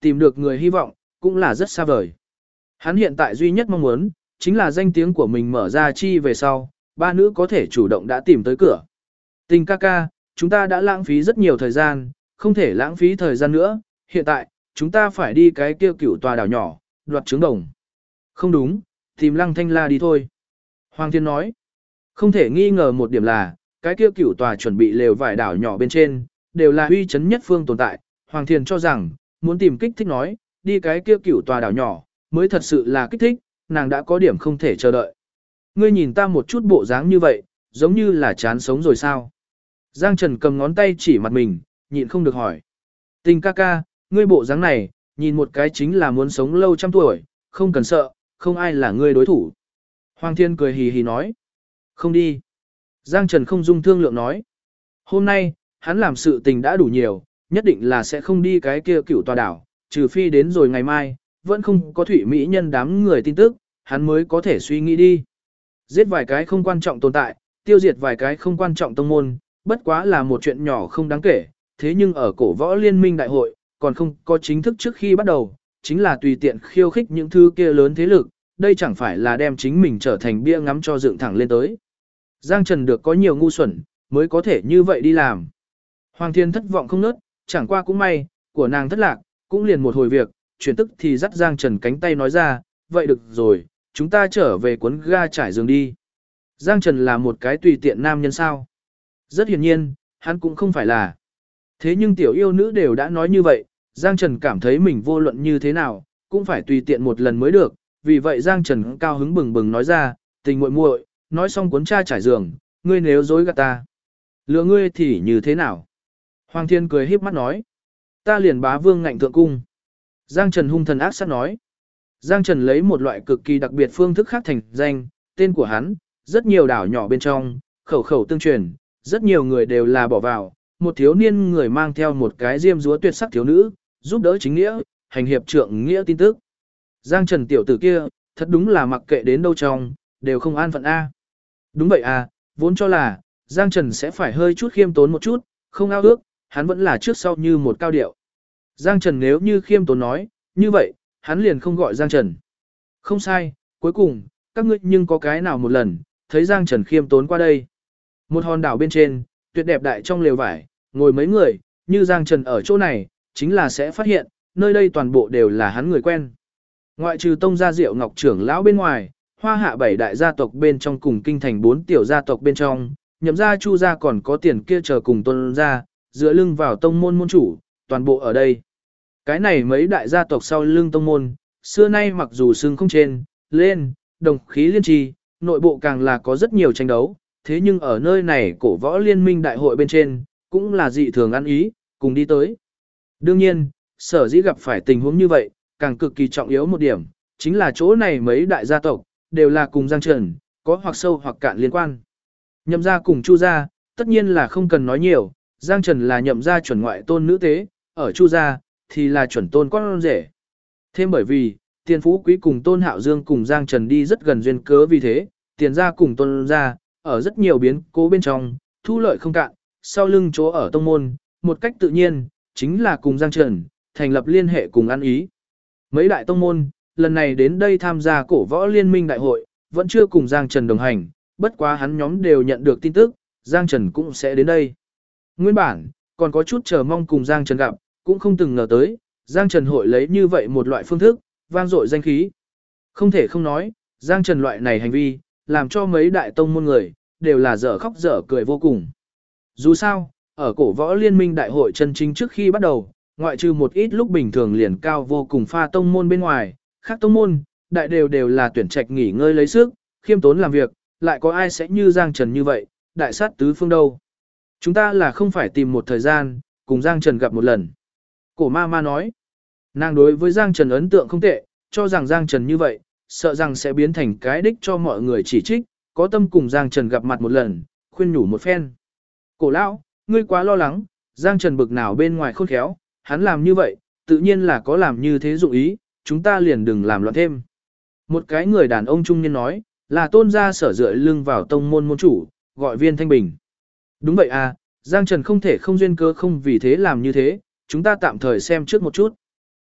Speaker 1: tìm được người hy vọng, cũng là rất xa vời. Hắn hiện tại duy nhất mong muốn, chính là danh tiếng của mình mở ra chi về sau, ba nữ có thể chủ động đã tìm tới cửa. Tình ca ca, chúng ta đã lãng phí rất nhiều thời gian, không thể lãng phí thời gian nữa, hiện tại, chúng ta phải đi cái kia cửu tòa đảo nhỏ, đoạt trứng đồng. Không đúng, tìm Lăng Thanh La đi thôi. Hoàng Thiên nói, không thể nghi ngờ một điểm là, cái kia cửu tòa chuẩn bị lều vải đảo nhỏ bên trên, đều là uy chấn nhất phương tồn tại. Hoàng Thiên cho rằng, muốn tìm kích thích nói, đi cái kia cửu tòa đảo nhỏ, mới thật sự là kích thích, nàng đã có điểm không thể chờ đợi. Ngươi nhìn ta một chút bộ dáng như vậy, giống như là chán sống rồi sao? Giang Trần cầm ngón tay chỉ mặt mình, nhịn không được hỏi. Tình ca ca, ngươi bộ dáng này, nhìn một cái chính là muốn sống lâu trăm tuổi, không cần sợ, không ai là ngươi đối thủ. Hoàng Thiên cười hì hì nói. Không đi. Giang Trần không dung thương lượng nói. Hôm nay, hắn làm sự tình đã đủ nhiều, nhất định là sẽ không đi cái kia cửu tòa đảo, trừ phi đến rồi ngày mai, vẫn không có thủy mỹ nhân đám người tin tức, hắn mới có thể suy nghĩ đi. Giết vài cái không quan trọng tồn tại, tiêu diệt vài cái không quan trọng tông môn, bất quá là một chuyện nhỏ không đáng kể, thế nhưng ở cổ võ liên minh đại hội, còn không có chính thức trước khi bắt đầu, chính là tùy tiện khiêu khích những thứ kia lớn thế lực, đây chẳng phải là đem chính mình trở thành bia ngắm cho dựng thẳng lên tới. Giang Trần được có nhiều ngu xuẩn, mới có thể như vậy đi làm. Hoàng Thiên thất vọng không nớt, chẳng qua cũng may, của nàng thất lạc, cũng liền một hồi việc, chuyển tức thì dắt Giang Trần cánh tay nói ra, vậy được rồi, chúng ta trở về cuốn ga trải giường đi. Giang Trần là một cái tùy tiện nam nhân sao. Rất hiển nhiên, hắn cũng không phải là. Thế nhưng tiểu yêu nữ đều đã nói như vậy, Giang Trần cảm thấy mình vô luận như thế nào, cũng phải tùy tiện một lần mới được. Vì vậy Giang Trần cao hứng bừng bừng nói ra, tình muội muội, nói xong cuốn cha trải giường, ngươi nếu dối gạt ta, lừa ngươi thì như thế nào? Hoàng Thiên cười híp mắt nói, ta liền bá vương ngạnh thượng cung. Giang Trần hung thần ác sát nói, Giang Trần lấy một loại cực kỳ đặc biệt phương thức khác thành danh, tên của hắn, rất nhiều đảo nhỏ bên trong, khẩu khẩu tương truyền, rất nhiều người đều là bỏ vào, một thiếu niên người mang theo một cái diêm dúa tuyệt sắc thiếu nữ, giúp đỡ chính nghĩa, hành hiệp trượng nghĩa tin tức. Giang Trần tiểu tử kia, thật đúng là mặc kệ đến đâu trong, đều không an phận A. Đúng vậy à, vốn cho là, Giang Trần sẽ phải hơi chút khiêm tốn một chút, không ao ước, hắn vẫn là trước sau như một cao điệu. Giang Trần nếu như khiêm tốn nói, như vậy, hắn liền không gọi Giang Trần. Không sai, cuối cùng, các ngươi nhưng có cái nào một lần, thấy Giang Trần khiêm tốn qua đây. Một hòn đảo bên trên, tuyệt đẹp đại trong lều vải, ngồi mấy người, như Giang Trần ở chỗ này, chính là sẽ phát hiện, nơi đây toàn bộ đều là hắn người quen. Ngoại trừ Tông gia Diệu Ngọc trưởng lão bên ngoài, Hoa Hạ 7 đại gia tộc bên trong cùng kinh thành 4 tiểu gia tộc bên trong, Nhậm gia Chu gia còn có tiền kia chờ cùng Tôn gia, dựa lưng vào tông môn môn chủ, toàn bộ ở đây. Cái này mấy đại gia tộc sau lưng tông môn, xưa nay mặc dù xương không trên, lên, đồng khí liên trì, nội bộ càng là có rất nhiều tranh đấu, thế nhưng ở nơi này cổ võ liên minh đại hội bên trên, cũng là dị thường ăn ý, cùng đi tới. Đương nhiên, sở dĩ gặp phải tình huống như vậy, càng cực kỳ trọng yếu một điểm, chính là chỗ này mấy đại gia tộc, đều là cùng Giang Trần, có hoặc sâu hoặc cạn liên quan. Nhậm gia cùng Chu gia, tất nhiên là không cần nói nhiều, Giang Trần là nhậm gia chuẩn ngoại tôn nữ tế, ở Chu gia, thì là chuẩn tôn con rể. Thêm bởi vì, Tiền Phú Quý cùng Tôn Hạo Dương cùng Giang Trần đi rất gần duyên cớ vì thế, Tiền gia cùng Tôn gia, ở rất nhiều biến cố bên trong, thu lợi không cạn, sau lưng chỗ ở tông môn, một cách tự nhiên, chính là cùng Giang Trần, thành lập liên hệ cùng ăn ý. Mấy đại tông môn, lần này đến đây tham gia cổ võ liên minh đại hội, vẫn chưa cùng Giang Trần đồng hành, bất quá hắn nhóm đều nhận được tin tức, Giang Trần cũng sẽ đến đây. Nguyên bản, còn có chút chờ mong cùng Giang Trần gặp, cũng không từng ngờ tới, Giang Trần hội lấy như vậy một loại phương thức, vang dội danh khí. Không thể không nói, Giang Trần loại này hành vi, làm cho mấy đại tông môn người, đều là dở khóc dở cười vô cùng. Dù sao, ở cổ võ liên minh đại hội chân chính trước khi bắt đầu, ngoại trừ một ít lúc bình thường liền cao vô cùng pha tông môn bên ngoài, khác tông môn, đại đều là tuyển trạch nghỉ ngơi lấy sức, khiêm tốn làm việc, lại có ai sẽ như Giang Trần như vậy, đại sát tứ phương đâu. Chúng ta là không phải tìm một thời gian, cùng Giang Trần gặp một lần. Cổ ma ma nói, nàng đối với Giang Trần ấn tượng không tệ, cho rằng Giang Trần như vậy, sợ rằng sẽ biến thành cái đích cho mọi người chỉ trích, có tâm cùng Giang Trần gặp mặt một lần, khuyên nhủ một phen. Cổ lão, ngươi quá lo lắng, Giang Trần bực nào bên ngoài khôn khéo, hắn làm như vậy, tự nhiên là có làm như thế dụng ý, chúng ta liền đừng làm loạn thêm. Một cái người đàn ông trung niên nói, là Tôn gia sở dựa lưng vào tông môn môn chủ, gọi Viên Thanh Bình. Đúng vậy à, Giang Trần không thể không duyên cơ không vì thế làm như thế, chúng ta tạm thời xem trước một chút.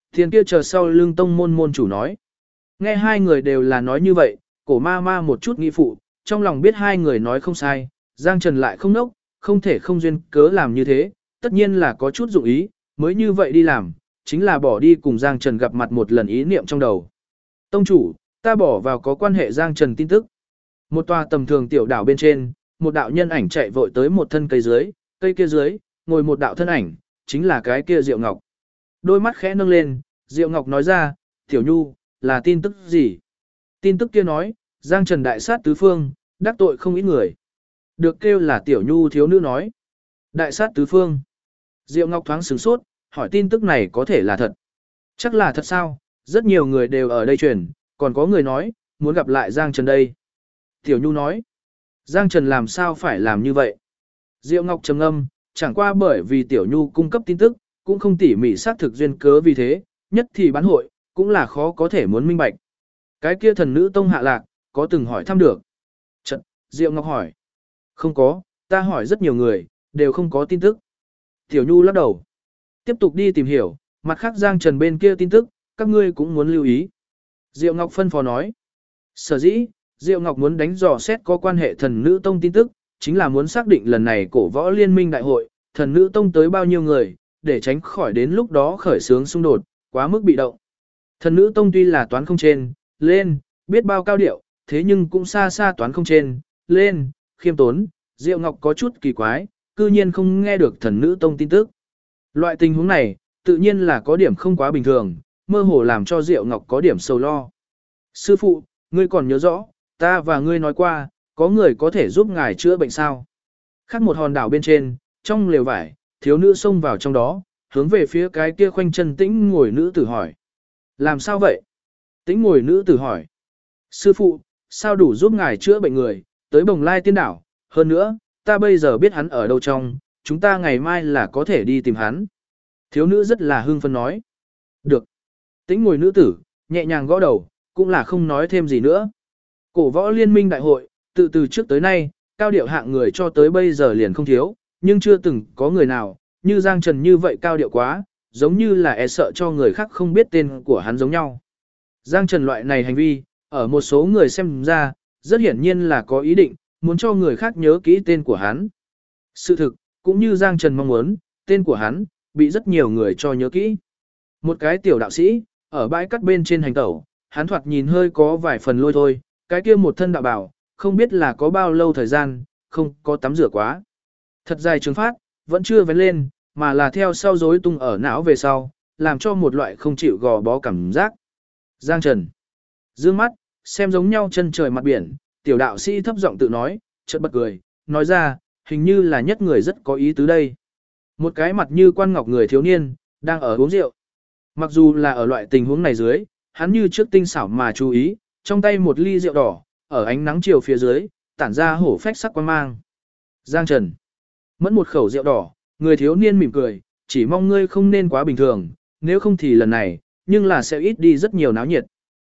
Speaker 1: Tiền kia chờ sau lưng tông môn môn chủ nói. Nghe hai người đều là nói như vậy, cổ ma ma một chút nghi phụ, trong lòng biết hai người nói không sai, Giang Trần lại không nốc, không thể không duyên cớ làm như thế, tất nhiên là có chút dụng ý, mới như vậy đi làm, chính là bỏ đi cùng Giang Trần gặp mặt một lần ý niệm trong đầu. Tông chủ, ta bỏ vào có quan hệ Giang Trần tin tức. Một tòa tầm thường tiểu đảo bên trên, một đạo nhân ảnh chạy vội tới một thân cây dưới, cây kia dưới, ngồi một đạo thân ảnh, chính là cái kia Diệu Ngọc. Đôi mắt khẽ nâng lên, Diệu Ngọc nói ra, Tiểu Nhu, là tin tức gì? Tin tức kia nói, Giang Trần đại sát tứ phương, đắc tội không ít người. Được kêu là Tiểu Nhu thiếu nữ nói. Đại sát tứ phương. Diệu Ngọc thoáng sửng sốt, hỏi tin tức này có thể là thật. Chắc là thật sao, rất nhiều người đều ở đây truyền, còn có người nói, muốn gặp lại Giang Trần đây. Tiểu Nhu nói, Giang Trần làm sao phải làm như vậy? Diệu Ngọc trầm ngâm, chẳng qua bởi vì Tiểu Nhu cung cấp tin tức, cũng không tỉ mỉ xác thực duyên cớ vì thế, nhất thì bán hội, cũng là khó có thể muốn minh bạch. Cái kia thần nữ tông hạ lạc, có từng hỏi thăm được. Trận, Diệu Ngọc hỏi. Không có, ta hỏi rất nhiều người, đều không có tin tức. Tiểu Nhu lắc đầu. Tiếp tục đi tìm hiểu, mặt khác Giang Trần bên kia tin tức, các ngươi cũng muốn lưu ý. Diệu Ngọc phân phó nói. Sở dĩ, Diệu Ngọc muốn đánh dò xét có quan hệ thần nữ tông tin tức, chính là muốn xác định lần này cổ võ liên minh đại hội, thần nữ tông tới bao nhiêu người, để tránh khỏi đến lúc đó khởi xướng xung đột, quá mức bị động. Thần nữ tông tuy là toán không trên, lên, biết bao cao điệu, thế nhưng cũng xa xa toán không trên, lên, khiêm tốn, Diệu Ngọc có chút kỳ quái, cư nhiên không nghe được thần nữ tông tin tức. Loại tình huống này, tự nhiên là có điểm không quá bình thường, mơ hồ làm cho Diệu Ngọc có điểm sầu lo. Sư phụ, ngươi còn nhớ rõ, ta và ngươi nói qua, có người có thể giúp ngài chữa bệnh sao? Khác một hòn đảo bên trên, trong lều vải, thiếu nữ xông vào trong đó, hướng về phía cái kia khoanh chân tĩnh ngồi nữ tử hỏi. Làm sao vậy? Tĩnh ngồi nữ tử hỏi. Sư phụ, sao đủ giúp ngài chữa bệnh người, tới Bồng Lai Tiên Đảo, hơn nữa, ta bây giờ biết hắn ở đâu trong, chúng ta ngày mai là có thể đi tìm hắn. Thiếu nữ rất là hưng phấn nói. Được. Tĩnh ngồi nữ tử, nhẹ nhàng gõ đầu, cũng là không nói thêm gì nữa. Cổ võ liên minh đại hội, từ trước tới nay, cao điệu hạng người cho tới bây giờ liền không thiếu, nhưng chưa từng có người nào, như Giang Trần như vậy cao điệu quá, giống như là e sợ cho người khác không biết tên của hắn giống nhau. Giang Trần loại này hành vi, ở một số người xem ra, rất hiển nhiên là có ý định, muốn cho người khác nhớ kỹ tên của hắn. Sự thực, cũng như Giang Trần mong muốn, tên của hắn, bị rất nhiều người cho nhớ kỹ. Một cái tiểu đạo sĩ, ở bãi cắt bên trên hành tẩu, hắn thoạt nhìn hơi có vài phần lôi thôi, cái kia một thân đạo bảo, không biết là có bao lâu thời gian, không có tắm rửa quá. Thật dài trường phát, vẫn chưa vén lên, mà là theo sau rối tung ở não về sau, làm cho một loại không chịu gò bó cảm giác. Giang Trần dương mắt, xem giống nhau chân trời mặt biển, tiểu đạo sĩ thấp giọng tự nói, chợt bật cười, nói ra, hình như là nhất người rất có ý tứ đây. Một cái mặt như quan ngọc người thiếu niên, đang ở uống rượu. Mặc dù là ở loại tình huống này dưới, hắn như trước tinh xảo mà chú ý, trong tay một ly rượu đỏ, ở ánh nắng chiều phía dưới, tản ra hổ phách sắc quan mang. Giang Trần mẫn một khẩu rượu đỏ, người thiếu niên mỉm cười, chỉ mong ngươi không nên quá bình thường, nếu không thì lần này, nhưng là sẽ ít đi rất nhiều náo nhiệt.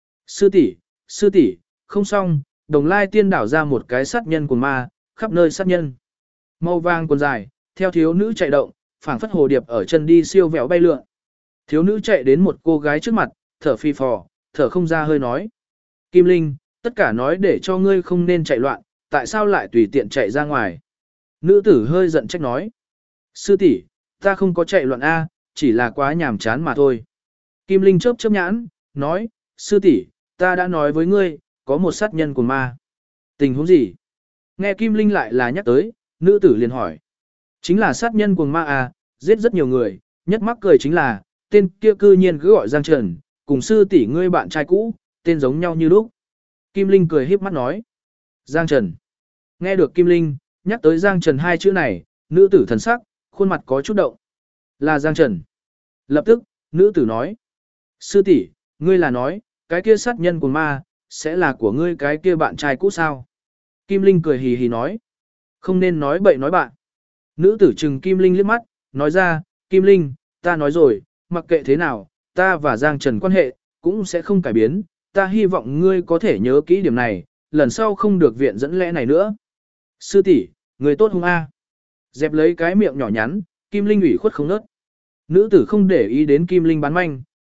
Speaker 1: Sư tỷ, không xong, Đồng Lai Tiên Đảo ra một cái sát nhân của ma, khắp nơi sát nhân. Màu vàng quần dài, theo thiếu nữ chạy động, phảng phất hồ điệp ở chân đi siêu vẹo bay lượn. Thiếu nữ chạy đến một cô gái trước mặt, thở phì phò, thở không ra hơi nói. Kim Linh, tất cả nói để cho ngươi không nên chạy loạn, tại sao lại tùy tiện chạy ra ngoài? Nữ tử hơi giận trách nói. Sư tỷ, ta không có chạy loạn A, chỉ là quá nhàm chán mà thôi. Kim Linh chớp chớp nhãn, nói, sư tỷ, ta đã nói với ngươi, có một sát nhân của ma. Tình huống gì? Nghe Kim Linh lại là nhắc tới, nữ tử liền hỏi. Chính là sát nhân cuồng ma à, giết rất nhiều người, nhất mắc cười chính là, tên kia cư nhiên cứ gọi Giang Trần, cùng sư tỷ ngươi bạn trai cũ, tên giống nhau như lúc. Kim Linh cười híp mắt nói. Giang Trần. Nghe được Kim Linh, nhắc tới Giang Trần hai chữ này, nữ tử thần sắc, khuôn mặt có chút động. Là Giang Trần. Lập tức, nữ tử nói. Sư tỷ, ngươi là nói, cái kia sát nhân của ma, sẽ là của ngươi cái kia bạn trai cũ sao? Kim Linh cười hì hì nói. Không nên nói bậy nói bạn. Nữ tử trừng Kim Linh liếc mắt, nói ra, Kim Linh, ta nói rồi, mặc kệ thế nào, ta và Giang Trần quan hệ, cũng sẽ không cải biến, ta hy vọng ngươi có thể nhớ kỹ điểm này, lần sau không được viện dẫn lẽ này nữa. Sư tỷ, người tốt hung a. Dẹp lấy cái miệng nhỏ nhắn, Kim Linh ủy khuất không nớt. Nữ tử không để ý đến Kim Linh bán manh,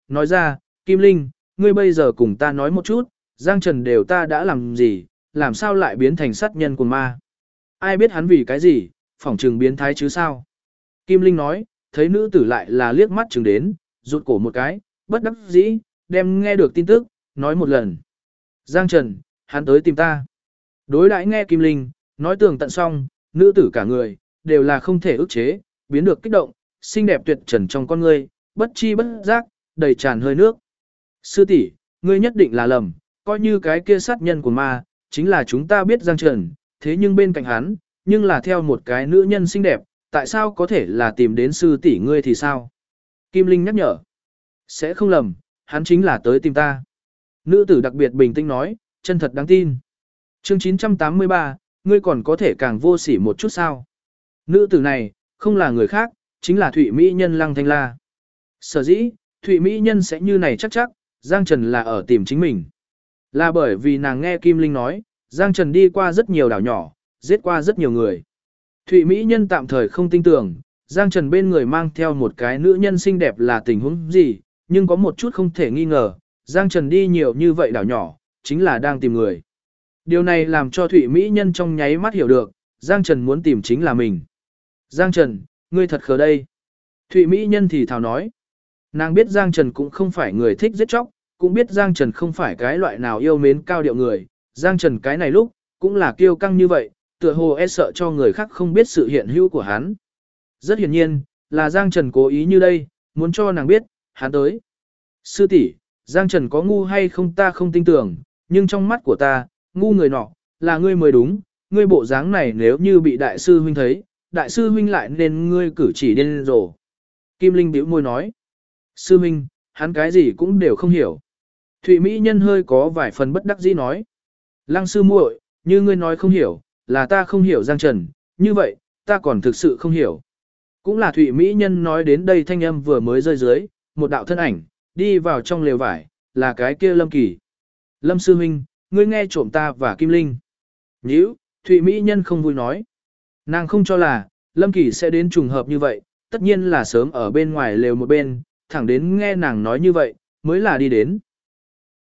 Speaker 1: nói ra, Kim Linh, ngươi bây giờ cùng ta nói một chút, Giang Trần đều ta đã làm gì, làm sao lại biến thành sát nhân của ma. Ai biết hắn vì cái gì, phỏng trừng biến thái chứ sao. Kim Linh nói, thấy nữ tử lại là liếc mắt chừng đến, rụt cổ một cái, bất đắc dĩ, đem nghe được tin tức, nói một lần. Giang Trần, hắn tới tìm ta. Đối đãi nghe Kim Linh, nói tường tận xong, nữ tử cả người, đều là không thể ức chế, biến được kích động, xinh đẹp tuyệt trần trong con ngươi, bất chi bất giác, đầy tràn hơi nước. Sư tỷ, ngươi nhất định là lầm, coi như cái kia sát nhân của ma, chính là chúng ta biết Giang Trần, thế nhưng bên cạnh hắn, nhưng là theo một cái nữ nhân xinh đẹp, tại sao có thể là tìm đến sư tỷ ngươi thì sao? Kim Linh nhắc nhở. Sẽ không lầm, hắn chính là tới tìm ta. Nữ tử đặc biệt bình tĩnh nói, chân thật đáng tin. Chương 983, ngươi còn có thể càng vô sỉ một chút sao? Nữ tử này, không là người khác, chính là Thụy Mỹ Nhân Lăng Thanh La. Sở dĩ, Thụy Mỹ Nhân sẽ như này chắc, Giang Trần là ở tìm chính mình. Là bởi vì nàng nghe Kim Linh nói, Giang Trần đi qua rất nhiều đảo nhỏ, giết qua rất nhiều người. Thụy Mỹ Nhân tạm thời không tin tưởng, Giang Trần bên người mang theo một cái nữ nhân xinh đẹp là tình huống gì, nhưng có một chút không thể nghi ngờ, Giang Trần đi nhiều như vậy đảo nhỏ, chính là đang tìm người. Điều này làm cho Thụy Mỹ Nhân trong nháy mắt hiểu được, Giang Trần muốn tìm chính là mình. Giang Trần, ngươi thật khờ đây. Thụy Mỹ Nhân thì thào nói. Nàng biết Giang Trần cũng không phải người thích giết chóc, cũng biết Giang Trần không phải cái loại nào yêu mến cao điệu người. Giang Trần cái này lúc, cũng là kiêu căng như vậy, tựa hồ e sợ cho người khác không biết sự hiện hữu của hắn. Rất hiển nhiên, là Giang Trần cố ý như đây, muốn cho nàng biết, hắn tới. Sư tỷ, Giang Trần có ngu hay không ta không tin tưởng, nhưng trong mắt của ta, ngu người nọ, là ngươi mới đúng, ngươi bộ dáng này nếu như bị đại sư huynh thấy, đại sư huynh lại nên ngươi cử chỉ điên rồ. Kim Linh bĩu môi nói, sư huynh, hắn cái gì cũng đều không hiểu. Thụy Mỹ Nhân hơi có vài phần bất đắc dĩ nói, Lăng sư muội, như ngươi nói không hiểu, là ta không hiểu Giang Trần, như vậy, ta còn thực sự không hiểu. Cũng là Thụy Mỹ Nhân nói đến đây thanh âm vừa mới rơi dưới, một đạo thân ảnh, đi vào trong lều vải, là cái kia Lâm Kỳ. Lâm sư huynh, ngươi nghe trộm ta và Kim Linh. Nhữ, Thụy Mỹ Nhân không vui nói. Nàng không cho là, Lâm Kỳ sẽ đến trùng hợp như vậy, tất nhiên là sớm ở bên ngoài lều một bên, thẳng đến nghe nàng nói như vậy, mới là đi đến.